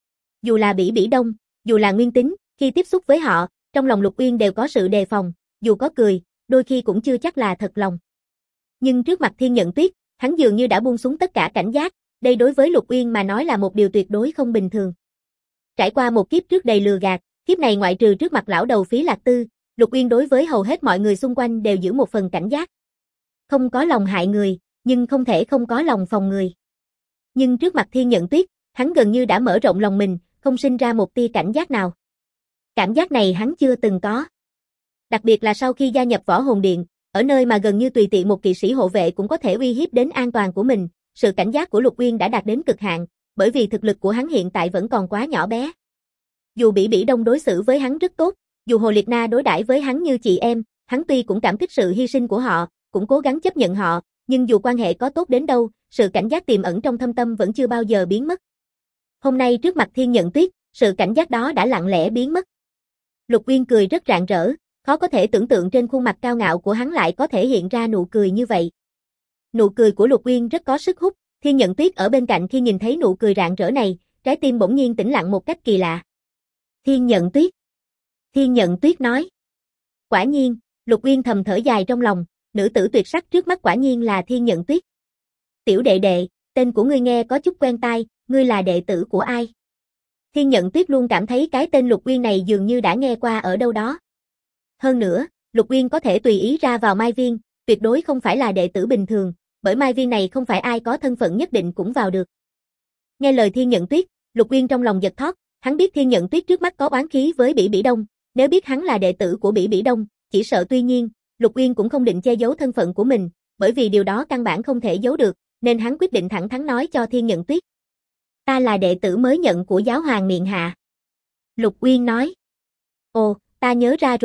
Dù là Bỉ Bỉ Đông, dù là Nguyên Tính, khi tiếp xúc với họ, trong lòng Lục Uyên đều có sự đề phòng, dù có cười, đôi khi cũng chưa chắc là thật lòng. Nhưng trước mặt Thiên Nhận Tuyết, hắn dường như đã buông xuống tất cả cảnh giác, đây đối với Lục Uyên mà nói là một điều tuyệt đối không bình thường. Trải qua một kiếp trước đầy lừa gạt, kiếp này ngoại trừ trước mặt lão đầu Phí Lạc Tư, Lục Uyên đối với hầu hết mọi người xung quanh đều giữ một phần cảnh giác. Không có lòng hại người, nhưng không thể không có lòng phòng người. Nhưng trước mặt Thiên Nhận Tuyết, hắn gần như đã mở rộng lòng mình, không sinh ra một tia cảnh giác nào. Cảm giác này hắn chưa từng có. Đặc biệt là sau khi gia nhập Võ Hồn Điện, ở nơi mà gần như tùy tiện một kỵ sĩ hộ vệ cũng có thể uy hiếp đến an toàn của mình, sự cảnh giác của Lục Uyên đã đạt đến cực hạn, bởi vì thực lực của hắn hiện tại vẫn còn quá nhỏ bé. Dù Bỉ Bỉ Đông đối xử với hắn rất tốt, dù Hồ Liệt Na đối đãi với hắn như chị em, hắn tuy cũng cảm kích sự hy sinh của họ, cũng cố gắng chấp nhận họ, nhưng dù quan hệ có tốt đến đâu, sự cảnh giác tiềm ẩn trong thâm tâm vẫn chưa bao giờ biến mất. Hôm nay trước mặt Thiên Nhận Tuyết, sự cảnh giác đó đã lặng lẽ biến mất. Lục Uyên cười rất rạng rỡ, khó có thể tưởng tượng trên khuôn mặt cao ngạo của hắn lại có thể hiện ra nụ cười như vậy. Nụ cười của Lục Uyên rất có sức hút, Thiên Nhận Tuyết ở bên cạnh khi nhìn thấy nụ cười rạng rỡ này, trái tim bỗng nhiên tĩnh lặng một cách kỳ lạ. Thiên Nhận Tuyết. Thiên Nhận Tuyết nói. Quả nhiên, Lục Uyên thầm thở dài trong lòng, nữ tử tuyệt sắc trước mắt quả nhiên là Thiên Nhận Tuyết. Tiểu đệ đệ, tên của ngươi nghe có chút quen tai, ngươi là đệ tử của ai? Thiên Nhận Tuyết luôn cảm thấy cái tên Lục Uyên này dường như đã nghe qua ở đâu đó. Hơn nữa, Lục Uyên có thể tùy ý ra vào Mai Viên, tuyệt đối không phải là đệ tử bình thường, bởi Mai Viên này không phải ai có thân phận nhất định cũng vào được. Nghe lời Thiên Nhận Tuyết, Lục Uyên trong lòng giật thót, hắn biết Thiên Nhận Tuyết trước mắt có oán khí với Bỉ Bỉ Đông, nếu biết hắn là đệ tử của Bỉ Bỉ Đông, chỉ sợ tuy nhiên, Lục Uyên cũng không định che giấu thân phận của mình, bởi vì điều đó căn bản không thể giấu được, nên hắn quyết định thẳng thắn nói cho Thiên Nhận Tuyết. Ta là đệ tử mới nhận của giáo hoàng miện hạ. Lục Uyên nói. Ồ, ta nhớ ra rồi,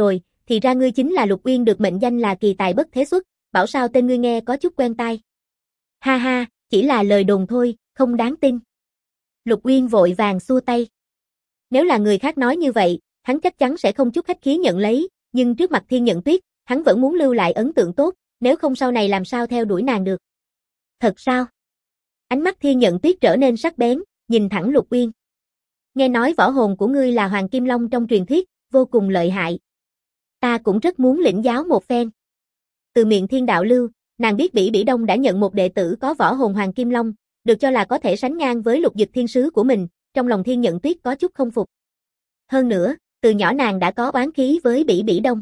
thì ra ngươi chính là Lục Uyên được mệnh danh là kỳ tài bất thế xuất, bảo sao tên ngươi nghe có chút quen tai. Ha ha, chỉ là lời đồn thôi, không đáng tin. Lục Uyên vội vàng xua tay. Nếu là người khác nói như vậy, hắn chắc chắn sẽ không chút khách khí nhận lấy, nhưng trước mặt Thiên Nhận Tuyết, hắn vẫn muốn lưu lại ấn tượng tốt, nếu không sau này làm sao theo đuổi nàng được. Thật sao? Ánh mắt Thiên Nhận Tuyết trở nên sắc bén, nhìn thẳng Lục Uyên. Nghe nói võ hồn của ngươi là Hoàng Kim Long trong truyền thuyết, vô cùng lợi hại. Ta cũng rất muốn lĩnh giáo một phen. Từ miệng Thiên Đạo Lưu, nàng biết Bỉ Bỉ Đông đã nhận một đệ tử có võ hồn Hoàng Kim Long, được cho là có thể sánh ngang với Lục Dực Thiên Sứ của mình, trong lòng Thiên Nhận Tuyết có chút không phục. Hơn nữa, từ nhỏ nàng đã có oán khí với Bỉ Bỉ Đông.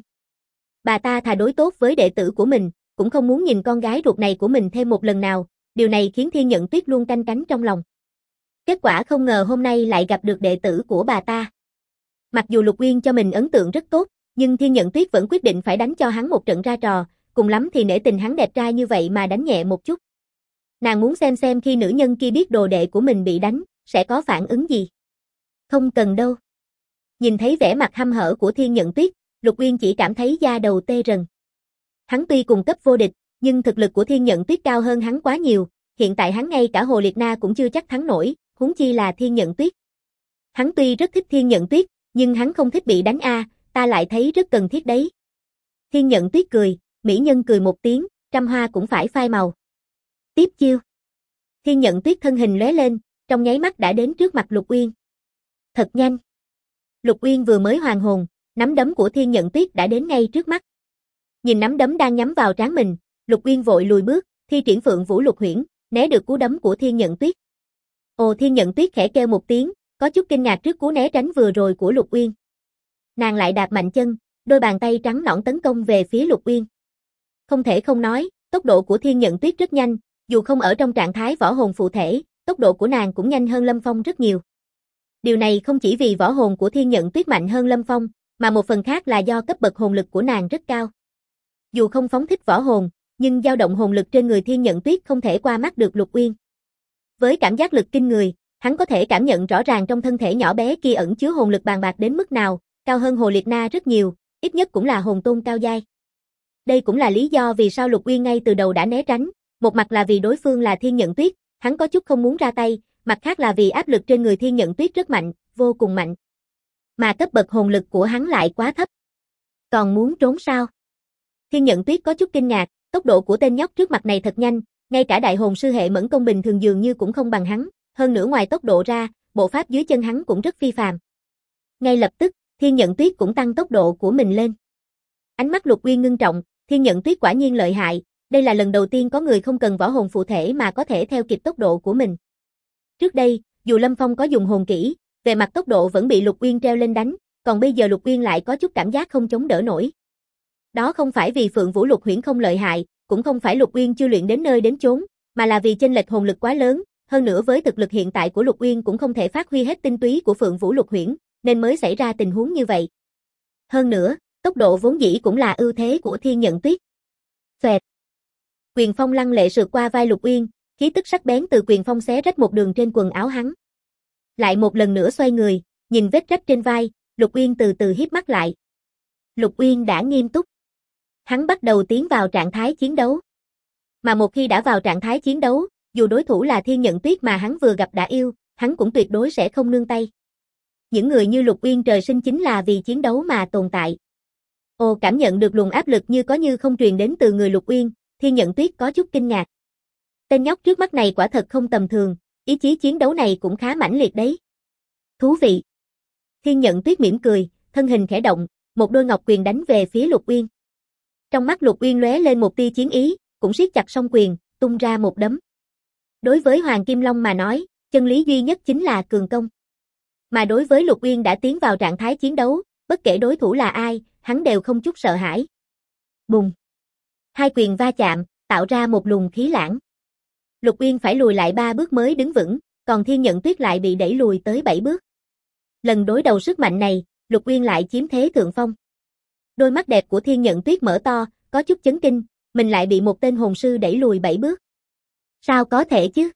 Bà ta thà đối tốt với đệ tử của mình, cũng không muốn nhìn con gái ruột này của mình thêm một lần nào, điều này khiến Thiên Nhận Tuyết luôn canh cánh trong lòng. Kết quả không ngờ hôm nay lại gặp được đệ tử của bà ta. Mặc dù Lục Uyên cho mình ấn tượng rất tốt, nhưng Thiên Nhận Tuyết vẫn quyết định phải đánh cho hắn một trận ra trò, cùng lắm thì nể tình hắn đẹp trai như vậy mà đánh nhẹ một chút. Nàng muốn xem khi nữ nhân kia biết đồ đệ của mình bị đánh, sẽ có phản ứng gì. Không cần đâu. Nhìn thấy vẻ mặt hăm hở của Thiên Nhận Tuyết, Lục Uyên chỉ cảm thấy da đầu tê rần. Hắn tuy cùng cấp vô địch, nhưng thực lực của Thiên Nhận Tuyết cao hơn hắn quá nhiều, hiện tại hắn ngay cả Hồ Liệt Na cũng chưa chắc thắng nổi, huống chi là Thiên Nhận Tuyết. Hắn tuy rất thích Thiên Nhận Tuyết, nhưng hắn không thích bị đánh ta lại thấy rất cần thiết đấy. Thiên Nhận Tuyết cười, mỹ nhân cười một tiếng, trăm hoa cũng phải phai màu. Tiếp chiêu. Thiên Nhận Tuyết thân hình lóe lên, trong nháy mắt đã đến trước mặt Lục Uyên. Thật nhanh. Lục Uyên vừa mới hoàn hồn, nắm đấm của Thiên Nhận Tuyết đã đến ngay trước mắt. Nhìn nắm đấm đang nhắm vào trán mình, Lục Uyên vội lùi bước, thi triển Phượng Vũ Lục Huyễn, né được cú đấm của Thiên Nhận Tuyết. Ồ, Thiên Nhận Tuyết khẽ kêu một tiếng, có chút kinh ngạc trước cú né tránh vừa rồi của Lục Uyên. Nàng lại đạp mạnh chân, đôi bàn tay trắng nõn tấn công về phía Lục Uyên. Không thể không nói, tốc độ của Thiên Nhận Tuyết rất nhanh, dù không ở trong trạng thái võ hồn phụ thể, tốc độ của nàng cũng nhanh hơn Lâm Phong rất nhiều. Điều này không chỉ vì võ hồn của Thiên Nhận Tuyết mạnh hơn Lâm Phong, mà một phần khác là do cấp bậc hồn lực của nàng rất cao. Dù không phóng thích võ hồn, nhưng dao động hồn lực trên người Thiên Nhận Tuyết không thể qua mắt được Lục Uyên. Với cảm giác lực kinh người, hắn có thể cảm nhận rõ ràng trong thân thể nhỏ bé kia ẩn chứa hồn lực bàn bạc đến mức nào, cao hơn Hồ Liệt Na rất nhiều, ít nhất cũng là hồn tôn cao giai. Đây cũng là lý do vì sao Lục Uyên ngay từ đầu đã né tránh, một mặt là vì đối phương là Thiên Nhận Tuyết, hắn có chút không muốn ra tay, mặt khác là vì áp lực trên người Thiên Nhận Tuyết rất mạnh, vô cùng mạnh. Mà cấp bậc hồn lực của hắn lại quá thấp. Còn muốn trốn sao? Thiên Nhận Tuyết có chút kinh ngạc, tốc độ của tên nhóc trước mặt này thật nhanh, ngay cả đại hồn sư hệ mẫn công bình thường dường như cũng không bằng hắn, hơn nữa ngoài tốc độ ra, bộ pháp dưới chân hắn cũng rất phi phàm. Ngay lập tức, Thiên Nhận Tuyết cũng tăng tốc độ của mình lên. Ánh mắt Lục Uyên ngưng trọng, Thiên Nhận Tuyết quả nhiên lợi hại, đây là lần đầu tiên có người không cần võ hồn phụ thể mà có thể theo kịp tốc độ của mình. Trước đây, dù Lâm Phong có dùng hồn kỹ, về mặt tốc độ vẫn bị Lục Uyên treo lên đánh, còn bây giờ Lục Uyên lại có chút cảm giác không chống đỡ nổi. Đó không phải vì Phượng Vũ Lục Huyễn không lợi hại, cũng không phải Lục Uyên chưa luyện đến nơi đến chốn, mà là vì chênh lệch hồn lực quá lớn, hơn nữa với thực lực hiện tại của Lục Uyên cũng không thể phát huy hết tinh túy của Phượng Vũ Lục Huyễn, nên mới xảy ra tình huống như vậy. Hơn nữa, tốc độ vốn dĩ cũng là ưu thế của Thiên Nhận Tuyết. Xoẹt. Quyền phong lăng lệ sượt qua vai Lục Uyên, khí tức sắc bén từ quyền phong xé rách một đường trên quần áo hắn. Lại một lần nữa xoay người, nhìn vết rách trên vai, Lục Uyên từ từ híp mắt lại. Lục Uyên đã nghiêm túc. Hắn bắt đầu tiến vào trạng thái chiến đấu. Mà một khi đã vào trạng thái chiến đấu, dù đối thủ là Thiên Nhận Tuyết mà hắn vừa gặp đã yêu, hắn cũng tuyệt đối sẽ không nương tay. Những người như Lục Uyên trời sinh chính là vì chiến đấu mà tồn tại. Ồ, cảm nhận được luồng áp lực như có như không truyền đến từ người Lục Uyên, Thiên Nhận Tuyết có chút kinh ngạc. Tên nhóc trước mắt này quả thật không tầm thường, ý chí chiến đấu này cũng khá mãnh liệt đấy. Thú vị. Thiên Nhận Tuyết mỉm cười, thân hình khẽ động, một đôi ngọc quyền đánh về phía Lục Uyên. Trong mắt Lục Uyên lóe lên một tia chiến ý, cũng siết chặt song quyền, tung ra một đấm. Đối với Hoàng Kim Long mà nói, chân lý duy nhất chính là cường công. Mà đối với Lục Uyên đã tiến vào trạng thái chiến đấu, bất kể đối thủ là ai, hắn đều không chút sợ hãi. Bùng! Hai quyền va chạm, tạo ra một luồng khí lãng. Lục Uyên phải lùi lại 3 bước mới đứng vững, còn Thiên Nhận Tuyết lại bị đẩy lùi tới 7 bước. Lần đối đầu sức mạnh này, Lục Uyên lại chiếm thế thượng phong. Đôi mắt đẹp của Thiên Nhận Tuyết mở to, có chút chấn kinh, mình lại bị một tên hồn sư đẩy lùi 7 bước. Sao có thể chứ?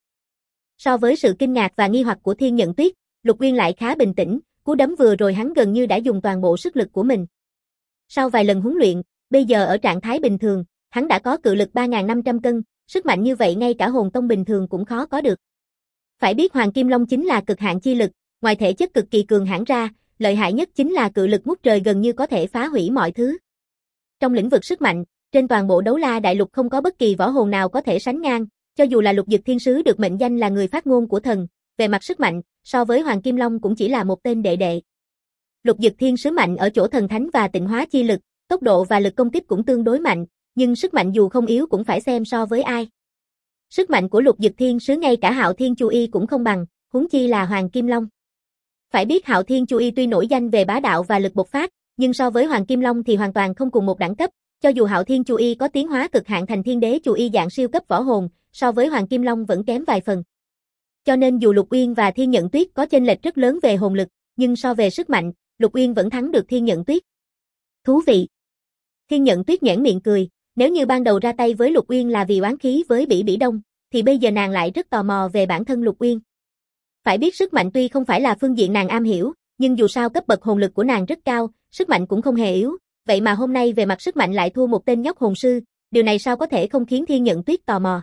So với sự kinh ngạc và nghi hoặc của Thiên Nhận Tuyết, Lục Uyên lại khá bình tĩnh, cú đấm vừa rồi hắn gần như đã dùng toàn bộ sức lực của mình. Sau vài lần huấn luyện, bây giờ ở trạng thái bình thường, hắn đã có cự lực 3.500 cân, sức mạnh như vậy ngay cả hồn tông bình thường cũng khó có được. Phải biết Hoàng Kim Long chính là cực hạn chi lực, ngoài thể chất cực kỳ cường hãn ra, lợi hại nhất chính là cự lực ngút trời gần như có thể phá hủy mọi thứ. Trong lĩnh vực sức mạnh, trên toàn bộ Đấu La Đại Lục không có bất kỳ võ hồn nào có thể sánh ngang, cho dù là Lục Dực Thiên Sứ được mệnh danh là người phát ngôn của thần, về mặt sức mạnh, so với Hoàng Kim Long cũng chỉ là một tên đệ đệ. Lục Dực Thiên Sứ mạnh ở chỗ thần thánh và tịnh hóa chi lực, tốc độ và lực công kích cũng tương đối mạnh, nhưng sức mạnh dù không yếu cũng phải xem so với ai. Sức mạnh của Lục Dực Thiên Sứ ngay cả Hạo Thiên Chu Y cũng không bằng, huống chi là Hoàng Kim Long. Phải biết Hạo Thiên Chu Y tuy nổi danh về bá đạo và lực bộc phát, nhưng so với Hoàng Kim Long thì hoàn toàn không cùng một đẳng cấp, cho dù Hạo Thiên Chu Y có tiến hóa cực hạn thành Thiên Đế Chu Y dạng siêu cấp võ hồn, so với Hoàng Kim Long vẫn kém vài phần. Cho nên dù Lục Uyên và Thiên Nhận Tuyết có chênh lệch rất lớn về hồn lực, nhưng so về sức mạnh, Lục Uyên vẫn thắng được Thiên Nhận Tuyết. Thú vị. Thiên Nhận Tuyết nhoẻn miệng cười, nếu như ban đầu ra tay với Lục Uyên là vì oán khí với Bỉ Bỉ Đông, thì bây giờ nàng lại rất tò mò về bản thân Lục Uyên. Phải biết sức mạnh tuy không phải là phương diện nàng am hiểu, nhưng dù sao cấp bậc hồn lực của nàng rất cao, sức mạnh cũng không hề yếu, vậy mà hôm nay về mặt sức mạnh lại thua một tên nhóc hồn sư, điều này sao có thể không khiến Thiên Nhận Tuyết tò mò.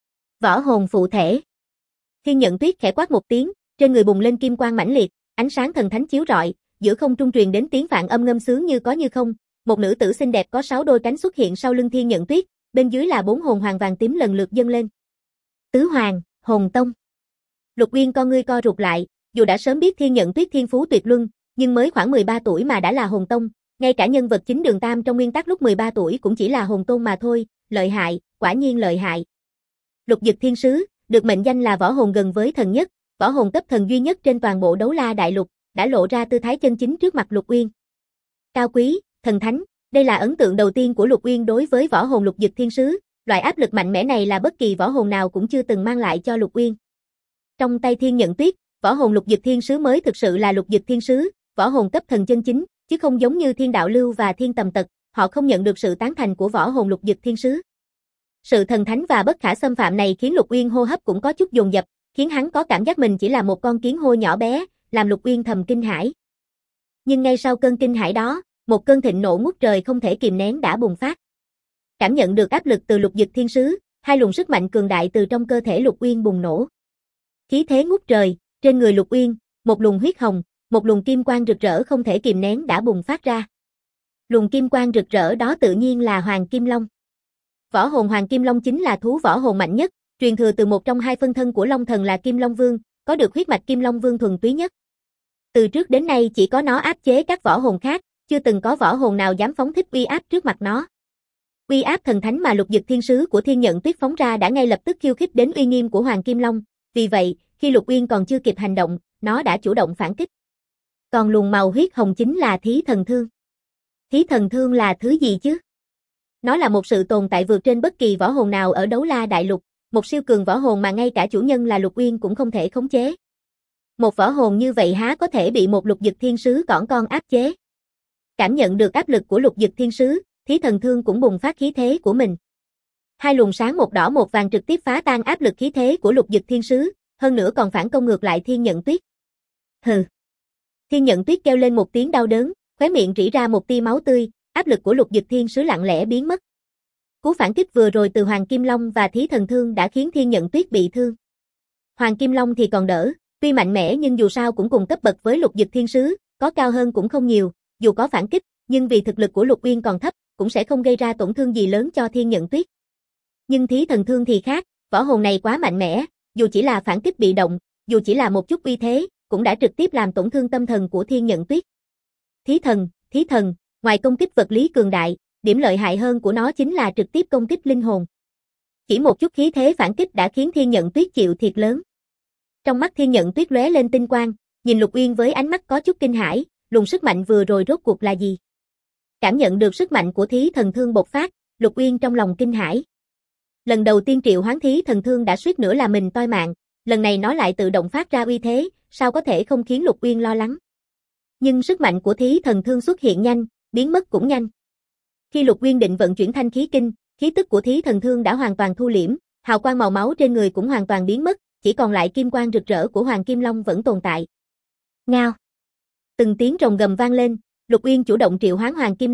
Võ hồn phụ thể. Thiên Nhận Tuyết khẽ quát một tiếng, trên người bùng lên kim quang mãnh liệt, ánh sáng thần thánh chiếu rọi, giữa không trung truyền đến tiếng vạn âm ngâm sướng như có như không, một nữ tử xinh đẹp có 6 đôi cánh xuất hiện sau lưng Thiên Nhận Tuyết, bên dưới là 4 hồn hoàng vàng tím lần lượt dâng lên. Tứ Hoàng, Hồn Tông. Lục Uyên con ngươi co rụt lại, dù đã sớm biết Thiên Nhận Tuyết thiên phú tuyệt luân, nhưng mới khoảng 13 tuổi mà đã là hồn tông, ngay cả nhân vật chính Đường Tam trong nguyên tắc lúc 13 tuổi cũng chỉ là hồn tôn mà thôi, lợi hại, quả nhiên lợi hại. Lục Dực Thiên Sứ, được mệnh danh là võ hồn gần với thần nhất, võ hồn cấp thần duy nhất trên toàn bộ Đấu La Đại Lục, đã lộ ra tư thái chân chính trước mặt Lục Uyên. Cao quý, thần thánh, đây là ấn tượng đầu tiên của Lục Uyên đối với võ hồn Lục Dực Thiên Sứ, loại áp lực mạnh mẽ này là bất kỳ võ hồn nào cũng chưa từng mang lại cho Lục Uyên. Trong tay Thiên Nhận Tuyết, võ hồn Lục Dực Thiên Sứ mới thực sự là Lục Dực Thiên Sứ, võ hồn cấp thần chân chính, chứ không giống như Thiên Đạo Lưu và Thiên Tầm Tật, họ không nhận được sự tán thành của võ hồn Lục Dực Thiên Sứ. Sự thần thánh và bất khả xâm phạm này khiến Lục Uyên hô hấp cũng có chút dồn dập, khiến hắn có cảm giác mình chỉ là một con kiến hôi nhỏ bé, làm Lục Uyên thầm kinh hãi. Nhưng ngay sau cơn kinh hãi đó, một cơn thịnh nộ ngút trời không thể kìm nén đã bùng phát. Cảm nhận được áp lực từ Lục Dực Thiên Sứ, hai luồng sức mạnh cường đại từ trong cơ thể Lục Uyên bùng nổ. Khí thế ngút trời, trên người Lục Uyên, một luồng huyết hồng, một luồng kim quang rực rỡ không thể kìm nén đã bùng phát ra. Luồng kim quang rực rỡ đó tự nhiên là Hoàng Kim Long. Võ hồn Hoàng Kim Long chính là thú võ hồn mạnh nhất, truyền thừa từ một trong hai phân thân của Long Thần là Kim Long Vương, có được huyết mạch Kim Long Vương thuần túy nhất. Từ trước đến nay chỉ có nó áp chế các võ hồn khác, chưa từng có võ hồn nào dám phóng thích uy áp trước mặt nó. Uy áp thần thánh mà Lục Dực Thiên Sứ của Thiên Nhận Tuyết phóng ra đã ngay lập tức khiêu khích đến uy nghiêm của Hoàng Kim Long, vì vậy, khi Lục Uyên còn chưa kịp hành động, nó đã chủ động phản kích. Còn luồng màu huyết hồng chính là Thí Thần Thương. Thí Thần Thương là thứ gì chứ? Nó là một sự tồn tại vượt trên bất kỳ võ hồn nào ở Đấu La Đại Lục, một siêu cường võ hồn mà ngay cả chủ nhân là Lục Uyên cũng không thể khống chế. Một võ hồn như vậy há có thể bị một Lục Dực Thiên Sứ cỏn con áp chế? Cảm nhận được áp lực của Lục Dực Thiên Sứ, Thí Thần Thương cũng bùng phát khí thế của mình. Hai luồng sáng một đỏ một vàng trực tiếp phá tan áp lực khí thế của Lục Dực Thiên Sứ, hơn nữa còn phản công ngược lại Thiên Nhận Tuyết. Hừ. Thiên Nhận Tuyết kêu lên một tiếng đau đớn, khóe miệng rỉ ra một tia máu tươi, áp lực của Lục Dực Thiên Sứ lặng lẽ biến mất. Cú phản kích vừa rồi từ Hoàng Kim Long và Thí Thần Thương đã khiến Thiên Nhận Tuyết bị thương. Hoàng Kim Long thì còn đỡ, tuy mạnh mẽ nhưng dù sao cũng cùng cấp bậc với Lục Dực Thiên Sứ, có cao hơn cũng không nhiều, dù có phản kích, nhưng vì thực lực của Lục Uyên còn thấp, cũng sẽ không gây ra tổn thương gì lớn cho Thiên Nhận Tuyết. Nhưng Thí Thần Thương thì khác, võ hồn này quá mạnh mẽ, dù chỉ là phản kích bị động, dù chỉ là một chút uy thế, cũng đã trực tiếp làm tổn thương tâm thần của Thiên Nhận Tuyết. Thí thần, ngoài công kích vật lý cường đại, điểm lợi hại hơn của nó chính là trực tiếp công kích linh hồn. Chỉ một chút khí thế phản kích đã khiến Thiên Nhận Tuyết chịu thiệt lớn. Trong mắt Thiên Nhận Tuyết lóe lên tinh quang, nhìn Lục Uyên với ánh mắt có chút kinh hãi, luồng sức mạnh vừa rồi rốt cuộc là gì? Cảm nhận được sức mạnh của Thí Thần Thương bộc phát, Lục Uyên trong lòng kinh hãi. Lần đầu tiên triệu hoán Thí Thần Thương đã suýt nữa là mình toi mạng, lần này nó lại tự động phát ra uy thế, sao có thể không khiến Lục Uyên lo lắng. Nhưng sức mạnh của Thí Thần Thương xuất hiện nhanh, biến mất cũng nhanh. Khi Lục Uyên định vận chuyển thanh khí kinh, khí tức của Thí Thần Thương đã hoàn toàn thu liễm, hào quang màu máu trên người cũng hoàn toàn biến mất, chỉ còn lại kim quang rực rỡ của Hoàng Kim Long vẫn tồn tại. Ngao. Từng tiếng rồng gầm vang lên, Lục Uyên chủ động triệu hoán Hoàng Kim Long,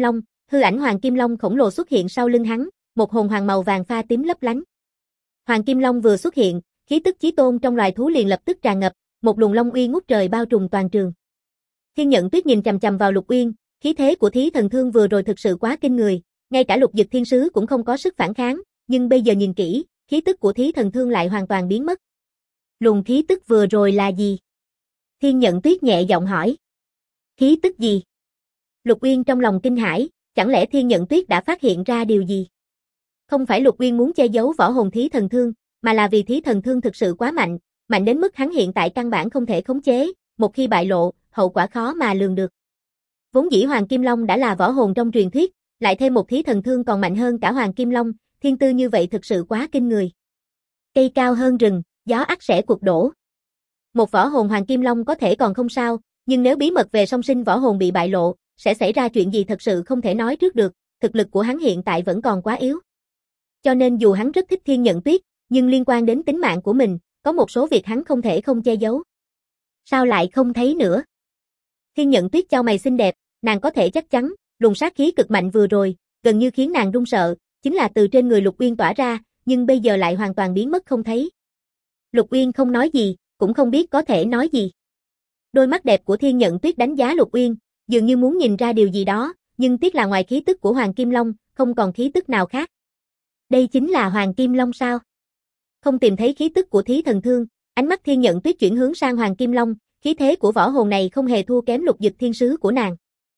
hư ảnh Hoàng Kim Long khổng lồ xuất hiện sau lưng hắn, một hồn hoàng màu vàng pha tím lấp lánh. Hoàng Kim Long vừa xuất hiện, khí tức chí tôn trong loài thú liền lập tức tràn ngập, một luồng long uy ngút trời bao trùm toàn trường. Thiên Nhận Tuyết nhìn chằm chằm vào Lục Uyên, khí thế của Thí Thần Thương vừa rồi thực sự quá kinh người, ngay cả Lục Dực Thiên Sứ cũng không có sức phản kháng, nhưng bây giờ nhìn kỹ, khí tức của Thí Thần Thương lại hoàn toàn biến mất. Luồng khí tức vừa rồi là gì? Thiên Nhận Tuyết nhẹ giọng hỏi. Khí tức gì? Lục Uyên trong lòng kinh hãi, chẳng lẽ Thiên Nhận Tuyết đã phát hiện ra điều gì? Không phải Lục Uyên muốn che giấu võ hồn Thí Thần Thương, mà là vì Thí Thần Thương thực sự quá mạnh, mạnh đến mức hắn hiện tại căn bản không thể khống chế, một khi bại lộ, hậu quả khó mà lường được. Vốn dĩ Hoàng Kim Long đã là võ hồn trong truyền thuyết, lại thêm một Thí Thần Thương còn mạnh hơn cả Hoàng Kim Long, thiên tư như vậy thực sự quá kinh người. Cây cao hơn rừng, gió ắt sẽ cuộc đổ. Một võ hồn Hoàng Kim Long có thể còn không sao, nhưng nếu bí mật về song sinh võ hồn bị bại lộ, sẽ xảy ra chuyện gì thật sự không thể nói trước được, thực lực của hắn hiện tại vẫn còn quá yếu. Cho nên dù hắn rất thích Thiên Nhận Tuyết, nhưng liên quan đến tính mạng của mình, có một số việc hắn không thể không che giấu. Sao lại không thấy nữa? Thiên Nhận Tuyết chau mày xinh đẹp, nàng có thể chắc chắn, luồng sát khí cực mạnh vừa rồi, gần như khiến nàng run sợ, chính là từ trên người Lục Uyên tỏa ra, nhưng bây giờ lại hoàn toàn biến mất không thấy. Lục Uyên không nói gì, cũng không biết có thể nói gì. Đôi mắt đẹp của Thiên Nhận Tuyết đánh giá Lục Uyên, dường như muốn nhìn ra điều gì đó, nhưng tiếc là ngoài khí tức của Hoàng Kim Long, không còn khí tức nào khác. Đây chính là Hoàng Kim Long sao? Không tìm thấy khí tức của Thí Thần Thương, ánh mắt Thiên Nhận Tuyết chuyển hướng sang Hoàng Kim Long, khí thế của võ hồn này không hề thua kém Lục Dực Thiên Sứ của nàng.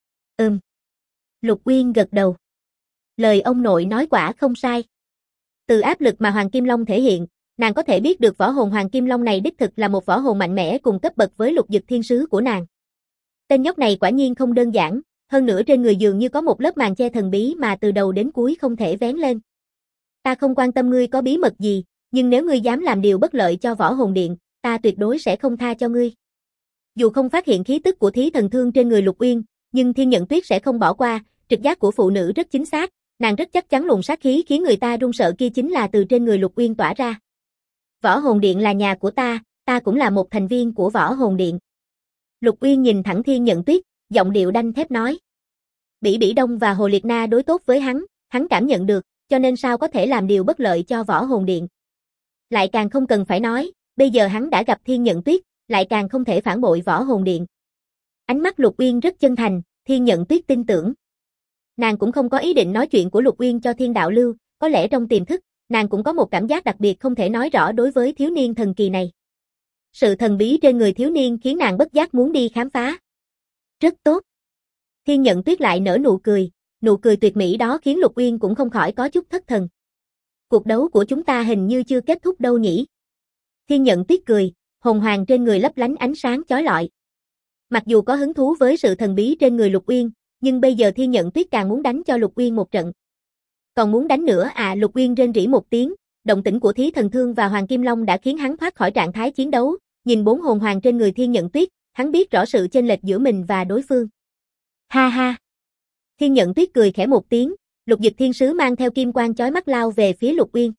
Lục Uyên gật đầu. Lời ông nội nói quả không sai. Từ áp lực mà Hoàng Kim Long thể hiện, nàng có thể biết được võ hồn Hoàng Kim Long này đích thực là một võ hồn mạnh mẽ cùng cấp bậc với Lục Dực Thiên Sứ của nàng. Tên nhóc này quả nhiên không đơn giản, hơn nữa trên người dường như có một lớp màn che thần bí mà từ đầu đến cuối không thể vén lên. Ta không quan tâm ngươi có bí mật gì, nhưng nếu ngươi dám làm điều bất lợi cho võ hồn điện, ta tuyệt đối sẽ không tha cho ngươi. Dù không phát hiện khí tức của Thí Thần Thương trên người Lục Uyên, nhưng Thiên Nhận Tuyết sẽ không bỏ qua, trực giác của phụ nữ rất chính xác, nàng rất chắc chắn luồng sát khí khiến người ta run sợ kia chính là từ trên người Lục Uyên tỏa ra. Võ hồn điện là nhà của ta cũng là một thành viên của võ hồn điện. Lục Uyên nhìn thẳng Thiên Nhận Tuyết, giọng điệu đanh thép nói. Bỉ Bỉ Đông và Hồ Liệt Na đối tốt với hắn cảm nhận được, cho nên sao có thể làm điều bất lợi cho võ hồn điện. Lại càng không cần phải nói, bây giờ hắn đã gặp Thiên Nhận Tuyết, lại càng không thể phản bội võ hồn điện. Ánh mắt Lục Uyên rất chân thành, Thiên Nhận Tuyết tin tưởng. Nàng cũng không có ý định nói chuyện của Lục Uyên cho Thiên Đạo Lưu, có lẽ trong tiềm thức, nàng cũng có một cảm giác đặc biệt không thể nói rõ đối với thiếu niên thần kỳ này. Sự thần bí trên người thiếu niên khiến nàng bất giác muốn đi khám phá. Rất tốt. Thiên Nhận Tuyết lại nở nụ cười tuyệt mỹ đó khiến Lục Uyên cũng không khỏi có chút thất thần. Cuộc đấu của chúng ta hình như chưa kết thúc đâu nhỉ? Thiên Nhận Tuyết cười, hồn hoàng trên người lấp lánh ánh sáng chói lọi. Mặc dù có hứng thú với sự thần bí trên người Lục Uyên, nhưng bây giờ Thiên Nhận Tuyết càng muốn đánh cho Lục Uyên một trận. Còn muốn đánh nữa à? Lục Uyên rên rỉ một tiếng, động tĩnh của Thí Thần Thương và Hoàng Kim Long đã khiến hắn thoát khỏi trạng thái chiến đấu, nhìn 4 hồn hoàng trên người Thiên Nhận Tuyết, hắn biết rõ sự chênh lệch giữa mình và đối phương. Ha ha. Thiên Nhận Tuyết cười khẽ một tiếng, Lục Dực Thiên Sứ mang theo kim quang chói mắt lao về phía Lục Uyên.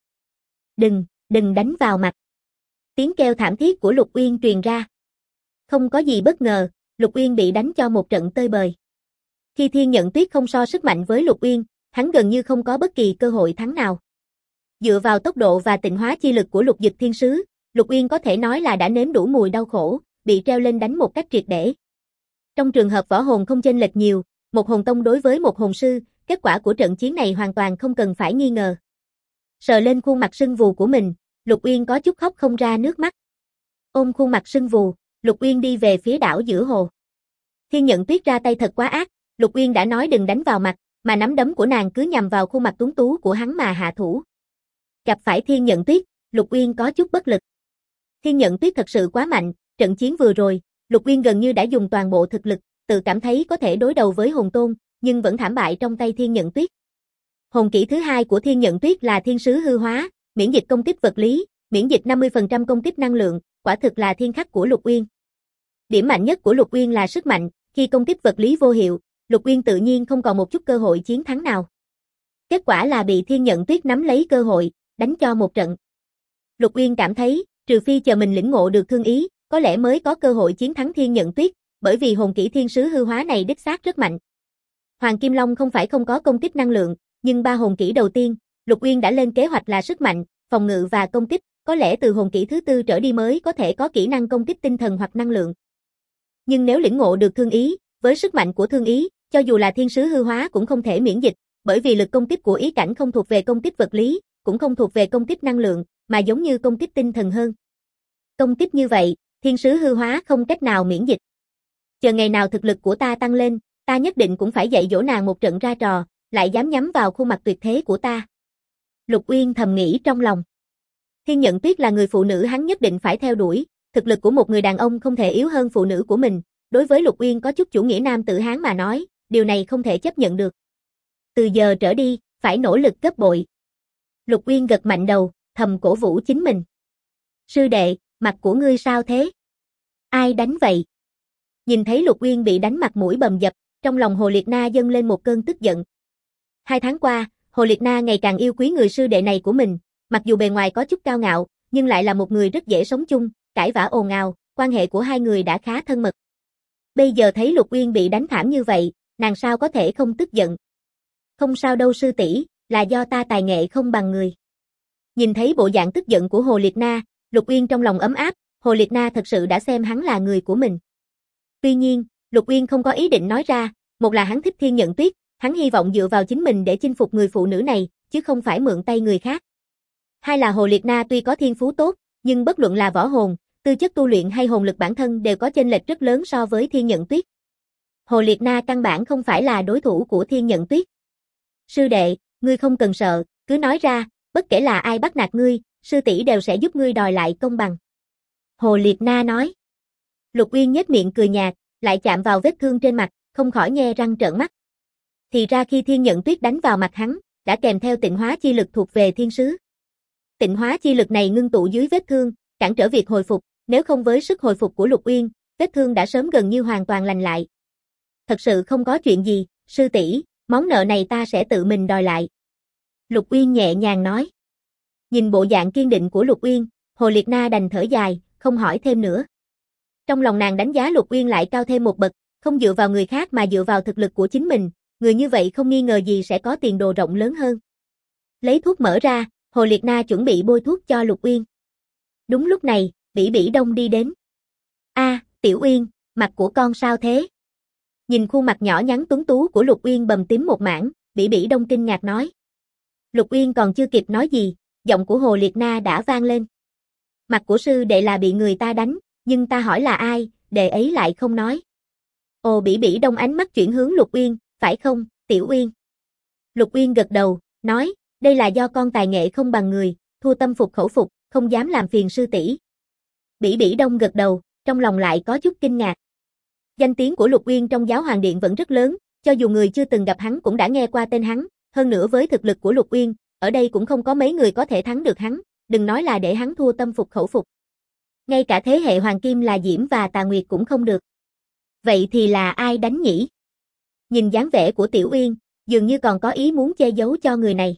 Đừng đánh vào mặt. Tiếng kêu thảm thiết của Lục Uyên truyền ra. Không có gì bất ngờ, Lục Uyên bị đánh cho một trận tơi bời. Khi Thiên Nhận Tuyết không so sức mạnh với Lục Uyên, hắn gần như không có bất kỳ cơ hội thắng nào. Dựa vào tốc độ và tịnh hóa chi lực của Lục Dực Thiên Sứ, Lục Uyên có thể nói là đã nếm đủ mùi đau khổ, bị treo lên đánh một cách triệt để. Trong trường hợp võ hồn không chênh lệch nhiều, một hồn tông đối với một hồn sư, kết quả của trận chiến này hoàn toàn không cần phải nghi ngờ. Sờ lên khuôn mặt sưng vù của mình, Lục Uyên có chút khóc không ra nước mắt. Ôm khuôn mặt sưng vù, Lục Uyên đi về phía đảo giữa hồ. Thiên Nhận Tuyết ra tay thật quá ác, Lục Uyên đã nói đừng đánh vào mặt, mà nắm đấm của nàng cứ nhằm vào khuôn mặt tuấn tú của hắn mà hạ thủ. Gặp phải Thiên Nhận Tuyết, Lục Uyên có chút bất lực. Thiên Nhận Tuyết thật sự quá mạnh, trận chiến vừa rồi, Lục Uyên gần như đã dùng toàn bộ thực lực, tự cảm thấy có thể đối đầu với hồn tôn, nhưng vẫn thảm bại trong tay Thiên Nhận Tuyết. Hồn kỹ thứ hai của Thiên Nhận Tuyết là Thiên Sứ Hư Hóa, miễn dịch công kích vật lý, miễn dịch 50% công kích năng lượng, quả thực là thiên khắc của Lục Uyên. Điểm mạnh nhất của Lục Uyên là sức mạnh, khi công kích vật lý vô hiệu, Lục Uyên tự nhiên không còn một chút cơ hội chiến thắng nào. Kết quả là bị Thiên Nhận Tuyết nắm lấy cơ hội, đánh cho một trận. Lục Uyên cảm thấy, trừ phi chờ mình lĩnh ngộ được thương ý, có lẽ mới có cơ hội chiến thắng Thiên Nhận Tuyết, bởi vì hồn kỹ Thiên Sứ Hư Hóa này đích xác rất mạnh. Hoàng Kim Long không phải không có công kích năng lượng, nhưng 3 hồn kỹ đầu tiên, Lục Uyên đã lên kế hoạch là sức mạnh, phòng ngự và công kích, có lẽ từ hồn kỹ thứ 4 trở đi mới có thể có kỹ năng công kích tinh thần hoặc năng lượng. Nhưng nếu lĩnh ngộ được thương ý, với sức mạnh của thương ý, cho dù là thiên sứ hư hóa cũng không thể miễn dịch, bởi vì lực công kích của ý cảnh không thuộc về công kích vật lý, cũng không thuộc về công kích năng lượng, mà giống như công kích tinh thần hơn. Công kích như vậy, thiên sứ hư hóa không cách nào miễn dịch. Chờ ngày nào thực lực của ta tăng lên, ta nhất định cũng phải dạy dỗ nàng một trận ra trò, lại dám nhắm vào khuôn mặt tuyệt thế của ta. Lục Uyên thầm nghĩ trong lòng. Thiên Nhận Tuyết là người phụ nữ hắn nhất định phải theo đuổi, thực lực của một người đàn ông không thể yếu hơn phụ nữ của mình, đối với Lục Uyên có chút chủ nghĩa nam tử Hán mà nói, điều này không thể chấp nhận được. Từ giờ trở đi, phải nỗ lực gấp bội. Lục Uyên gật mạnh đầu, thầm cổ vũ chính mình. Sư đệ, mặt của ngươi sao thế? Ai đánh vậy? Nhìn thấy Lục Uyên bị đánh mặt mũi bầm dập, trong lòng Hồ Liệt Na dâng lên một cơn tức giận. 2 tháng qua, Hồ Liệt Na ngày càng yêu quý người sư đệ này của mình, mặc dù bề ngoài có chút cao ngạo, nhưng lại là một người rất dễ sống chung, cãi vã ồn ào, quan hệ của hai người đã khá thân mật. Bây giờ thấy Lục Uyên bị đánh thảm như vậy, nàng sao có thể không tức giận. Không sao đâu sư tỷ, là do ta tài nghệ không bằng người. Nhìn thấy bộ dạng tức giận của Hồ Liệt Na, Lục Uyên trong lòng ấm áp, Hồ Liệt Na thật sự đã xem hắn là người của mình. Tuy nhiên, Lục Uyên không có ý định nói ra, một là hắn thích Thiên Nhận Tuyết, hắn hy vọng dựa vào chính mình để chinh phục người phụ nữ này, chứ không phải mượn tay người khác. Hai là Hồ Liệt Na tuy có thiên phú tốt, nhưng bất luận là võ hồn, tư chất tu luyện hay hồn lực bản thân đều có chênh lệch rất lớn so với Thiên Nhận Tuyết. Hồ Liệt Na căn bản không phải là đối thủ của Thiên Nhận Tuyết. Sư đệ, ngươi không cần sợ, cứ nói ra, bất kể là ai bắt nạt ngươi, sư tỷ đều sẽ giúp ngươi đòi lại công bằng. Hồ Liệt Na nói. Lục Uyên nhếch miệng cười nhạt, lại chạm vào vết thương trên mặt, không khỏi nhe răng trợn mắt. Thì ra khi Thiên Nhận Tuyết đánh vào mặt hắn, đã kèm theo tịnh hóa chi lực thuộc về thiên sứ. Tịnh hóa chi lực này ngưng tụ dưới vết thương, cản trở việc hồi phục, nếu không với sức hồi phục của Lục Uyên, vết thương đã sớm gần như hoàn toàn lành lại. Thật sự không có chuyện gì, sư tỷ, món nợ này ta sẽ tự mình đòi lại. Lục Uyên nhẹ nhàng nói. Nhìn bộ dạng kiên định của Lục Uyên, Hồ Liệt Na đành thở dài, không hỏi thêm nữa. Trong lòng nàng đánh giá Lục Uyên lại cao thêm một bậc, không dựa vào người khác mà dựa vào thực lực của chính mình, người như vậy không nghi ngờ gì sẽ có tiền đồ rộng lớn hơn. Lấy thuốc mỡ ra, Hồ Liệt Na chuẩn bị bôi thuốc cho Lục Uyên. Đúng lúc này, Bỉ Bỉ Đông đi đến. Tiểu Uyên, mặt của con sao thế? Nhìn khuôn mặt nhỏ nhắn tuấn tú của Lục Uyên bầm tím một mảng, Bỉ Bỉ Đông kinh ngạc nói. Lục Uyên còn chưa kịp nói gì, giọng của Hồ Liệt Na đã vang lên. Mặt của sư đệ là bị người ta đánh, nhưng ta hỏi là ai, đệ ấy lại không nói. Ồ, Bỉ Bỉ Đông ánh mắt chuyển hướng Lục Uyên, phải không, Tiểu Uyên? Lục Uyên gật đầu, nói, đây là do con tài nghệ không bằng người, thua tâm phục khẩu phục, không dám làm phiền sư tỷ. Bỉ Bỉ Đông gật đầu, trong lòng lại có chút kinh ngạc. Danh tiếng của Lục Uyên trong Giáo Hoàng Điện vẫn rất lớn, cho dù người chưa từng gặp hắn cũng đã nghe qua tên hắn, hơn nữa với thực lực của Lục Uyên, ở đây cũng không có mấy người có thể thắng được hắn, đừng nói là để hắn thua tâm phục khẩu phục. Ngay cả thế hệ Hoàng Kim là Diễm và Tà Nguyệt cũng không được. Vậy thì là ai đánh nhỉ? Nhìn dáng vẻ của Tiểu Uyên, dường như còn có ý muốn che giấu cho người này.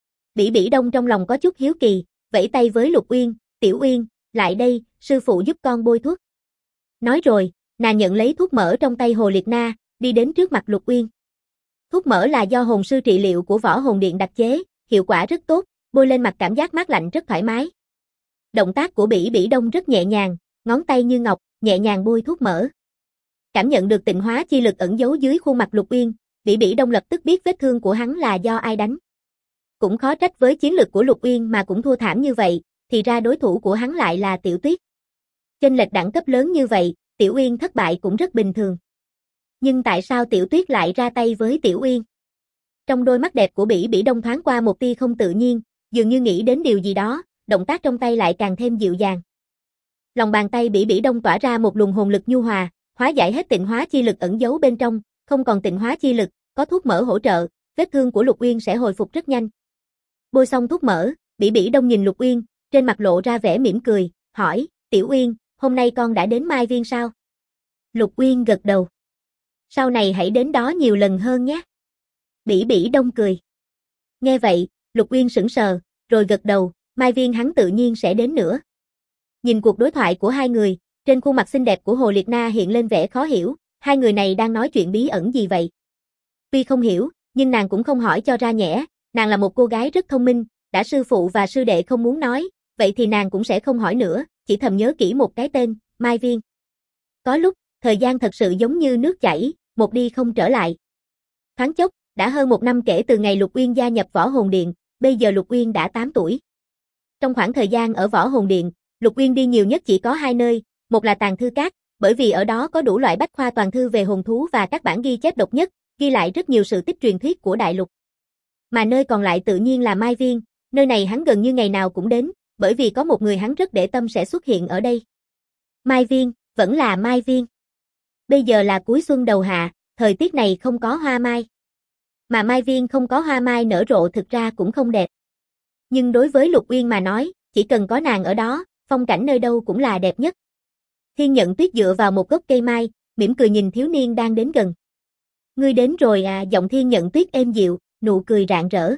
Bỉ Bỉ Đông trong lòng có chút hiếu kỳ, vẫy tay với Lục Uyên, Tiểu Uyên, lại đây, sư phụ giúp con bôi thuốc. Nói rồi, nàng nhận lấy thuốc mỡ trong tay Hồ Liệt Na, đi đến trước mặt Lục Uyên. Thuốc mỡ là do hồn sư trị liệu của Võ Hồn Điện đặc chế, hiệu quả rất tốt, bôi lên mặt cảm giác mát lạnh rất thoải mái. Động tác của Bỉ Bỉ Đông rất nhẹ nhàng, ngón tay như ngọc, nhẹ nhàng bôi thuốc mỡ. Cảm nhận được tịnh hóa chi lực ẩn giấu dưới khuôn mặt Lục Uyên, Bỉ Bỉ Đông lập tức biết vết thương của hắn là do ai đánh. Cũng khó trách với chiến lực của Lục Uyên mà cũng thua thảm như vậy, thì ra đối thủ của hắn lại là Tiểu Tuyết. Chênh lệch đẳng cấp lớn như vậy, Tiểu Uyên thất bại cũng rất bình thường. Nhưng tại sao Tiểu Tuyết lại ra tay với Tiểu Uyên? Trong đôi mắt đẹp của Bỉ Bỉ Đông thoáng qua một tia không tự nhiên, dường như nghĩ đến điều gì đó, động tác trong tay lại càng thêm dịu dàng. Lòng bàn tay Bỉ Bỉ Đông tỏa ra một luồng hồn lực nhu hòa, hóa giải hết tịnh hóa chi lực ẩn giấu bên trong, không còn tịnh hóa chi lực, có thuốc mỡ hỗ trợ, vết thương của Lục Uyên sẽ hồi phục rất nhanh. Bôi xong thuốc mỡ, Bỉ Bỉ Đông nhìn Lục Uyên, trên mặt lộ ra vẻ mỉm cười, hỏi, Tiểu Uyên, hôm nay con đã đến Mai Viên sao? Lục Uyên gật đầu. Sau này hãy đến đó nhiều lần hơn nhé. Bỉ Bỉ Đông cười. Nghe vậy, Lục Uyên sững sờ, rồi gật đầu, Mai Viên hắn tự nhiên sẽ đến nữa. Nhìn cuộc đối thoại của hai người, trên khuôn mặt xinh đẹp của Hồ Liệt Na hiện lên vẻ khó hiểu, hai người này đang nói chuyện bí ẩn gì vậy? Tuy không hiểu, nhưng nàng cũng không hỏi cho ra nhẽ, nàng là một cô gái rất thông minh, đã sư phụ và sư đệ không muốn nói, vậy thì nàng cũng sẽ không hỏi nữa, chỉ thầm nhớ kỹ một cái tên, Mai Viên. Có lúc, thời gian thật sự giống như nước chảy, một đi không trở lại. Thoáng chốc, đã hơn 1 năm kể từ ngày Lục Uyên gia nhập Võ Hồn Điện, bây giờ Lục Uyên đã 8 tuổi. Trong khoảng thời gian ở Võ Hồn Điện, Lục Uyên đi nhiều nhất chỉ có 2 nơi, một là Tàng Thư Các, bởi vì ở đó có đủ loại bách khoa toàn thư về hồn thú và các bản ghi chép độc nhất, ghi lại rất nhiều sự tích truyền thuyết của đại lục. Mà nơi còn lại tự nhiên là Mai Viên, nơi này hắn gần như ngày nào cũng đến, bởi vì có một người hắn rất để tâm sẽ xuất hiện ở đây. Mai Viên, vẫn là Mai Viên. Bây giờ là cuối xuân đầu hạ, thời tiết này không có hoa mai. Mà Mai Viên không có hoa mai nở rộ thực ra cũng không đẹp. Nhưng đối với Lục Uyên mà nói, chỉ cần có nàng ở đó, phong cảnh nơi đâu cũng là đẹp nhất. Thiên Nhận Tuyết dựa vào một gốc cây mai, mỉm cười nhìn thiếu niên đang đến gần. Ngươi đến rồi à, giọng Thiên Nhận Tuyết êm dịu, nụ cười rạng rỡ.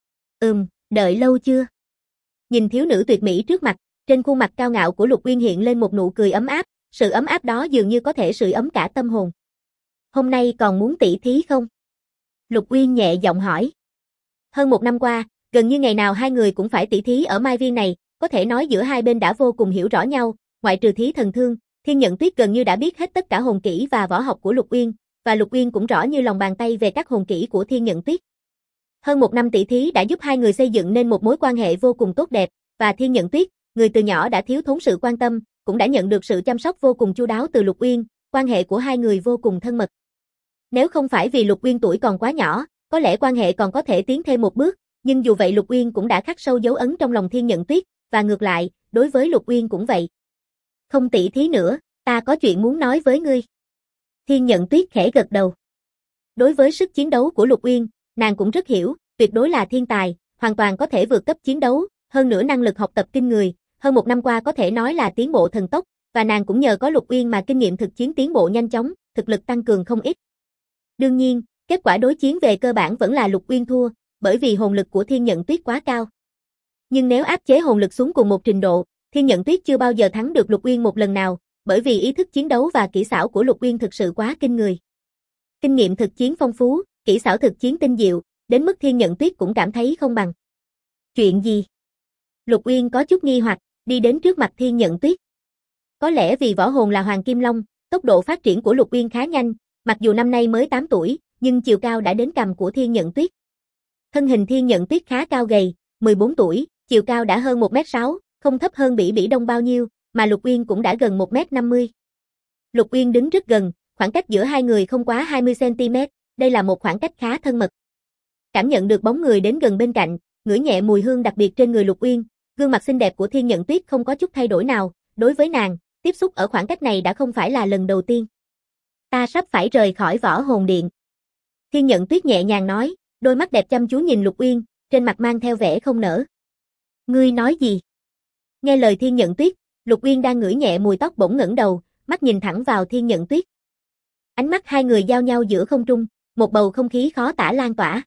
Đợi lâu chưa? Nhìn thiếu nữ tuyệt mỹ trước mặt, trên khuôn mặt cao ngạo của Lục Uyên hiện lên một nụ cười ấm áp, sự ấm áp đó dường như có thể sưởi ấm cả tâm hồn. Hôm nay còn muốn tỉ thí không? Lục Uyên nhẹ giọng hỏi. Hơn 1 năm qua, gần như ngày nào hai người cũng phải tỉ thí ở Mai Viên này, có thể nói giữa hai bên đã vô cùng hiểu rõ nhau, ngoại trừ Thí Thần Thương, Thiên Nhận Tuyết gần như đã biết hết tất cả hồn kỹ và võ học của Lục Uyên, và Lục Uyên cũng rõ như lòng bàn tay về các hồn kỹ của Thiên Nhận Tuyết. Hơn 1 năm tỉ thí đã giúp hai người xây dựng nên một mối quan hệ vô cùng tốt đẹp, và Thiên Nhận Tuyết, người từ nhỏ đã thiếu thốn sự quan tâm, cũng đã nhận được sự chăm sóc vô cùng chu đáo từ Lục Uyên, quan hệ của hai người vô cùng thân mật. Nếu không phải vì Lục Uyên tuổi còn quá nhỏ, có lẽ quan hệ còn có thể tiến thêm một bước, nhưng dù vậy Lục Uyên cũng đã khắc sâu dấu ấn trong lòng Thiên Nhận Tuyết, và ngược lại, đối với Lục Uyên cũng vậy. Không tỉ thí nữa, ta có chuyện muốn nói với ngươi. Thiên Nhận Tuyết khẽ gật đầu. Đối với sức chiến đấu của Lục Uyên, nàng cũng rất hiểu, tuyệt đối là thiên tài, hoàn toàn có thể vượt cấp chiến đấu, hơn nữa năng lực học tập kinh người, hơn 1 năm qua có thể nói là tiến bộ thần tốc, và nàng cũng nhờ có Lục Uyên mà kinh nghiệm thực chiến tiến bộ nhanh chóng, thực lực tăng cường không ít. Đương nhiên, kết quả đối chiến về cơ bản vẫn là Lục Uyên thua, bởi vì hồn lực của Thiên Nhận Tuyết quá cao. Nhưng nếu áp chế hồn lực xuống cùng một trình độ, Thiên Nhận Tuyết chưa bao giờ thắng được Lục Uyên một lần nào, bởi vì ý thức chiến đấu và kỹ xảo của Lục Uyên thực sự quá kinh người. Kinh nghiệm thực chiến phong phú, kỹ xảo thực chiến tinh diệu, đến mức Thiên Nhận Tuyết cũng cảm thấy không bằng. Chuyện gì? Lục Uyên có chút nghi hoặc, đi đến trước mặt Thiên Nhận Tuyết. Có lẽ vì võ hồn là Hoàng Kim Long, tốc độ phát triển của Lục Uyên khá nhanh, mặc dù năm nay mới 8 tuổi, nhưng chiều cao đã đến cằm của Thiên Nhận Tuyết. Thân hình Thiên Nhận Tuyết khá cao gầy, 14 tuổi, chiều cao đã hơn 1m6, không thấp hơn Bỉ Bỉ Đông bao nhiêu, mà Lục Uyên cũng đã gần 1m50. Lục Uyên đứng rất gần, khoảng cách giữa hai người không quá 20cm, đây là một khoảng cách khá thân mật. Cảm nhận được bóng người đến gần bên cạnh, ngửi nhẹ mùi hương đặc biệt trên người Lục Uyên, gương mặt xinh đẹp của Thiên Nhận Tuyết không có chút thay đổi nào, đối với nàng, tiếp xúc ở khoảng cách này đã không phải là lần đầu tiên. Ta sắp phải rời khỏi Võ Hồn Điện. Thiên Nhận Tuyết nhẹ nhàng nói, đôi mắt đẹp chăm chú nhìn Lục Uyên, trên mặt mang theo vẻ không nỡ. Ngươi nói gì? Nghe lời Thiên Nhận Tuyết, Lục Uyên đang ngửi nhẹ mùi tóc bỗng ngẩng đầu, mắt nhìn thẳng vào Thiên Nhận Tuyết. Ánh mắt hai người giao nhau giữa không trung, một bầu không khí khó tả lan tỏa.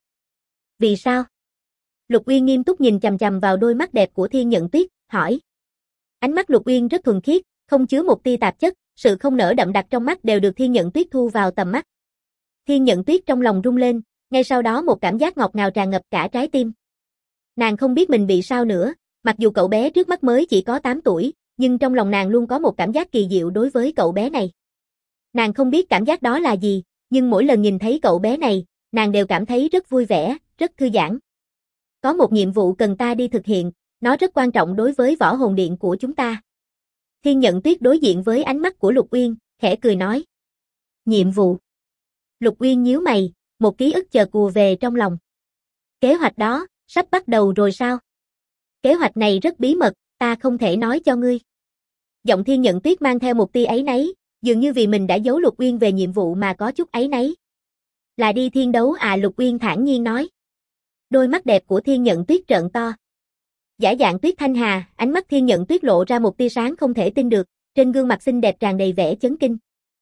Vì sao? Lục Uyên nghiêm túc nhìn chằm chằm vào đôi mắt đẹp của Thiên Nhận Tuyết, hỏi. Ánh mắt Lục Uyên rất thuần khiết, không chứa một tia tạp chất, sự không nỡ đậm đặc trong mắt đều được Thiên Nhận Tuyết thu vào tầm mắt. Thiên Nhận Tuyết trong lòng rung lên, ngay sau đó một cảm giác ngọt ngào tràn ngập cả trái tim. Nàng không biết mình bị sao nữa, mặc dù cậu bé trước mắt mới chỉ có 8 tuổi, nhưng trong lòng nàng luôn có một cảm giác kỳ diệu đối với cậu bé này. Nàng không biết cảm giác đó là gì, nhưng mỗi lần nhìn thấy cậu bé này, nàng đều cảm thấy rất vui vẻ, rất thư giãn. Có một nhiệm vụ cần ta đi thực hiện, nó rất quan trọng đối với Võ Hồn Điện của chúng ta. Thiên Nhận Tuyết đối diện với ánh mắt của Lục Uyên, khẽ cười nói. Nhiệm vụ. Lục Uyên nhíu mày, một ký ức chợt ùa về trong lòng. Kế hoạch đó, sắp bắt đầu rồi sao? Kế hoạch này rất bí mật, ta không thể nói cho ngươi. Giọng Thiên Nhận Tuyết mang theo một tia áy náy, dường như vì mình đã giấu Lục Uyên về nhiệm vụ mà có chút áy náy. Là đi thiên đấu à, Lục Uyên thản nhiên nói. Đôi mắt đẹp của Thiên Nhận Tuyết trợn to. Giả dạng Tuyết Thanh Hà, ánh mắt Thiên Nhận Tuyết lộ ra một tia sáng không thể tin được, trên gương mặt xinh đẹp tràn đầy vẻ chấn kinh.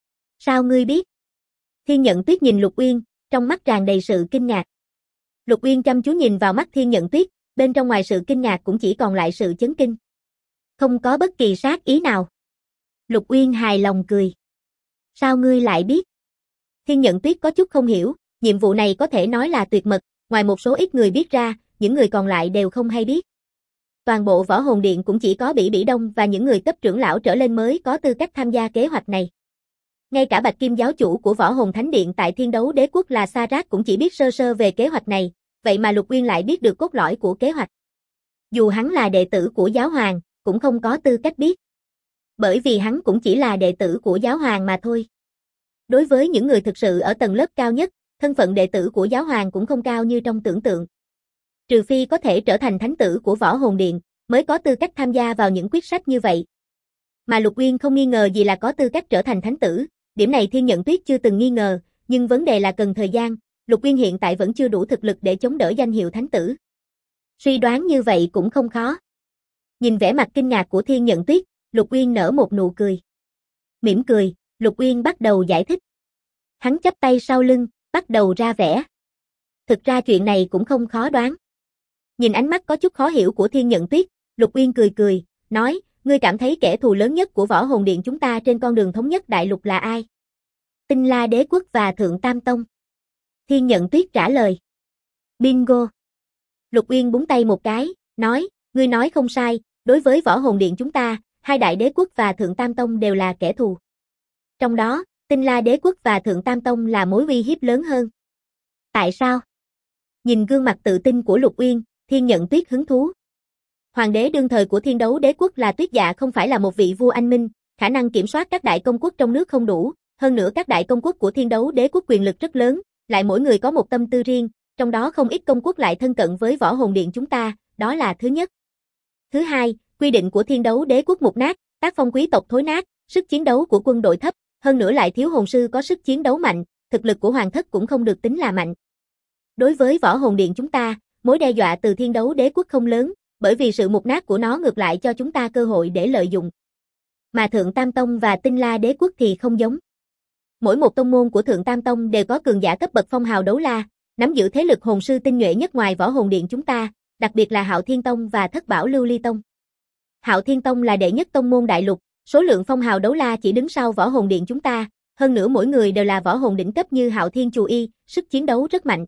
Sao ngươi biết? Thiên Nhận Tuyết nhìn Lục Uyên, trong mắt tràn đầy sự kinh ngạc. Lục Uyên chăm chú nhìn vào mắt Thiên Nhận Tuyết, bên trong ngoài sự kinh ngạc cũng chỉ còn lại sự chấn kinh. Không có bất kỳ sát ý nào. Lục Uyên hài lòng cười. Sao ngươi lại biết? Thiên Nhận Tuyết có chút không hiểu, Nhiệm vụ này có thể nói là tuyệt mật, ngoài một số ít người biết ra, những người còn lại đều không hay biết. Toàn bộ Võ Hồn Điện cũng chỉ có Bỉ Bỉ Đông và những người cấp trưởng lão trở lên mới có tư cách tham gia kế hoạch này. Ngay cả Bạch Kim giáo chủ của Võ Hồn Thánh Điện tại Thiên Đấu Đế Quốc là Sa Rát cũng chỉ biết sơ sơ về kế hoạch này, vậy mà Lục Uyên lại biết được cốt lõi của kế hoạch. Dù hắn là đệ tử của giáo hoàng, cũng không có tư cách biết. Bởi vì hắn cũng chỉ là đệ tử của giáo hoàng mà thôi. Đối với những người thực sự ở tầng lớp cao nhất, thân phận đệ tử của giáo hoàng cũng không cao như trong tưởng tượng. Trừ phi có thể trở thành thánh tử của Võ Hồn Điện, mới có tư cách tham gia vào những quyết sách như vậy. Mà Lục Uyên không nghi ngờ gì là có tư cách trở thành thánh tử, điểm này Thiên Nhận Tuyết chưa từng nghi ngờ, nhưng vấn đề là cần thời gian, Lục Uyên hiện tại vẫn chưa đủ thực lực để chống đỡ danh hiệu thánh tử. Suy đoán như vậy cũng không khó. Nhìn vẻ mặt kinh ngạc của Thiên Nhận Tuyết, Lục Uyên nở một nụ cười. Mỉm cười, Lục Uyên bắt đầu giải thích. Hắn chắp tay sau lưng, bắt đầu ra vẻ. Thực ra chuyện này cũng không khó đoán. Nhìn ánh mắt có chút khó hiểu của Thiên Nhận Tuyết, Lục Uyên cười cười, nói, ngươi cảm thấy kẻ thù lớn nhất của Võ Hồn Điện chúng ta trên con đường thống nhất đại lục là ai? Tinh La Đế Quốc và Thượng Tam Tông. Thiên Nhận Tuyết trả lời. Bingo. Lục Uyên búng tay một cái, nói, ngươi nói không sai, đối với Võ Hồn Điện chúng ta, hai đại đế quốc và Thượng Tam Tông đều là kẻ thù. Trong đó, Tinh La Đế Quốc và Thượng Tam Tông là mối uy hiếp lớn hơn. Tại sao? Nhìn gương mặt tự tin của Lục Uyên, Thiên Nhận Tuyết hứng thú. Hoàng đế đương thời của Thiên Đấu Đế Quốc là Tuyết Dạ không phải là một vị vua anh minh, khả năng kiểm soát các đại công quốc trong nước không đủ, hơn nữa các đại công quốc của Thiên Đấu Đế Quốc quyền lực rất lớn, lại mỗi người có một tâm tư riêng, trong đó không ít công quốc lại thân cận với Võ Hồn Điện chúng ta, đó là thứ nhất. Thứ hai, quy định của Thiên Đấu Đế Quốc mục nát, tác phong quý tộc thối nát, sức chiến đấu của quân đội thấp, hơn nữa lại thiếu hồn sư có sức chiến đấu mạnh, thực lực của hoàng thất cũng không được tính là mạnh. Đối với Võ Hồn Điện chúng ta, mối đe dọa từ Thiên Đấu Đế Quốc không lớn, bởi vì sự mục nát của nó ngược lại cho chúng ta cơ hội để lợi dụng. Mà Thượng Tam Tông và Tinh La Đế Quốc thì không giống. Mỗi một tông môn của Thượng Tam Tông đều có cường giả cấp bậc phong hào đấu la, nắm giữ thế lực hồn sư tinh nhuệ nhất ngoài Võ Hồn Điện chúng ta, đặc biệt là Hạo Thiên Tông và Thất Bảo Lưu Ly Tông. Hạo Thiên Tông là đệ nhất tông môn đại lục, số lượng phong hào đấu la chỉ đứng sau Võ Hồn Điện chúng ta, hơn nữa mỗi người đều là võ hồn đỉnh cấp như Hạo Thiên Chù Y, sức chiến đấu rất mạnh.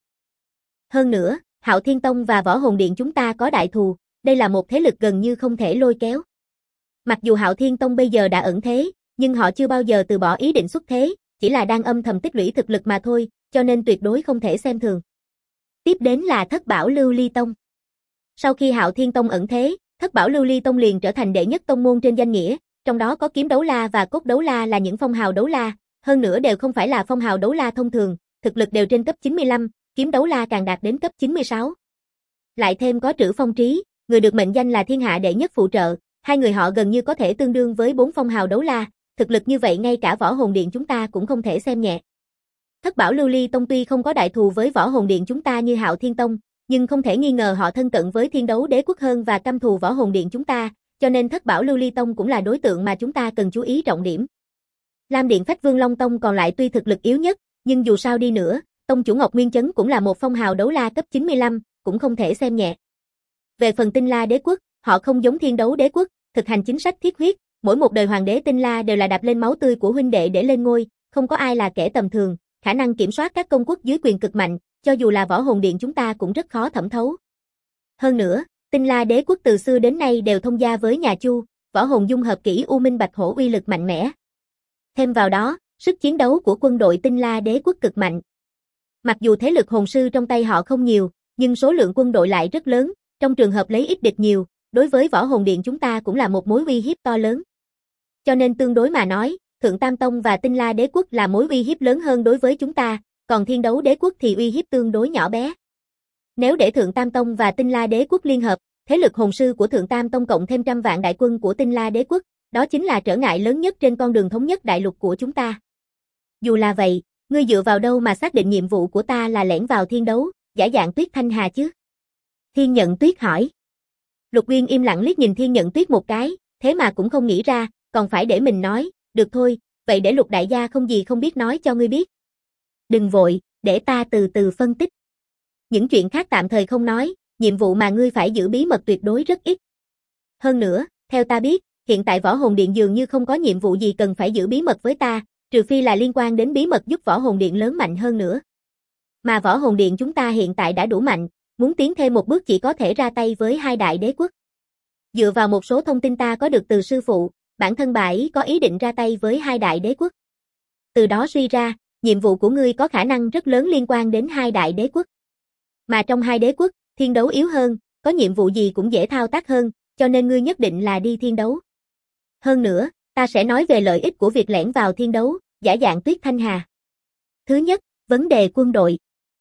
Hơn nữa, Hạo Thiên Tông và Võ Hồn Điện chúng ta có đại thù, đây là một thế lực gần như không thể lôi kéo. Mặc dù Hạo Thiên Tông bây giờ đã ẩn thế, nhưng họ chưa bao giờ từ bỏ ý định xuất thế, chỉ là đang âm thầm tích lũy thực lực mà thôi, cho nên tuyệt đối không thể xem thường. Tiếp đến là Thất Bảo Lưu Ly Tông. Sau khi Hạo Thiên Tông ẩn thế, Thất Bảo Lưu Ly Tông liền trở thành đệ nhất tông môn trên danh nghĩa, trong đó có Kiếm Đấu La và Cốt Đấu La là những phong hào đấu la, hơn nữa đều không phải là phong hào đấu la thông thường, thực lực đều trên cấp 95, Kiếm Đấu La càng đạt đến cấp 96. Lại thêm có Trữ Phong Trí, người được mệnh danh là thiên hạ đệ nhất phụ trợ, hai người họ gần như có thể tương đương với 4 phong hào đấu la, thực lực như vậy ngay cả Võ Hồn Điện chúng ta cũng không thể xem nhẹ. Thất Bảo Lưu Ly Tông tuy không có đại thù với Võ Hồn Điện chúng ta như Hạo Thiên Tông, nhưng không thể nghi ngờ họ thân cận với Thiên Đấu Đế Quốc hơn và căm thù Võ Hồn Điện chúng ta, cho nên Thất Bảo Lưu Ly Tông cũng là đối tượng mà chúng ta cần chú ý trọng điểm. Lam Điện Phách Vương Long Tông còn lại tuy thực lực yếu nhất, nhưng dù sao đi nữa, tông chủ Ngọc Nguyên Chấn cũng là một phong hào đấu la cấp 95, cũng không thể xem nhẹ. Về phần Tinh La Đế Quốc, họ không giống Thiên Đấu Đế Quốc, thực hành chính sách thiết huyết, mỗi một đời hoàng đế Tinh La đều là đạp lên máu tươi của huynh đệ để lên ngôi, không có ai là kẻ tầm thường, khả năng kiểm soát các công quốc dưới quyền cực mạnh, cho dù là Võ Hồn Điện chúng ta cũng rất khó thẩm thấu. Hơn nữa, Tinh La Đế Quốc từ xưa đến nay đều thông gia với nhà Chu, võ hồn dung hợp kỹ U Minh Bạch Hổ uy lực mạnh mẽ. Thêm vào đó, sức chiến đấu của quân đội Tinh La Đế Quốc cực mạnh. Mặc dù thế lực hồn sư trong tay họ không nhiều, nhưng số lượng quân đội lại rất lớn, trong trường hợp lấy ít địch nhiều, đối với Võ Hồn Điện chúng ta cũng là một mối uy hiếp to lớn. Cho nên tương đối mà nói, Thượng Tam Tông và Tinh La Đế Quốc là mối uy hiếp lớn hơn đối với chúng ta, còn Thiên Đấu Đế Quốc thì uy hiếp tương đối nhỏ bé. Nếu để Thượng Tam Tông và Tinh La Đế Quốc liên hợp, thế lực hồn sư của Thượng Tam Tông cộng thêm 100 vạn đại quân của Tinh La Đế Quốc, đó chính là trở ngại lớn nhất trên con đường thống nhất đại lục của chúng ta. Dù là vậy, ngươi dựa vào đâu mà xác định nhiệm vụ của ta là lẻn vào thiên đấu, giả dạng Tuyết Thanh Hà chứ? Thiên Nhận Tuyết hỏi. Lục Uyên im lặng liếc nhìn Thiên Nhận Tuyết một cái, thế mà cũng không nghĩ ra, còn phải để mình nói, được thôi, vậy để Lục đại gia không gì không biết nói cho ngươi biết. Đừng vội, để ta từ từ phân tích. Những chuyện khác tạm thời không nói, nhiệm vụ mà ngươi phải giữ bí mật tuyệt đối rất ít. Hơn nữa, theo ta biết, hiện tại Võ Hồn Điện dường như không có nhiệm vụ gì cần phải giữ bí mật với ta, trừ phi là liên quan đến bí mật giúp Võ Hồn Điện lớn mạnh hơn nữa. Mà Võ Hồn Điện chúng ta hiện tại đã đủ mạnh, muốn tiến thêm một bước chỉ có thể ra tay với hai đại đế quốc. Dựa vào một số thông tin ta có được từ sư phụ, bản thân bà ấy có ý định ra tay với hai đại đế quốc. Từ đó suy ra, nhiệm vụ của ngươi có khả năng rất lớn liên quan đến hai đại đế quốc. Mà trong hai đế quốc, thiên đấu yếu hơn, có nhiệm vụ gì cũng dễ thao tác hơn, cho nên ngươi nhất định là đi thiên đấu. Hơn nữa, ta sẽ nói về lợi ích của việc lẻn vào thiên đấu, giả dạng Tuyết Thanh Hà. Thứ nhất, vấn đề quân đội.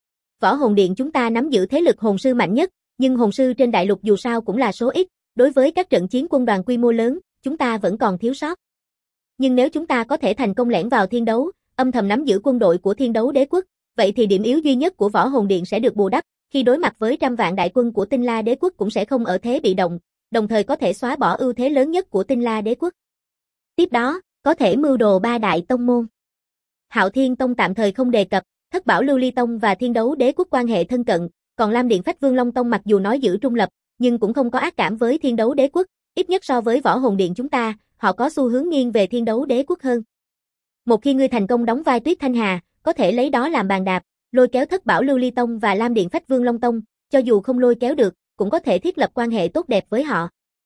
Võ Hồn Điện chúng ta nắm giữ thế lực hồn sư mạnh nhất, nhưng hồn sư trên đại lục dù sao cũng là số ít, đối với các trận chiến quân đoàn quy mô lớn, chúng ta vẫn còn thiếu sót. Nhưng nếu chúng ta có thể thành công lẻn vào thiên đấu, âm thầm nắm giữ quân đội của thiên đấu đế quốc, vậy thì điểm yếu duy nhất của Võ Hồn Điện sẽ được bù đắp, khi đối mặt với trăm vạn đại quân của Tinh La đế quốc cũng sẽ không ở thế bị động, đồng thời có thể xóa bỏ ưu thế lớn nhất của Tinh La đế quốc. Tiếp đó, có thể mưu đồ ba đại tông môn. Hạo Thiên Tông tạm thời không đề cập, Thất Bảo Lưu Ly Tông và Thiên Đấu Đế quốc quan hệ thân cận, còn Lam Điện Phách Vương Long Tông mặc dù nói giữ trung lập, nhưng cũng không có ác cảm với Thiên Đấu Đế quốc, ít nhất so với Võ Hồn Điện chúng ta, họ có xu hướng nghiêng về Thiên Đấu Đế quốc hơn. Một khi ngươi thành công đóng vai Tuyết Thanh Hà, có thể lấy đó làm bàn đạp, lôi kéo Thất Bảo Lưu Ly Tông và Lam Điện Phách Vương Long Tông, cho dù không lôi kéo được, cũng có thể thiết lập quan hệ tốt đẹp với họ.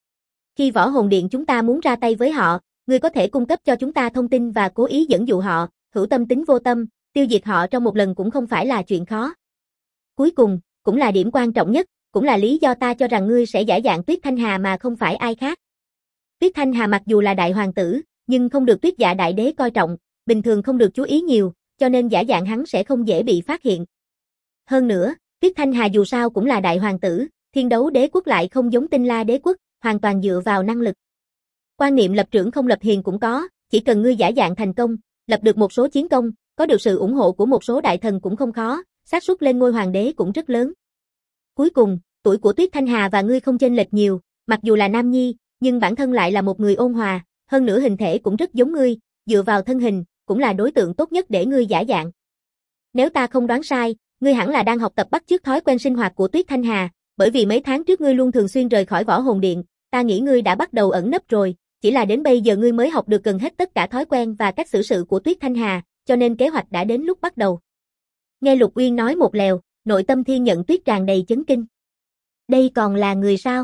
Khi Võ Hồn Điện chúng ta muốn ra tay với họ, ngươi có thể cung cấp cho chúng ta thông tin và cố ý dẫn dụ họ, hữu tâm tính vô tâm, tiêu diệt họ trong một lần cũng không phải là chuyện khó. Cuối cùng, cũng là điểm quan trọng nhất, cũng là lý do ta cho rằng ngươi sẽ giả dạng Tuyết Thanh Hà mà không phải ai khác. Tuyết Thanh Hà mặc dù là đại hoàng tử, nhưng không được Tuyết Dạ đại đế coi trọng, bình thường không được chú ý nhiều, cho nên giả dạng hắn sẽ không dễ bị phát hiện. Hơn nữa, Tuyết Thanh Hà dù sao cũng là đại hoàng tử, Thiên Đấu đế quốc lại không giống Tinh La đế quốc, hoàn toàn dựa vào năng lực. Quan niệm lập trưởng không lập hiền cũng có, chỉ cần ngươi giả dạng thành công, lập được một số chiến công, có được sự ủng hộ của một số đại thần cũng không khó, xác suất lên ngôi hoàng đế cũng rất lớn. Cuối cùng, tuổi của Tuyết Thanh Hà và ngươi không chênh lệch nhiều, mặc dù là nam nhi, nhưng bản thân lại là một người ôn hòa, hơn nữa hình thể cũng rất giống ngươi, dựa vào thân hình, cũng là đối tượng tốt nhất để ngươi giả dạng. Nếu ta không đoán sai, ngươi hẳn là đang học tập bắt chước thói quen sinh hoạt của Tuyết Thanh Hà, bởi vì mấy tháng trước ngươi luôn thường xuyên rời khỏi Võ Hồn Điện, ta nghĩ ngươi đã bắt đầu ẩn nấp rồi, chỉ là đến bây giờ ngươi mới học được gần hết tất cả thói quen và cách xử sự của Tuyết Thanh Hà, cho nên kế hoạch đã đến lúc bắt đầu. Nghe Lục Uyên nói một lèo, nội tâm Thiên Nhận Tuyết tràn đầy chấn kinh. Đây còn là người sao?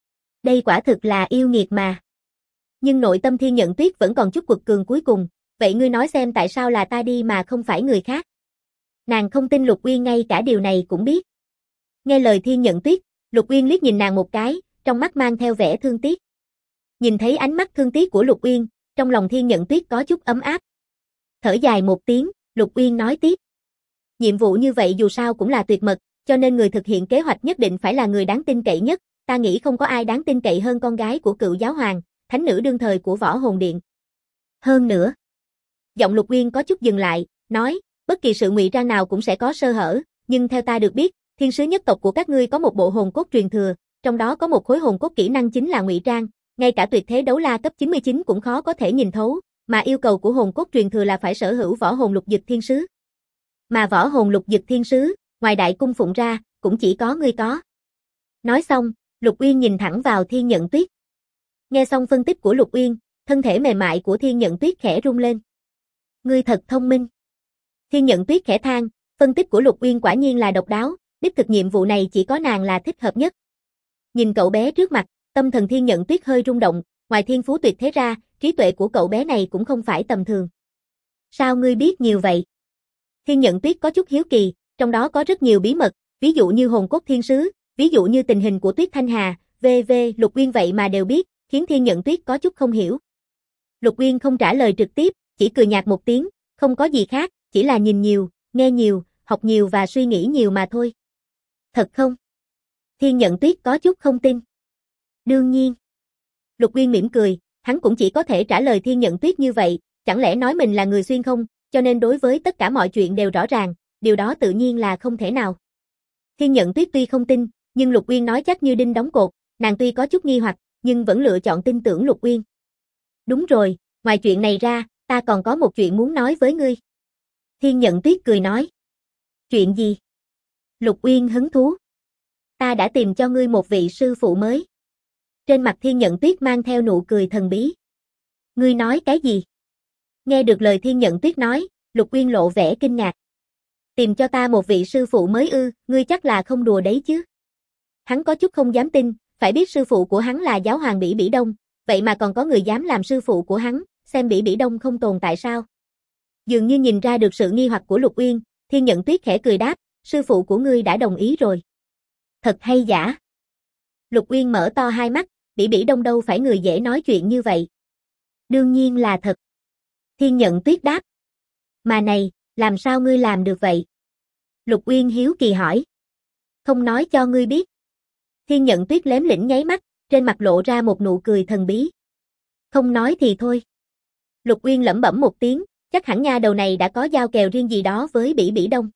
Đây quả thực là yêu nghiệt mà. Nhưng nội tâm Thiên Nhận Tuyết vẫn còn chút quật cường cuối cùng, vậy ngươi nói xem tại sao là ta đi mà không phải người khác? Nàng không tin Lục Uyên ngay cả điều này cũng biết. Nghe lời Thiên Nhận Tuyết, Lục Uyên liếc nhìn nàng một cái, trong mắt mang theo vẻ thương tiếc. Nhìn thấy ánh mắt thương tiếc của Lục Uyên, trong lòng Thiên Nhận Tuyết có chút ấm áp. Thở dài một tiếng, Lục Uyên nói tiếp. Nhiệm vụ như vậy dù sao cũng là tuyệt mật, cho nên người thực hiện kế hoạch nhất định phải là người đáng tin cậy nhất, ta nghĩ không có ai đáng tin cậy hơn con gái của cựu giáo hoàng, thánh nữ đương thời của Võ Hồn Điện. Hơn nữa, giọng Lục Uyên có chút dừng lại, nói, bất kỳ sự ngụy trang nào cũng sẽ có sơ hở, nhưng theo ta được biết, thiên sứ nhất tộc của các ngươi có một bộ hồn cốt truyền thừa, trong đó có một khối hồn cốt kỹ năng chính là ngụy trang, ngay cả tuyệt thế đấu la cấp 99 cũng khó có thể nhìn thấu, mà yêu cầu của hồn cốt truyền thừa là phải sở hữu võ hồn lục dực thiên sứ. Mà võ hồn lục dực thiên sứ, ngoài đại cung phụng ra, cũng chỉ có ngươi có. Nói xong, Lục Uyên nhìn thẳng vào Thiên Nhận Tuyết. Nghe xong phân tích của Lục Uyên, thân thể mềm mại của Thiên Nhận Tuyết khẽ rung lên. Ngươi thật thông minh. Thiên Nhận Tuyết khẽ than, phân tích của Lục Uyên quả nhiên là độc đáo, đích thực nhiệm vụ này chỉ có nàng là thích hợp nhất. Nhìn cậu bé trước mặt, tâm thần Thiên Nhận Tuyết hơi rung động, ngoài thiên phú tuyệt thế ra, trí tuệ của cậu bé này cũng không phải tầm thường. Sao ngươi biết nhiều vậy? Thiên Nhận Tuyết có chút hiếu kỳ, trong đó có rất nhiều bí mật, ví dụ như hồn cốt thiên sứ, ví dụ như tình hình của Tuyết Thanh Hà, v.v. Lục Uyên vậy mà đều biết, khiến Thiên Nhận Tuyết có chút không hiểu. Lục Uyên không trả lời trực tiếp, chỉ cười nhạt một tiếng, không có gì khác, chỉ là nhìn nhiều, nghe nhiều, học nhiều và suy nghĩ nhiều mà thôi. Thật không? Thiên Nhận Tuyết có chút không tin. Đương nhiên. Lục Uyên mỉm cười, hắn cũng chỉ có thể trả lời Thiên Nhận Tuyết như vậy, chẳng lẽ nói mình là người xuyên không, cho nên đối với tất cả mọi chuyện đều rõ ràng, điều đó tự nhiên là không thể nào. Thiên Nhận Tuyết tuy không tin, nhưng Lục Uyên nói chắc như đinh đóng cột, nàng tuy có chút nghi hoặc, nhưng vẫn lựa chọn tin tưởng Lục Uyên. Đúng rồi, ngoài chuyện này ra, ta còn có một chuyện muốn nói với ngươi. Thiên Nhận Tuyết cười nói. Chuyện gì? Lục Uyên hứng thú. Ta đã tìm cho ngươi một vị sư phụ mới. Trên mặt Thiên Nhận Tuyết mang theo nụ cười thần bí. Ngươi nói cái gì? Nghe được lời Thiên Nhận Tuyết nói, Lục Uyên lộ vẻ kinh ngạc. Tìm cho ta một vị sư phụ mới ư, ngươi chắc là không đùa đấy chứ. Hắn có chút không dám tin, phải biết sư phụ của hắn là giáo hoàng Bỉ Bỉ Đông, vậy mà còn có người dám làm sư phụ của hắn, xem Bỉ Bỉ Đông không tồn tại sao. Dường như nhìn ra được sự nghi hoặc của Lục Uyên, Thiên Nhận Tuyết khẽ cười đáp, sư phụ của ngươi đã đồng ý rồi. Thật hay giả? Lục Uyên mở to hai mắt, Bỉ Bỉ Đông đâu phải người dễ nói chuyện như vậy. Đương nhiên là thật. Thiên Nhận Tuyết đáp. Mà này, làm sao ngươi làm được vậy? Lục Uyên hiếu kỳ hỏi. Không nói cho ngươi biết. Thiên Nhận Tuyết lém lỉnh nháy mắt, trên mặt lộ ra một nụ cười thần bí. Không nói thì thôi. Lục Uyên lẩm bẩm một tiếng, chắc hẳn nha đầu này đã có giao kèo riêng gì đó với Bỉ Bỉ Đông.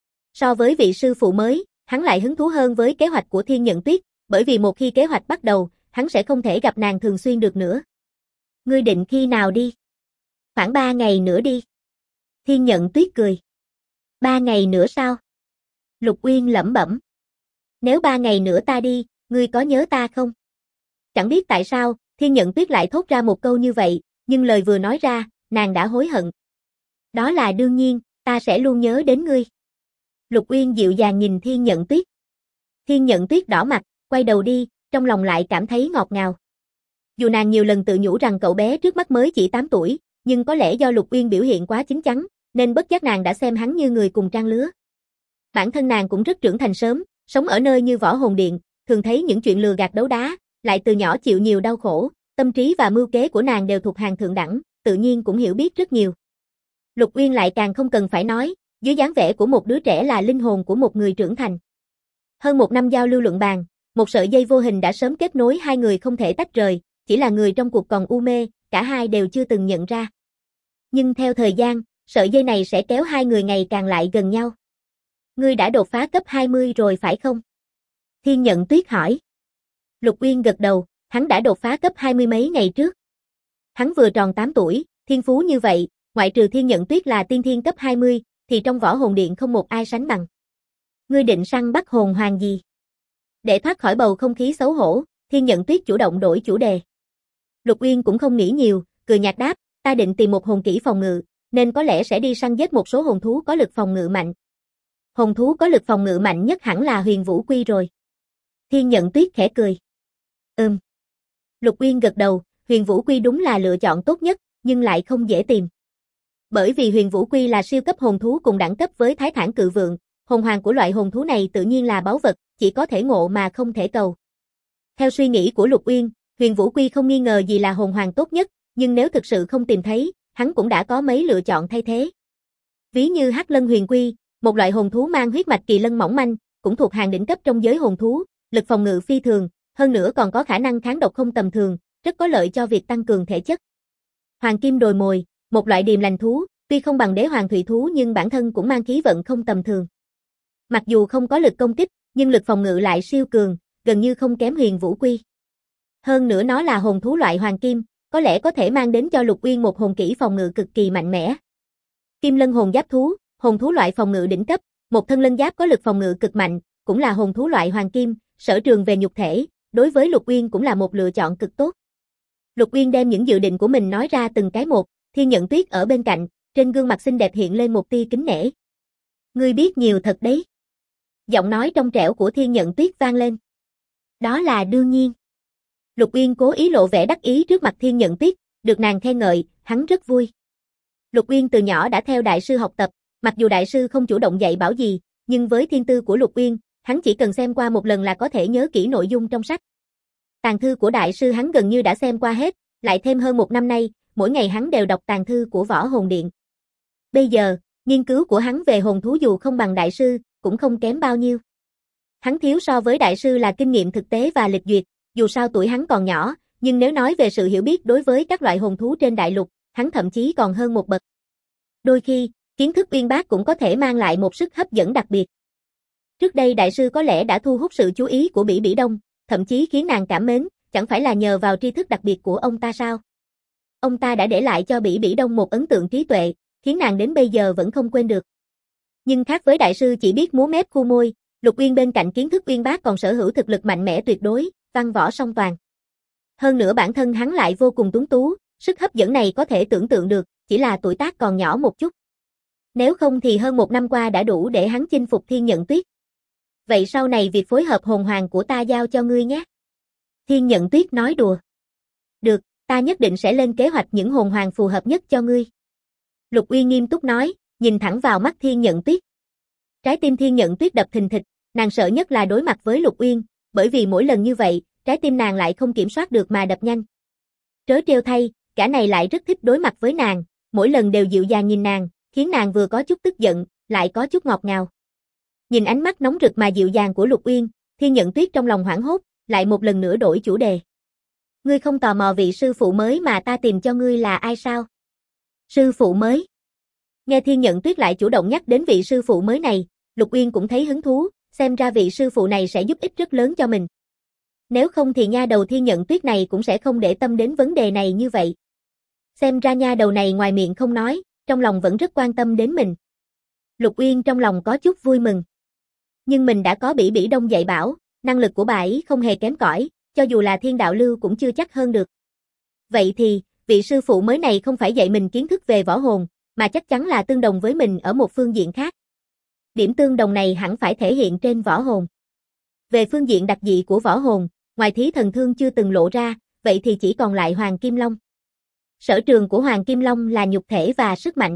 So với vị sư phụ mới, hắn lại hứng thú hơn với kế hoạch của Thiên Nhận Tuyết, bởi vì một khi kế hoạch bắt đầu, hắn sẽ không thể gặp nàng thường xuyên được nữa. Ngươi định khi nào đi? Khoảng 3 ngày nữa đi. Thiên Nhận Tuyết cười. 3 ngày nữa sao? Lục Uyên lẩm bẩm. Nếu 3 ngày nữa ta đi, ngươi có nhớ ta không? Chẳng biết tại sao, Thiên Nhận Tuyết lại thốt ra một câu như vậy, nhưng lời vừa nói ra, nàng đã hối hận. Đó là đương nhiên, ta sẽ luôn nhớ đến ngươi. Lục Uyên dịu dàng nhìn Thiên Nhận Tuyết. Thiên Nhận Tuyết đỏ mặt, quay đầu đi, trong lòng lại cảm thấy ngọt ngào. Dù nàng nhiều lần tự nhủ rằng cậu bé trước mắt mới chỉ 8 tuổi, nhưng có lẽ do Lục Uyên biểu hiện quá chín chắn, nên bất giác nàng đã xem hắn như người cùng trang lứa. Bản thân nàng cũng rất trưởng thành sớm, sống ở nơi như Võ Hồn Điện, thường thấy những chuyện lừa gạt đấu đá, lại từ nhỏ chịu nhiều đau khổ, tâm trí và mưu kế của nàng đều thuộc hàng thượng đẳng, tự nhiên cũng hiểu biết rất nhiều. Lục Uyên lại càng không cần phải nói, dưới dáng vẻ của một đứa trẻ là linh hồn của một người trưởng thành. Hơn 1 năm giao lưu luận bàn, một sợi dây vô hình đã sớm kết nối hai người không thể tách rời, chỉ là người trong cuộc còn u mê, cả hai đều chưa từng nhận ra. Nhưng theo thời gian, sợi dây này sẽ kéo hai người ngày càng lại gần nhau. Ngươi đã đột phá cấp 20 rồi phải không? Thiên Nhận Tuyết hỏi. Lục Uyên gật đầu, hắn đã đột phá cấp 20 mấy ngày trước. Hắn vừa tròn 8 tuổi, thiên phú như vậy, ngoại trừ Thiên Nhận Tuyết là tiên thiên cấp 20, thì trong Võ Hồn Điện không một ai sánh bằng. Ngươi định săn bắt hồn hoàng gì? Để thoát khỏi bầu không khí xấu hổ, Thiên Nhận Tuyết chủ động đổi chủ đề. Lục Uyên cũng không nghĩ nhiều, cười nhạt đáp, ta định tìm một hồn kỹ phòng ngự, nên có lẽ sẽ đi săn giết một số hồn thú có lực phòng ngự mạnh. Hồn thú có lực phòng ngự mạnh nhất hẳn là Huyền Vũ Quy rồi. Thiên Nhận Tuyết khẽ cười. Lục Uyên gật đầu, Huyền Vũ Quy đúng là lựa chọn tốt nhất, nhưng lại không dễ tìm. Bởi vì Huyền Vũ Quy là siêu cấp hồn thú cùng đẳng cấp với Thái Thản Cự Vượn, hồn hoàng của loại hồn thú này tự nhiên là báu vật, chỉ có thể ngộ mà không thể cầu. Theo suy nghĩ của Lục Uyên, Huyền Vũ Quy không nghi ngờ gì là hồn hoàng tốt nhất, nhưng nếu thực sự không tìm thấy, hắn cũng đã có mấy lựa chọn thay thế. Ví như Hắc Lân Huyền Quy, một loại hồn thú mang huyết mạch kỳ lân mỏng manh, cũng thuộc hàng đỉnh cấp trong giới hồn thú, lực phòng ngự phi thường, hơn nữa còn có khả năng kháng độc không tầm thường, rất có lợi cho việc tăng cường thể chất. Hoàng Kim Đồi Mồi, một loại điềm lành thú, tuy không bằng đế hoàng thủy thú nhưng bản thân cũng mang khí vận không tầm thường. Mặc dù không có lực công kích, nhưng lực phòng ngự lại siêu cường, gần như không kém Huyền Vũ Quy. Hơn nữa nó là hồn thú loại hoàng kim, có lẽ có thể mang đến cho Lục Uyên một hồn kỹ phòng ngự cực kỳ mạnh mẽ. Kim Lân Hồn Giáp thú, hồn thú loại phòng ngự đỉnh cấp, một thân lân giáp có lực phòng ngự cực mạnh, cũng là hồn thú loại hoàng kim, sở trường về nhục thể, đối với Lục Uyên cũng là một lựa chọn cực tốt. Lục Uyên đem những dự định của mình nói ra từng cái một, Thiên Nhận Tuyết ở bên cạnh, trên gương mặt xinh đẹp hiện lên một tia kính nể. Ngươi biết nhiều thật đấy. Giọng nói trong trẻo của Thiên Nhận Tuyết vang lên. Đó là đương nhiên. Lục Uyên cố ý lộ vẻ đắc ý trước mặt Thiên Nhận Tuyết, được nàng khen ngợi, hắn rất vui. Lục Uyên từ nhỏ đã theo đại sư học tập, mặc dù đại sư không chủ động dạy bảo gì, nhưng với thiên tư của Lục Uyên, hắn chỉ cần xem qua một lần là có thể nhớ kỹ nội dung trong sách. Tàn thư của đại sư hắn gần như đã xem qua hết, lại thêm hơn 1 năm nay, mỗi ngày hắn đều đọc tàn thư của Võ Hồn Điện. Bây giờ, nghiên cứu của hắn về hồn thú dù không bằng đại sư, cũng không kém bao nhiêu. Hắn thiếu so với đại sư là kinh nghiệm thực tế và lịch duyệt, dù sao tuổi hắn còn nhỏ, nhưng nếu nói về sự hiểu biết đối với các loại hồn thú trên đại lục, hắn thậm chí còn hơn một bậc. Đôi khi, kiến thức uyên bác cũng có thể mang lại một sức hấp dẫn đặc biệt. Trước đây đại sư có lẽ đã thu hút sự chú ý của Bỉ Bỉ Đông, thậm chí khiến nàng cảm mến, chẳng phải là nhờ vào tri thức đặc biệt của ông ta sao? Ông ta đã để lại cho Bỉ Bỉ Đông một ấn tượng trí tuệ, khiến nàng đến bây giờ vẫn không quên được. Nhưng khác với đại sư chỉ biết múa mép khu môi, Lục Uyên bên cạnh kiến thức uyên bác còn sở hữu thực lực mạnh mẽ tuyệt đối, văn võ song toàn. Hơn nữa bản thân hắn lại vô cùng tuấn tú, sức hấp dẫn này có thể tưởng tượng được, chỉ là tuổi tác còn nhỏ một chút. Nếu không thì hơn 1 năm qua đã đủ để hắn chinh phục Thiên Nhận Tuyết. Vậy sau này việc phối hợp hồn hoàng của ta giao cho ngươi nhé. Thiên Nhận Tuyết nói đùa. Được, ta nhất định sẽ lên kế hoạch những hồn hoàng phù hợp nhất cho ngươi. Lục Uyên nghiêm túc nói, nhìn thẳng vào mắt Thiên Nhận Tuyết. Trái tim Thiên Nhận Tuyết đập thình thịch, nàng sợ nhất là đối mặt với Lục Uyên, bởi vì mỗi lần như vậy, trái tim nàng lại không kiểm soát được mà đập nhanh. Trớ trêu thay, cả này lại rất thích đối mặt với nàng, mỗi lần đều dịu dàng nhìn nàng, khiến nàng vừa có chút tức giận, lại có chút ngọt ngào. Nhìn ánh mắt nóng rực mà dịu dàng của Lục Uyên, Thiên Nhận Tuyết trong lòng hoảng hốt, lại một lần nữa đổi chủ đề. Ngươi không tò mò vị sư phụ mới mà ta tìm cho ngươi là ai sao? Sư phụ mới? Nghe Thiên Nhận Tuyết lại chủ động nhắc đến vị sư phụ mới này, Lục Uyên cũng thấy hứng thú, xem ra vị sư phụ này sẽ giúp ích rất lớn cho mình. Nếu không thì nha đầu Thiên Nhận Tuyết này cũng sẽ không để tâm đến vấn đề này như vậy. Xem ra nha đầu này ngoài miệng không nói, trong lòng vẫn rất quan tâm đến mình. Lục Uyên trong lòng có chút vui mừng. Nhưng mình đã có Bỉ Bỉ Đông dạy bảo, năng lực của bà ấy không hề kém cỏi, cho dù là Thiên Đạo Lưu cũng chưa chắc hơn được. Vậy thì, vị sư phụ mới này không phải dạy mình kiến thức về võ hồn, mà chắc chắn là tương đồng với mình ở một phương diện khác. Điểm tương đồng này hẳn phải thể hiện trên võ hồn. Về phương diện đặc dị của võ hồn, ngoài Thí Thần Thương chưa từng lộ ra, vậy thì chỉ còn lại Hoàng Kim Long. Sở trường của Hoàng Kim Long là nhục thể và sức mạnh.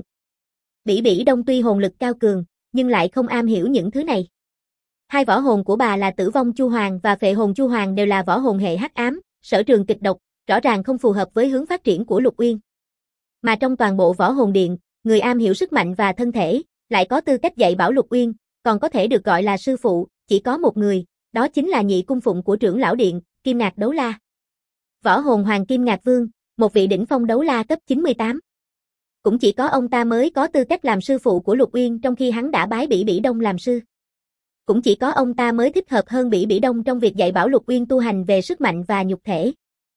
Bỉ Bỉ Đông tuy hồn lực cao cường, nhưng lại không am hiểu những thứ này. Hai võ hồn của bà là Tử Vong Chu Hoàng và Phệ Hồn Chu Hoàng đều là võ hồn hệ hắc ám, sở trường kịch độc, rõ ràng không phù hợp với hướng phát triển của Lục Uyên. Mà trong toàn bộ võ hồn điện, người am hiểu sức mạnh và thân thể, lại có tư cách dạy bảo Lục Uyên, còn có thể được gọi là sư phụ, chỉ có một người, đó chính là nhị cung phụng của trưởng lão điện, Kim Ngạc Đấu La. Võ hồn Hoàng Kim Ngạc Vương, một vị đỉnh phong đấu la cấp 98. Cũng chỉ có ông ta mới có tư cách làm sư phụ của Lục Uyên trong khi hắn đã bái Bỉ Bỉ Đông làm sư. Cũng chỉ có ông ta mới thích hợp hơn Bỉ Bỉ Đông trong việc dạy bảo Lục Uyên tu hành về sức mạnh và nhục thể.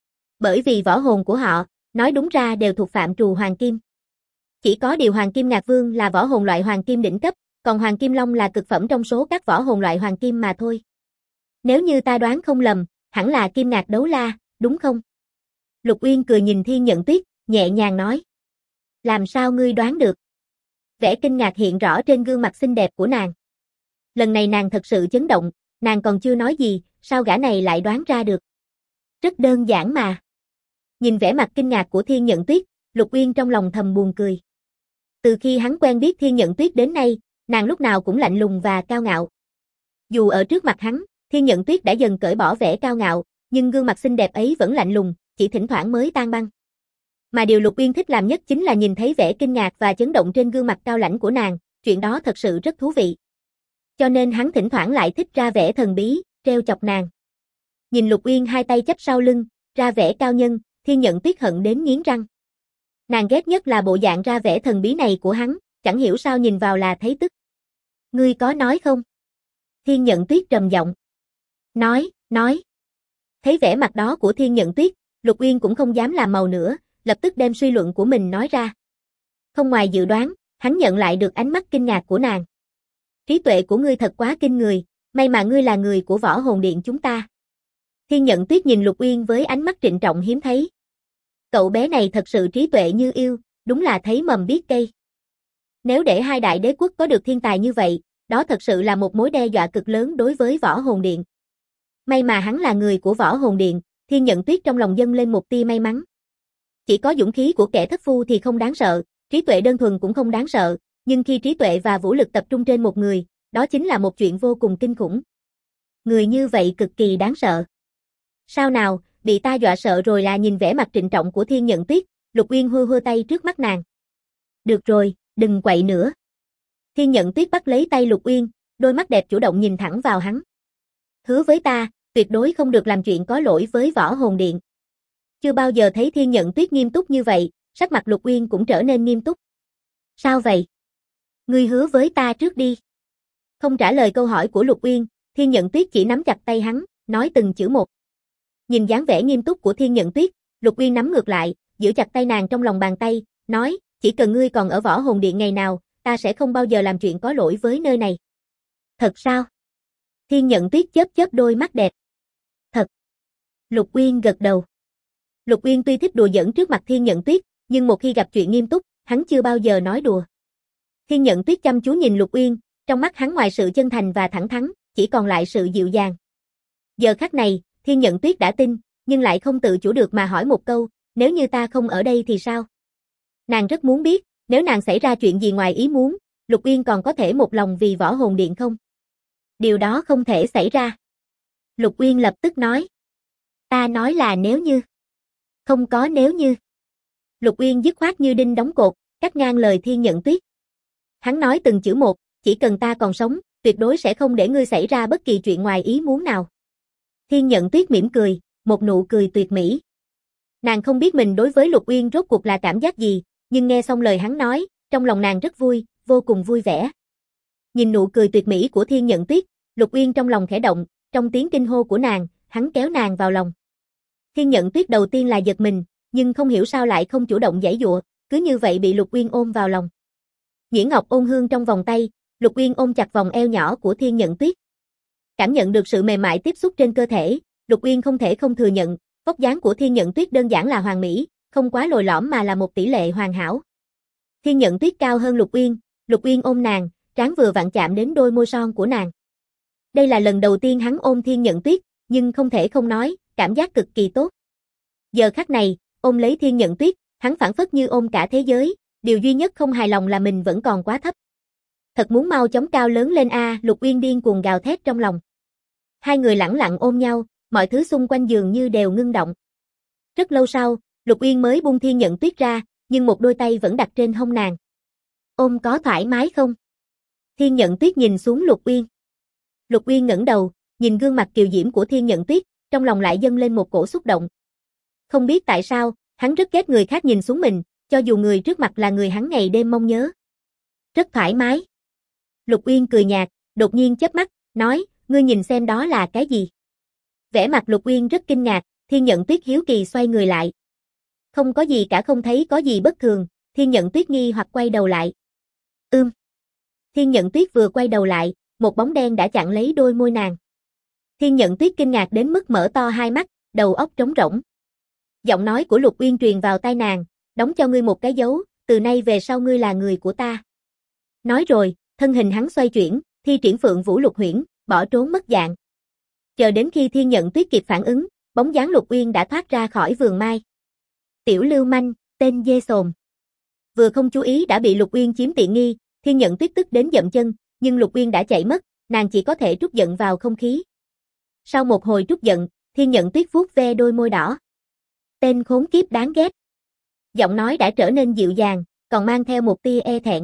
Bởi vì võ hồn của họ, nói đúng ra đều thuộc phạm trù Hoàng Kim. Chỉ có điều Hoàng Kim Ngạc Vương là võ hồn loại Hoàng Kim đỉnh cấp, còn Hoàng Kim Long là cực phẩm trong số các võ hồn loại Hoàng Kim mà thôi. Nếu như ta đoán không lầm, hẳn là Kim Ngạc Đấu La, đúng không? Lục Uyên cười nhìn Thiên Nhận Tuyết, nhẹ nhàng nói. Làm sao ngươi đoán được? Vẻ kinh ngạc hiện rõ trên gương mặt xinh đẹp của nàng. Lần này nàng thật sự chấn động, nàng còn chưa nói gì, sao gã này lại đoán ra được? Rất đơn giản mà. Nhìn vẻ mặt kinh ngạc của Thiên Nhận Tuyết, Lục Uyên trong lòng thầm buồn cười. Từ khi hắn quen biết Thiên Nhận Tuyết đến nay, nàng lúc nào cũng lạnh lùng và cao ngạo. Dù ở trước mặt hắn, Thiên Nhận Tuyết đã dần cởi bỏ vẻ cao ngạo, nhưng gương mặt xinh đẹp ấy vẫn lạnh lùng, chỉ thỉnh thoảng mới tan băng. Mà điều Lục Uyên thích làm nhất chính là nhìn thấy vẻ kinh ngạc và chấn động trên gương mặt cao lãnh của nàng, chuyện đó thật sự rất thú vị. Cho nên hắn thỉnh thoảng lại thích ra vẻ thần bí, trêu chọc nàng. Nhìn Lục Uyên hai tay chắp sau lưng, ra vẻ cao nhân, Thiên Nhận Tuyết hận đến nghiến răng. Nàng ghét nhất là bộ dạng ra vẻ thần bí này của hắn, chẳng hiểu sao nhìn vào là thấy tức. Ngươi có nói không? Thiên Nhận Tuyết trầm giọng. Nói. Thấy vẻ mặt đó của Thiên Nhận Tuyết, Lục Uyên cũng không dám làm màu nữa, lập tức đem suy luận của mình nói ra. Không ngoài dự đoán, hắn nhận lại được ánh mắt kinh ngạc của nàng. Trí tuệ của ngươi thật quá kinh người, may mà ngươi là người của võ hồn điện chúng ta. Thiên Nhận Tuyết nhìn Lục Uyên với ánh mắt trịnh trọng hiếm thấy. Cậu bé này thật sự trí tuệ như yêu, đúng là thấy mầm biết cây. Nếu để hai đại đế quốc có được thiên tài như vậy, đó thật sự là một mối đe dọa cực lớn đối với võ hồn điện. May mà hắn là người của võ hồn điện, Thiên Nhận Tuyết trong lòng dâng lên một tia may mắn. Chỉ có dũng khí của kẻ thất phu thì không đáng sợ, trí tuệ đơn thuần cũng không đáng sợ, nhưng khi trí tuệ và vũ lực tập trung trên một người, đó chính là một chuyện vô cùng kinh khủng. Người như vậy cực kỳ đáng sợ. Sao nào, bị ta dọa sợ rồi là? Nhìn vẻ mặt trịnh trọng của Thiên Nhận Tuyết, Lục Uyên hơ tay trước mắt nàng. Được rồi, đừng quậy nữa. Thiên Nhận Tuyết bắt lấy tay Lục Uyên, đôi mắt đẹp chủ động nhìn thẳng vào hắn. Hứa với ta, tuyệt đối không được làm chuyện có lỗi với võ hồn điện. Chưa bao giờ thấy Thiên Nhận Tuyết nghiêm túc như vậy, sắc mặt Lục Uyên cũng trở nên nghiêm túc. Sao vậy? Ngươi hứa với ta trước đi. Không trả lời câu hỏi của Lục Uyên, Thiên Nhận Tuyết chỉ nắm chặt tay hắn, nói từng chữ một. Nhìn dáng vẻ nghiêm túc của Thiên Nhận Tuyết, Lục Uyên nắm ngược lại, giữ chặt tay nàng trong lòng bàn tay, nói, chỉ cần ngươi còn ở võ hồn điện ngày nào, ta sẽ không bao giờ làm chuyện có lỗi với nơi này. Thật sao? Thiên Nhận Tuyết chớp chớp đôi mắt đẹp. Thật. Lục Uyên gật đầu. Lục Uyên tuy thích đùa giỡn trước mặt Thiên Nhận Tuyết, nhưng một khi gặp chuyện nghiêm túc, hắn chưa bao giờ nói đùa. Thiên Nhận Tuyết chăm chú nhìn Lục Uyên, trong mắt hắn ngoài sự chân thành và thẳng thắn, chỉ còn lại sự dịu dàng. Giờ khắc này, Thiên Nhận Tuyết đã tin, nhưng lại không tự chủ được mà hỏi một câu, nếu như ta không ở đây thì sao? Nàng rất muốn biết, nếu nàng xảy ra chuyện gì ngoài ý muốn, Lục Uyên còn có thể một lòng vì Võ Hồn Điện không? Điều đó không thể xảy ra. Lục Uyên lập tức nói. Ta nói là nếu như. Không có nếu như. Lục Uyên dứt khoát như đinh đóng cột, cắt ngang lời Thiên Nhận Tuyết. Hắn nói từng chữ một, chỉ cần ta còn sống, tuyệt đối sẽ không để ngươi xảy ra bất kỳ chuyện ngoài ý muốn nào. Thiên Nhận Tuyết mỉm cười, một nụ cười tuyệt mỹ. Nàng không biết mình đối với Lục Uyên rốt cuộc là cảm giác gì, nhưng nghe xong lời hắn nói, trong lòng nàng rất vui, vô cùng vui vẻ. Nhìn nụ cười tuyệt mỹ của Thiên Nhận Tuyết, Lục Uyên trong lòng khẽ động, trong tiếng kinh hô của nàng, hắn kéo nàng vào lòng. Thiên Nhận Tuyết đầu tiên là giật mình, nhưng không hiểu sao lại không chủ động giãy giụa, cứ như vậy bị Lục Uyên ôm vào lòng. Nhuyễn ngọc ôn hương trong vòng tay, Lục Uyên ôm chặt vòng eo nhỏ của Thiên Nhận Tuyết. Cảm nhận được sự mềm mại tiếp xúc trên cơ thể, Lục Uyên không thể không thừa nhận, vóc dáng của Thiên Nhận Tuyết đơn giản là hoàn mỹ, không quá lồi lõm mà là một tỷ lệ hoàn hảo. Thiên Nhận Tuyết cao hơn Lục Uyên ôm nàng, trán vừa vặn chạm đến đôi môi son của nàng. Đây là lần đầu tiên hắn ôm Thiên Nhận Tuyết, nhưng không thể không nói, cảm giác cực kỳ tốt. Giờ khắc này, ôm lấy Thiên Nhận Tuyết, hắn phảng phất như ôm cả thế giới, điều duy nhất không hài lòng là mình vẫn còn quá thấp. Thật muốn mau chóng cao lớn lên a, Lục Uyên điên cuồng gào thét trong lòng. Hai người lẳng lặng ôm nhau, mọi thứ xung quanh dường như đều ngưng động. Rất lâu sau, Lục Uyên mới buông Thiên Nhận Tuyết ra, nhưng một đôi tay vẫn đặt trên hông nàng. Ôm có thoải mái không? Thiên Nhận Tuyết nhìn xuống Lục Uyên. Lục Uyên ngẩng đầu, nhìn gương mặt kiều diễm của Thiên Nhận Tuyết, trong lòng lại dâng lên một cổ xúc động. Không biết tại sao, hắn rất ghét người khác nhìn xuống mình, cho dù người trước mặt là người hắn ngày đêm mong nhớ. Rất thoải mái. Lục Uyên cười nhạt, đột nhiên chớp mắt, nói, ngươi nhìn xem đó là cái gì? Vẻ mặt Lục Uyên rất kinh ngạc, Thiên Nhận Tuyết hiếu kỳ xoay người lại. Không có gì cả, không thấy có gì bất thường, Thiên Nhận Tuyết nghi hoặc quay đầu lại. Thiên Nhận Tuyết vừa quay đầu lại, một bóng đen đã chặn lấy đôi môi nàng. Thiên Nhận Tuyết kinh ngạc đến mức mở to hai mắt, đầu óc trống rỗng. Giọng nói của Lục Uyên truyền vào tai nàng, đóng cho ngươi một cái dấu, từ nay về sau ngươi là người của ta. Nói rồi, thân hình hắn xoay chuyển, thi triển Phượng Vũ Lục Huyễn, bỏ trốn mất dạng. Chờ đến khi Thiên Nhận Tuyết kịp phản ứng, bóng dáng Lục Uyên đã thoát ra khỏi vườn mai. Tiểu lưu manh, tên dê sồn. Vừa không chú ý đã bị Lục Uyên chiếm tiện nghi, Thiên Nhận Tuyết tức đến dậm chân, nhưng Lục Uyên đã chạy mất, nàng chỉ có thể trút giận vào không khí. Sau một hồi trút giận, Thiên Nhận Tuyết vuốt ve đôi môi đỏ. Tên khốn kiếp đáng ghét. Giọng nói đã trở nên dịu dàng, còn mang theo một tia e thẹn.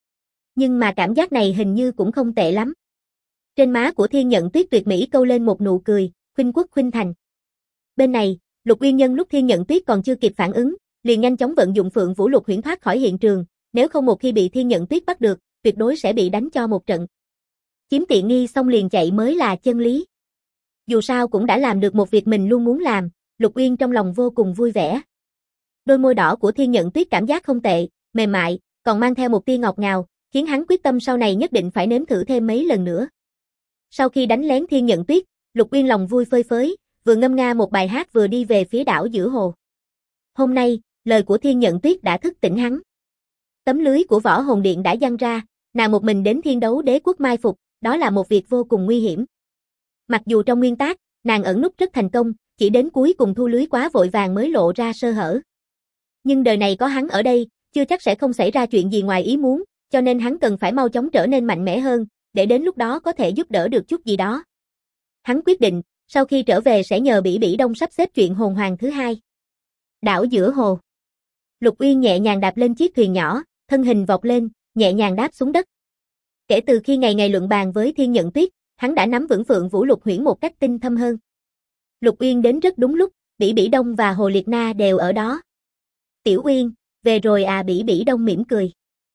Nhưng mà cảm giác này hình như cũng không tệ lắm. Trên má của Thiên Nhận Tuyết tuyệt mỹ câu lên một nụ cười, khuynh quốc khuynh thành. Bên này, Lục Uyên nhân lúc Thiên Nhận Tuyết còn chưa kịp phản ứng, liền nhanh chóng vận dụng Phượng Vũ Lục Huyễn thoát khỏi hiện trường, nếu không một khi bị Thiên Nhận Tuyết bắt được, tuyệt đối sẽ bị đánh cho một trận. Chiếm tiện nghi xong liền chạy mới là chân lý. Dù sao cũng đã làm được một việc mình luôn muốn làm, Lục Uyên trong lòng vô cùng vui vẻ. Đôi môi đỏ của Thiên Nhận Tuyết cảm giác không tệ, mềm mại, còn mang theo một tia ngọt ngào, khiến hắn quyết tâm sau này nhất định phải nếm thử thêm mấy lần nữa. Sau khi đánh lén Thiên Nhận Tuyết, Lục Uyên lòng vui phơi phới, vừa ngâm nga một bài hát vừa đi về phía đảo giữa hồ. Hôm nay, lời của Thiên Nhận Tuyết đã thức tỉnh hắn. Tấm lưới của Võ Hồn Điện đã giăng ra, nàng một mình đến Thiên Đấu Đế quốc mai phục, đó là một việc vô cùng nguy hiểm. Mặc dù trong nguyên tắc, nàng ẩn núp rất thành công, chỉ đến cuối cùng thu lưới quá vội vàng mới lộ ra sơ hở. Nhưng đời này có hắn ở đây, chưa chắc sẽ không xảy ra chuyện gì ngoài ý muốn, cho nên hắn cần phải mau chóng trở nên mạnh mẽ hơn, để đến lúc đó có thể giúp đỡ được chút gì đó. Hắn quyết định, sau khi trở về sẽ nhờ Bỉ Bỉ Đông sắp xếp chuyện hồn hoàng thứ hai. Đảo giữa hồ. Lục Uyên nhẹ nhàng đạp lên chiếc thuyền nhỏ, thân hình vọt lên, nhẹ nhàng đáp xuống đất. Kể từ khi ngày ngày luận bàn với Thiên Nhận Tuyết, hắn đã nắm vững Phượng Vũ Lục Huyễn một cách tinh thâm hơn. Lục Uyên đến rất đúng lúc, Bỉ Bỉ Đông và Hồ Liệt Na đều ở đó. Tiểu Uyên, về rồi à? Bỉ Bỉ Đông mỉm cười.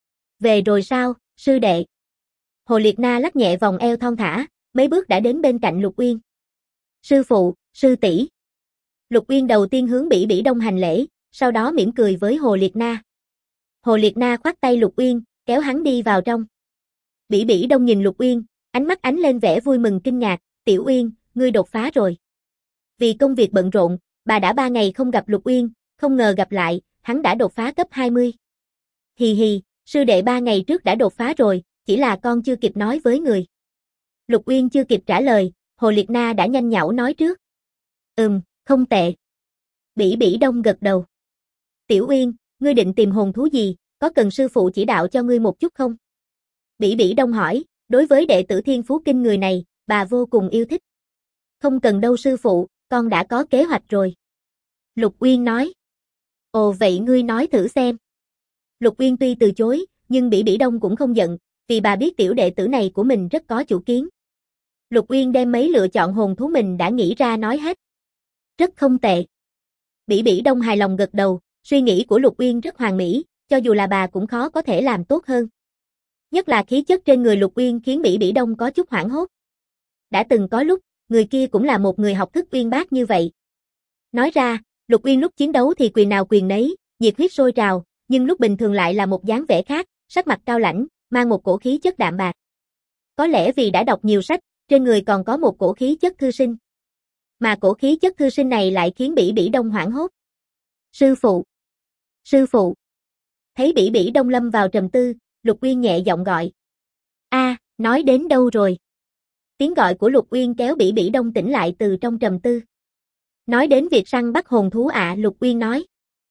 Về rồi sao, sư đệ? Hồ Liệt Na lắc nhẹ vòng eo thon thả, mấy bước đã đến bên cạnh Lục Uyên. Sư phụ, sư tỷ. Lục Uyên đầu tiên hướng Bỉ Bỉ Đông hành lễ, sau đó mỉm cười với Hồ Liệt Na. Hồ Liệt Na khoát tay Lục Uyên, kéo hắn đi vào trong. Bỉ Bỉ Đông nhìn Lục Uyên, ánh mắt ánh lên vẻ vui mừng kinh ngạc, Tiểu Uyên, ngươi đột phá rồi. Vì công việc bận rộn, bà đã 3 ngày không gặp Lục Uyên, không ngờ gặp lại, hắn đã đột phá cấp 20. Hì hì, Sư đệ 3 ngày trước đã đột phá rồi, chỉ là con chưa kịp nói với người. Lục Uyên chưa kịp trả lời, Hồ Liệt Na đã nhanh nhảu nói trước. Không tệ. Bỉ Bỉ Đông gật đầu. Tiểu Uyên, ngươi định tìm hồn thú gì, có cần sư phụ chỉ đạo cho ngươi một chút không? Bỉ Bỉ Đông hỏi, đối với đệ tử Thiên Phú Kinh người này, bà vô cùng yêu thích. Không cần đâu sư phụ, con đã có kế hoạch rồi. Lục Uyên nói. Ồ vậy ngươi nói thử xem. Lục Uyên tuy từ chối, nhưng Bỉ Bỉ Đông cũng không giận, vì bà biết tiểu đệ tử này của mình rất có chủ kiến. Lục Uyên đem mấy lựa chọn hồn thú mình đã nghĩ ra nói hết. Rất không tệ. Bỉ Bỉ Đông hài lòng gật đầu, suy nghĩ của Lục Uyên rất hoàn mỹ, cho dù là bà cũng khó có thể làm tốt hơn. Nhất là khí chất trên người Lục Uyên khiến Bỉ Bỉ Đông có chút hoảng hốt. Đã từng có lúc, người kia cũng là một người học thức uyên bác như vậy. Nói ra, Lục Uyên lúc chiến đấu thì quyền nào quyền nấy, nhiệt huyết sôi trào, nhưng lúc bình thường lại là một dáng vẻ khác, sắc mặt cao lãnh, mang một cổ khí chất đạm bạc. Có lẽ vì đã đọc nhiều sách, trên người còn có một cổ khí chất thư sinh. Mà cổ khí chất thư sinh này lại khiến Bỉ Bỉ Đông hoảng hốt. Sư phụ! Sư phụ! Thấy Bỉ Bỉ Đông lâm vào trầm tư, Lục Uyên nhẹ giọng gọi. Nói đến đâu rồi? Tiếng gọi của Lục Uyên kéo Bỉ Bỉ Đông tỉnh lại từ trong trầm tư. Nói đến việc săn bắt hồn thú ạ, Lục Uyên nói.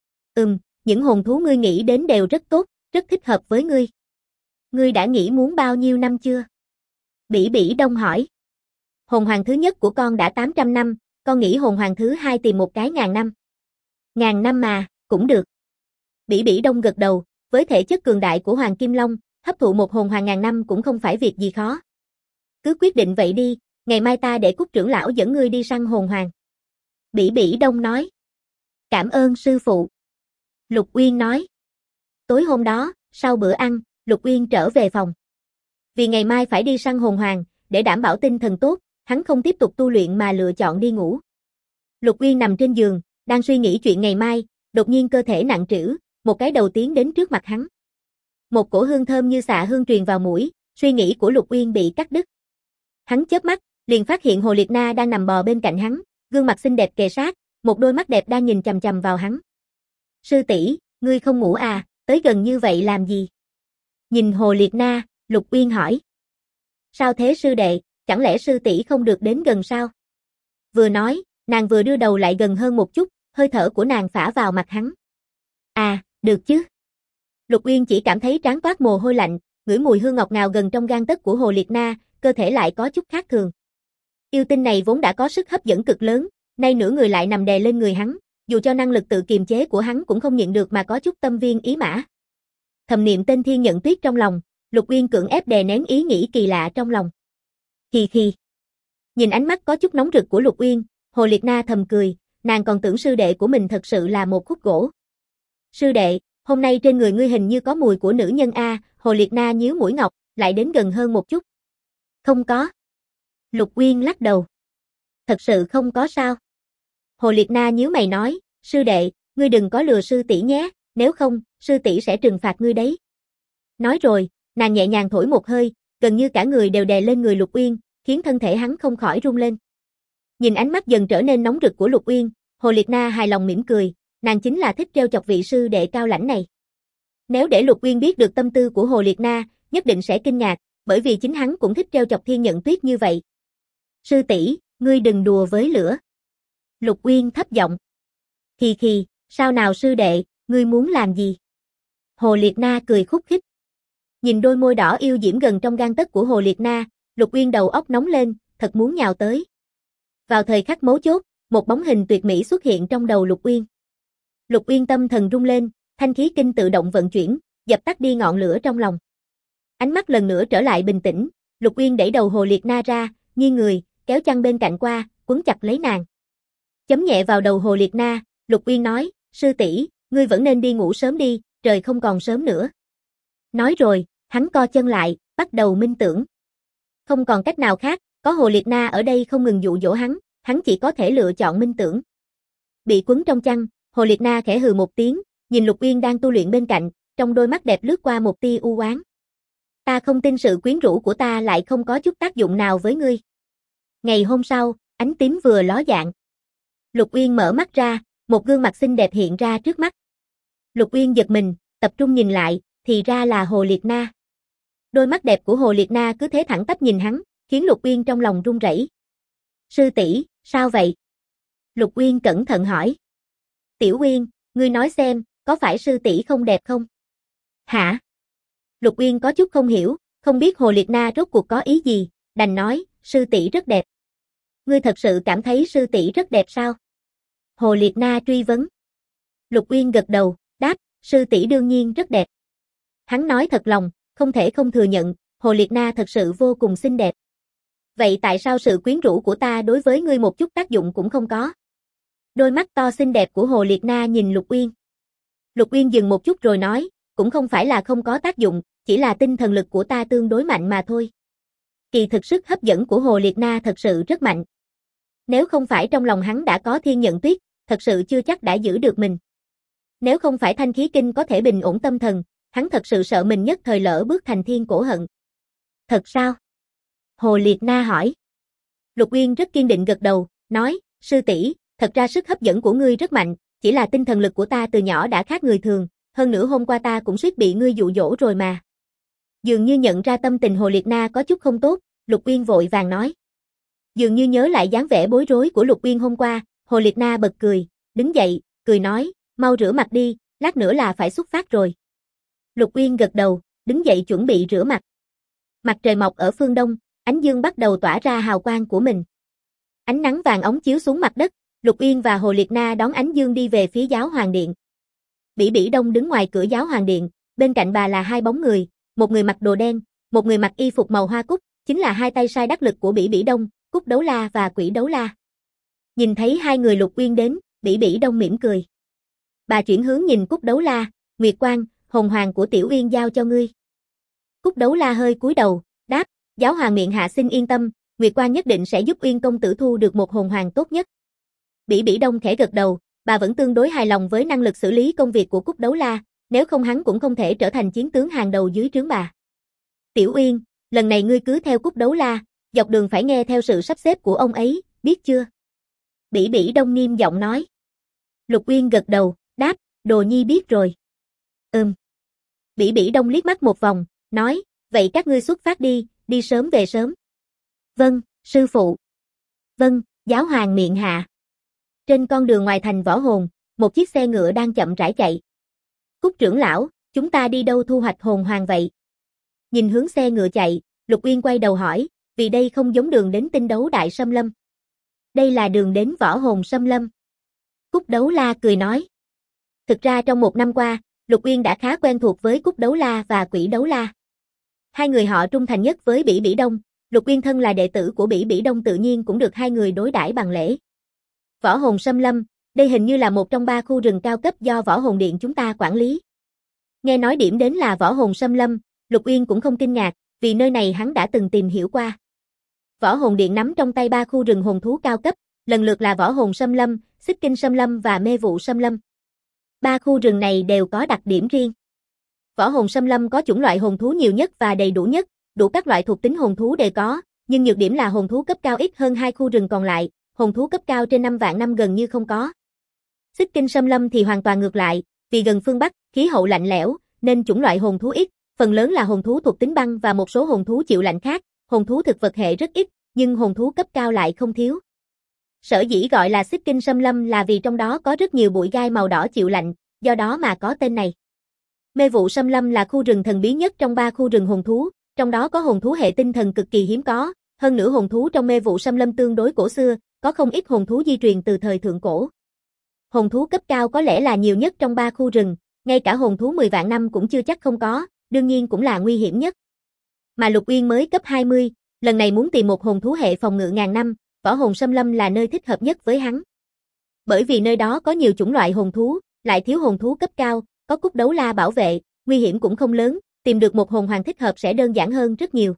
Những hồn thú ngươi nghĩ đến đều rất tốt, rất thích hợp với ngươi. Ngươi đã nghĩ muốn bao nhiêu năm chưa? Bỉ Bỉ Đông hỏi. Hồn hoàng thứ nhất của con đã 800 năm, con nghĩ hồn hoàng thứ hai tìm một cái 1000 năm. 1000 năm mà, cũng được. Bỉ Bỉ Đông gật đầu, với thể chất cường đại của Hoàng Kim Long, hấp thụ một hồn hoàng 1000 năm cũng không phải việc gì khó. Cứ quyết định vậy đi, ngày mai ta để Cúc trưởng lão dẫn ngươi đi săn hồn hoàng. Bỉ Bỉ Đông nói. Cảm ơn sư phụ. Lục Uyên nói. Tối hôm đó, sau bữa ăn, Lục Uyên trở về phòng. Vì ngày mai phải đi săn hồn hoàng, để đảm bảo tinh thần tốt, hắn không tiếp tục tu luyện mà lựa chọn đi ngủ. Lục Uyên nằm trên giường, đang suy nghĩ chuyện ngày mai, đột nhiên cơ thể nặng trĩu, một cái đầu tiến đến trước mặt hắn. Một cổ hương thơm như xạ hương truyền vào mũi, suy nghĩ của Lục Uyên bị cắt đứt. Hắn chớp mắt, liền phát hiện Hồ Liệt Na đang nằm bò bên cạnh hắn, gương mặt xinh đẹp kề sát, một đôi mắt đẹp đang nhìn chằm chằm vào hắn. Sư tỷ, ngươi không ngủ à, tới gần như vậy làm gì? Nhìn Hồ Liệt Na, Lục Uyên hỏi. Sao thế sư đệ, chẳng lẽ sư tỷ không được đến gần sao? Vừa nói, nàng vừa đưa đầu lại gần hơn một chút, hơi thở của nàng phả vào mặt hắn. Được chứ. Lục Uyên chỉ cảm thấy trán toát mồ hôi lạnh, ngửi mùi hương ngọt ngào gần trong gang tấc của Hồ Liệt Na, cơ thể lại có chút khác thường. Yêu tinh này vốn đã có sức hấp dẫn cực lớn, nay nửa người lại nằm đè lên người hắn, dù cho năng lực tự kiềm chế của hắn cũng không nhịn được mà có chút tâm viên ý mã. Thầm niệm tên Thiên Nhận Tuyết trong lòng, Lục Uyên cưỡng ép đè nén ý nghĩ kỳ lạ trong lòng. Khi. Nhìn ánh mắt có chút nóng rực của Lục Uyên, Hồ Liệt Na thầm cười, nàng còn tưởng sư đệ của mình thật sự là một khúc gỗ. Sư đệ, hôm nay trên người ngươi hình như có mùi của nữ nhân a, Hồ Liệt Na nhíu mũi ngọc, lại đến gần hơn một chút. Không có. Lục Uyên lắc đầu. Thật sự không có sao? Hồ Liệt Na nhíu mày nói, sư đệ, ngươi đừng có lừa sư tỷ nhé, nếu không, sư tỷ sẽ trừng phạt ngươi đấy. Nói rồi, nàng nhẹ nhàng thổi một hơi, gần như cả người đều đè lên người Lục Uyên, khiến thân thể hắn không khỏi rung lên. Nhìn ánh mắt dần trở nên nóng rực của Lục Uyên, Hồ Liệt Na hài lòng mỉm cười, nàng chính là thích trêu chọc vị sư đệ cao lãnh này. Nếu để Lục Uyên biết được tâm tư của Hồ Liệt Na, nhất định sẽ kinh ngạc, bởi vì chính hắn cũng thích trêu chọc Thiên Nhận Tuyết như vậy. Sư tỷ, ngươi đừng đùa với lửa. Lục Uyên thấp giọng. Khi, sao nào sư đệ, ngươi muốn làm gì? Hồ Liệt Na cười khúc khích. Nhìn đôi môi đỏ yêu diễm gần trong gang tấc của Hồ Liệt Na, Lục Uyên đầu óc nóng lên, thật muốn nhào tới. Vào thời khắc mấu chốt, một bóng hình tuyệt mỹ xuất hiện trong đầu Lục Uyên. Lục Uyên tâm thần rung lên, thanh khí kinh tự động vận chuyển, dập tắt đi ngọn lửa trong lòng. Ánh mắt lần nữa trở lại bình tĩnh, Lục Uyên đẩy đầu Hồ Liệt Na ra, nghiêng người, kéo chăn bên cạnh qua, quấn chặt lấy nàng. Chấm nhẹ vào đầu Hồ Liệt Na, Lục Uyên nói, sư tỷ, ngươi vẫn nên đi ngủ sớm đi, trời không còn sớm nữa. Nói rồi, hắn co chân lại, bắt đầu minh tưởng. Không còn cách nào khác, có Hồ Liệt Na ở đây không ngừng dụ dỗ hắn chỉ có thể lựa chọn minh tưởng. Bị quấn trong chăn, Hồ Liệt Na khẽ hừ một tiếng, nhìn Lục Uyên đang tu luyện bên cạnh, trong đôi mắt đẹp lướt qua một tia u oán. Ta không tin sự quyến rũ của ta lại không có chút tác dụng nào với ngươi. Ngày hôm sau, ánh tím vừa ló dạng. Lục Uyên mở mắt ra, một gương mặt xinh đẹp hiện ra trước mắt. Lục Uyên giật mình, tập trung nhìn lại, thì ra là Hồ Liệt Na. Đôi mắt đẹp của Hồ Liệt Na cứ thế thẳng tắp nhìn hắn, khiến Lục Uyên trong lòng run rẩy. Sư tỷ, sao vậy? Lục Uyên cẩn thận hỏi. Tiểu Uyên, ngươi nói xem, có phải sư tỷ không đẹp không? Hả? Lục Uyên có chút không hiểu, không biết Hồ Liệt Na rốt cuộc có ý gì, đành nói, sư tỷ rất đẹp. Ngươi thật sự cảm thấy sư tỷ rất đẹp sao? Hồ Liệt Na truy vấn. Lục Uyên gật đầu, đáp, sư tỷ đương nhiên rất đẹp. Hắn nói thật lòng, không thể không thừa nhận, Hồ Liệt Na thật sự vô cùng xinh đẹp. Vậy tại sao sự quyến rũ của ta đối với ngươi một chút tác dụng cũng không có? Đôi mắt to xinh đẹp của Hồ Liệt Na nhìn Lục Uyên. Lục Uyên dừng một chút rồi nói, cũng không phải là không có tác dụng, chỉ là tinh thần lực của ta tương đối mạnh mà thôi. Kỳ thực sức hấp dẫn của Hồ Liệt Na thật sự rất mạnh. Nếu không phải trong lòng hắn đã có Thiên Nhận Tuyết, thật sự chưa chắc đã giữ được mình. Nếu không phải Thanh Khí Kinh có thể bình ổn tâm thần, hắn thật sự sợ mình nhất thời lỡ bước thành thiên cổ hận. Thật sao? Hồ Liệt Na hỏi. Lục Uyên rất kiên định gật đầu, nói, sư tỷ, thật ra sức hấp dẫn của ngươi rất mạnh, chỉ là tinh thần lực của ta từ nhỏ đã khác người thường, hơn nữa hôm qua ta cũng suýt bị ngươi dụ dỗ rồi mà. Dường như nhận ra tâm tình Hồ Liệt Na có chút không tốt, Lục Uyên vội vàng nói. Dường như nhớ lại dáng vẻ bối rối của Lục Uyên hôm qua, Hồ Liệt Na bật cười, đứng dậy, cười nói, mau rửa mặt đi, lát nữa là phải xuất phát rồi. Lục Uyên gật đầu, đứng dậy chuẩn bị rửa mặt. Mặt trời mọc ở phương đông, ánh dương bắt đầu tỏa ra hào quang của mình. Ánh nắng vàng óng chiếu xuống mặt đất, Lục Uyên và Hồ Liệt Na đón ánh dương đi về phía Giáo Hoàng Điện. Bỉ Bỉ Đông đứng ngoài cửa Giáo Hoàng Điện, bên cạnh bà là hai bóng người, một người mặc đồ đen, một người mặc y phục màu hoa cúc, chính là hai tay sai đắc lực của Bỉ Bỉ Đông, Cúc Đấu La và Quỷ Đấu La. Nhìn thấy hai người Lục Uyên đến, Bỉ Bỉ Đông mỉm cười. Bà chuyển hướng nhìn Cúc Đấu La, Nguyệt Quang, hồn hoàng của Tiểu Uyên giao cho ngươi. Cúc Đấu La hơi cúi đầu, đáp, Giáo Hoàng miệng hạ xin yên tâm, Nguyệt Quang nhất định sẽ giúp Uyên công tử thu được một hồn hoàng tốt nhất. Bỉ Bỉ Đông khẽ gật đầu, bà vẫn tương đối hài lòng với năng lực xử lý công việc của Cúc Đấu La, nếu không hắn cũng không thể trở thành chiến tướng hàng đầu dưới trướng bà. Tiểu Uyên, lần này ngươi cứ theo Cúc Đấu La, dọc đường phải nghe theo sự sắp xếp của ông ấy, biết chưa? Bỉ Bỉ Đông nghiêm giọng nói. Lục Uyên gật đầu, đáp, Đồ Nhi biết rồi. Bỉ Bỉ Đông liếc mắt một vòng, nói, vậy các ngươi xuất phát đi, đi sớm về sớm. Vâng, sư phụ. Vâng, Giáo Hoàng miệng hạ. Trên con đường ngoài thành Võ Hồn, một chiếc xe ngựa đang chậm rãi chạy. Cúc trưởng lão, chúng ta đi đâu thu hoạch hồn hoàng vậy? Nhìn hướng xe ngựa chạy, Lục Uyên quay đầu hỏi, vì đây không giống đường đến Tinh Đấu Đại Xâm Lâm. Đây là đường đến Võ Hồn Xâm Lâm. Cúc Đấu La cười nói. Thực ra trong một năm qua, Lục Uyên đã khá quen thuộc với Cúc Đấu La và Quỷ Đấu La. Hai người họ trung thành nhất với Bỉ Bỉ Đông, Lục Uyên thân là đệ tử của Bỉ Bỉ Đông tự nhiên cũng được hai người đối đãi bằng lễ. Võ Hồn Xâm Lâm, đây hình như là một trong 3 khu rừng cao cấp do Võ Hồn Điện chúng ta quản lý. Nghe nói điểm đến là Võ Hồn Xâm Lâm, Lục Uyên cũng không kinh ngạc, vì nơi này hắn đã từng tìm hiểu qua. Võ Hồn Điện nắm trong tay 3 khu rừng hồn thú cao cấp, lần lượt là Võ Hồn Xâm Lâm, Xích Kinh Xâm Lâm và Mê Vụ Xâm Lâm. 3 khu rừng này đều có đặc điểm riêng. Võ Hồn Xâm Lâm có chủng loại hồn thú nhiều nhất và đầy đủ nhất, đủ các loại thuộc tính hồn thú đều có, nhưng nhược điểm là hồn thú cấp cao ít hơn 2 khu rừng còn lại, hồn thú cấp cao trên 5 vạn năm gần như không có. Xích Kinh Xâm Lâm thì hoàn toàn ngược lại, vì gần phương Bắc, khí hậu lạnh lẽo, nên chủng loại hồn thú ít, phần lớn là hồn thú thuộc tính băng và một số hồn thú chịu lạnh khác, hồn thú thực vật hệ rất ít, nhưng hồn thú cấp cao lại không thiếu. Sở dĩ gọi là Xích Kinh Xâm Lâm là vì trong đó có rất nhiều bụi gai màu đỏ chịu lạnh, do đó mà có tên này. Mê Vụ Xâm Lâm là khu rừng thần bí nhất trong 3 khu rừng hồn thú, trong đó có hồn thú hệ tinh thần cực kỳ hiếm có, hơn nữa hồn thú trong Mê Vụ Xâm Lâm tương đối cổ xưa, có không ít hồn thú di truyền từ thời thượng cổ. Hồn thú cấp cao có lẽ là nhiều nhất trong 3 khu rừng, ngay cả hồn thú 10 vạn năm cũng chưa chắc không có, đương nhiên cũng là nguy hiểm nhất. Mà Lục Uyên mới cấp 20, lần này muốn tìm một hồn thú hệ phòng ngự ngàn năm, Võ Hồn Xâm Lâm là nơi thích hợp nhất với hắn. Bởi vì nơi đó có nhiều chủng loại hồn thú, lại thiếu hồn thú cấp cao, có Cúc Đấu La bảo vệ, nguy hiểm cũng không lớn, tìm được một hồn hoàng thích hợp sẽ đơn giản hơn rất nhiều.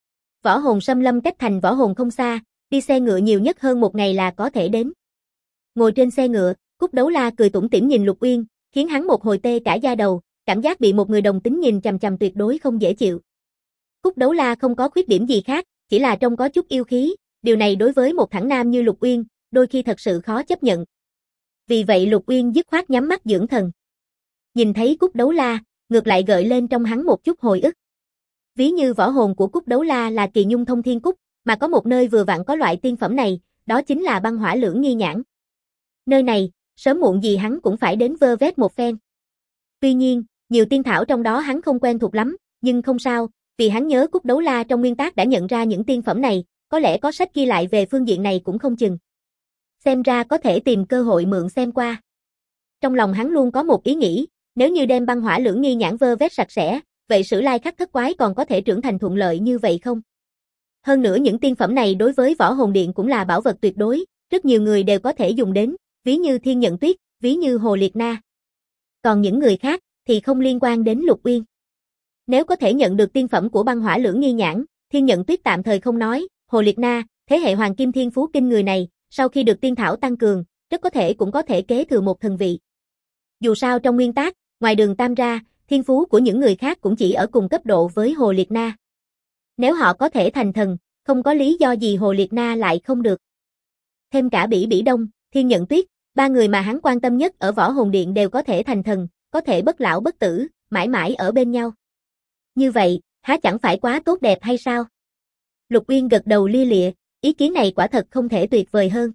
Võ Hồn Xâm Lâm cách thành Võ Hồn không xa, đi xe ngựa nhiều nhất hơn một ngày là có thể đến. Ngồi trên xe ngựa, Cúc Đấu La cười tủm tỉm nhìn Lục Uyên, khiến hắn một hồi tê cả da đầu, cảm giác bị một người đồng tính nhìn chằm chằm tuyệt đối không dễ chịu. Cúc Đấu La không có khuyết điểm gì khác, chỉ là trông có chút yêu khí, điều này đối với một thẳng nam như Lục Uyên, đôi khi thật sự khó chấp nhận. Vì vậy Lục Uyên dứt khoát nhắm mắt dưỡng thần. Nhìn thấy Cúc Đấu La, ngược lại gợi lên trong hắn một chút hồi ức. Ví như võ hồn của Cúc Đấu La là Kỳ Nhung Thông Thiên Cúc, mà có một nơi vừa vặn có loại tiên phẩm này, đó chính là Băng Hỏa Lưỡng Nghi Nhãn. Nơi này, sớm muộn gì hắn cũng phải đến vơ vét một phen. Tuy nhiên, nhiều tiên thảo trong đó hắn không quen thuộc lắm, nhưng không sao, vì hắn nhớ Cúc Đấu La trong nguyên tác đã nhận ra những tiên phẩm này, có lẽ có sách ghi lại về phương diện này cũng không chừng. Xem ra có thể tìm cơ hội mượn xem qua. Trong lòng hắn luôn có một ý nghĩ, nếu như đem Băng Hỏa Lưỡng Nghi Nhãn vơ vét sạch sẽ, vậy Sử Lai Khắc Thất Quái còn có thể trưởng thành thuận lợi như vậy không? Hơn nữa những tiên phẩm này đối với Võ Hồn Điện cũng là bảo vật tuyệt đối, rất nhiều người đều có thể dùng đến, ví như Thiên Nhận Tuyết, ví như Hồ Liệt Na. Còn những người khác thì không liên quan đến Lục Uyên. Nếu có thể nhận được tiên phẩm của Băng Hỏa Lưỡng Nghi Nhãn, Thiên Nhận Tuyết tạm thời không nói, Hồ Liệt Na, thế hệ Hoàng Kim Thiên Phú kinh người này, sau khi được tiên thảo tăng cường, rất có thể cũng có thể kế thừa một thần vị. Dù sao trong nguyên tác, ngoài Đường Tam ra, thiên phú của những người khác cũng chỉ ở cùng cấp độ với Hồ Liệt Na. Nếu họ có thể thành thần, không có lý do gì Hồ Liệt Na lại không được. Thêm cả Bỉ Bỉ Đông, Thiên Nhận Tuyết, ba người mà hắn quan tâm nhất ở Võ Hồn Điện đều có thể thành thần, có thể bất lão bất tử, mãi mãi ở bên nhau. Như vậy, há chẳng phải quá tốt đẹp hay sao? Lục Uyên gật đầu lia lịa, ý kiến này quả thật không thể tuyệt vời hơn.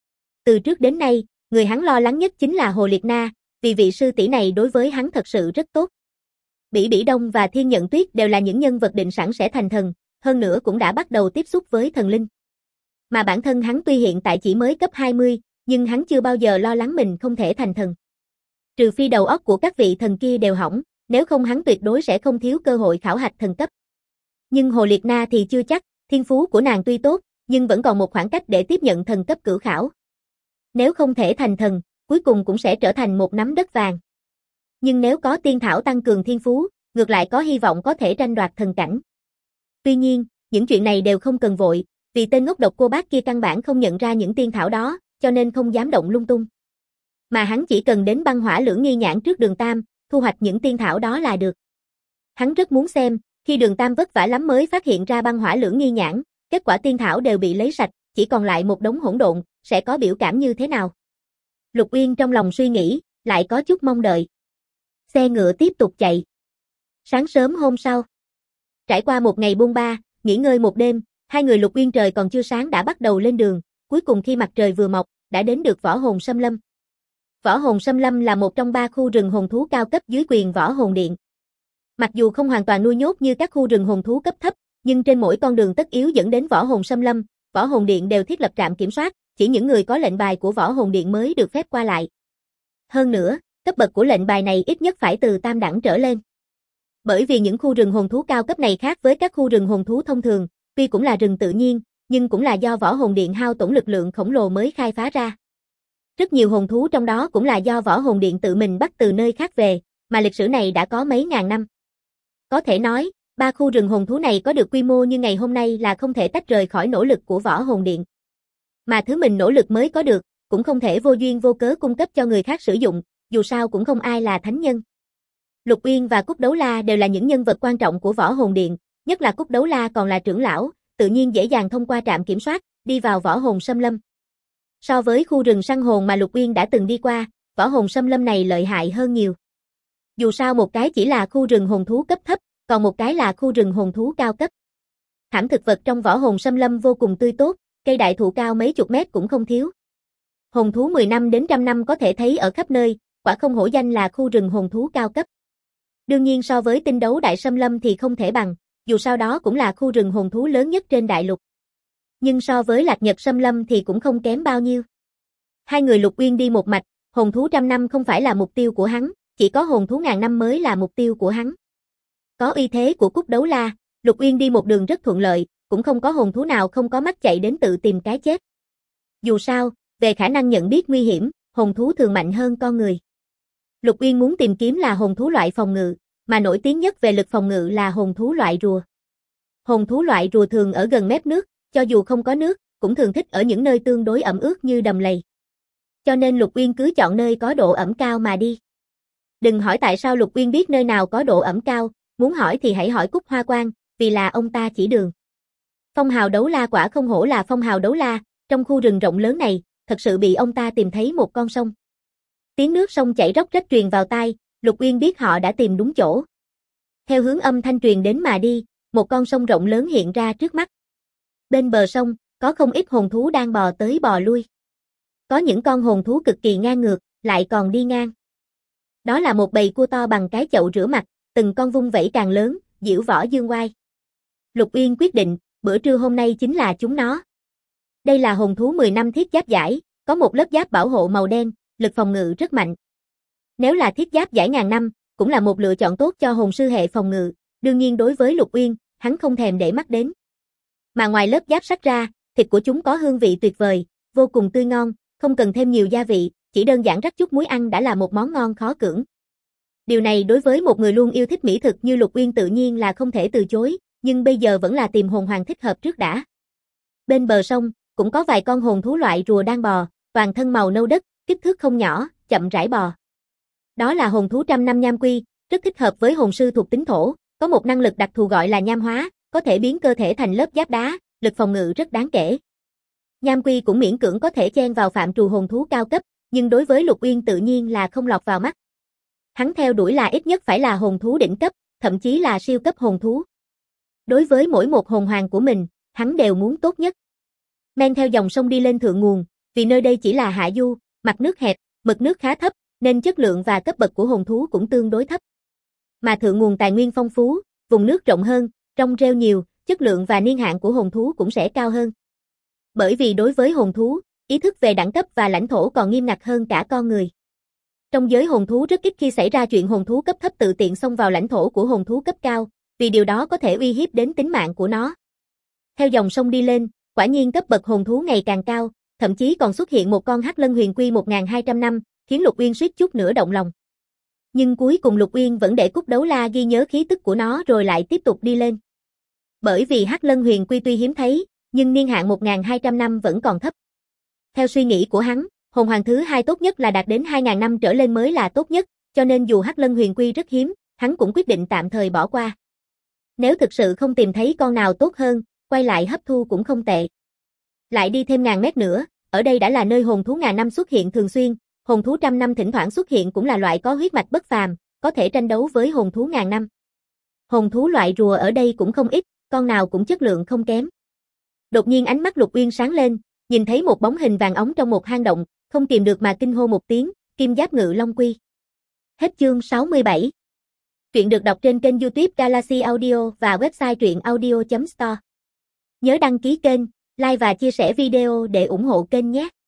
Từ trước đến nay, người hắn lo lắng nhất chính là Hồ Liệt Na, vì vị sư tỷ này đối với hắn thật sự rất tốt. Bỉ Bỉ Đông và Thiên Nhận Tuyết đều là những nhân vật định sẵn sẽ thành thần, hơn nữa cũng đã bắt đầu tiếp xúc với thần linh. Mà bản thân hắn tuy hiện tại chỉ mới cấp 20, nhưng hắn chưa bao giờ lo lắng mình không thể thành thần. Trừ phi đầu óc của các vị thần kia đều hỏng, nếu không hắn tuyệt đối sẽ không thiếu cơ hội khảo hạch thần cấp. Nhưng Hồ Liệt Na thì chưa chắc, thiên phú của nàng tuy tốt, nhưng vẫn còn một khoảng cách để tiếp nhận thần cấp cửu khảo. Nếu không thể thành thần, cuối cùng cũng sẽ trở thành một nắm đất vàng. Nhưng nếu có tiên thảo tăng cường thiên phú, ngược lại có hy vọng có thể tranh đoạt thần cảnh. Tuy nhiên, những chuyện này đều không cần vội, vì tên ngốc độc cô bác kia căn bản không nhận ra những tiên thảo đó, cho nên không dám động lung tung. Mà hắn chỉ cần đến Băng Hỏa Lưỡng Nghi Nhãn trước Đường Tam, thu hoạch những tiên thảo đó là được. Hắn rất muốn xem, khi Đường Tam vất vả lắm mới phát hiện ra Băng Hỏa Lưỡng Nghi Nhãn, kết quả tiên thảo đều bị lấy sạch, chỉ còn lại một đống hỗn độn, sẽ có biểu cảm như thế nào? Lục Uyên trong lòng suy nghĩ, lại có chút mong đợi. Xe ngựa tiếp tục chạy. Sáng sớm hôm sau, trải qua một ngày buôn ba, nghỉ ngơi một đêm, hai người Lục Uyên trời còn chưa sáng đã bắt đầu lên đường, cuối cùng khi mặt trời vừa mọc, đã đến được Võ Hồn Xâm Lâm. Võ Hồn Xâm Lâm là một trong 3 khu rừng hồn thú cao cấp dưới quyền Võ Hồn Điện. Mặc dù không hoàn toàn nuôi nhốt như các khu rừng hồn thú cấp thấp, nhưng trên mỗi con đường tất yếu dẫn đến Võ Hồn Xâm Lâm, Võ Hồn Điện đều thiết lập trạm kiểm soát, chỉ những người có lệnh bài của Võ Hồn Điện mới được phép qua lại. Hơn nữa, cấp bậc của lệnh bài này ít nhất phải từ tam đẳng trở lên. Bởi vì những khu rừng hồn thú cao cấp này khác với các khu rừng hồn thú thông thường, tuy cũng là rừng tự nhiên, nhưng cũng là do Võ Hồn Điện hao tổn lực lượng khổng lồ mới khai phá ra. Rất nhiều hồn thú trong đó cũng là do Võ Hồn Điện tự mình bắt từ nơi khác về, mà lịch sử này đã có mấy ngàn năm. Có thể nói, 3 khu rừng hồn thú này có được quy mô như ngày hôm nay là không thể tách rời khỏi nỗ lực của Võ Hồn Điện. Mà thứ mình nỗ lực mới có được, cũng không thể vô duyên vô cớ cung cấp cho người khác sử dụng, dù sao cũng không ai là thánh nhân. Lục Uyên và Cúc Đấu La đều là những nhân vật quan trọng của Võ Hồn Điện, nhất là Cúc Đấu La còn là trưởng lão, tự nhiên dễ dàng thông qua trạm kiểm soát, đi vào Võ Hồn Xâm Lâm. So với khu rừng săn hồn mà Lục Uyên đã từng đi qua, Võ Hồn Xâm Lâm này lợi hại hơn nhiều. Dù sao một cái chỉ là khu rừng hồn thú cấp thấp, còn một cái là khu rừng hồn thú cao cấp. Thảm thực vật trong Võ Hồn Xâm Lâm vô cùng tươi tốt, cây đại thụ cao mấy chục mét cũng không thiếu. Hồn thú 10 năm đến trăm năm có thể thấy ở khắp nơi, quả không hổ danh là khu rừng hồn thú cao cấp. Đương nhiên so với Tinh Đấu Đại Xâm Lâm thì không thể bằng, dù sao đó cũng là khu rừng hồn thú lớn nhất trên đại lục. Nhưng so với Lạc Nhật Xâm Lâm thì cũng không kém bao nhiêu. Hai người Lục Uyên đi một mạch, hồn thú trăm năm không phải là mục tiêu của hắn, chỉ có hồn thú ngàn năm mới là mục tiêu của hắn. Có uy thế của Cúc Đấu La, Lục Uyên đi một đường rất thuận lợi, cũng không có hồn thú nào không có mắt chạy đến tự tìm cái chết. Dù sao, về khả năng nhận biết nguy hiểm, hồn thú thường mạnh hơn con người. Lục Uyên muốn tìm kiếm là hồn thú loại phòng ngự, mà nổi tiếng nhất về lực phòng ngự là hồn thú loại rùa. Hồn thú loại rùa thường ở gần mép nước, cho dù không có nước, cũng thường thích ở những nơi tương đối ẩm ướt như đầm lầy. Cho nên Lục Uyên cứ chọn nơi có độ ẩm cao mà đi. Đừng hỏi tại sao Lục Uyên biết nơi nào có độ ẩm cao, muốn hỏi thì hãy hỏi Cúc Hoa Quan, vì là ông ta chỉ đường. Phong hào đấu la quả không hổ là phong hào đấu la, trong khu rừng rộng lớn này, thật sự bị ông ta tìm thấy một con sông. Tiếng nước sông chảy róc rách truyền vào tai, Lục Uyên biết họ đã tìm đúng chỗ. Theo hướng âm thanh truyền đến mà đi, một con sông rộng lớn hiện ra trước mắt. Bên bờ sông, có không ít hồn thú đang bò tới bò lui. Có những con hồn thú cực kỳ ngang ngược, lại còn đi ngang. Đó là một bầy cua to bằng cái chậu rửa mặt, từng con vung vẩy càng lớn, diễu võ dương oai. Lục Uyên quyết định, bữa trưa hôm nay chính là chúng nó. Đây là hồn thú 10 năm thiết giáp giải, có một lớp giáp bảo hộ màu đen, lực phòng ngự rất mạnh. Nếu là thiết giáp giải ngàn năm, cũng là một lựa chọn tốt cho hồn sư hệ phòng ngự, đương nhiên đối với Lục Uyên, hắn không thèm để mắt đến. Mà ngoài lớp giáp sắt ra, thịt của chúng có hương vị tuyệt vời, vô cùng tươi ngon, không cần thêm nhiều gia vị, chỉ đơn giản rắc chút muối ăn đã là một món ngon khó cưỡng. Điều này đối với một người luôn yêu thích mỹ thực như Lục Uyên tự nhiên là không thể từ chối, nhưng bây giờ vẫn là tìm hồn hoàng thích hợp trước đã. Bên bờ sông, cũng có vài con hồn thú loại rùa đang bò, toàn thân màu nâu đất, kích thước không nhỏ, chậm rãi bò. Đó là hồn thú trăm năm nham quy, rất thích hợp với hồn sư thuộc tính thổ, có một năng lực đặc thù gọi là nham hóa, có thể biến cơ thể thành lớp giáp đá, lực phòng ngự rất đáng kể. Nham quy cũng miễn cưỡng có thể chen vào phạm trù hồn thú cao cấp, nhưng đối với Lục Uyên tự nhiên là không lọt vào mắt. Hắn theo đuổi là ít nhất phải là hồn thú đỉnh cấp, thậm chí là siêu cấp hồn thú. Đối với mỗi một hồn hoàng của mình, hắn đều muốn tốt nhất. Men theo dòng sông đi lên thượng nguồn, vì nơi đây chỉ là hạ du, mặt nước hẹp, mực nước khá thấp, nên chất lượng và cấp bậc của hồn thú cũng tương đối thấp. Mà thượng nguồn tài nguyên phong phú, vùng nước rộng hơn, rong rêu nhiều, chất lượng và niên hạn của hồn thú cũng sẽ cao hơn. Bởi vì đối với hồn thú, ý thức về đẳng cấp và lãnh thổ còn nghiêm ngặt hơn cả con người. Trong giới hồn thú rất ít khi xảy ra chuyện hồn thú cấp thấp tự tiện xông vào lãnh thổ của hồn thú cấp cao, vì điều đó có thể uy hiếp đến tính mạng của nó. Theo dòng sông đi lên, quả nhiên cấp bậc hồn thú ngày càng cao, thậm chí còn xuất hiện một con Hắc Lân Huyền Quy 1200 năm, khiến Lục Uyên suýt chút nữa động lòng. Nhưng cuối cùng Lục Uyên vẫn để Cúc Đấu La ghi nhớ khí tức của nó rồi lại tiếp tục đi lên. Bởi vì Hắc Lân Huyền Quy tuy hiếm thấy, nhưng niên hạn 1200 năm vẫn còn thấp. Theo suy nghĩ của hắn, hồn hoàng thứ hai tốt nhất là đạt đến 2000 năm trở lên mới là tốt nhất, cho nên dù Hắc Lân Huyền Quy rất hiếm, hắn cũng quyết định tạm thời bỏ qua. Nếu thực sự không tìm thấy con nào tốt hơn, quay lại hấp thu cũng không tệ. Lại đi thêm 1000 mét nữa, ở đây đã là nơi hồn thú ngàn năm xuất hiện thường xuyên, hồn thú trăm năm thỉnh thoảng xuất hiện cũng là loại có huyết mạch bất phàm, có thể tranh đấu với hồn thú ngàn năm. Hồn thú loại rùa ở đây cũng không ít, con nào cũng chất lượng không kém. Đột nhiên ánh mắt Lục Uyên sáng lên, nhìn thấy một bóng hình vàng óng trong một hang động, không kìm được mà kinh hô một tiếng, Kim Giáp Ngự Long Quy. Hết chương 67. Truyện được đọc trên kênh YouTube Galaxy Audio và website truyệnaudio.store. Nhớ đăng ký kênh, like và chia sẻ video để ủng hộ kênh nhé.